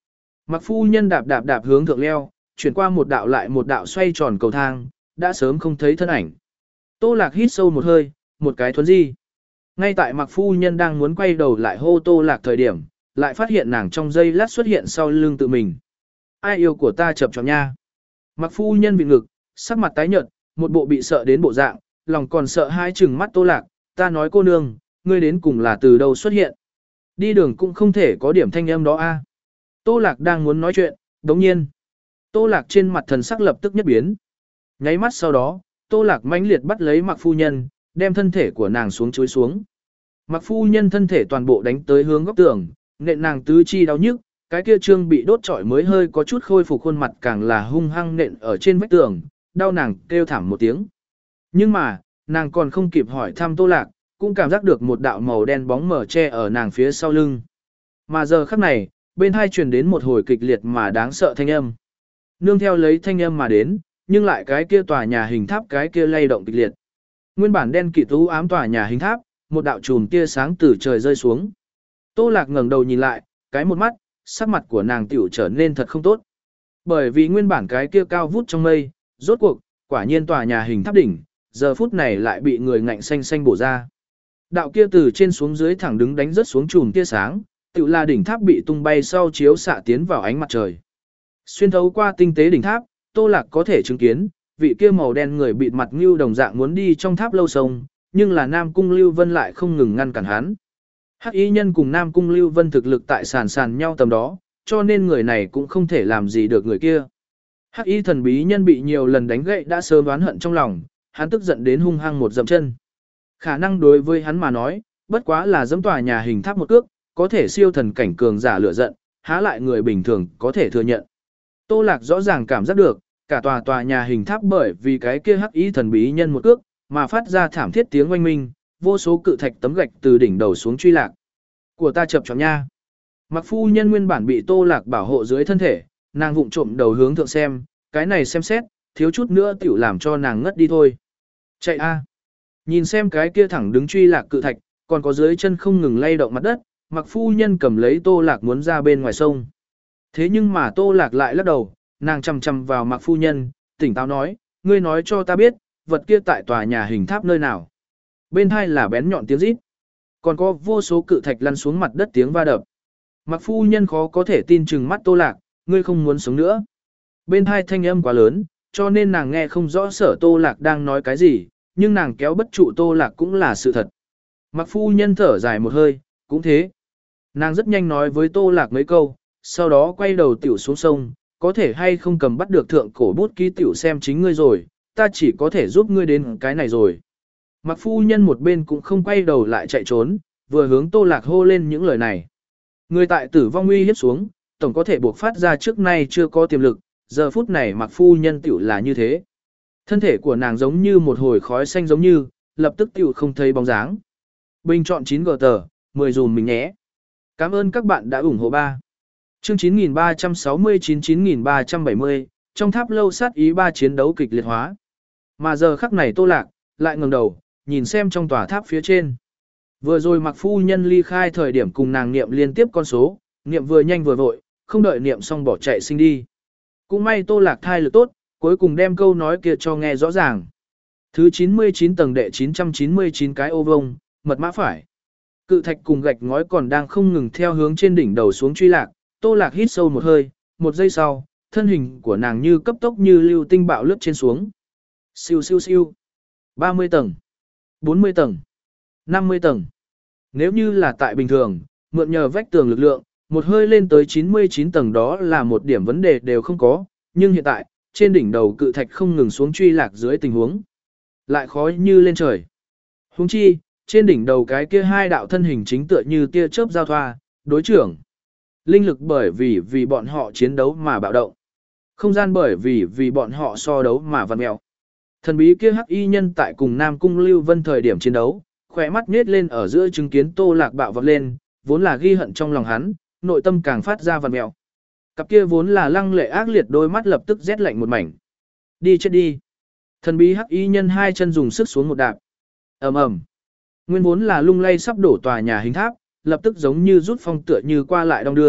Mặc phu nhân đạp đạp đạp hướng thượng leo, chuyển qua một đạo lại một đạo xoay tròn cầu thang, đã sớm không thấy thân ảnh. Tô Lạc hít sâu một hơi, một cái thuấn di. Ngay tại Mặc phu nhân đang muốn quay đầu lại hô Tô Lạc thời điểm, lại phát hiện nàng trong giây lát xuất hiện sau lưng tự mình. Ai yêu của ta chập chọn nha. Mặc phu nhân bị ngực, sắc mặt tái nhợt, một bộ bị sợ đến bộ dạng, lòng còn sợ hai chừng mắt Tô Lạc, ta nói cô nương, ngươi đến cùng là từ đâu xuất hiện. Đi đường cũng không thể có điểm thanh âm đó a. Tô Lạc đang muốn nói chuyện, đồng nhiên. Tô Lạc trên mặt thần sắc lập tức nhất biến. Nháy mắt sau đó, Tô Lạc mãnh liệt bắt lấy Mặc phu nhân, đem thân thể của nàng xuống chuối xuống. Mặc phu nhân thân thể toàn bộ đánh tới hướng góc tường, nện nàng tứ chi đau nhức, cái kia trương bị đốt trọi mới hơi có chút khôi phục khuôn mặt càng là hung hăng nện ở trên vách tường, đau nàng kêu thảm một tiếng. Nhưng mà, nàng còn không kịp hỏi thăm Tô Lạc, cũng cảm giác được một đạo màu đen bóng mờ che ở nàng phía sau lưng. Mà giờ khắc này, bên hai truyền đến một hồi kịch liệt mà đáng sợ thanh âm. Nương theo lấy thanh âm mà đến, nhưng lại cái kia tòa nhà hình tháp cái kia lay động kịch liệt. Nguyên bản đen kịt u ám tòa nhà hình tháp, một đạo chùm tia sáng từ trời rơi xuống. Tô Lạc ngẩng đầu nhìn lại, cái một mắt, sắc mặt của nàng tiểu trở nên thật không tốt. Bởi vì nguyên bản cái kia cao vút trong mây, rốt cuộc, quả nhiên tòa nhà hình tháp đỉnh, giờ phút này lại bị người ngạnh xanh xanh bổ ra. Đạo kia từ trên xuống dưới thẳng đứng đánh rất xuống chùm tia sáng, tiểu là đỉnh tháp bị tung bay sau chiếu xạ tiến vào ánh mặt trời. Xuyên thấu qua tinh tế đỉnh tháp, Tô Lạc có thể chứng kiến, vị kia màu đen người bịt mặt như đồng dạng muốn đi trong tháp lâu sông, nhưng là Nam Cung Lưu Vân lại không ngừng ngăn cản hắn. Hắc Y nhân cùng Nam Cung Lưu Vân thực lực tại sàn sàn nhau tầm đó, cho nên người này cũng không thể làm gì được người kia. Hắc Y thần bí nhân bị nhiều lần đánh gậy đã sớm oán hận trong lòng, hắn tức giận đến hung hăng một dậm chân. Khả năng đối với hắn mà nói, bất quá là giẫm tòa nhà hình tháp một cước, có thể siêu thần cảnh cường giả lửa giận, há lại người bình thường có thể thừa nhận. Tô Lạc rõ ràng cảm giác được, cả tòa tòa nhà hình tháp bởi vì cái kia Hắc Y thần bí nhân một cước, mà phát ra thảm thiết tiếng oanh minh, vô số cự thạch tấm gạch từ đỉnh đầu xuống truy lạc. Của ta chập chọn nha. Mặc phu nhân nguyên bản bị Tô Lạc bảo hộ dưới thân thể, nàng vụng trộm đầu hướng thượng xem, cái này xem xét, thiếu chút nữa tiểu làm cho nàng ngất đi thôi. Chạy a. Nhìn xem cái kia thẳng đứng truy lạc cự thạch, còn có dưới chân không ngừng lay động mặt đất, Mặc phu nhân cầm lấy Tô Lạc muốn ra bên ngoài sông. Thế nhưng mà Tô Lạc lại lắc đầu, nàng chằm chằm vào Mặc phu nhân, tỉnh táo nói, ngươi nói cho ta biết, vật kia tại tòa nhà hình tháp nơi nào. Bên hai là bén nhọn tiếng rít, còn có vô số cự thạch lăn xuống mặt đất tiếng va đập. Mặc phu nhân khó có thể tin chừng mắt Tô Lạc, ngươi không muốn sống nữa. Bên hai thanh âm quá lớn, cho nên nàng nghe không rõ sở Tô Lạc đang nói cái gì, nhưng nàng kéo bất trụ Tô Lạc cũng là sự thật. Mặc phu nhân thở dài một hơi, cũng thế. Nàng rất nhanh nói với Tô Lạc mấy câu, sau đó quay đầu tiểu xuống sông, có thể hay không cầm bắt được thượng cổ bút ký tiểu xem chính ngươi rồi, ta chỉ có thể giúp ngươi đến cái này rồi. Mặc phu nhân một bên cũng không quay đầu lại chạy trốn, vừa hướng Tô Lạc hô lên những lời này. Người tại tử vong uy hiếp xuống, tổng có thể buộc phát ra trước nay chưa có tiềm lực, giờ phút này Mặc phu nhân tiểu là như thế. Thân thể của nàng giống như một hồi khói xanh giống như, lập tức tiểu không thấy bóng dáng. Bình chọn chín gờ tờ, mười dùm mình nhé. Cảm ơn các bạn đã ủng hộ ba. Chương chín nghìn ba trăm sáu mươi chín chín nghìn ba trăm bảy mươi, trong tháp lâu sát ý ba chiến đấu kịch liệt hóa. Mà giờ khắc này Tô Lạc, lại ngẩng đầu, nhìn xem trong tòa tháp phía trên. Vừa rồi Mặc phu nhân ly khai thời điểm cùng nàng niệm liên tiếp con số, niệm vừa nhanh vừa vội, không đợi niệm xong bỏ chạy sinh đi. Cũng may Tô Lạc thai lực tốt, cuối cùng đem câu nói kia cho nghe rõ ràng. Thứ chín mươi chín tầng đệ chín trăm chín mươi chín cái ô vông, mật mã phải. Cự thạch cùng gạch ngói còn đang không ngừng theo hướng trên đỉnh đầu xuống truy lạc, Tô Lạc hít sâu một hơi, một giây sau, thân hình của nàng như cấp tốc như lưu tinh bạo lướt trên xuống. Siêu siêu siêu. ba mươi tầng, bốn mươi tầng, năm mươi tầng. Nếu như là tại bình thường, mượn nhờ vách tường lực lượng, một hơi lên tới chín mươi chín tầng đó là một điểm vấn đề đều không có, nhưng hiện tại, trên đỉnh đầu cự thạch không ngừng xuống truy lạc dưới tình huống. Lại khó như lên trời. Huống chi, trên đỉnh đầu cái kia hai đạo thân hình chính tựa như tia chớp giao thoa, đối trưởng. Linh lực bởi vì vì bọn họ chiến đấu mà bạo động. Không gian bởi vì vì bọn họ so đấu mà vặn mèo. Thần bí kia Hắc Y nhân tại cùng Nam Cung Lưu Vân thời điểm chiến đấu, khỏe mắt nhếch lên ở giữa chứng kiến Tô Lạc bạo vọt lên, vốn là ghi hận trong lòng hắn, nội tâm càng phát ra vặn mèo. Cặp kia vốn là lăng lệ ác liệt đôi mắt lập tức rét lạnh một mảnh. Đi chết đi. Thần bí Hắc Y nhân hai chân dùng sức xuống một đạp. Ầm ầm. Nguyên vốn là lung lay sắp đổ tòa nhà hình tháp, lập tức giống như rút phong tựa như qua lại đong đưa,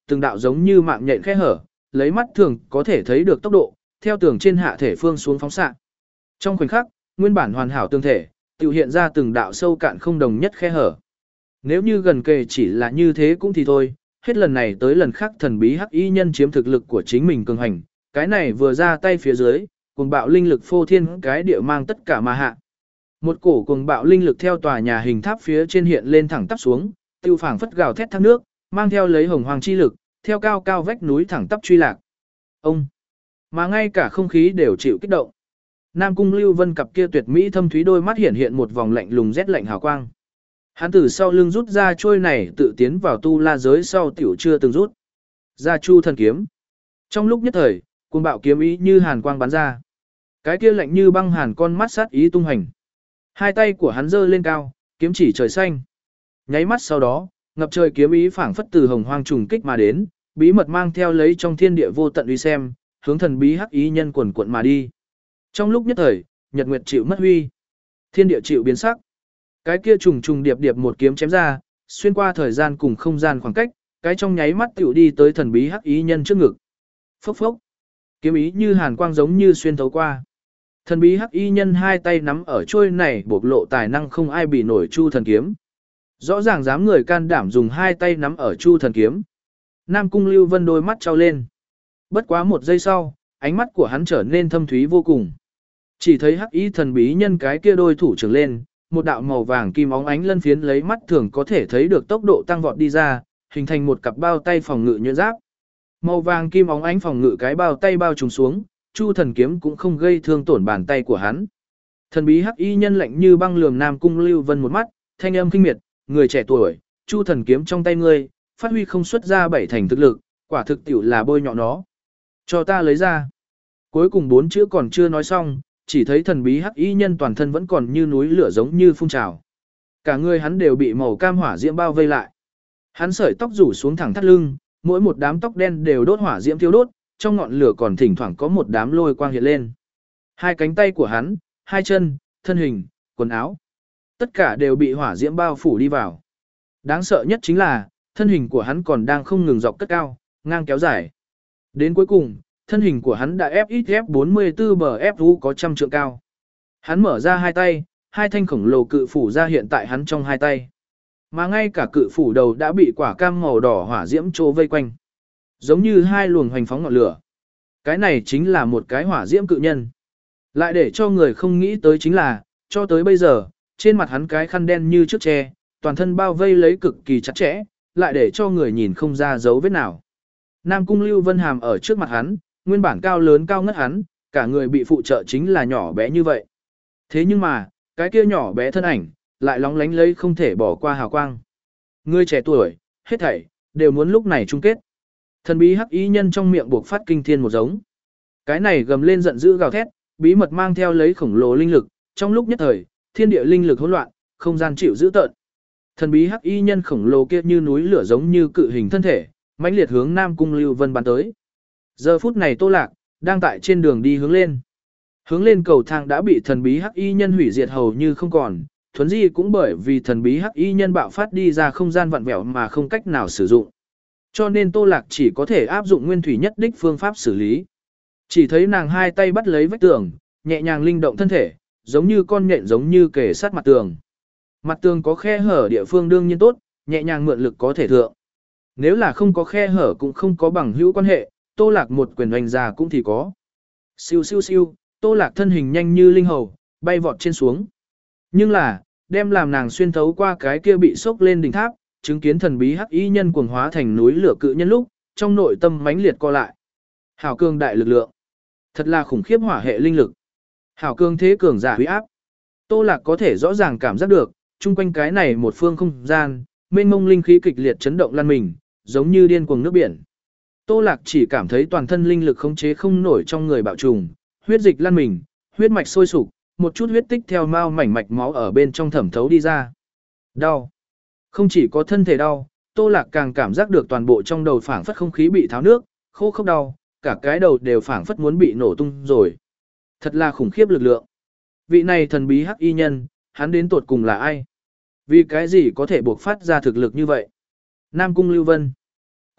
từng đạo giống như mạng nhện khe hở, lấy mắt thường có thể thấy được tốc độ, theo tường trên hạ thể phương xuống phóng xạ. Trong khoảnh khắc, nguyên bản hoàn hảo tương thể, tự hiện ra từng đạo sâu cạn không đồng nhất khe hở. Nếu như gần kề chỉ là như thế cũng thì thôi, hết lần này tới lần khác thần bí hắc y nhân chiếm thực lực của chính mình cường hành, cái này vừa ra tay phía dưới, cuồng bạo linh lực phô thiên cái địa mang tất cả mà hạ. Một cổ cuồng bạo linh lực theo tòa nhà hình tháp phía trên hiện lên thẳng tắp xuống, tiêu phảng phất gào thét thác nước, mang theo lấy hồng hoàng chi lực, theo cao cao vách núi thẳng tắp truy lạc. Ông, mà ngay cả không khí đều chịu kích động. Nam Cung Lưu Vân cặp kia tuyệt mỹ thâm thúy đôi mắt hiện hiện một vòng lạnh lùng rét lạnh hào quang. Hắn từ sau lưng rút ra trôi này tự tiến vào tu la giới sau tiểu chưa từng rút. Ra Chu thần kiếm. Trong lúc nhất thời, cuồng bạo kiếm ý như hàn quang bắn ra. Cái kia lạnh như băng hàn con mắt sát ý tung hành. Hai tay của hắn giơ lên cao, kiếm chỉ trời xanh. Nháy mắt sau đó, ngập trời kiếm ý phảng phất từ hồng hoang trùng kích mà đến, bí mật mang theo lấy trong thiên địa vô tận uy xem, hướng thần bí hắc ý nhân quần quận mà đi. Trong lúc nhất thời, nhật nguyệt chịu mất huy, thiên địa chịu biến sắc. Cái kia trùng trùng điệp điệp một kiếm chém ra, xuyên qua thời gian cùng không gian khoảng cách, cái trong nháy mắt tiểu đi tới thần bí hắc ý nhân trước ngực. Phốc phốc. Kiếm ý như hàn quang giống như xuyên thấu qua. Thần bí hắc y nhân hai tay nắm ở trôi này bộc lộ tài năng không ai bị nổi chu thần kiếm. Rõ ràng dám người can đảm dùng hai tay nắm ở chu thần kiếm. Nam Cung Lưu Vân đôi mắt trao lên. Bất quá một giây sau, ánh mắt của hắn trở nên thâm thúy vô cùng. Chỉ thấy hắc y thần bí nhân cái kia đôi thủ trưởng lên, một đạo màu vàng kim óng ánh lân phiến lấy mắt thường có thể thấy được tốc độ tăng vọt đi ra, hình thành một cặp bao tay phòng ngự nhuyễn giáp. Màu vàng kim óng ánh phòng ngự cái bao tay bao trùm xuống, chu thần kiếm cũng không gây thương tổn bàn tay của hắn. Thần bí hắc y nhân lạnh như băng lườm Nam Cung Lưu Vân một mắt, thanh âm kinh miệt, người trẻ tuổi, chu thần kiếm trong tay ngươi, phát huy không xuất ra bảy thành thực lực, quả thực tiểu là bôi nhọ nó. Cho ta lấy ra. Cuối cùng bốn chữ còn chưa nói xong, chỉ thấy thần bí hắc y nhân toàn thân vẫn còn như núi lửa giống như phun trào. Cả người hắn đều bị màu cam hỏa diễm bao vây lại. Hắn sợi tóc rủ xuống thẳng thắt lưng, mỗi một đám tóc đen đều đốt hỏa diễm thiêu đốt, trong ngọn lửa còn thỉnh thoảng có một đám lôi quang hiện lên. Hai cánh tay của hắn, hai chân, thân hình, quần áo, tất cả đều bị hỏa diễm bao phủ đi vào. Đáng sợ nhất chính là, thân hình của hắn còn đang không ngừng dọc cất cao, ngang kéo dài. Đến cuối cùng, thân hình của hắn đã ép ít ép bốn mươi tư bờ ép u có trăm trượng cao. Hắn mở ra hai tay, hai thanh khổng lồ cự phủ ra hiện tại hắn trong hai tay. Mà ngay cả cự phủ đầu đã bị quả cam màu đỏ hỏa diễm trô vây quanh. Giống như hai luồng hoành phóng ngọn lửa. Cái này chính là một cái hỏa diễm cự nhân. Lại để cho người không nghĩ tới chính là, cho tới bây giờ, trên mặt hắn cái khăn đen như trước tre, toàn thân bao vây lấy cực kỳ chặt chẽ, lại để cho người nhìn không ra dấu vết nào. Nam Cung Lưu Vân Hàm ở trước mặt hắn, nguyên bản cao lớn cao ngất hắn, cả người bị phụ trợ chính là nhỏ bé như vậy. Thế nhưng mà, cái kia nhỏ bé thân ảnh, lại lóng lánh lấy không thể bỏ qua hào quang. Người trẻ tuổi, hết thảy, đều muốn lúc này chung kết. Thần bí hắc ý nhân trong miệng buộc phát kinh thiên một giống. Cái này gầm lên giận dữ gào thét, bí mật mang theo lấy khổng lồ linh lực, trong lúc nhất thời, thiên địa linh lực hỗn loạn, không gian chịu giữ tợn. Thần bí hắc y nhân khổng lồ kia như núi lửa giống như cự hình thân thể, mãnh liệt hướng Nam Cung Lưu Vân bắn tới. Giờ phút này Tô Lạc đang tại trên đường đi hướng lên. Hướng lên cầu thang đã bị thần bí hắc y nhân hủy diệt hầu như không còn, thuấn di cũng bởi vì thần bí hắc y nhân bạo phát đi ra không gian vặn vẹo mà không cách nào sử dụng. Cho nên Tô Lạc chỉ có thể áp dụng nguyên thủy nhất đích phương pháp xử lý. Chỉ thấy nàng hai tay bắt lấy vách tường, nhẹ nhàng linh động thân thể, giống như con nhện giống như kề sát mặt tường. Mặt tường có khe hở địa phương đương nhiên tốt, nhẹ nhàng mượn lực có thể thượng. Nếu là không có khe hở cũng không có bằng hữu quan hệ, Tô Lạc một quyền hoành ra cũng thì có. Siêu siêu siêu, Tô Lạc thân hình nhanh như linh hầu, bay vọt trên xuống. Nhưng là, đem làm nàng xuyên thấu qua cái kia bị sốc lên đỉnh tháp, chứng kiến thần bí hắc y nhân cuồng hóa thành núi lửa cự nhân lúc, trong nội tâm mãnh liệt co lại. Hảo cường đại lực lượng, thật là khủng khiếp hỏa hệ linh lực. Hảo cường thế cường giả uy áp. Tô Lạc có thể rõ ràng cảm giác được, chung quanh cái này một phương không gian, mênh mông linh khí kịch liệt chấn động lan mình, giống như điên cuồng nước biển. Tô Lạc chỉ cảm thấy toàn thân linh lực khống chế không nổi trong người bạo trùng, huyết dịch lan mình, huyết mạch sôi sục, một chút huyết tích theo mao mảnh mạch máu ở bên trong thẩm thấu đi ra. Đau. Không chỉ có thân thể đau, Tô Lạc càng cảm giác được toàn bộ trong đầu phảng phất không khí bị tháo nước, khô khốc đau, cả cái đầu đều phảng phất muốn bị nổ tung rồi. Thật là khủng khiếp lực lượng. Vị này thần bí hắc y nhân, hắn đến tột cùng là ai? Vì cái gì có thể buộc phát ra thực lực như vậy? Nam Cung Lưu Vân.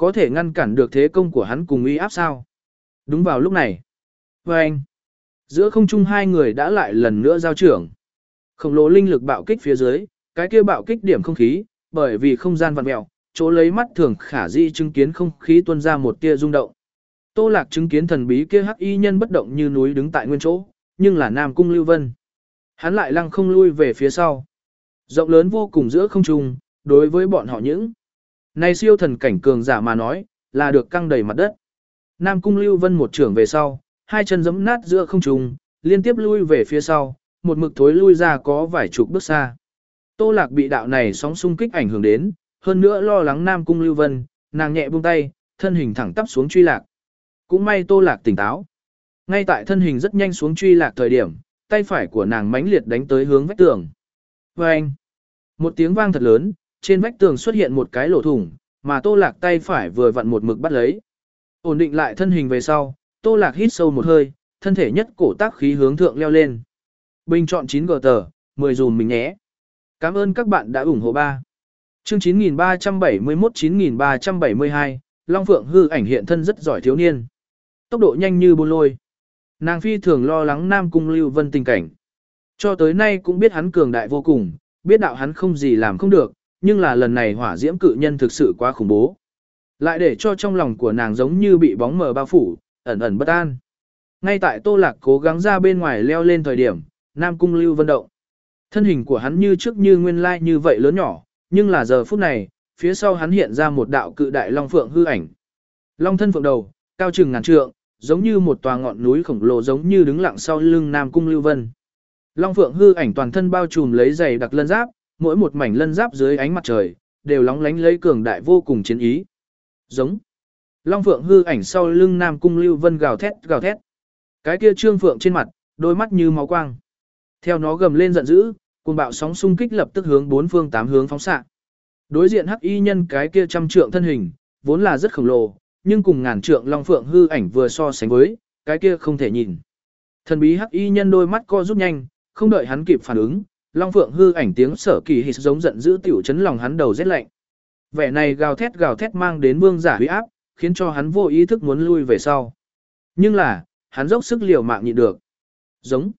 có thể ngăn cản được thế công của hắn cùng uy áp sao? Đúng vào lúc này. Và anh, giữa không trung hai người đã lại lần nữa giao trưởng. Khổng lồ linh lực bạo kích phía dưới, cái kia bạo kích điểm không khí, bởi vì không gian vặn mèo, chỗ lấy mắt thường khả di chứng kiến không khí tuôn ra một tia rung động. Tô Lạc chứng kiến thần bí kia hắc y nhân bất động như núi đứng tại nguyên chỗ, nhưng là Nam Cung Lưu Vân. Hắn lại lăng không lui về phía sau. Rộng lớn vô cùng giữa không trung, đối với bọn họ những này siêu thần cảnh cường giả mà nói, là được căng đầy mặt đất. Nam Cung Lưu Vân một trưởng về sau, hai chân giẫm nát giữa không trung, liên tiếp lui về phía sau, một mực thối lui ra có vài chục bước xa. Tô Lạc bị đạo này sóng xung kích ảnh hưởng đến, hơn nữa lo lắng Nam Cung Lưu Vân, nàng nhẹ buông tay, thân hình thẳng tắp xuống truy lạc. Cũng may Tô Lạc tỉnh táo. Ngay tại thân hình rất nhanh xuống truy lạc thời điểm, tay phải của nàng mãnh liệt đánh tới hướng vách tường. Vâng! Một tiếng vang thật lớn, trên vách tường xuất hiện một cái lỗ thủng, mà Tô Lạc tay phải vừa vặn một mực bắt lấy. Ổn định lại thân hình về sau, Tô Lạc hít sâu một hơi, thân thể nhất cổ tác khí hướng thượng leo lên. Bình chọn chín G tờ, mười dùm mình nhé. Cảm ơn các bạn đã ủng hộ ba. Chương chín nghìn ba trăm bảy mươi mốt chín nghìn ba trăm bảy mươi hai, Long Phượng hư ảnh hiện thân rất giỏi thiếu niên. Tốc độ nhanh như bôn lôi. Nàng phi thường lo lắng Nam Cung Lưu Vân tình cảnh. Cho tới nay cũng biết hắn cường đại vô cùng, biết đạo hắn không gì làm không được, nhưng là lần này hỏa diễm cự nhân thực sự quá khủng bố. Lại để cho trong lòng của nàng giống như bị bóng mờ bao phủ, ẩn ẩn bất an. Ngay tại Tô Lạc cố gắng ra bên ngoài leo lên thời điểm, Nam Cung Lưu Vân động. Thân hình của hắn như trước như nguyên lai như vậy lớn nhỏ, nhưng là giờ phút này, phía sau hắn hiện ra một đạo cự đại long phượng hư ảnh. Long thân phượng đầu, cao chừng ngàn trượng, giống như một tòa ngọn núi khổng lồ giống như đứng lặng sau lưng Nam Cung Lưu Vân. Long phượng hư ảnh toàn thân bao trùm lấy dày đặc lân giáp, mỗi một mảnh lân giáp dưới ánh mặt trời, đều lóng lánh lấy cường đại vô cùng chiến ý. Giống. Long phượng hư ảnh sau lưng Nam Cung Lưu Vân gào thét gào thét. Cái kia trương phượng trên mặt, đôi mắt như máu quang. Theo nó gầm lên giận dữ, cuồng bạo sóng xung kích lập tức hướng bốn phương tám hướng phóng xạ. Đối diện hắc y nhân cái kia trăm trượng thân hình, vốn là rất khổng lồ, nhưng cùng ngàn trượng long phượng hư ảnh vừa so sánh với, cái kia không thể nhìn. Thần bí hắc y nhân đôi mắt co rút nhanh, không đợi hắn kịp phản ứng, long phượng hư ảnh tiếng sở kỳ hít giống giận dữ tiểu chấn lòng hắn đầu rét lạnh. Vẻ này gào thét gào thét mang đến vương giả uy áp, khiến cho hắn vô ý thức muốn lui về sau. Nhưng là, hắn dốc sức liều mạng nhịn được. Giống.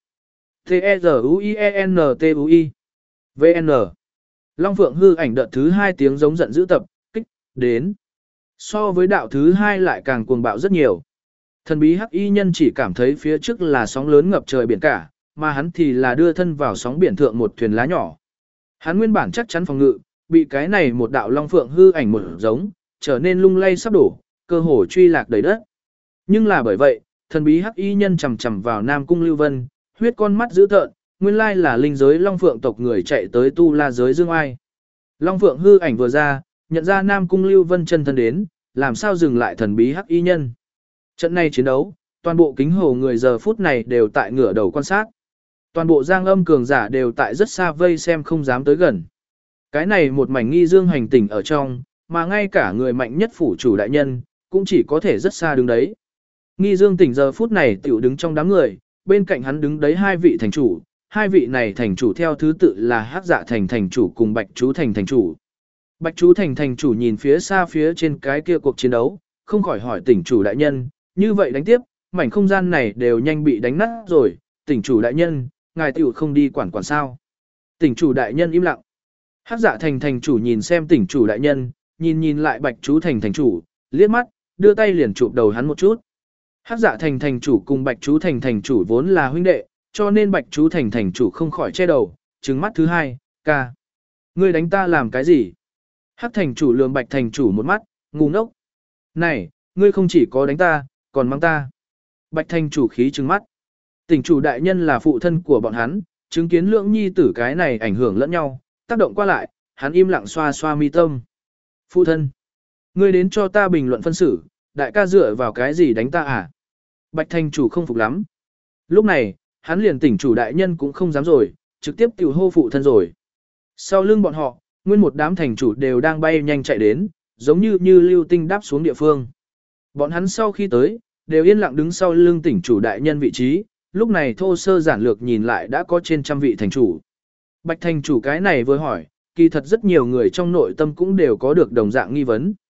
T-E-Z-U-I-E-N-T-U-I V N Long Phượng hư ảnh đợt thứ hai tiếng giống giận dữ tập, kích, đến. So với đạo thứ hai lại càng cuồng bạo rất nhiều. Thần bí hắc y nhân chỉ cảm thấy phía trước là sóng lớn ngập trời biển cả, mà hắn thì là đưa thân vào sóng biển thượng một thuyền lá nhỏ. Hắn nguyên bản chắc chắn phòng ngự, bị cái này một đạo Long Phượng hư ảnh một giống, trở nên lung lay sắp đổ, cơ hồ truy lạc đầy đất. Nhưng là bởi vậy, thần bí hắc y nhân chầm chầm vào Nam Cung Lưu Vân, huyết con mắt dữ tợn, nguyên lai là linh giới Long Phượng tộc người chạy tới tu la giới Dương Ai. Long Phượng hư ảnh vừa ra, nhận ra Nam Cung Lưu Vân chân thân đến, làm sao dừng lại thần bí hắc y nhân. Trận này chiến đấu, toàn bộ kính hồ người giờ phút này đều tại ngửa đầu quan sát. Toàn bộ giang âm cường giả đều tại rất xa vây xem không dám tới gần. Cái này một mảnh nghi dương hành tỉnh ở trong, mà ngay cả người mạnh nhất phủ chủ đại nhân, cũng chỉ có thể rất xa đứng đấy. Nghi dương tỉnh giờ phút này tiểu đứng trong đám người, bên cạnh hắn đứng đấy hai vị thành chủ, hai vị này thành chủ theo thứ tự là Hắc Dạ Thành thành chủ cùng Bạch Chú Thành thành chủ. Bạch Chú Thành thành chủ nhìn phía xa phía trên cái kia cuộc chiến đấu, không khỏi hỏi tỉnh chủ đại nhân, như vậy đánh tiếp, mảnh không gian này đều nhanh bị đánh nát rồi, tỉnh chủ đại nhân, ngài tiểu không đi quản quản sao. Tỉnh chủ đại nhân im lặng. Hắc Dạ Thành thành chủ nhìn xem tỉnh chủ đại nhân, nhìn nhìn lại Bạch Chú Thành thành chủ, liếc mắt, đưa tay liền chụp đầu hắn một chút. Hắc Dạ Thành thành chủ cùng Bạch Chú Thành thành chủ vốn là huynh đệ, cho nên Bạch Chú Thành thành chủ không khỏi che đầu, trừng mắt thứ hai, ca. Ngươi đánh ta làm cái gì? Hắc thành chủ lườm Bạch thành chủ một mắt, ngu ngốc. Này, ngươi không chỉ có đánh ta, còn mang ta. Bạch thành chủ khí trừng mắt. Tỉnh chủ đại nhân là phụ thân của bọn hắn, chứng kiến lưỡng nhi tử cái này ảnh hưởng lẫn nhau, tác động qua lại, hắn im lặng xoa xoa mi tâm. Phụ thân, ngươi đến cho ta bình luận phân xử, đại ca dựa vào cái gì đánh ta à? Bạch thành chủ không phục lắm. Lúc này, hắn liền tỉnh chủ đại nhân cũng không dám rồi, trực tiếp tiểu hô phụ thân rồi. Sau lưng bọn họ, nguyên một đám thành chủ đều đang bay nhanh chạy đến, giống như như lưu tinh đáp xuống địa phương. Bọn hắn sau khi tới, đều yên lặng đứng sau lưng tỉnh chủ đại nhân vị trí, lúc này thô sơ giản lược nhìn lại đã có trên trăm vị thành chủ. Bạch thành chủ cái này vừa hỏi, kỳ thật rất nhiều người trong nội tâm cũng đều có được đồng dạng nghi vấn.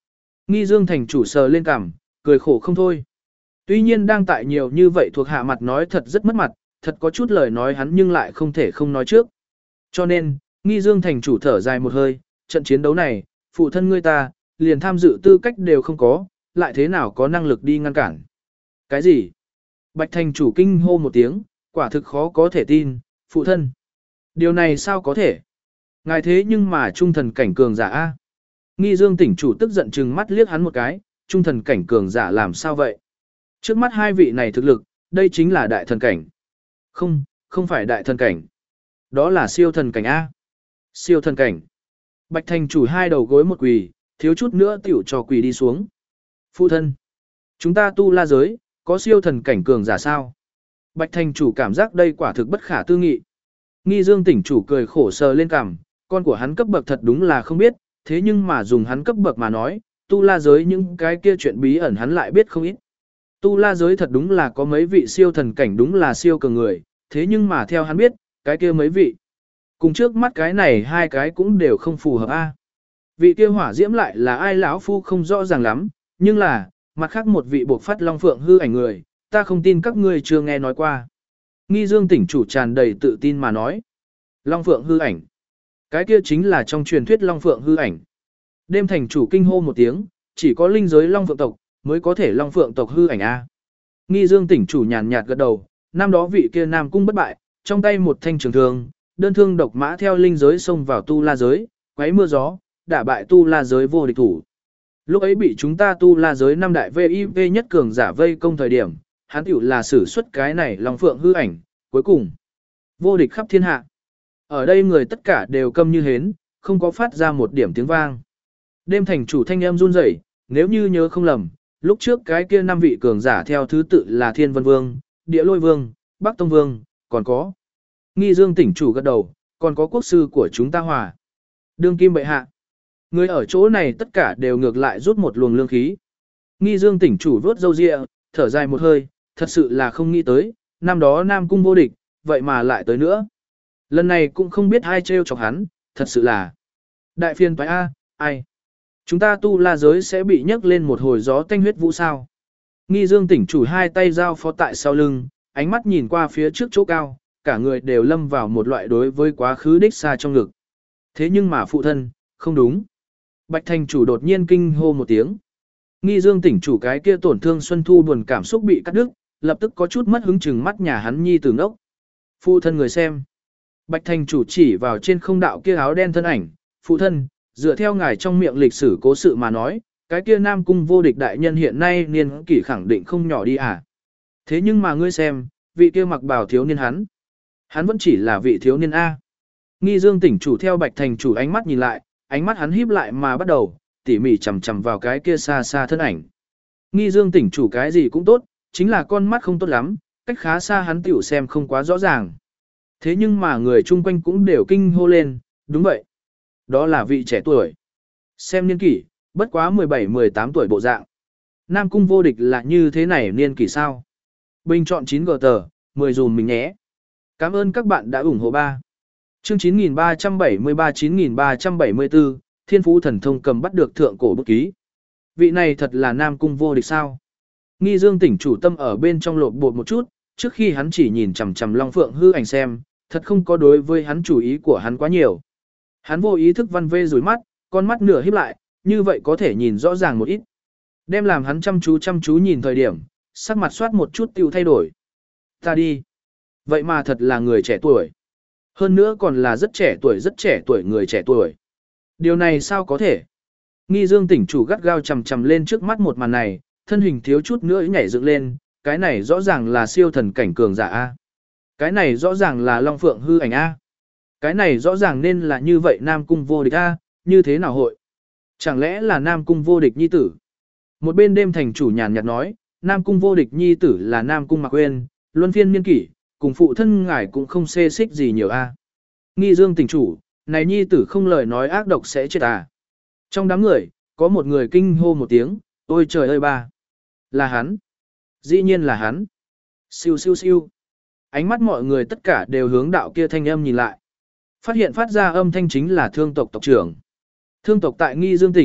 Nghi Dương thành chủ sờ lên cằm, cười khổ không thôi. Tuy nhiên đang tại nhiều như vậy thuộc hạ mặt nói thật rất mất mặt, thật có chút lời nói hắn nhưng lại không thể không nói trước. Cho nên, Nghi Dương thành chủ thở dài một hơi, trận chiến đấu này, phụ thân ngươi ta, liền tham dự tư cách đều không có, lại thế nào có năng lực đi ngăn cản. Cái gì? Bạch thành chủ kinh hô một tiếng, quả thực khó có thể tin, phụ thân. Điều này sao có thể? Ngài thế nhưng mà trung thần cảnh cường giả A. Nghi Dương tỉnh chủ tức giận trừng mắt liếc hắn một cái, trung thần cảnh cường giả làm sao vậy? Trước mắt hai vị này thực lực, đây chính là đại thần cảnh. Không, không phải đại thần cảnh. Đó là siêu thần cảnh A. Siêu thần cảnh. Bạch thành chủ hai đầu gối một quỳ, thiếu chút nữa tiểu cho quỳ đi xuống. Phụ thân. Chúng ta tu la giới, có siêu thần cảnh cường giả sao? Bạch thành chủ cảm giác đây quả thực bất khả tư nghị. Nghi Dương tỉnh chủ cười khổ sờ lên cằm, con của hắn cấp bậc thật đúng là không biết, thế nhưng mà dùng hắn cấp bậc mà nói, tu la giới những cái kia chuyện bí ẩn hắn lại biết không ít. Tu la giới thật đúng là có mấy vị siêu thần cảnh đúng là siêu cường người, thế nhưng mà theo hắn biết, cái kia mấy vị. Cùng trước mắt cái này hai cái cũng đều không phù hợp a. Vị kia hỏa diễm lại là ai lão phu không rõ ràng lắm, nhưng là, mặt khác một vị buộc phát long phượng hư ảnh người, ta không tin các ngươi chưa nghe nói qua. Nghi Dương tỉnh chủ tràn đầy tự tin mà nói. Long phượng hư ảnh. Cái kia chính là trong truyền thuyết long phượng hư ảnh. Đêm thành chủ kinh hô một tiếng, chỉ có linh giới long phượng tộc, mới có thể long phượng tộc hư ảnh a. Nghi Dương tỉnh chủ nhàn nhạt gật đầu, năm đó vị kia nam cung bất bại, trong tay một thanh trường thương, đơn thương độc mã theo linh giới xông vào tu la giới, quấy mưa gió, đả bại tu la giới vô địch thủ. Lúc ấy bị chúng ta tu la giới năm đại vê i vê nhất cường giả vây công thời điểm, hắn tiểu là sử xuất cái này long phượng hư ảnh, cuối cùng vô địch khắp thiên hạ. Ở đây người tất cả đều câm như hến, không có phát ra một điểm tiếng vang. Đêm thành chủ thanh em run rẩy, nếu như nhớ không lầm, lúc trước cái kia năm vị cường giả theo thứ tự là Thiên Vân Vương, Địa Lôi Vương, Bắc Tông Vương, còn có Nghi Dương tỉnh chủ gật đầu, còn có quốc sư của chúng ta Hòa. Đương kim bệ hạ. Người ở chỗ này tất cả đều ngược lại rút một luồng lương khí. Nghi Dương tỉnh chủ vốt râu ria, thở dài một hơi, thật sự là không nghĩ tới, năm đó Nam Cung vô địch, vậy mà lại tới nữa. Lần này cũng không biết ai trêu chọc hắn, thật sự là đại phiên toái A, ai. Chúng ta tu la giới sẽ bị nhấc lên một hồi gió tanh huyết vũ sao. Nghi Dương tỉnh chủ hai tay giao phó tại sau lưng, ánh mắt nhìn qua phía trước chỗ cao, cả người đều lâm vào một loại đối với quá khứ đích xa trong ngực. Thế nhưng mà phụ thân, không đúng. Bạch thành chủ đột nhiên kinh hô một tiếng. Nghi Dương tỉnh chủ cái kia tổn thương Xuân Thu buồn cảm xúc bị cắt đứt, lập tức có chút mất hứng chừng mắt nhà hắn nhi tử ngốc. Phụ thân người xem. Bạch thành chủ chỉ vào trên không đạo kia áo đen thân ảnh, phụ thân, dựa theo ngài trong miệng lịch sử cố sự mà nói, cái kia Nam Cung vô địch đại nhân hiện nay niên kỷ khẳng định không nhỏ đi à. Thế nhưng mà ngươi xem, vị kia mặc bào thiếu niên hắn. Hắn vẫn chỉ là vị thiếu niên A. Nghi Dương tỉnh chủ theo Bạch thành chủ ánh mắt nhìn lại, ánh mắt hắn híp lại mà bắt đầu, tỉ mỉ chằm chằm vào cái kia xa xa thân ảnh. Nghi Dương tỉnh chủ cái gì cũng tốt, chính là con mắt không tốt lắm, cách khá xa hắn tiểu xem không quá rõ ràng. Thế nhưng mà người chung quanh cũng đều kinh hô lên, đúng vậy. Đó là vị trẻ tuổi. Xem niên kỷ, bất quá mười bảy mười tám tuổi bộ dạng. Nam Cung vô địch là như thế này niên kỷ sao? Bình chọn chín gờ tờ, mười dùm mình nhé. Cảm ơn các bạn đã ủng hộ ba. Chương chín nghìn ba trăm bảy mươi ba chín nghìn ba trăm bảy mươi tư, Thiên Phú thần thông cầm bắt được thượng cổ bút ký. Vị này thật là Nam Cung vô địch sao? Nghi Dương tỉnh chủ tâm ở bên trong lột bột một chút, trước khi hắn chỉ nhìn chằm chằm Long Phượng hư ảnh xem, thật không có đối với hắn chủ ý của hắn quá nhiều. Hắn vô ý thức văn vê rủi mắt, con mắt nửa híp lại, như vậy có thể nhìn rõ ràng một ít. Đem làm hắn chăm chú chăm chú nhìn thời điểm, sắc mặt soát một chút tiêu thay đổi. Ta đi. Vậy mà thật là người trẻ tuổi. Hơn nữa còn là rất trẻ tuổi rất trẻ tuổi người trẻ tuổi. Điều này sao có thể? Nghi Dương tỉnh chủ gắt gao chầm chầm lên trước mắt một màn này, thân hình thiếu chút nữa nhảy dựng lên, cái này rõ ràng là siêu thần cảnh cường giả A. Cái này rõ ràng là Long Phượng hư ảnh A. Cái này rõ ràng nên là như vậy Nam Cung vô địch A, như thế nào hội? Chẳng lẽ là Nam Cung vô địch nhi tử? Một bên đêm thành chủ nhàn nhạt nói, Nam Cung vô địch nhi tử là Nam Cung Mạc Quyên, luân phiên niên kỷ, cùng phụ thân ngài cũng không xê xích gì nhiều A. Nghi Dương tỉnh chủ, này nhi tử không lời nói ác độc sẽ chết à. Trong đám người, có một người kinh hô một tiếng, ôi trời ơi ba. Là hắn. Dĩ nhiên là hắn. Siêu siêu siêu. Ánh mắt mọi người tất cả đều hướng đạo kia thanh âm nhìn lại. Phát hiện phát ra âm thanh chính là thương tộc tộc trưởng. Thương tộc tại Nghi Dương tỉnh,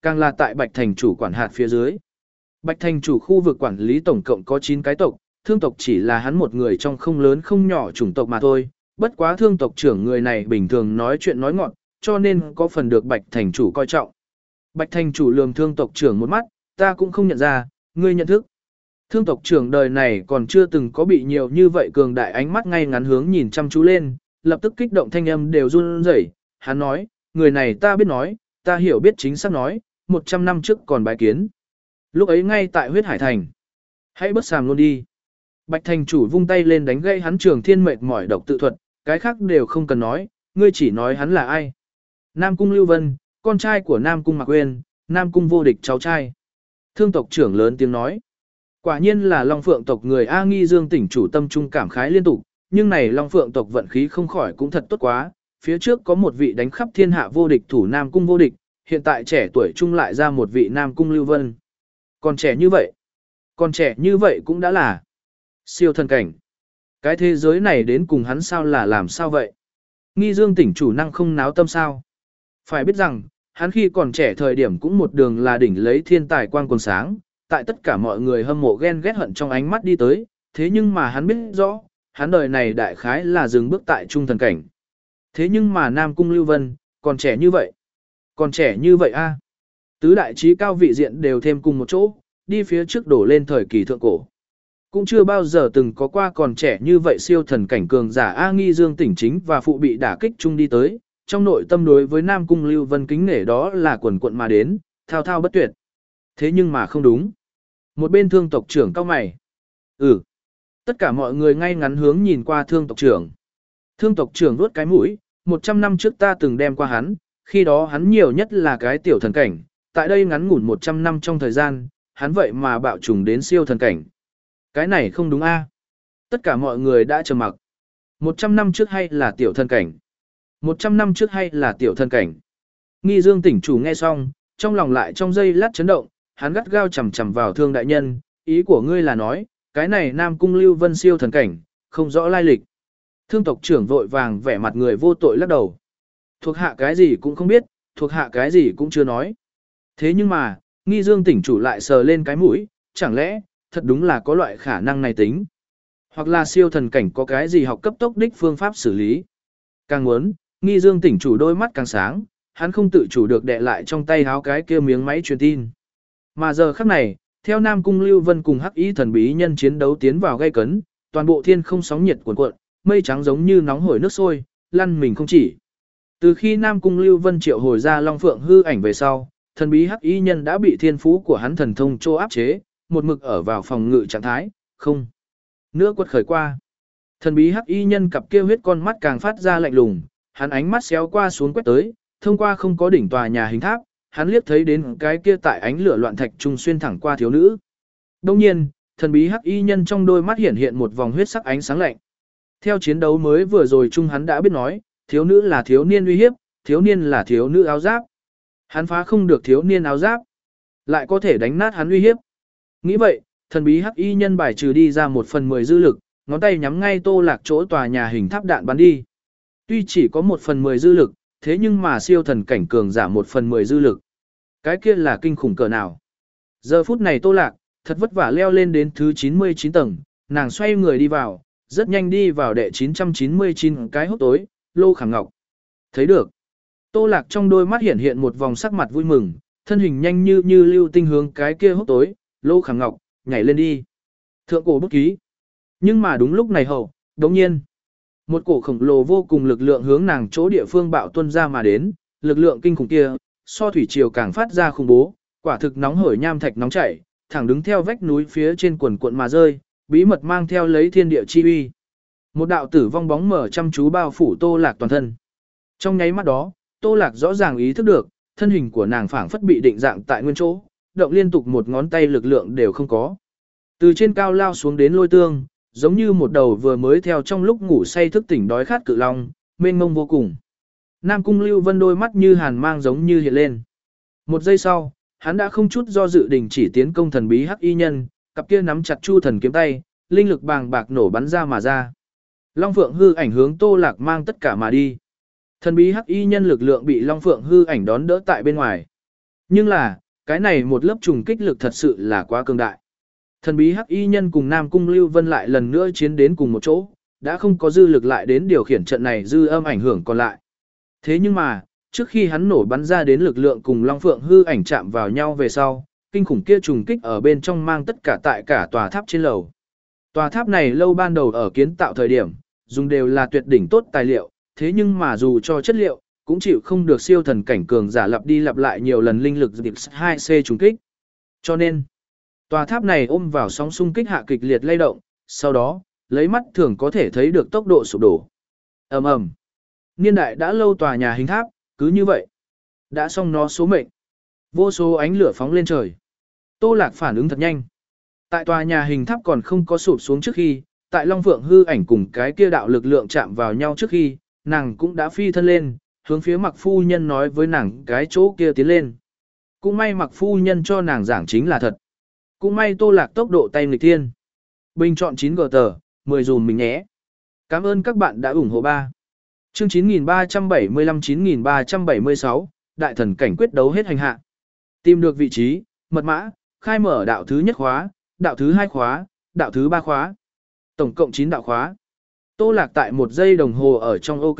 càng là tại Bạch Thành chủ quản hạt phía dưới. Bạch Thành chủ khu vực quản lý tổng cộng có chín cái tộc, thương tộc chỉ là hắn một người trong không lớn không nhỏ chủng tộc mà thôi, bất quá thương tộc trưởng người này bình thường nói chuyện nói ngọn, cho nên có phần được Bạch Thành chủ coi trọng. Bạch Thành chủ lườm thương tộc trưởng một mắt, ta cũng không nhận ra, ngươi nhận thức. Thương tộc trưởng đời này còn chưa từng có bị nhiều như vậy cường đại ánh mắt ngay ngắn hướng nhìn chăm chú lên, lập tức kích động thanh âm đều run rẩy. Hắn nói, người này ta biết nói, ta hiểu biết chính xác nói, một trăm năm trước còn bái kiến. Lúc ấy ngay tại huyết hải thành. Hãy bất sàm luôn đi. Bạch Thành chủ vung tay lên đánh gây hắn Trường Thiên mệt mỏi độc tự thuật, cái khác đều không cần nói, ngươi chỉ nói hắn là ai. Nam Cung Lưu Vân, con trai của Nam Cung Mạc Uyên, Nam Cung vô địch cháu trai. Thương tộc trưởng lớn tiếng nói. Quả nhiên là Long Phượng tộc người A Nghi Dương tỉnh chủ tâm trung cảm khái liên tục, nhưng này Long Phượng tộc vận khí không khỏi cũng thật tốt quá, phía trước có một vị đánh khắp thiên hạ vô địch thủ Nam Cung vô địch, hiện tại trẻ tuổi trung lại ra một vị Nam Cung Lưu Vân. Còn trẻ như vậy, còn trẻ như vậy cũng đã là siêu thần cảnh. Cái thế giới này đến cùng hắn sao là làm sao vậy? Nghi Dương tỉnh chủ năng không náo tâm sao? Phải biết rằng, hắn khi còn trẻ thời điểm cũng một đường là đỉnh lấy thiên tài quang quần sáng, tại tất cả mọi người hâm mộ ghen ghét hận trong ánh mắt đi tới, thế nhưng mà hắn biết rõ, hắn đời này đại khái là dừng bước tại trung thần cảnh. Thế nhưng mà Nam Cung Lưu Vân, còn trẻ như vậy. Còn trẻ như vậy a. Tứ đại trí cao vị diện đều thêm cùng một chỗ, đi phía trước đổ lên thời kỳ thượng cổ. Cũng chưa bao giờ từng có qua còn trẻ như vậy siêu thần cảnh cường giả A Nghi Dương tỉnh chính và phụ bị đả kích chung đi tới, trong nội tâm đối với Nam Cung Lưu Vân kính nể đó là quần quận mà đến, thao thao bất tuyệt. Thế nhưng mà không đúng. Một bên thương tộc trưởng cao mày. Ừ. Tất cả mọi người ngay ngắn hướng nhìn qua thương tộc trưởng. Thương tộc trưởng vuốt cái mũi, một trăm năm trước ta từng đem qua hắn, khi đó hắn nhiều nhất là cái tiểu thần cảnh, tại đây ngắn ngủn một trăm năm trong thời gian, hắn vậy mà bạo trùng đến siêu thần cảnh. Cái này không đúng a. Tất cả mọi người đã trầm mặc. một trăm năm trước hay là tiểu thần cảnh? một trăm năm trước hay là tiểu thần cảnh? Nghi Dương tỉnh chủ nghe xong, trong lòng lại trong giây lát chấn động, hắn gắt gao chầm chầm vào thương đại nhân, ý của ngươi là nói, cái này Nam Cung Lưu Vân siêu thần cảnh, không rõ lai lịch. Thương tộc trưởng vội vàng vẻ mặt người vô tội lắc đầu. Thuộc hạ cái gì cũng không biết, thuộc hạ cái gì cũng chưa nói. Thế nhưng mà, Nghi Dương tỉnh chủ lại sờ lên cái mũi, chẳng lẽ, thật đúng là có loại khả năng này tính. Hoặc là siêu thần cảnh có cái gì học cấp tốc đích phương pháp xử lý. Càng muốn, Nghi Dương tỉnh chủ đôi mắt càng sáng, hắn không tự chủ được đè lại trong tay háo cái kia miếng máy truyền tin. Mà giờ khắc này, theo Nam Cung Lưu Vân cùng Hắc Y thần bí nhân chiến đấu tiến vào gay cấn, toàn bộ thiên không sóng nhiệt cuồn cuộn, mây trắng giống như nóng hổi nước sôi, lăn mình không chỉ. Từ khi Nam Cung Lưu Vân triệu hồi ra Long Phượng hư ảnh về sau, thần bí Hắc Y nhân đã bị thiên phú của hắn thần thông trô áp chế, một mực ở vào phòng ngự trạng thái, không nữa quật khởi qua. Thần bí Hắc Y nhân cặp kia huyết con mắt càng phát ra lạnh lùng, hắn ánh mắt xéo qua xuống quét tới, thông qua không có đỉnh tòa nhà hình tháp, hắn liếc thấy đến cái kia tại ánh lửa loạn thạch trung xuyên thẳng qua thiếu nữ. Đương nhiên, thần bí Hắc Y nhân trong đôi mắt hiện hiện một vòng huyết sắc ánh sáng lạnh. Theo chiến đấu mới vừa rồi chung hắn đã biết nói, thiếu nữ là thiếu niên uy hiếp, thiếu niên là thiếu nữ áo giáp. Hắn phá không được thiếu niên áo giáp, lại có thể đánh nát hắn uy hiếp. Nghĩ vậy, thần bí Hắc Y nhân bài trừ đi ra một phần mười dư lực, ngón tay nhắm ngay Tô Lạc chỗ tòa nhà hình tháp đạn bắn đi. Tuy chỉ có một phần mười dư lực, thế nhưng mà siêu thần cảnh cường giảm một phần mười dư lực. Cái kia là kinh khủng cỡ nào. Giờ phút này Tô Lạc, thật vất vả leo lên đến thứ chín mươi chín tầng, nàng xoay người đi vào, rất nhanh đi vào đệ chín trăm chín mươi chín cái hốc tối, Lô Khảm Ngọc. Thấy được. Tô Lạc trong đôi mắt hiện hiện một vòng sắc mặt vui mừng, thân hình nhanh như như lưu tinh hướng cái kia hốc tối, Lô Khảm Ngọc, nhảy lên đi. Thượng cổ bút ký. Nhưng mà đúng lúc này hậu, đống nhiên. Một cổ khổng lồ vô cùng lực lượng hướng nàng chỗ địa phương bạo tuân ra mà đến, lực lượng kinh khủng kia, so thủy triều càng phát ra khủng bố, quả thực nóng hổi nham thạch nóng chảy, thẳng đứng theo vách núi phía trên quần cuộn mà rơi, bí mật mang theo lấy thiên địa chi uy. Một đạo tử vong bóng mở chăm chú bao phủ Tô Lạc toàn thân. Trong nháy mắt đó, Tô Lạc rõ ràng ý thức được, thân hình của nàng phảng phất bị định dạng tại nguyên chỗ, động liên tục một ngón tay lực lượng đều không có. Từ trên cao lao xuống đến lôi tương, giống như một đầu vừa mới theo trong lúc ngủ say thức tỉnh đói khát cự long, mênh mông vô cùng. Nam Cung Lưu Vân đôi mắt như hàn mang giống như hiện lên. Một giây sau, hắn đã không chút do dự đình chỉ tiến công thần bí Hắc Y nhân, cặp kia nắm chặt chu thần kiếm tay, linh lực bàng bạc nổ bắn ra mà ra. Long Phượng hư ảnh hướng Tô Lạc mang tất cả mà đi. Thần bí Hắc Y nhân lực lượng bị Long Phượng hư ảnh đón đỡ tại bên ngoài. Nhưng là, cái này một lớp trùng kích lực thật sự là quá cường đại. Thần bí hắc y nhân cùng Nam Cung Lưu Vân lại lần nữa chiến đến cùng một chỗ, đã không có dư lực lại đến điều khiển trận này dư âm ảnh hưởng còn lại. Thế nhưng mà, trước khi hắn nổ bắn ra đến lực lượng cùng Long Phượng hư ảnh chạm vào nhau về sau, kinh khủng kia trùng kích ở bên trong mang tất cả tại cả tòa tháp trên lầu. Tòa tháp này lâu ban đầu ở kiến tạo thời điểm, dùng đều là tuyệt đỉnh tốt tài liệu, thế nhưng mà dù cho chất liệu, cũng chịu không được siêu thần cảnh cường giả lặp đi lặp lại nhiều lần linh lực dịp hai C trùng kích. Cho nên, tòa tháp này ôm vào sóng xung kích hạ kịch liệt lay động, sau đó, lấy mắt thường có thể thấy được tốc độ sụp đổ. Ầm ầm. Niên đại đã lâu tòa nhà hình tháp, cứ như vậy, đã xong nó số mệnh. Vô số ánh lửa phóng lên trời. Tô Lạc phản ứng thật nhanh. Tại tòa nhà hình tháp còn không có sụp xuống trước khi, tại Long Phượng hư ảnh cùng cái kia đạo lực lượng chạm vào nhau trước khi, nàng cũng đã phi thân lên, hướng phía Mặc phu nhân nói với nàng cái chỗ kia tiến lên. Cũng may Mặc phu nhân cho nàng giảng chính là thật. Cũng may Tô Lạc tốc độ tay nghịch thiên. Bình chọn chín gờ tờ, mười dùm mình nhé. Cảm ơn các bạn đã ủng hộ ba. Chương chín nghìn ba trăm bảy mươi lăm chín nghìn ba trăm bảy mươi sáu, đại thần cảnh quyết đấu hết hành hạ. Tìm được vị trí, mật mã, khai mở đạo thứ nhất khóa, đạo thứ hai khóa, đạo thứ ba khóa. Tổng cộng chín đạo khóa. Tô Lạc tại một giây đồng hồ ở trong OK.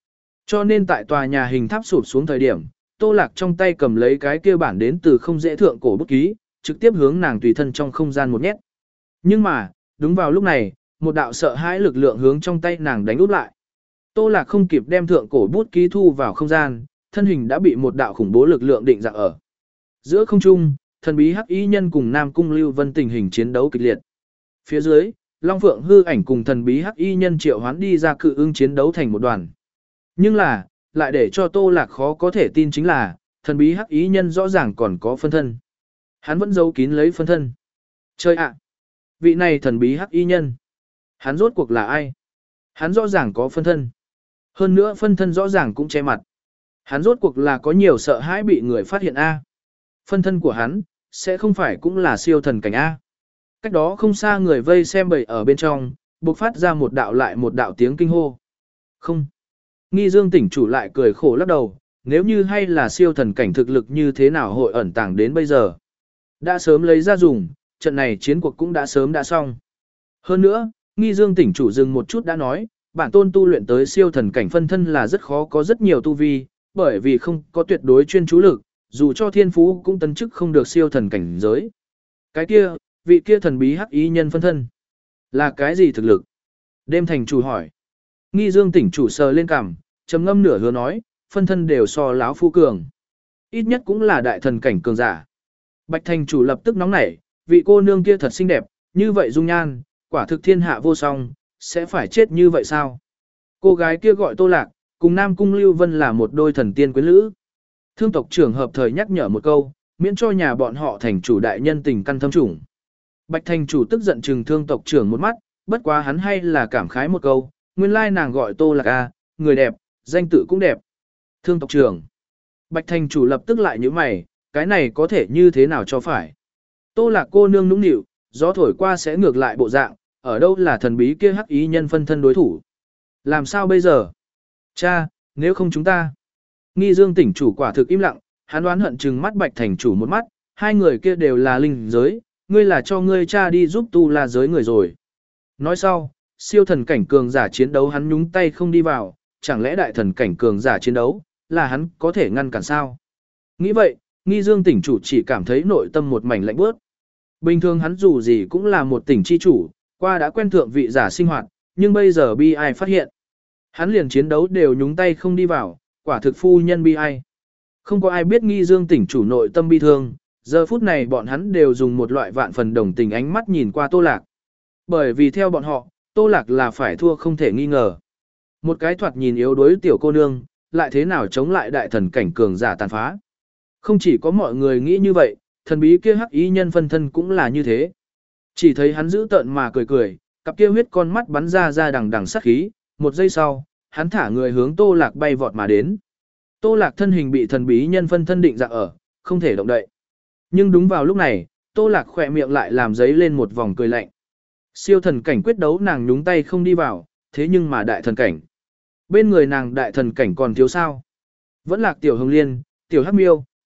Cho nên tại tòa nhà hình tháp sụp xuống thời điểm, Tô Lạc trong tay cầm lấy cái kia bản đến từ không dễ thượng cổ bút ký, trực tiếp hướng nàng tùy thân trong không gian một nhét. Nhưng mà, đúng vào lúc này, một đạo sợ hãi lực lượng hướng trong tay nàng đánh úp lại. Tô Lạc không kịp đem thượng cổ bút ký thu vào không gian, thân hình đã bị một đạo khủng bố lực lượng định dạng ở. Giữa không trung, thần bí hắc y nhân cùng Nam Cung Lưu Vân tình hình chiến đấu kịch liệt. Phía dưới, Long Phượng hư ảnh cùng thần bí hắc y nhân triệu hoán đi ra cự ưng chiến đấu thành một đoàn. Nhưng là, lại để cho Tô Lạc khó có thể tin chính là, thần bí hắc y nhân rõ ràng còn có phân thân. Hắn vẫn giấu kín lấy phân thân. Chơi ạ! Vị này thần bí hắc y nhân. Hắn rốt cuộc là ai? Hắn rõ ràng có phân thân. Hơn nữa phân thân rõ ràng cũng che mặt. Hắn rốt cuộc là có nhiều sợ hãi bị người phát hiện A. Phân thân của hắn, sẽ không phải cũng là siêu thần cảnh A. Cách đó không xa người vây xem bầy ở bên trong, bộc phát ra một đạo lại một đạo tiếng kinh hô. Không. Nghi Dương tỉnh chủ lại cười khổ lắc đầu, nếu như hay là siêu thần cảnh thực lực như thế nào hội ẩn tàng đến bây giờ. Đã sớm lấy ra dùng, trận này chiến cuộc cũng đã sớm đã xong. Hơn nữa, Nghi Dương tỉnh chủ dừng một chút đã nói, bản tôn tu luyện tới siêu thần cảnh phân thân là rất khó có rất nhiều tu vi, bởi vì không có tuyệt đối chuyên chú lực, dù cho thiên phú cũng tấn chức không được siêu thần cảnh giới. Cái kia, vị kia thần bí hắc ý nhân phân thân, là cái gì thực lực? Đêm thành chủ hỏi. Nghi Dương tỉnh chủ sờ lên cằm, trầm ngâm nửa hứa nói, phân thân đều so láo phu cường. Ít nhất cũng là đại thần cảnh cường giả. Bạch thành chủ lập tức nóng nảy, vị cô nương kia thật xinh đẹp, như vậy dung nhan, quả thực thiên hạ vô song, sẽ phải chết như vậy sao? Cô gái kia gọi Tô Lạc, cùng Nam Cung Lưu Vân là một đôi thần tiên quyến lữ. Thương tộc trưởng hợp thời nhắc nhở một câu, miễn cho nhà bọn họ thành chủ đại nhân tình căn thâm trùng. Bạch thành chủ tức giận trừng thương tộc trưởng một mắt, bất quá hắn hay là cảm khái một câu, nguyên lai nàng gọi Tô Lạc a, người đẹp, danh tự cũng đẹp. Thương tộc trưởng. Bạch thành chủ lập tức lại nhíu mày, cái này có thể như thế nào cho phải? Tô Lạc cô nương nũng nịu, gió thổi qua sẽ ngược lại bộ dạng, ở đâu là thần bí kia hắc ý nhân phân thân đối thủ? Làm sao bây giờ? Cha, nếu không chúng ta. Nghi Dương tỉnh chủ quả thực im lặng, hắn đoán hận trừng mắt Bạch thành chủ một mắt, hai người kia đều là linh giới, ngươi là cho ngươi cha đi giúp tu la giới người rồi. Nói sau, siêu thần cảnh cường giả chiến đấu hắn nhúng tay không đi vào, chẳng lẽ đại thần cảnh cường giả chiến đấu, là hắn có thể ngăn cản sao? Nghĩ vậy, Nghi Dương tỉnh chủ chỉ cảm thấy nội tâm một mảnh lạnh bước. Bình thường hắn dù gì cũng là một tỉnh chi chủ, qua đã quen thượng vị giả sinh hoạt, nhưng bây giờ bi ai phát hiện. Hắn liền chiến đấu đều nhúng tay không đi vào, quả thực phu nhân bi ai. Không có ai biết Nghi Dương tỉnh chủ nội tâm bi thương, giờ phút này bọn hắn đều dùng một loại vạn phần đồng tình ánh mắt nhìn qua Tô Lạc. Bởi vì theo bọn họ, Tô Lạc là phải thua không thể nghi ngờ. Một cái thoạt nhìn yếu đuối tiểu cô nương, lại thế nào chống lại đại thần cảnh cường giả tàn phá. Không chỉ có mọi người nghĩ như vậy, thần bí kia hắc ý nhân phân thân cũng là như thế. Chỉ thấy hắn giữ tợn mà cười cười, cặp kia huyết con mắt bắn ra ra đằng đằng sát khí, một giây sau, hắn thả người hướng Tô Lạc bay vọt mà đến. Tô Lạc thân hình bị thần bí nhân phân thân định dạng ở, không thể động đậy. Nhưng đúng vào lúc này, Tô Lạc khỏe miệng lại làm giấy lên một vòng cười lạnh. Siêu thần cảnh quyết đấu nàng nhúng tay không đi vào, thế nhưng mà đại thần cảnh. Bên người nàng đại thần cảnh còn thiếu sao? Vẫn Lạc tiểu hồng liên, tiểu hắc miêu,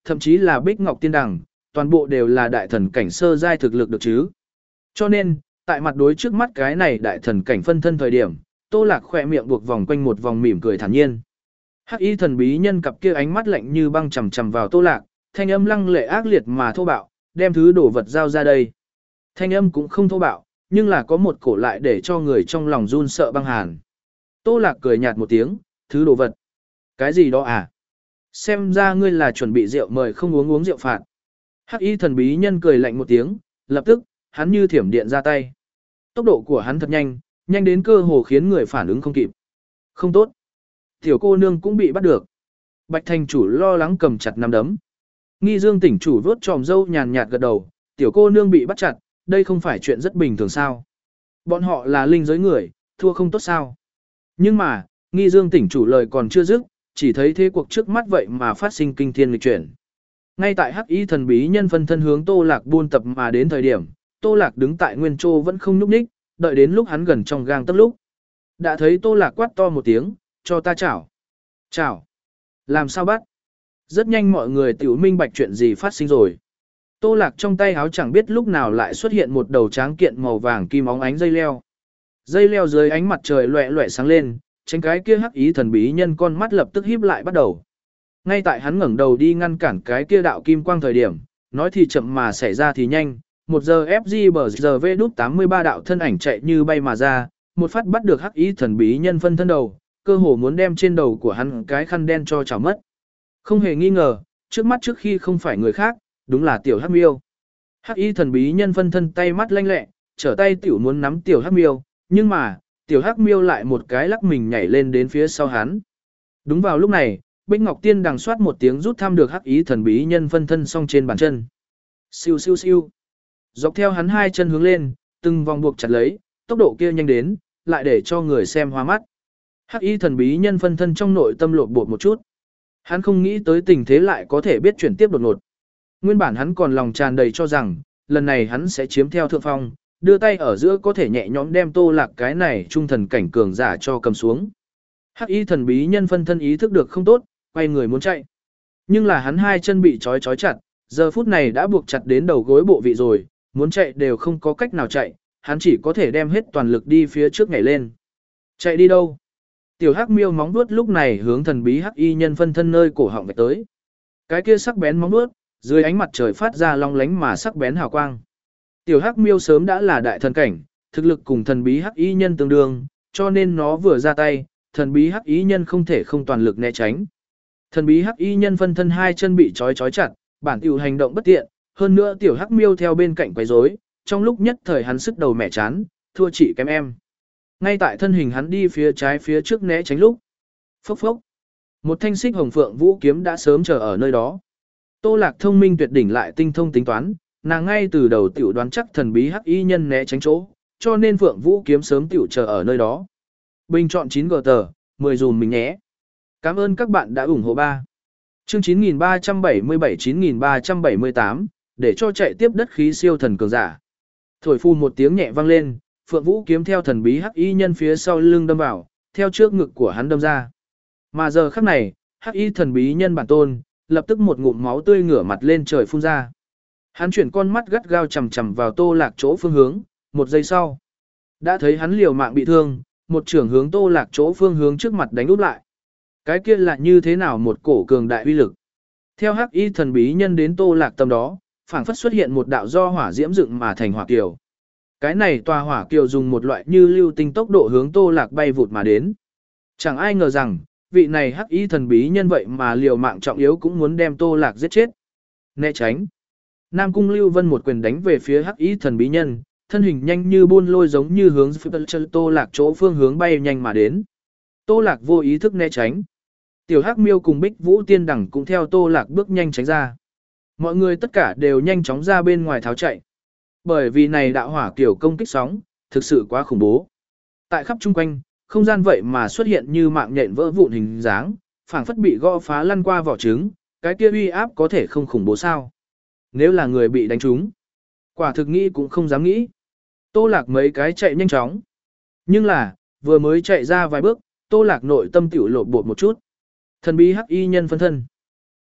thậm chí là Bích Ngọc Tiên Đằng, toàn bộ đều là đại thần cảnh sơ giai thực lực được chứ. Cho nên, tại mặt đối trước mắt cái này đại thần cảnh phân thân thời điểm, Tô Lạc khỏe miệng buộc vòng quanh một vòng mỉm cười thản nhiên. Hắc y thần bí nhân cặp kia ánh mắt lạnh như băng chằm chằm vào Tô Lạc, thanh âm lăng lệ ác liệt mà thô bạo, đem thứ đồ vật giao ra đây. Thanh âm cũng không thô bạo, nhưng là có một cổ lại để cho người trong lòng run sợ băng hàn. Tô Lạc cười nhạt một tiếng, thứ đồ vật. Cái gì đó à? Xem ra ngươi là chuẩn bị rượu mời không uống uống rượu phạt. Hắc y thần bí nhân cười lạnh một tiếng, lập tức, hắn như thiểm điện ra tay. Tốc độ của hắn thật nhanh, nhanh đến cơ hồ khiến người phản ứng không kịp. Không tốt. Tiểu cô nương cũng bị bắt được. Bạch thành chủ lo lắng cầm chặt nắm đấm. Nghi Dương tỉnh chủ vuốt tròm râu nhàn nhạt gật đầu, tiểu cô nương bị bắt chặt, đây không phải chuyện rất bình thường sao. Bọn họ là linh giới người, thua không tốt sao. Nhưng mà, Nghi Dương tỉnh chủ lời còn chưa dứt, chỉ thấy thế cuộc trước mắt vậy mà phát sinh kinh thiên nghịch chuyển. Ngay tại Hắc y thần bí nhân phân thân hướng Tô Lạc buôn tập mà đến thời điểm, Tô Lạc đứng tại nguyên chỗ vẫn không nhúc nhích, đợi đến lúc hắn gần trong gang tấc lúc. Đã thấy Tô Lạc quát to một tiếng, cho ta chảo. Chảo. Làm sao bắt? Rất nhanh mọi người tiểu minh bạch chuyện gì phát sinh rồi. Tô Lạc trong tay áo chẳng biết lúc nào lại xuất hiện một đầu tráng kiện màu vàng kim óng ánh dây leo. Dây leo dưới ánh mặt trời loẹ loẹ sáng lên, tránh cái kia hắc ý thần bí nhân con mắt lập tức híp lại bắt đầu. Ngay tại hắn ngẩng đầu đi ngăn cản cái kia đạo kim quang thời điểm, nói thì chậm mà xảy ra thì nhanh, một giờ ép giê bờ giờ vê đút tám mươi ba đạo thân ảnh chạy như bay mà ra, một phát bắt được hắc ý thần bí nhân phân thân đầu, cơ hồ muốn đem trên đầu của hắn cái khăn đen cho chảo mất. Không hề nghi ngờ, trước mắt trước khi không phải người khác, đúng là tiểu hắc miêu. Hắc y thần bí nhân phân thân tay mắt lanh lẹ, trở tay tiểu muốn nắm tiểu hắc miêu, nhưng mà, tiểu hắc miêu lại một cái lắc mình nhảy lên đến phía sau hắn. Đúng vào lúc này, Bích Ngọc Tiên đằng soát một tiếng rút thăm được hắc y thần bí nhân phân thân song trên bàn chân. Siêu siêu siêu. Dọc theo hắn hai chân hướng lên, từng vòng buộc chặt lấy, tốc độ kia nhanh đến, lại để cho người xem hoa mắt. Hắc y thần bí nhân phân thân trong nội tâm lột bột một chút. Hắn không nghĩ tới tình thế lại có thể biết chuyển tiếp đột ngột. Nguyên bản hắn còn lòng tràn đầy cho rằng, lần này hắn sẽ chiếm theo thượng phong, đưa tay ở giữa có thể nhẹ nhõm đem Tô Lạc cái này trung thần cảnh cường giả cho cầm xuống. Hắc y thần bí nhân phân thân ý thức được không tốt, quay người muốn chạy. Nhưng là hắn hai chân bị trói trói chặt, giờ phút này đã buộc chặt đến đầu gối bộ vị rồi, muốn chạy đều không có cách nào chạy, hắn chỉ có thể đem hết toàn lực đi phía trước nhảy lên. Chạy đi đâu? Tiểu hắc miêu móng vuốt lúc này hướng thần bí hắc y nhân phân thân nơi cổ họng vạch tới. Cái kia sắc bén móng vuốt, dưới ánh mặt trời phát ra long lánh mà sắc bén hào quang. Tiểu hắc miêu sớm đã là đại thần cảnh, thực lực cùng thần bí hắc y nhân tương đương, cho nên nó vừa ra tay, thần bí hắc y nhân không thể không toàn lực né tránh. Thần bí hắc y nhân phân thân hai chân bị trói trói chặt, bản tiểu hành động bất tiện, hơn nữa tiểu hắc miêu theo bên cạnh quấy rối, trong lúc nhất thời hắn sức đầu mẹ chán, thua chị kém em. Ngay tại thân hình hắn đi phía trái phía trước né tránh lúc. Phốc phốc. Một thanh xích hồng phượng vũ kiếm đã sớm chờ ở nơi đó. Tô Lạc thông minh tuyệt đỉnh lại tinh thông tính toán, nàng ngay từ đầu tiểu đoán chắc thần bí hắc y nhân né tránh chỗ, cho nên phượng vũ kiếm sớm tiểu chờ ở nơi đó. Bình chọn chín gờ tờ, mười dùm mình nhé. Cảm ơn các bạn đã ủng hộ ba. Chương chín nghìn ba trăm bảy mươi bảy chín nghìn ba trăm bảy mươi tám, để cho chạy tiếp đất khí siêu thần cường giả. Thổi phù một tiếng nhẹ vang lên, phượng vũ kiếm theo thần bí hắc y nhân phía sau lưng đâm vào, theo trước ngực của hắn đâm ra. Mà giờ khắc này, hắc y thần bí nhân bản tôn, lập tức một ngụm máu tươi ngửa mặt lên trời phun ra. Hắn chuyển con mắt gắt gao chằm chằm vào Tô Lạc chỗ phương hướng, một giây sau, đã thấy hắn liều mạng bị thương, một trưởng hướng Tô Lạc chỗ phương hướng trước mặt đánh úp lại. Cái kia là như thế nào một cổ cường đại uy lực. Theo hắc y thần bí nhân đến Tô Lạc tầm đó, phảng phất xuất hiện một đạo do hỏa diễm dựng mà thành hỏa kiều. Cái này tòa hỏa kiều dùng một loại như lưu tinh tốc độ hướng Tô Lạc bay vụt mà đến. Chẳng ai ngờ rằng, vị này hắc y thần bí nhân vậy mà liều mạng trọng yếu cũng muốn đem Tô Lạc giết chết. Né tránh. Nam Cung Lưu Vân một quyền đánh về phía hắc y thần bí nhân, thân hình nhanh như buôn lôi giống như hướng Tô Lạc chỗ phương hướng bay nhanh mà đến. Tô Lạc vô ý thức né tránh. Tiểu hắc miêu cùng Bích Vũ Tiên Đẳng cũng theo Tô Lạc bước nhanh tránh ra. Mọi người tất cả đều nhanh chóng ra bên ngoài tháo chạy. Bởi vì này đạo hỏa kiểu công kích sóng, thực sự quá khủng bố. Tại khắp chung quanh, không gian vậy mà xuất hiện như mạng nhện vỡ vụn hình dáng, phảng phất bị gõ phá lăn qua vỏ trứng, cái kia uy áp có thể không khủng bố sao? Nếu là người bị đánh trúng, quả thực nghĩ cũng không dám nghĩ. Tô Lạc mấy cái chạy nhanh chóng. Nhưng là, vừa mới chạy ra vài bước, Tô Lạc nội tâm tiểu lột bột một chút. Thần bí hắc y nhân phân thân.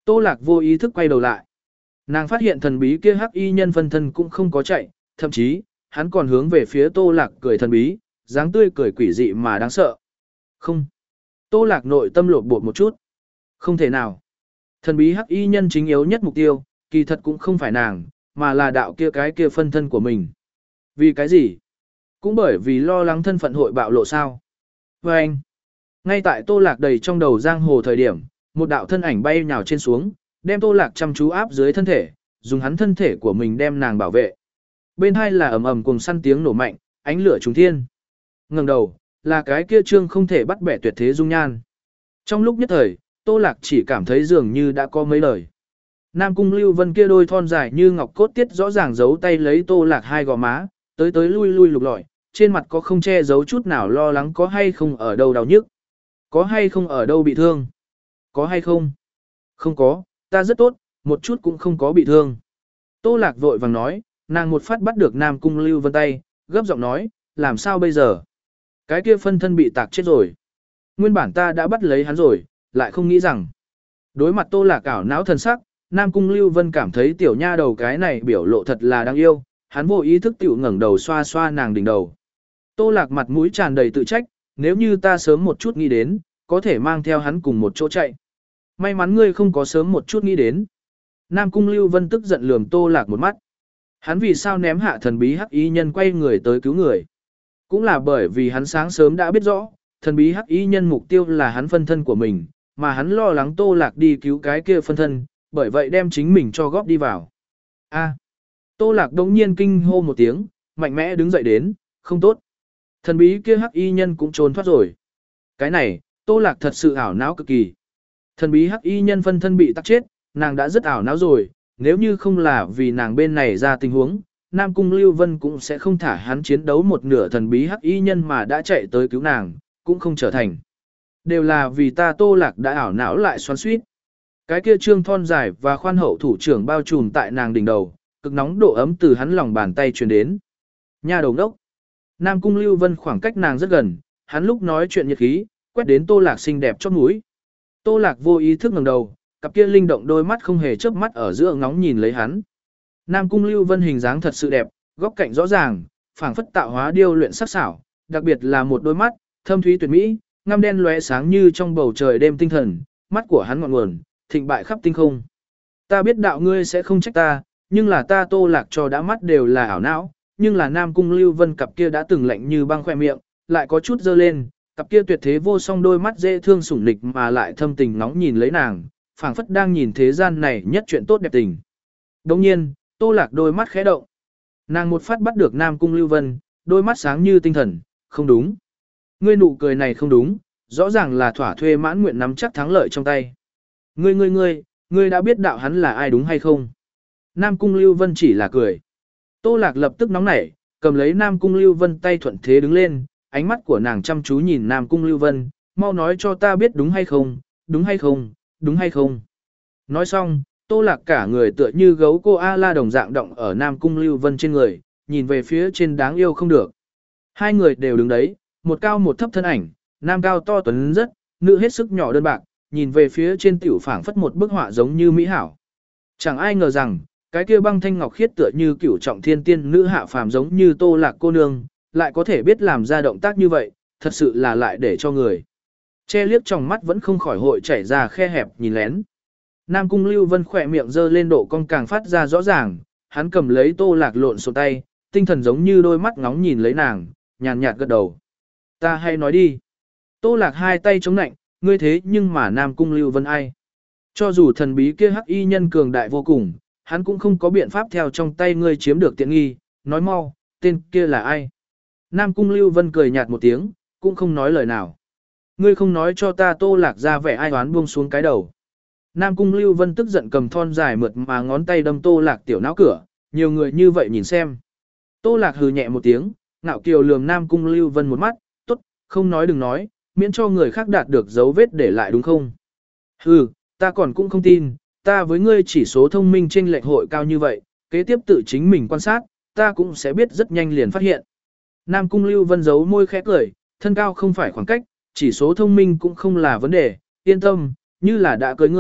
Tô Lạc vô ý thức quay đầu lại. Nàng phát hiện thần bí kia hắc y nhân phân thân cũng không có chạy, thậm chí, hắn còn hướng về phía Tô Lạc cười thần bí, dáng tươi cười quỷ dị mà đáng sợ. Không. Tô Lạc nội tâm lột bột một chút. Không thể nào. Thần bí hắc y nhân chính yếu nhất mục tiêu, kỳ thật cũng không phải nàng, mà là đạo kia cái kia phân thân của mình. Vì cái gì? Cũng bởi vì lo lắng thân phận hội bạo lộ sao. Và anh, ngay tại Tô Lạc đầy trong đầu giang hồ thời điểm, một đạo thân ảnh bay nhào trên xuống, đem Tô Lạc chăm chú áp dưới thân thể, dùng hắn thân thể của mình đem nàng bảo vệ. Bên hai là ầm ầm cùng săn tiếng nổ mạnh, ánh lửa trùng thiên. Ngẩng đầu, là cái kia trương không thể bắt bẻ tuyệt thế dung nhan. Trong lúc nhất thời, Tô Lạc chỉ cảm thấy dường như đã có mấy lời. Nam Cung Lưu Vân kia đôi thon dài như ngọc cốt tiết rõ ràng giấu tay lấy Tô Lạc hai gò má, tới tới lui lui lục lọi, trên mặt có không che giấu chút nào lo lắng có hay không ở đâu đau nhức, có hay không ở đâu bị thương, có hay không. Không có, ta rất tốt, một chút cũng không có bị thương. Tô Lạc vội vàng nói, nàng một phát bắt được Nam Cung Lưu Vân tay, gấp giọng nói, làm sao bây giờ? Cái kia phân thân bị tạc chết rồi. Nguyên bản ta đã bắt lấy hắn rồi, lại không nghĩ rằng. Đối mặt Tô Lạc ảo não thần sắc, Nam Cung Lưu Vân cảm thấy tiểu nha đầu cái này biểu lộ thật là đáng yêu, hắn vô ý thức tiểu ngẩng đầu xoa xoa nàng đỉnh đầu. Tô Lạc mặt mũi tràn đầy tự trách, nếu như ta sớm một chút nghĩ đến, có thể mang theo hắn cùng một chỗ chạy. May mắn ngươi không có sớm một chút nghĩ đến. Nam Cung Lưu Vân tức giận lườm Tô Lạc một mắt. Hắn vì sao ném hạ thần bí hắc y nhân quay người tới cứu người? Cũng là bởi vì hắn sáng sớm đã biết rõ, thần bí hắc y nhân mục tiêu là hắn phân thân của mình, mà hắn lo lắng Tô Lạc đi cứu cái kia phân thân, bởi vậy đem chính mình cho góp đi vào. A. Tô Lạc đống nhiên kinh hô một tiếng, mạnh mẽ đứng dậy đến, không tốt. Thần bí kia hắc y nhân cũng trốn thoát rồi. Cái này, Tô Lạc thật sự ảo não cực kỳ. Thần bí hắc y nhân phân thân bị tắc chết, nàng đã rất ảo não rồi, nếu như không là vì nàng bên này ra tình huống, Nam Cung Lưu Vân cũng sẽ không thả hắn chiến đấu một nửa thần bí hắc y nhân mà đã chạy tới cứu nàng, cũng không trở thành. Đều là vì ta Tô Lạc đã ảo não lại xoắn xuýt. Cái kia trương thon dài và khoan hậu thủ trưởng bao trùm tại nàng đỉnh đầu, cực nóng độ ấm từ hắn lòng bàn tay truyền đến. Nha đầu đốc. Nam Cung Lưu Vân khoảng cách nàng rất gần, hắn lúc nói chuyện nhiệt khí, quét đến Tô Lạc xinh đẹp chót mũi. Tô Lạc vô ý thức ngẩng đầu, cặp kia linh động đôi mắt không hề chớp mắt ở giữa ngóng nhìn lấy hắn. Nam Cung Lưu Vân hình dáng thật sự đẹp, góc cạnh rõ ràng, phảng phất tạo hóa điêu luyện sắc sảo, đặc biệt là một đôi mắt, thâm thúy tuyệt mỹ, ngăm đen lóe sáng như trong bầu trời đêm tinh thần, mắt của hắn ngọn nguồn, thịnh bại khắp tinh không. Ta biết đạo ngươi sẽ không trách ta, nhưng là ta Tô Lạc cho đã mắt đều là ảo não, nhưng là Nam Cung Lưu Vân cặp kia đã từng lạnh như băng khoe miệng, lại có chút dơ lên, cặp kia tuyệt thế vô song đôi mắt dễ thương sủng nịch mà lại thâm tình nóng nhìn lấy nàng, phảng phất đang nhìn thế gian này nhất chuyện tốt đẹp tình. Đồng nhiên, Tô Lạc đôi mắt khẽ động. Nàng một phát bắt được Nam Cung Lưu Vân, đôi mắt sáng như tinh thần, không đúng. Ngươi nụ cười này không đúng, rõ ràng là thỏa thuê mãn nguyện nắm chắc thắng lợi trong tay. Ngươi ngươi ngươi, ngươi đã biết đạo hắn là ai đúng hay không? Nam Cung Lưu Vân chỉ là cười. Tô Lạc lập tức nóng nảy, cầm lấy Nam Cung Lưu Vân tay thuận thế đứng lên, ánh mắt của nàng chăm chú nhìn Nam Cung Lưu Vân, mau nói cho ta biết đúng hay không, đúng hay không, đúng hay không. Nói xong, Tô Lạc cả người tựa như gấu cô A-la đồng dạng động ở Nam Cung Lưu Vân trên người, nhìn về phía trên đáng yêu không được. Hai người đều đứng đấy, một cao một thấp thân ảnh, nam cao to tuấn rất, nữ hết sức nhỏ đơn bạc, nhìn về phía trên tiểu phảng phất một bức họa giống như mỹ hảo. Chẳng ai ngờ rằng, cái kia băng thanh ngọc khiết tựa như cửu trọng thiên tiên nữ hạ phàm giống như Tô Lạc cô nương, lại có thể biết làm ra động tác như vậy, thật sự là lại để cho người. Che liếc trong mắt vẫn không khỏi hội chảy ra khe hẹp nhìn lén. Nam Cung Lưu Vân khỏe miệng dơ lên độ cong càng phát ra rõ ràng, hắn cầm lấy Tô Lạc lộn xộn tay, tinh thần giống như đôi mắt ngóng nhìn lấy nàng, nhàn nhạt gật đầu. Ta hay nói đi. Tô Lạc hai tay chống nạnh, ngươi thế nhưng mà Nam Cung Lưu Vân ai? Cho dù thần bí kia hắc y nhân cường đại vô cùng, hắn cũng không có biện pháp theo trong tay ngươi chiếm được tiện nghi, nói mau, tên kia là ai? Nam Cung Lưu Vân cười nhạt một tiếng, cũng không nói lời nào. Ngươi không nói cho ta Tô Lạc ra vẻ ai oán buông xuống cái đầu. Nam Cung Lưu Vân tức giận cầm thon dài mượt mà ngón tay đâm Tô Lạc tiểu não cửa, nhiều người như vậy nhìn xem. Tô Lạc hừ nhẹ một tiếng, ngạo kiều lườm Nam Cung Lưu Vân một mắt, tốt, không nói đừng nói, miễn cho người khác đạt được dấu vết để lại đúng không? Hừ, ta còn cũng không tin, ta với ngươi chỉ số thông minh chênh lệch hội cao như vậy, kế tiếp tự chính mình quan sát, ta cũng sẽ biết rất nhanh liền phát hiện. Nam Cung Lưu Vân giấu môi khẽ cười, thân cao không phải khoảng cách, chỉ số thông minh cũng không là vấn đề, yên tâm, như là đã cưới ngươi,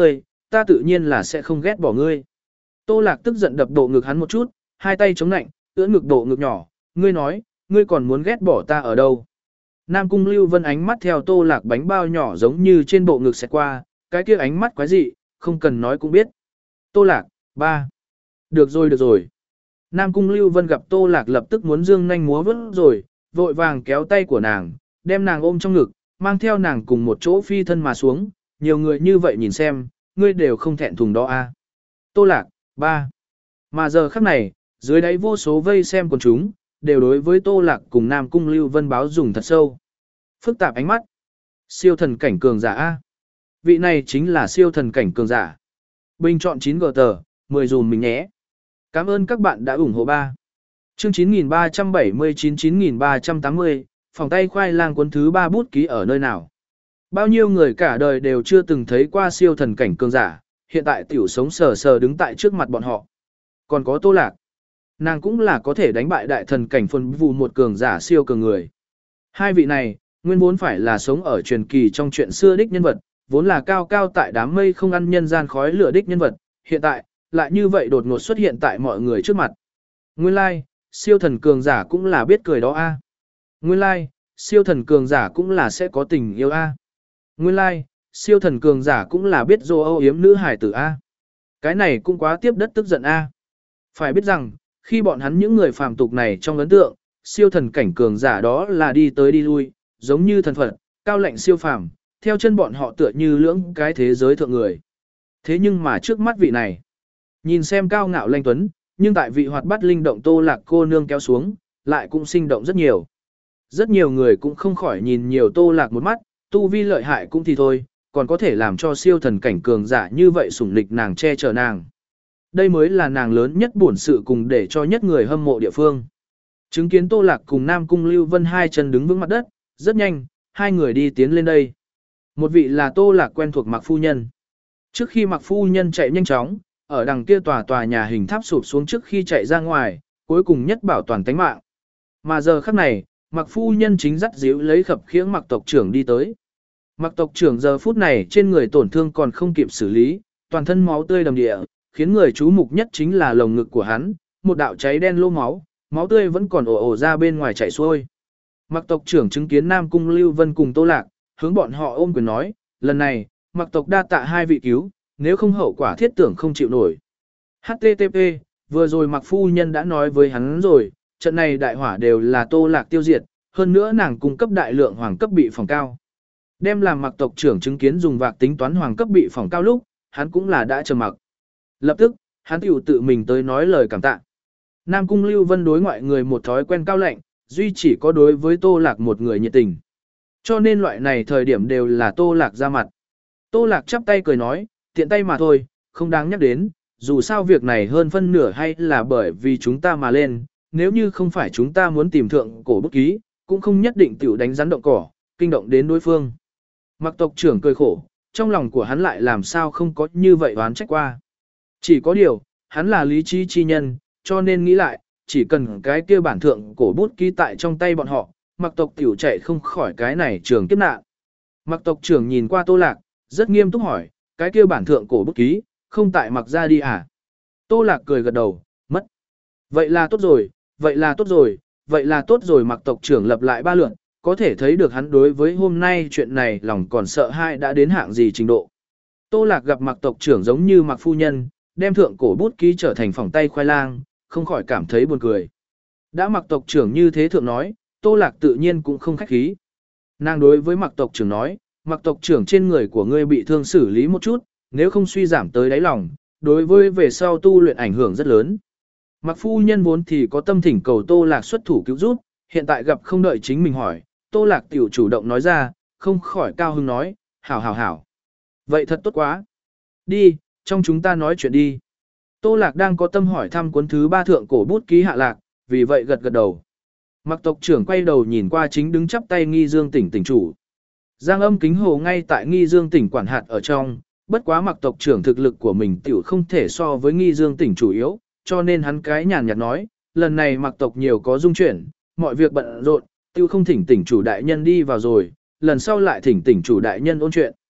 ta tự nhiên là sẽ không ghét bỏ ngươi. Tô Lạc tức giận đập bộ ngực hắn một chút, hai tay chống nạnh, ưỡn ngực độ ngực nhỏ, ngươi nói, ngươi còn muốn ghét bỏ ta ở đâu. Nam Cung Lưu Vân ánh mắt theo Tô Lạc bánh bao nhỏ giống như trên bộ ngực xẹt qua, cái kia ánh mắt quái dị, không cần nói cũng biết. Tô Lạc, ba. Được rồi được rồi. Nam Cung Lưu Vân gặp Tô Lạc lập tức muốn dương nhanh múa vớt rồi, vội vàng kéo tay của nàng, đem nàng ôm trong ngực, mang theo nàng cùng một chỗ phi thân mà xuống, nhiều người như vậy nhìn xem, ngươi đều không thẹn thùng đó a. À. Tô Lạc, ba. Mà giờ khắc này, dưới đáy vô số vây xem quần chúng, đều đối với Tô Lạc cùng Nam Cung Lưu Vân báo dùng thật sâu. Phức tạp ánh mắt. Siêu thần cảnh cường giả a. Vị này chính là siêu thần cảnh cường giả. Bình chọn chín gờ tờ, mười dùm mình nhé. Cảm ơn các bạn đã ủng hộ ba. Chương chín nghìn ba trăm bảy mươi chín chín nghìn ba trăm tám mươi, phòng tay khoai lang cuốn thứ ba bút ký ở nơi nào. Bao nhiêu người cả đời đều chưa từng thấy qua siêu thần cảnh cường giả, hiện tại tiểu sống sờ sờ đứng tại trước mặt bọn họ. Còn có Tô Lạc. Nàng cũng là có thể đánh bại đại thần cảnh phân vụ một cường giả siêu cường người. Hai vị này, nguyên vốn phải là sống ở truyền kỳ trong chuyện xưa đích nhân vật, vốn là cao cao tại đám mây không ăn nhân gian khói lửa đích nhân vật, hiện tại, lại như vậy đột ngột xuất hiện tại mọi người trước mặt. Nguyên lai, like, siêu thần cường giả cũng là biết cười đó a. À. Nguyên lai, like, siêu thần cường giả cũng là sẽ có tình yêu a. À. Nguyên lai, like, siêu thần cường giả cũng là biết dô âu yếm nữ hải tử a. À. Cái này cũng quá tiếp đất tức giận a. À. Phải biết rằng, khi bọn hắn những người phàm tục này trong ấn tượng, siêu thần cảnh cường giả đó là đi tới đi lui, giống như thần Phật, cao lạnh siêu phàm, theo chân bọn họ tựa như lưỡng cái thế giới thượng người. Thế nhưng mà trước mắt vị này, nhìn xem cao ngạo lanh tuấn, nhưng tại vị hoạt bát linh động Tô Lạc cô nương kéo xuống, lại cũng sinh động rất nhiều. Rất nhiều người cũng không khỏi nhìn nhiều Tô Lạc một mắt, tu vi lợi hại cũng thì thôi, còn có thể làm cho siêu thần cảnh cường giả như vậy sủng lịch nàng che chở nàng. Đây mới là nàng lớn nhất bổn sự cùng để cho nhất người hâm mộ địa phương. Chứng kiến Tô Lạc cùng Nam Cung Lưu Vân hai chân đứng vững mặt đất, rất nhanh, hai người đi tiến lên đây. Một vị là Tô Lạc quen thuộc Mạc Phu Nhân. Trước khi Mạc Phu Nhân chạy nhanh chóng, ở đằng kia tòa tòa nhà hình tháp sụp xuống trước khi chạy ra ngoài, cuối cùng nhất bảo toàn tánh mạng. Mà giờ khắc này, Mạc Phu Nhân chính dắt díu lấy khập khiễng Mạc tộc trưởng đi tới. Mạc tộc trưởng giờ phút này trên người tổn thương còn không kịp xử lý, toàn thân máu tươi đầm địa, khiến người chú mục nhất chính là lồng ngực của hắn, một đạo cháy đen lô máu, máu tươi vẫn còn ồ ồ ra bên ngoài chảy xuôi. Mạc tộc trưởng chứng kiến Nam Cung Lưu Vân cùng Tô Lạc, hướng bọn họ ôm quyền nói, lần này, Mạc tộc đa tạ hai vị cứu, nếu không hậu quả thiết tưởng không chịu nổi. hát tê tê pê, vừa rồi Mạc Phu Nhân đã nói với hắn rồi, trận này đại hỏa đều là Tô Lạc tiêu diệt, hơn nữa nàng cung cấp đại lượng hoàng cấp bị phòng cao. Đem làm Mạc tộc trưởng chứng kiến dùng vạc tính toán hoàng cấp bị phòng cao lúc, hắn cũng là đã trầm mặc. Lập tức, hắn tiểu tự mình tới nói lời cảm tạ. Nam Cung Lưu Vân đối ngoại người một thói quen cao lạnh, duy chỉ có đối với Tô Lạc một người nhiệt tình. Cho nên loại này thời điểm đều là Tô Lạc ra mặt. Tô Lạc chắp tay cười nói, tiện tay mà thôi, không đáng nhắc đến, dù sao việc này hơn phân nửa hay là bởi vì chúng ta mà lên, nếu như không phải chúng ta muốn tìm thượng cổ bút ký, cũng không nhất định tiểu đánh rắn động cỏ, kinh động đến đối phương. Mạc tộc trưởng cười khổ, trong lòng của hắn lại làm sao không có như vậy oán trách qua. Chỉ có điều, hắn là lý trí chi nhân, cho nên nghĩ lại, chỉ cần cái kia bản thượng cổ bút ký tại trong tay bọn họ, Mạc tộc tiểu chạy không khỏi cái này trường kiếp nạn. Mạc tộc trưởng nhìn qua Tô Lạc, rất nghiêm túc hỏi, cái kia bản thượng cổ bút ký, không tại Mạc ra đi à? Tô Lạc cười gật đầu, mất. Vậy là tốt rồi, vậy là tốt rồi, vậy là tốt rồi. Mạc tộc trưởng lập lại ba lượt, có thể thấy được hắn đối với hôm nay chuyện này lòng còn sợ hãi đã đến hạng gì trình độ. Tô Lạc gặp Mạc tộc trưởng giống như Mạc Phu Nhân, đem thượng cổ bút ký trở thành phòng tay khoai lang, không khỏi cảm thấy buồn cười. Đã Mạc tộc trưởng như thế thượng nói, Tô Lạc tự nhiên cũng không khách khí. Nàng đối với Mạc tộc trưởng nói, Mạc tộc trưởng trên người của ngươi bị thương xử lý một chút, nếu không suy giảm tới đáy lòng, đối với về sau tu luyện ảnh hưởng rất lớn. Mạc Phu Nhân vốn thì có tâm thỉnh cầu Tô Lạc xuất thủ cứu giúp, hiện tại gặp không đợi chính mình hỏi, Tô Lạc tiểu chủ động nói ra, không khỏi cao hứng nói, hảo hảo hảo. Vậy thật tốt quá. Đi, trong chúng ta nói chuyện đi. Tô Lạc đang có tâm hỏi thăm cuốn thứ ba thượng cổ bút ký Hạ Lạc, vì vậy gật gật đầu. Mạc tộc trưởng quay đầu nhìn qua chính đứng chắp tay Nghi Dương tỉnh tỉnh chủ. Giang Âm Kính Hồ ngay tại Nghi Dương tỉnh quản hạt ở trong, bất quá Mạc tộc trưởng thực lực của mình tiểu không thể so với Nghi Dương tỉnh chủ yếu, cho nên hắn cái nhàn nhạt nói, lần này Mạc tộc nhiều có dung chuyển, mọi việc bận rộn, tiêu không thỉnh tỉnh chủ đại nhân đi vào rồi, lần sau lại thỉnh tỉnh chủ đại nhân ôn chuyện.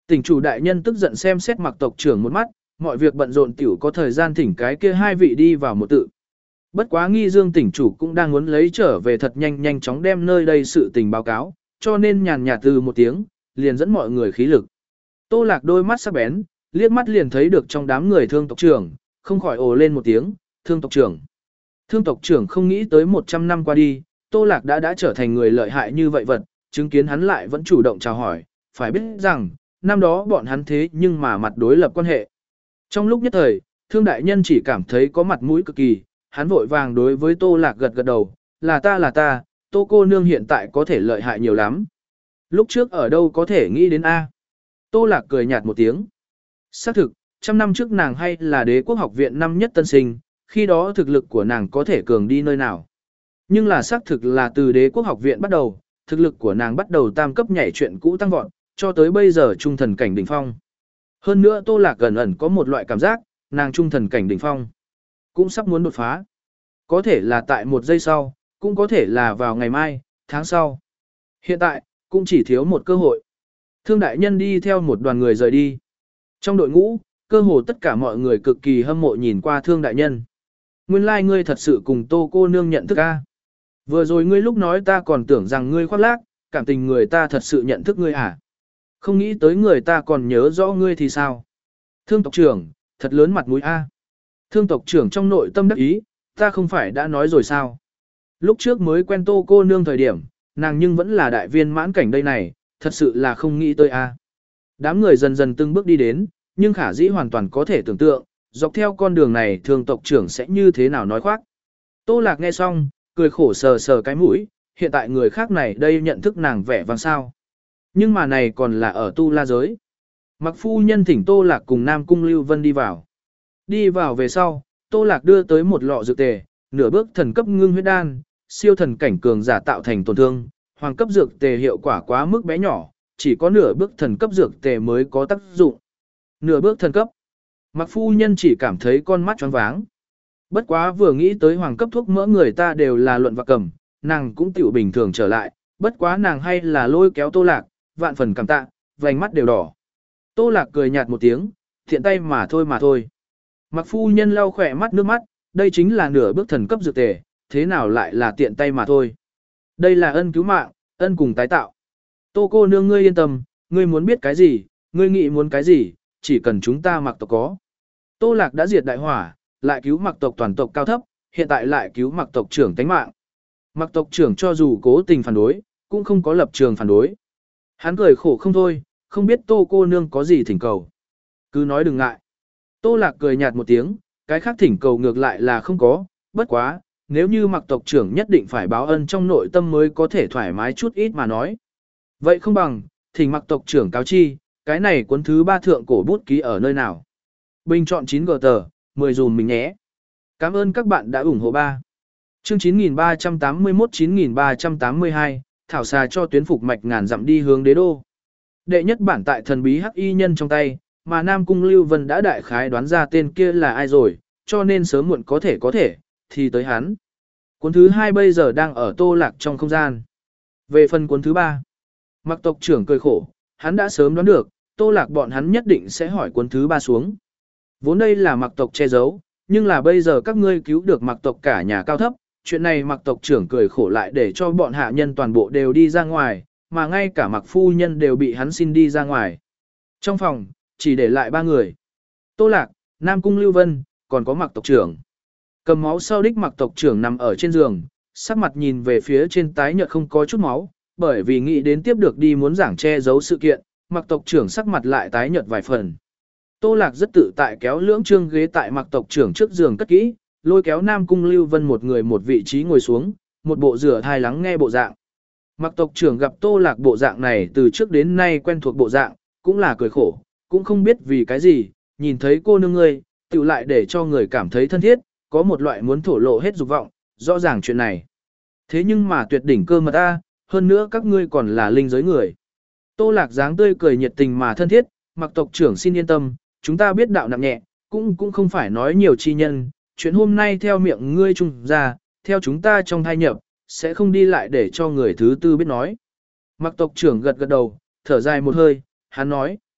Tỉnh chủ đại nhân tức giận xem xét Mặc tộc trưởng một mắt, mọi việc bận rộn tiểu có thời gian thỉnh cái kia hai vị đi vào một tự. Bất quá Nghi Dương tỉnh chủ cũng đang muốn lấy trở về thật nhanh nhanh chóng đem nơi đây sự tình báo cáo, cho nên nhàn nhạt từ một tiếng, liền dẫn mọi người khí lực. Tô Lạc đôi mắt sắc bén, liếc mắt liền thấy được trong đám người Thương tộc trưởng, không khỏi ồ lên một tiếng, Thương tộc trưởng. Thương tộc trưởng không nghĩ tới một trăm năm qua đi, Tô Lạc đã đã trở thành người lợi hại như vậy vật, chứng kiến hắn lại vẫn chủ động chào hỏi, phải biết rằng, năm đó bọn hắn thế nhưng mà mặt đối lập quan hệ. Trong lúc nhất thời, Thương đại nhân chỉ cảm thấy có mặt mũi cực kỳ, hắn vội vàng đối với Tô Lạc gật gật đầu, là ta là ta, Tô cô nương hiện tại có thể lợi hại nhiều lắm. Lúc trước ở đâu có thể nghĩ đến A. Tô Lạc cười nhạt một tiếng. Xác thực, trăm năm trước nàng hay là đế quốc học viện năm nhất tân sinh, khi đó thực lực của nàng có thể cường đi nơi nào. Nhưng là xác thực là từ đế quốc học viện bắt đầu, thực lực của nàng bắt đầu tam cấp nhảy chuyện cũ tăng vọt, cho tới bây giờ trung thần cảnh đỉnh phong. Hơn nữa Tô Lạc gần ẩn có một loại cảm giác, nàng trung thần cảnh đỉnh phong cũng sắp muốn đột phá. Có thể là tại một giây sau, cũng có thể là vào ngày mai, tháng sau. Hiện tại, cũng chỉ thiếu một cơ hội. Thương đại nhân đi theo một đoàn người rời đi. Trong đội ngũ, cơ hồ tất cả mọi người cực kỳ hâm mộ nhìn qua Thương đại nhân. Nguyên lai like ngươi thật sự cùng Tô cô nương nhận thức a. Vừa rồi ngươi lúc nói ta còn tưởng rằng ngươi khoác lác, cảm tình người ta thật sự nhận thức ngươi à. Không nghĩ tới người ta còn nhớ rõ ngươi thì sao. Thương tộc trưởng, thật lớn mặt mũi a. Thương tộc trưởng trong nội tâm đắc ý, ta không phải đã nói rồi sao. Lúc trước mới quen Tô cô nương thời điểm, nàng nhưng vẫn là đại viên mãn cảnh đây này, thật sự là không nghĩ tới a. Đám người dần dần từng bước đi đến, nhưng khả dĩ hoàn toàn có thể tưởng tượng, dọc theo con đường này thương tộc trưởng sẽ như thế nào nói khoác. Tô Lạc nghe xong, cười khổ sờ sờ cái mũi, hiện tại người khác này đây nhận thức nàng vẻ vang sao. Nhưng mà này còn là ở tu la giới. Mặc phu nhân thỉnh Tô Lạc cùng Nam Cung Lưu Vân đi vào. Đi vào về sau, Tô Lạc đưa tới một lọ dược tề, nửa bước thần cấp ngưng huyết đan, siêu thần cảnh cường giả tạo thành tổn thương, hoàng cấp dược tề hiệu quả quá mức bé nhỏ, chỉ có nửa bước thần cấp dược tề mới có tác dụng. Nửa bước thần cấp. Mặc phu nhân chỉ cảm thấy con mắt choáng váng. Bất quá vừa nghĩ tới hoàng cấp thuốc mỡ người ta đều là luận và cầm, nàng cũng tiểu bình thường trở lại, bất quá nàng hay là lôi kéo Tô Lạc, vạn phần cảm tạ, vành mắt đều đỏ. Tô Lạc cười nhạt một tiếng, thiện tay mà thôi mà thôi. Mặc phu nhân lau khỏe mắt nước mắt, đây chính là nửa bước thần cấp dược tề, thế nào lại là tiện tay mà thôi. Đây là ân cứu mạng, ân cùng tái tạo. Tô cô nương ngươi yên tâm, ngươi muốn biết cái gì, ngươi nghĩ muốn cái gì, chỉ cần chúng ta Mặc tộc có. Tô Lạc đã diệt đại hỏa, lại cứu Mặc tộc toàn tộc cao thấp, hiện tại lại cứu Mặc tộc trưởng tánh mạng. Mặc tộc trưởng cho dù cố tình phản đối, cũng không có lập trường phản đối. Hắn cười khổ không thôi, không biết Tô cô nương có gì thỉnh cầu. Cứ nói đừng ngại. Tô Lạc cười nhạt một tiếng, cái khác thỉnh cầu ngược lại là không có, bất quá, nếu như Mặc tộc trưởng nhất định phải báo ân trong nội tâm mới có thể thoải mái chút ít mà nói. Vậy không bằng, thỉnh Mặc tộc trưởng cáo chi, cái này cuốn thứ ba thượng cổ bút ký ở nơi nào. Bình chọn chín gờ tờ, mười dùm mình nhé. Cảm ơn các bạn đã ủng hộ ba. Chương chín nghìn ba trăm tám mươi mốt chín nghìn ba trăm tám mươi hai, thảo xà cho tuyến phục mạch ngàn dặm đi hướng đế đô. Đệ nhất bản tại thần bí hắc y nhân trong tay, mà Nam Cung Lưu Vân đã đại khái đoán ra tên kia là ai rồi, cho nên sớm muộn có thể có thể, thì tới hắn. Cuốn thứ hai bây giờ đang ở Tô Lạc trong không gian. Về phần cuốn thứ ba, Mặc tộc trưởng cười khổ, hắn đã sớm đoán được, Tô Lạc bọn hắn nhất định sẽ hỏi cuốn thứ ba xuống. Vốn đây là Mặc tộc che giấu, nhưng là bây giờ các ngươi cứu được Mặc tộc cả nhà cao thấp, chuyện này Mặc tộc trưởng cười khổ lại để cho bọn hạ nhân toàn bộ đều đi ra ngoài, mà ngay cả Mặc phu nhân đều bị hắn xin đi ra ngoài. Trong phòng, chỉ để lại ba người. Tô Lạc, Nam Cung Lưu Vân, còn có Mặc tộc trưởng. Cầm máu sau đích Mặc tộc trưởng nằm ở trên giường, sắc mặt nhìn về phía trên tái nhợt không có chút máu, bởi vì nghĩ đến tiếp được đi muốn giảng che giấu sự kiện, Mặc tộc trưởng sắc mặt lại tái nhợt vài phần. Tô Lạc rất tự tại kéo lưỡng trương ghế tại Mặc tộc trưởng trước giường cất kỹ, lôi kéo Nam Cung Lưu Vân một người một vị trí ngồi xuống, một bộ rửa thai lắng nghe bộ dạng. Mặc tộc trưởng gặp Tô Lạc bộ dạng này từ trước đến nay quen thuộc bộ dạng, cũng là cười khổ, cũng không biết vì cái gì, nhìn thấy cô nương ngươi, tự lại để cho người cảm thấy thân thiết, có một loại muốn thổ lộ hết dục vọng, rõ ràng chuyện này. Thế nhưng mà tuyệt đỉnh cơ mật ta, hơn nữa các ngươi còn là linh giới người. Tô Lạc dáng tươi cười nhiệt tình mà thân thiết, Mặc tộc trưởng xin yên tâm, chúng ta biết đạo nặng nhẹ, cũng cũng không phải nói nhiều chi nhân, chuyện hôm nay theo miệng ngươi trung ra, theo chúng ta trong thai nhập, sẽ không đi lại để cho người thứ tư biết nói. Mặc tộc trưởng gật gật đầu, thở dài một hơi, hắn nói,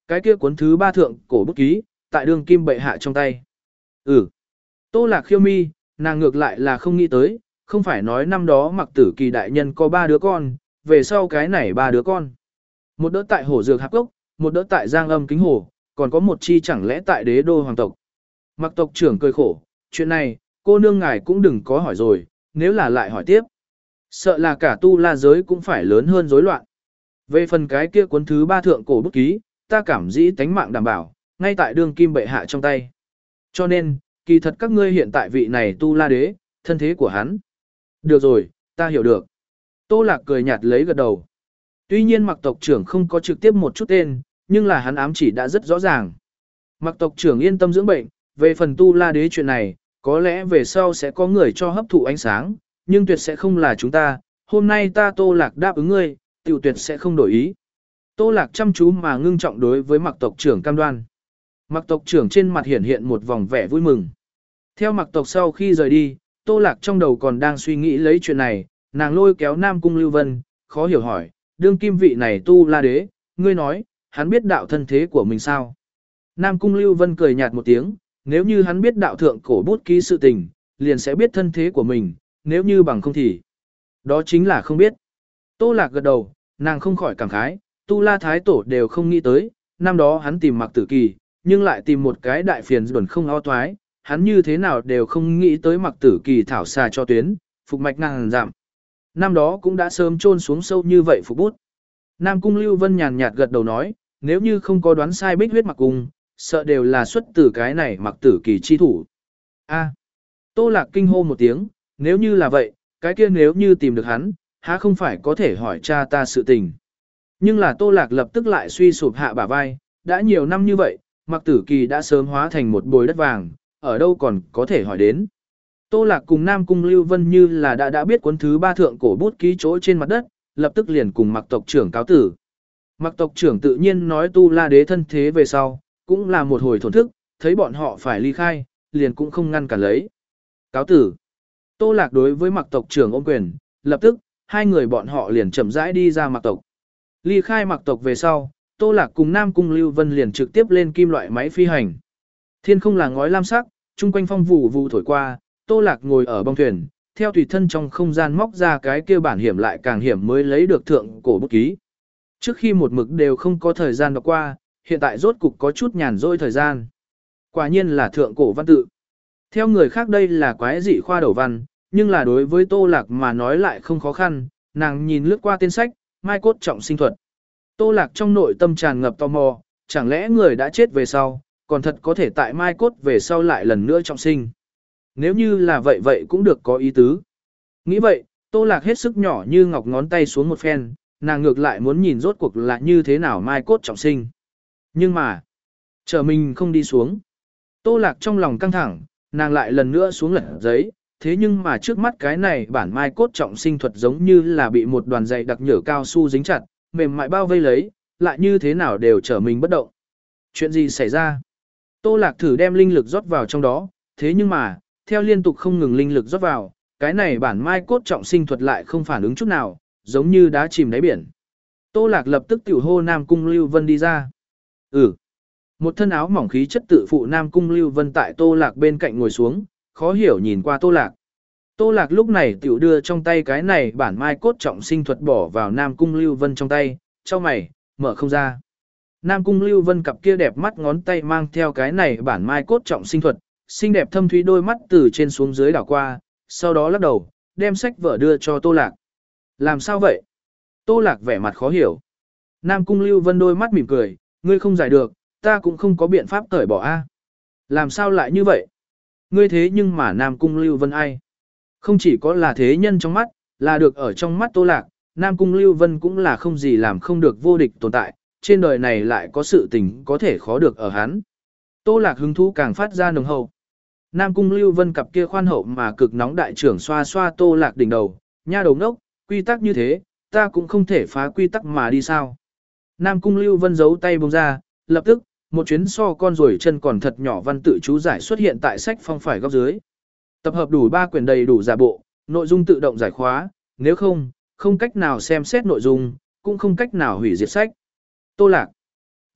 Cái kia cuốn thứ ba thượng cổ bút ký, tại đường kim bệ hạ trong tay. Ừ. Tô Lạc khiêu mi, nàng ngược lại là không nghĩ tới, không phải nói năm đó Mặc Tử Kỳ đại nhân có ba đứa con, về sau cái này ba đứa con. Một đỡ tại Hổ Dược Hạp Cốc, một đỡ tại Giang Âm Kính Hồ, còn có một chi chẳng lẽ tại Đế đô hoàng tộc. Mặc tộc trưởng cười khổ, chuyện này, cô nương ngài cũng đừng có hỏi rồi, nếu là lại hỏi tiếp. Sợ là cả tu la giới cũng phải lớn hơn rối loạn. Về phần cái kia cuốn thứ ba thượng cổ bút ký, ta cảm dĩ tánh mạng đảm bảo, ngay tại đương kim bệ hạ trong tay. Cho nên, kỳ thật các ngươi hiện tại vị này tu la đế, thân thế của hắn. Được rồi, ta hiểu được. Tô Lạc cười nhạt lấy gật đầu. Tuy nhiên Mặc tộc trưởng không có trực tiếp một chút tên, nhưng là hắn ám chỉ đã rất rõ ràng. Mặc tộc trưởng yên tâm dưỡng bệnh, về phần tu la đế chuyện này, có lẽ về sau sẽ có người cho hấp thụ ánh sáng, nhưng tuyệt sẽ không là chúng ta. Hôm nay ta Tô Lạc đáp ứng ngươi, tiểu tuyệt sẽ không đổi ý. Tô Lạc chăm chú mà ngưng trọng đối với Mặc tộc trưởng cam đoan. Mặc tộc trưởng trên mặt hiện hiện một vòng vẻ vui mừng. Theo Mặc tộc sau khi rời đi, Tô Lạc trong đầu còn đang suy nghĩ lấy chuyện này, nàng lôi kéo Nam Cung Lưu Vân, khó hiểu hỏi, đương kim vị này tu la đế, ngươi nói, hắn biết đạo thân thế của mình sao? Nam Cung Lưu Vân cười nhạt một tiếng, nếu như hắn biết đạo thượng cổ bút ký sự tình, liền sẽ biết thân thế của mình, nếu như bằng không thì. Đó chính là không biết. Tô Lạc gật đầu, nàng không khỏi cảm khái, tu la thái tổ đều không nghĩ tới, năm đó hắn tìm Mặc Tử Kỳ, nhưng lại tìm một cái đại phiền duẩn không ao toái, hắn như thế nào đều không nghĩ tới Mặc Tử Kỳ thảo xà cho tuyến, phục mạch nàng giảm. Năm đó cũng đã sớm chôn xuống sâu như vậy phục bút. Nam Cung Lưu Vân nhàn nhạt gật đầu nói, nếu như không có đoán sai Bích huyết Mặc Cung, sợ đều là xuất từ cái này Mặc Tử Kỳ chi thủ. A. Tô Lạc kinh hô một tiếng, nếu như là vậy, cái kia nếu như tìm được hắn, há không phải có thể hỏi cha ta sự tình. Nhưng là Tô Lạc lập tức lại suy sụp hạ bả vai, đã nhiều năm như vậy, Mặc Tử Kỳ đã sớm hóa thành một bồi đất vàng, ở đâu còn có thể hỏi đến. Tô Lạc cùng Nam Cung Lưu Vân như là đã đã biết cuốn thứ ba thượng cổ bút ký chỗ trên mặt đất, lập tức liền cùng Mặc tộc trưởng cáo tử. Mặc tộc trưởng tự nhiên nói tu la đế thân thế về sau, cũng là một hồi thổn thức, thấy bọn họ phải ly khai, liền cũng không ngăn cản lấy. Cáo tử. Tô Lạc đối với Mặc tộc trưởng ôm quyền, lập tức, hai người bọn họ liền chậm rãi đi ra Mặc tộc. Ly khai Mặc tộc về sau, Tô Lạc cùng Nam Cung Lưu Vân liền trực tiếp lên kim loại máy phi hành. Thiên không là ngói lam sắc, chung quanh phong vụ vụ thổi qua, Tô Lạc ngồi ở bong thuyền, theo tùy thân trong không gian móc ra cái kia bản hiểm lại càng hiểm mới lấy được thượng cổ bút ký. Trước khi một mực đều không có thời gian đọc qua, hiện tại rốt cục có chút nhàn rỗi thời gian. Quả nhiên là thượng cổ văn tự. Theo người khác đây là quái dị khoa đầu văn, nhưng là đối với Tô Lạc mà nói lại không khó khăn, nàng nhìn lướt qua tên sách, mai cốt trọng sinh thuật. Tô Lạc trong nội tâm tràn ngập tò mò, chẳng lẽ người đã chết về sau, còn thật có thể tại mai cốt về sau lại lần nữa trọng sinh. Nếu như là vậy vậy cũng được có ý tứ. Nghĩ vậy, Tô Lạc hết sức nhỏ như ngọc ngón tay xuống một phen, nàng ngược lại muốn nhìn rốt cuộc là như thế nào mai cốt trọng sinh. Nhưng mà, chờ mình không đi xuống. Tô Lạc trong lòng căng thẳng, nàng lại lần nữa xuống lật giấy, thế nhưng mà trước mắt cái này bản mai cốt trọng sinh thuật giống như là bị một đoàn dày đặc nhở cao su dính chặt, mềm mại bao vây lấy, lại như thế nào đều trở mình bất động. Chuyện gì xảy ra? Tô Lạc thử đem linh lực rót vào trong đó, thế nhưng mà, theo liên tục không ngừng linh lực rót vào, cái này bản mai cốt trọng sinh thuật lại không phản ứng chút nào, giống như đá chìm đáy biển. Tô Lạc lập tức tiểu hô Nam Cung Lưu Vân đi ra. Ừ. Một thân áo mỏng khí chất tự phụ Nam Cung Lưu Vân tại Tô Lạc bên cạnh ngồi xuống, khó hiểu nhìn qua Tô Lạc. Tô Lạc lúc này tiểu đưa trong tay cái này bản mai cốt trọng sinh thuật bỏ vào Nam Cung Lưu Vân trong tay, cho mày, mở không ra. Nam Cung Lưu Vân cặp kia đẹp mắt ngón tay mang theo cái này bản mai cốt trọng sinh thuật, xinh đẹp thâm thúy đôi mắt từ trên xuống dưới đảo qua, sau đó lắc đầu, đem sách vở đưa cho Tô Lạc. Làm sao vậy? Tô Lạc vẻ mặt khó hiểu. Nam Cung Lưu Vân đôi mắt mỉm cười, ngươi không giải được, ta cũng không có biện pháp cởi bỏ a. Làm sao lại như vậy? Ngươi thế nhưng mà Nam Cung Lưu Vân ai? Không chỉ có là thế nhân trong mắt, là được ở trong mắt Tô Lạc, Nam Cung Lưu Vân cũng là không gì làm không được vô địch tồn tại, trên đời này lại có sự tình có thể khó được ở hắn. Tô Lạc hứng thú càng phát ra nồng hậu. Nam Cung Lưu Vân cặp kia khoan hậu mà cực nóng đại trưởng xoa xoa Tô Lạc đỉnh đầu, nha đầu ngốc, quy tắc như thế, ta cũng không thể phá quy tắc mà đi sao. Nam Cung Lưu Vân giấu tay buông ra, lập tức, một chuyến so con rồi chân còn thật nhỏ văn tự chú giải xuất hiện tại sách phong phải góc dưới. Tập hợp đủ ba quyển đầy đủ giả bộ, nội dung tự động giải khóa, nếu không, không cách nào xem xét nội dung, cũng không cách nào hủy diệt sách. Tô Lạc.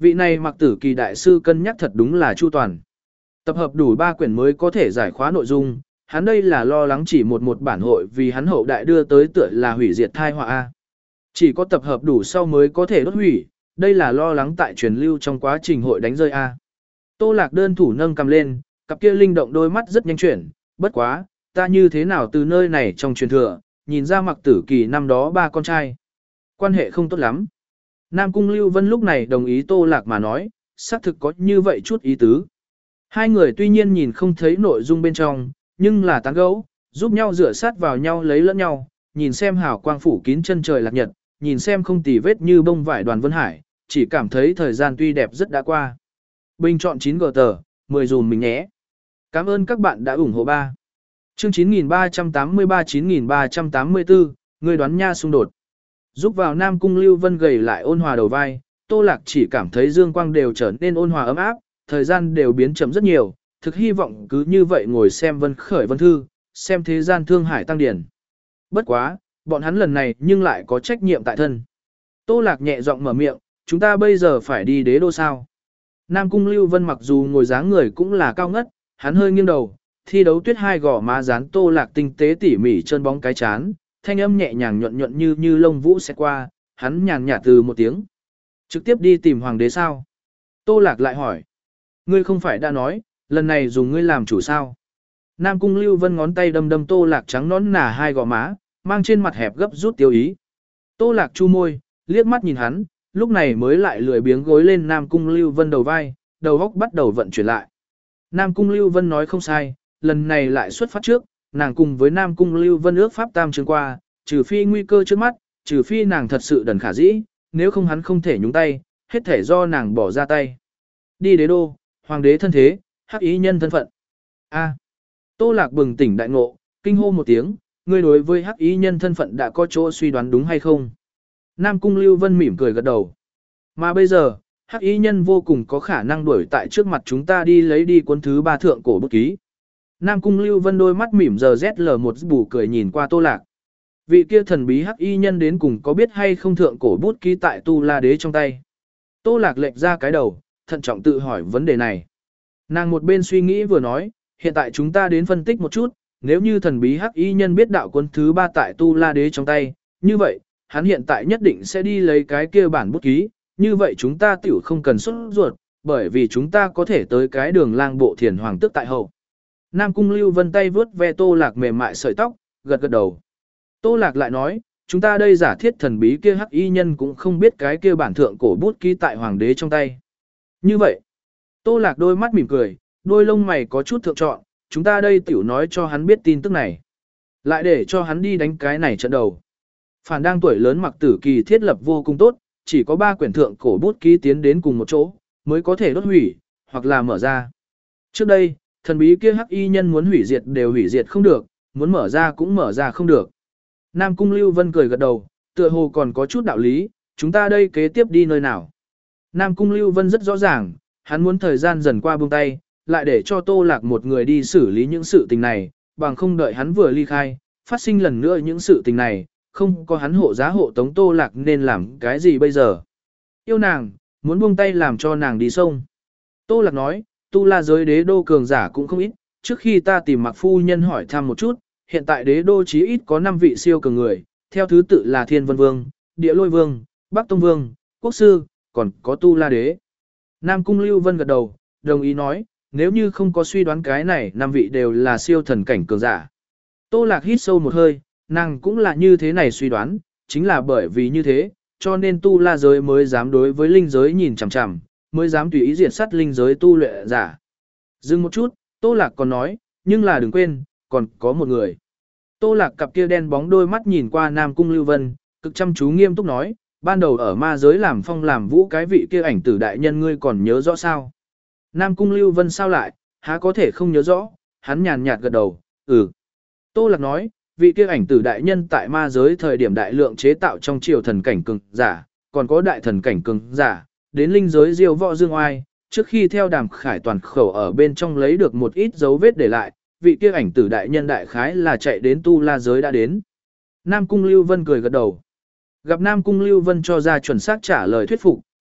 Vị này Mặc Tử Kỳ đại sư cân nhắc thật đúng là chu toàn. Tập hợp đủ ba quyển mới có thể giải khóa nội dung, hắn đây là lo lắng chỉ một một bản hội vì hắn hậu đại đưa tới tựa là hủy diệt thai họa a. Chỉ có tập hợp đủ sau mới có thể đốt hủy, đây là lo lắng tại truyền lưu trong quá trình hội đánh rơi a. Tô Lạc đơn thủ nâng cầm lên, cặp kia linh động đôi mắt rất nhanh chuyển, bất quá, ta như thế nào từ nơi này trong truyền thừa, nhìn ra Mặc Tử Kỳ năm đó ba con trai. Quan hệ không tốt lắm. Nam Cung Lưu Vân lúc này đồng ý Tô Lạc mà nói, xác thực có như vậy chút ý tứ. Hai người tuy nhiên nhìn không thấy nội dung bên trong, nhưng là tán gẫu, giúp nhau rửa sát vào nhau lấy lẫn nhau, nhìn xem hào quang phủ kín chân trời lạc nhật, nhìn xem không tì vết như bông vải Đoàn Vân Hải, chỉ cảm thấy thời gian tuy đẹp rất đã qua. Bình chọn chín g tờ, mười dùm mình nhé. Cảm ơn các bạn đã ủng hộ ba. Chương chín nghìn ba trăm tám mươi ba chín nghìn ba trăm tám mươi tư, người đoán nha xung đột. Giúp vào Nam Cung Lưu Vân gầy lại ôn hòa đầu vai, Tô Lạc chỉ cảm thấy dương quang đều trở nên ôn hòa ấm áp, thời gian đều biến chậm rất nhiều, thực hy vọng cứ như vậy ngồi xem Vân Khởi Vân Thư, xem thế gian thương hải tăng điển. Bất quá, bọn hắn lần này nhưng lại có trách nhiệm tại thân. Tô Lạc nhẹ giọng mở miệng, chúng ta bây giờ phải đi đế đô sao? Nam Cung Lưu Vân mặc dù ngồi dáng người cũng là cao ngất, hắn hơi nghiêng đầu, thi đấu tuyết hai gò má dán Tô Lạc tinh tế tỉ mỉ chân bóng cái chán, thanh âm nhẹ nhàng nhuận nhuận như như lông vũ sẽ qua, hắn nhàn nhạt từ một tiếng. Trực tiếp đi tìm hoàng đế sao? Tô Lạc lại hỏi. Ngươi không phải đã nói, lần này dùng ngươi làm chủ sao? Nam Cung Lưu Vân ngón tay đâm đâm Tô Lạc trắng nón nà hai gò má, mang trên mặt hẹp gấp rút tiêu ý. Tô Lạc chu môi, liếc mắt nhìn hắn, lúc này mới lại lười biếng gối lên Nam Cung Lưu Vân đầu vai, đầu góc bắt đầu vận chuyển lại. Nam Cung Lưu Vân nói không sai, lần này lại xuất phát trước, nàng cùng với Nam Cung Lưu Vân ước pháp tam chương qua, trừ phi nguy cơ trước mắt, trừ phi nàng thật sự đần khả dĩ, nếu không hắn không thể nhúng tay, hết thể do nàng bỏ ra tay. Đi đế đô, hoàng đế thân thế, hắc ý nhân thân phận. A. Tô Lạc bừng tỉnh đại ngộ, kinh hô một tiếng, ngươi đối với hắc ý nhân thân phận đã có chỗ suy đoán đúng hay không? Nam Cung Lưu Vân mỉm cười gật đầu. Mà bây giờ, hắc ý nhân vô cùng có khả năng đuổi tại trước mặt chúng ta đi lấy đi cuốn thứ ba thượng cổ bút ký. Nam Cung Lưu Vân đôi mắt mỉm giờ rét lờ một bù cười nhìn qua Tô Lạc. Vị kia thần bí hắc y nhân đến cùng có biết hay không thượng cổ bút ký tại Tu La Đế trong tay. Tô Lạc lệch ra cái đầu, thận trọng tự hỏi vấn đề này. Nàng một bên suy nghĩ vừa nói, hiện tại chúng ta đến phân tích một chút, nếu như thần bí hắc y nhân biết đạo cuốn thứ ba tại Tu La Đế trong tay, như vậy, hắn hiện tại nhất định sẽ đi lấy cái kia bản bút ký, như vậy chúng ta tiểu không cần xuất ruột, bởi vì chúng ta có thể tới cái đường lang bộ thiền hoàng tước tại hậu. Nam Cung Lưu Vân tay vướt ve Tô Lạc mềm mại sợi tóc, gật gật đầu. Tô Lạc lại nói, chúng ta đây giả thiết thần bí kia hắc y nhân cũng không biết cái kia bản thượng cổ bút ký tại hoàng đế trong tay. Như vậy, Tô Lạc đôi mắt mỉm cười, đôi lông mày có chút thượng trọn, chúng ta đây tiểu nói cho hắn biết tin tức này. Lại để cho hắn đi đánh cái này trận đầu. Phản đang tuổi lớn Mặc Tử Kỳ thiết lập vô cùng tốt, chỉ có ba quyển thượng cổ bút ký tiến đến cùng một chỗ, mới có thể đốt hủy, hoặc là mở ra. Trước đây, thần bí kia hắc y nhân muốn hủy diệt đều hủy diệt không được, muốn mở ra cũng mở ra không được. Nam Cung Lưu Vân cười gật đầu, tựa hồ còn có chút đạo lý, chúng ta đây kế tiếp đi nơi nào. Nam Cung Lưu Vân rất rõ ràng, hắn muốn thời gian dần qua buông tay, lại để cho Tô Lạc một người đi xử lý những sự tình này, bằng không đợi hắn vừa ly khai, phát sinh lần nữa những sự tình này, không có hắn hộ giá hộ tống Tô Lạc nên làm cái gì bây giờ. Yêu nàng, muốn buông tay làm cho nàng đi sông. Tô Lạc nói, Tu La giới đế đô cường giả cũng không ít, trước khi ta tìm Mặc phu nhân hỏi thăm một chút, hiện tại đế đô chí ít có năm vị siêu cường người, theo thứ tự là Thiên Vân Vương, Địa Lôi Vương, Bắc Tông Vương, Quốc Sư, còn có Tu La Đế. Nam Cung Lưu Vân gật đầu, đồng ý nói, nếu như không có suy đoán cái này, năm vị đều là siêu thần cảnh cường giả. Tô Lạc hít sâu một hơi, nàng cũng là như thế này suy đoán, chính là bởi vì như thế, cho nên Tu La giới mới dám đối với linh giới nhìn chằm chằm, mới dám tùy ý diệt sát linh giới tu luyện giả. Dừng một chút, Tô Lạc còn nói, nhưng là đừng quên, còn có một người. Tô Lạc cặp kia đen bóng đôi mắt nhìn qua Nam Cung Lưu Vân, cực chăm chú nghiêm túc nói, ban đầu ở ma giới làm phong làm vũ cái vị kia ảnh tử đại nhân ngươi còn nhớ rõ sao? Nam Cung Lưu Vân sao lại, há có thể không nhớ rõ, hắn nhàn nhạt gật đầu, ừ. Tô Lạc nói, vị kia ảnh tử đại nhân tại ma giới thời điểm đại lượng chế tạo trong triều thần cảnh cường giả, còn có đại thần cảnh cường giả, đến linh giới diêu võ dương oai, trước khi theo Đàm Khải toàn khẩu ở bên trong lấy được một ít dấu vết để lại, vị kia ảnh tử đại nhân đại khái là chạy đến Tu La giới đã đến. Nam Cung Lưu Vân cười gật đầu. Gặp Nam Cung Lưu Vân cho ra chuẩn xác trả lời thuyết phục,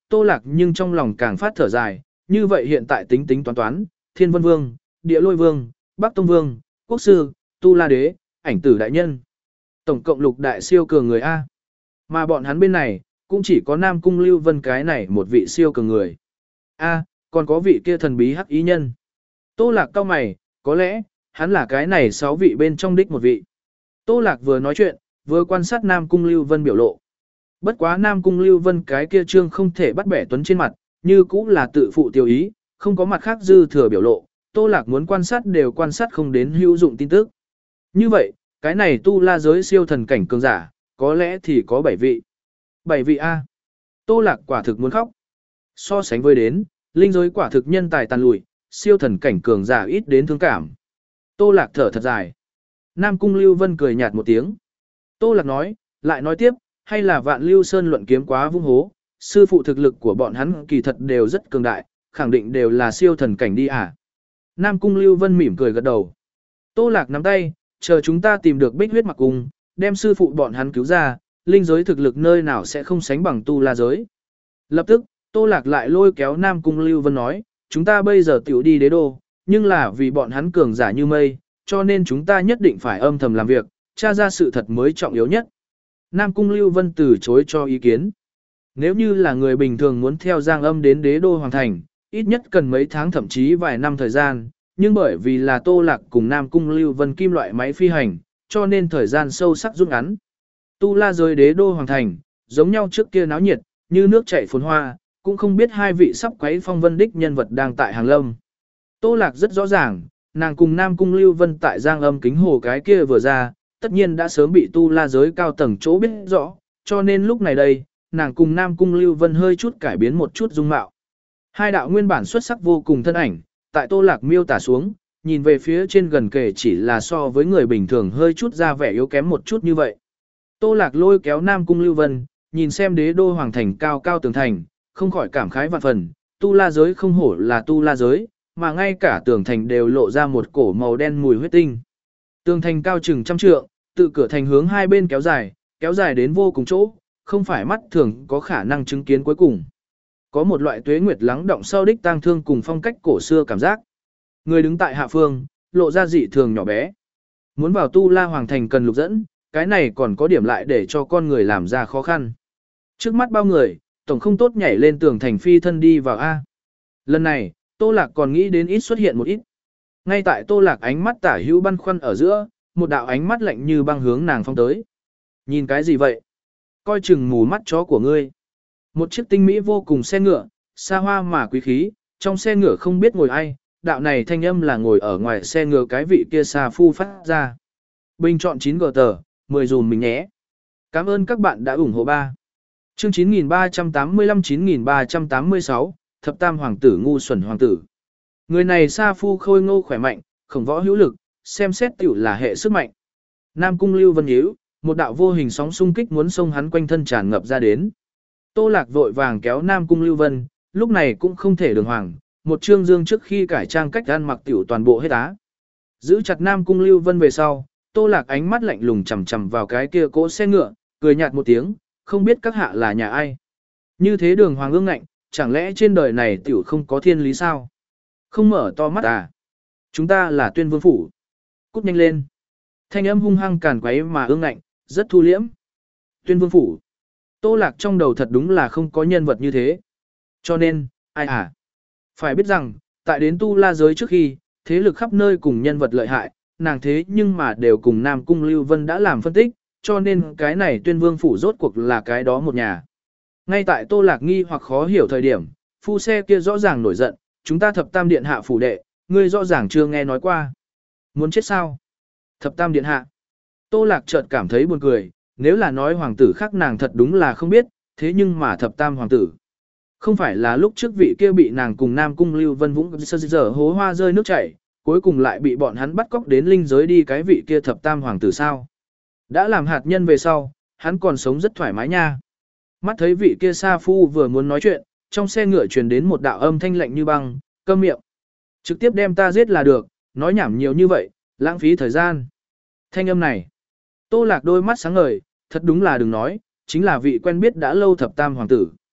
Tô Lạc nhưng trong lòng càng phát thở dài, như vậy hiện tại tính tính toán toán, Thiên Vân Vương, Địa Lôi Vương, Bắc Tông Vương, Quốc Sư, Tu La Đế, Ảnh Tử Đại Nhân. Tổng cộng lục đại siêu cường người A. Mà bọn hắn bên này, cũng chỉ có Nam Cung Lưu Vân cái này một vị siêu cường người. A, còn có vị kia thần bí hắc ý nhân. Tô Lạc cau mày, có lẽ, hắn là cái này sáu vị bên trong đích một vị. Tô Lạc vừa nói chuyện, vừa quan sát Nam Cung Lưu Vân biểu lộ. Bất quá Nam Cung Lưu Vân cái kia trương không thể bắt bẻ tuấn trên mặt, như cũng là tự phụ tiêu ý, không có mặt khác dư thừa biểu lộ. Tô Lạc muốn quan sát đều quan sát không đến hữu dụng tin tức. Như vậy, cái này tu la giới siêu thần cảnh cường giả, có lẽ thì có bảy vị. Bảy vị A. Tô Lạc quả thực muốn khóc. So sánh với đến, linh giới quả thực nhân tài tàn lùi, siêu thần cảnh cường giả ít đến thương cảm. Tô Lạc thở thật dài. Nam Cung Lưu Vân cười nhạt một tiếng. Tô Lạc nói, lại nói tiếp, hay là Vạn Lưu Sơn luận kiếm quá vung hố, sư phụ thực lực của bọn hắn kỳ thật đều rất cường đại, khẳng định đều là siêu thần cảnh đi à. Nam Cung Lưu Vân mỉm cười gật đầu. Tô Lạc nắm tay, chờ chúng ta tìm được Bích Huyết Mặc Cung, đem sư phụ bọn hắn cứu ra, linh giới thực lực nơi nào sẽ không sánh bằng tu la giới. Lập tức, Tô Lạc lại lôi kéo Nam Cung Lưu Vân nói, chúng ta bây giờ tiểu đi đế đô, nhưng là vì bọn hắn cường giả như mây, cho nên chúng ta nhất định phải âm thầm làm việc, tra ra sự thật mới trọng yếu nhất. Nam Cung Lưu Vân từ chối cho ý kiến. Nếu như là người bình thường muốn theo Giang Âm đến đế đô hoàng thành, ít nhất cần mấy tháng thậm chí vài năm thời gian, nhưng bởi vì là Tô Lạc cùng Nam Cung Lưu Vân kim loại máy phi hành, cho nên thời gian sâu sắc rút ngắn. Tu la giới đế đô hoàng thành, giống nhau trước kia náo nhiệt, như nước chảy phồn hoa, cũng không biết hai vị sắp quấy phong vân đích nhân vật đang tại hàng lâm. Tô Lạc rất rõ ràng, nàng cùng Nam Cung Lưu Vân tại Giang Âm kính hồ cái kia vừa ra, tất nhiên đã sớm bị tu la giới cao tầng chỗ biết rõ, cho nên lúc này đây, nàng cùng Nam Cung Lưu Vân hơi chút cải biến một chút dung mạo. Hai đạo nguyên bản xuất sắc vô cùng thân ảnh, tại Tô Lạc miêu tả xuống, nhìn về phía trên gần kề chỉ là so với người bình thường hơi chút ra vẻ yếu kém một chút như vậy. Tô Lạc lôi kéo Nam Cung Lưu Vân, nhìn xem đế đô hoàng thành cao cao tường thành, không khỏi cảm khái vạn phần, tu la giới không hổ là tu la giới, mà ngay cả tường thành đều lộ ra một cổ màu đen mùi huyết tinh. Tường thành cao chừng trăm trượng, tự cửa thành hướng hai bên kéo dài, kéo dài đến vô cùng chỗ, không phải mắt thường có khả năng chứng kiến cuối cùng. Có một loại tuế nguyệt lắng động sau đích tang thương cùng phong cách cổ xưa cảm giác. Người đứng tại hạ phương, lộ ra dị thường nhỏ bé. Muốn vào tu la hoàng thành cần lục dẫn, cái này còn có điểm lại để cho con người làm ra khó khăn. Trước mắt bao người, tổng không tốt nhảy lên tường thành phi thân đi vào A. Lần này, Tô Lạc còn nghĩ đến ít xuất hiện một ít. Ngay tại Tô Lạc ánh mắt tả hữu băn khoăn ở giữa, một đạo ánh mắt lạnh như băng hướng nàng phong tới. Nhìn cái gì vậy? Coi chừng mù mắt chó của ngươi. Một chiếc tinh mỹ vô cùng xe ngựa, xa hoa mà quý khí, trong xe ngựa không biết ngồi ai, đạo này thanh âm là ngồi ở ngoài xe ngựa cái vị kia xa phu phát ra. Bình chọn chín gờ tờ, mười dùm mình nhé. Cảm ơn các bạn đã ủng hộ ba. Chương chín nghìn ba trăm tám mươi lăm chín nghìn ba trăm tám mươi sáu, thập tam hoàng tử ngu xuẩn hoàng tử. Người này xa phu khôi ngô khỏe mạnh, khổng võ hữu lực, xem xét tiểu là hệ sức mạnh. Nam Cung Lưu Vân nhíu, một đạo vô hình sóng xung kích muốn xông hắn quanh thân tràn ngập ra đến. Tô Lạc vội vàng kéo Nam Cung Lưu Vân, lúc này cũng không thể đường hoàng, một trương dương trước khi cải trang cách ăn mặc tiểu toàn bộ hết á. Giữ chặt Nam Cung Lưu Vân về sau, Tô Lạc ánh mắt lạnh lùng chằm chằm vào cái kia cỗ xe ngựa, cười nhạt một tiếng, không biết các hạ là nhà ai. Như thế đường hoàng ương ngạnh, chẳng lẽ trên đời này tiểu không có thiên lý sao? Không mở to mắt à? Chúng ta là Tuyên Vương phủ. Cút nhanh lên. Thanh âm hung hăng càn quấy mà ương ngạnh, rất thu liễm. Tuyên Vương phủ. Tô Lạc trong đầu thật đúng là không có nhân vật như thế. Cho nên, ai à? Phải biết rằng, tại đến tu la giới trước khi, thế lực khắp nơi cùng nhân vật lợi hại, nàng thế nhưng mà đều cùng Nam Cung Lưu Vân đã làm phân tích, cho nên cái này Tuyên Vương phủ rốt cuộc là cái đó một nhà. Ngay tại Tô Lạc nghi hoặc khó hiểu thời điểm, phu xe kia rõ ràng nổi giận, chúng ta thập tam điện hạ phủ đệ, ngươi rõ ràng chưa nghe nói qua. Muốn chết sao? Thập tam điện hạ. Tô Lạc chợt cảm thấy buồn cười, nếu là nói hoàng tử khác nàng thật đúng là không biết, thế nhưng mà thập tam hoàng tử. Không phải là lúc trước vị kia bị nàng cùng Nam Cung Lưu Vân Vũng sơ giờ hố hoa rơi nước chảy, cuối cùng lại bị bọn hắn bắt cóc đến linh giới đi cái vị kia thập tam hoàng tử sao. Đã làm hạt nhân về sau, hắn còn sống rất thoải mái nha. Mắt thấy vị kia sa phu vừa muốn nói chuyện, trong xe ngựa truyền đến một đạo âm thanh lạnh như băng, câm miệng. Trực tiếp đem ta giết là được, nói nhảm nhiều như vậy, lãng phí thời gian. Thanh âm này, Tô Lạc đôi mắt sáng ngời, thật đúng là đừng nói, chính là vị quen biết đã lâu thập tam hoàng tử.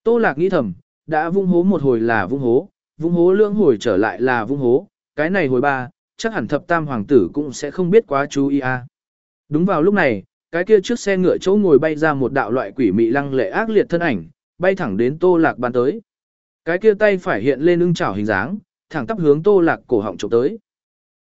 Tô Lạc nghĩ thầm, đã vung hố một hồi là vung hố, vung hố lưỡng hồi trở lại là vung hố, cái này hồi ba, chắc hẳn thập tam hoàng tử cũng sẽ không biết quá chú ý a. Đúng vào lúc này, cái kia trước xe ngựa chỗ ngồi bay ra một đạo loại quỷ mị lăng lệ ác liệt thân ảnh, bay thẳng đến Tô Lạc ban tới. Cái kia tay phải hiện lên ưng chảo hình dáng, thẳng tắp hướng Tô Lạc cổ họng chụp tới.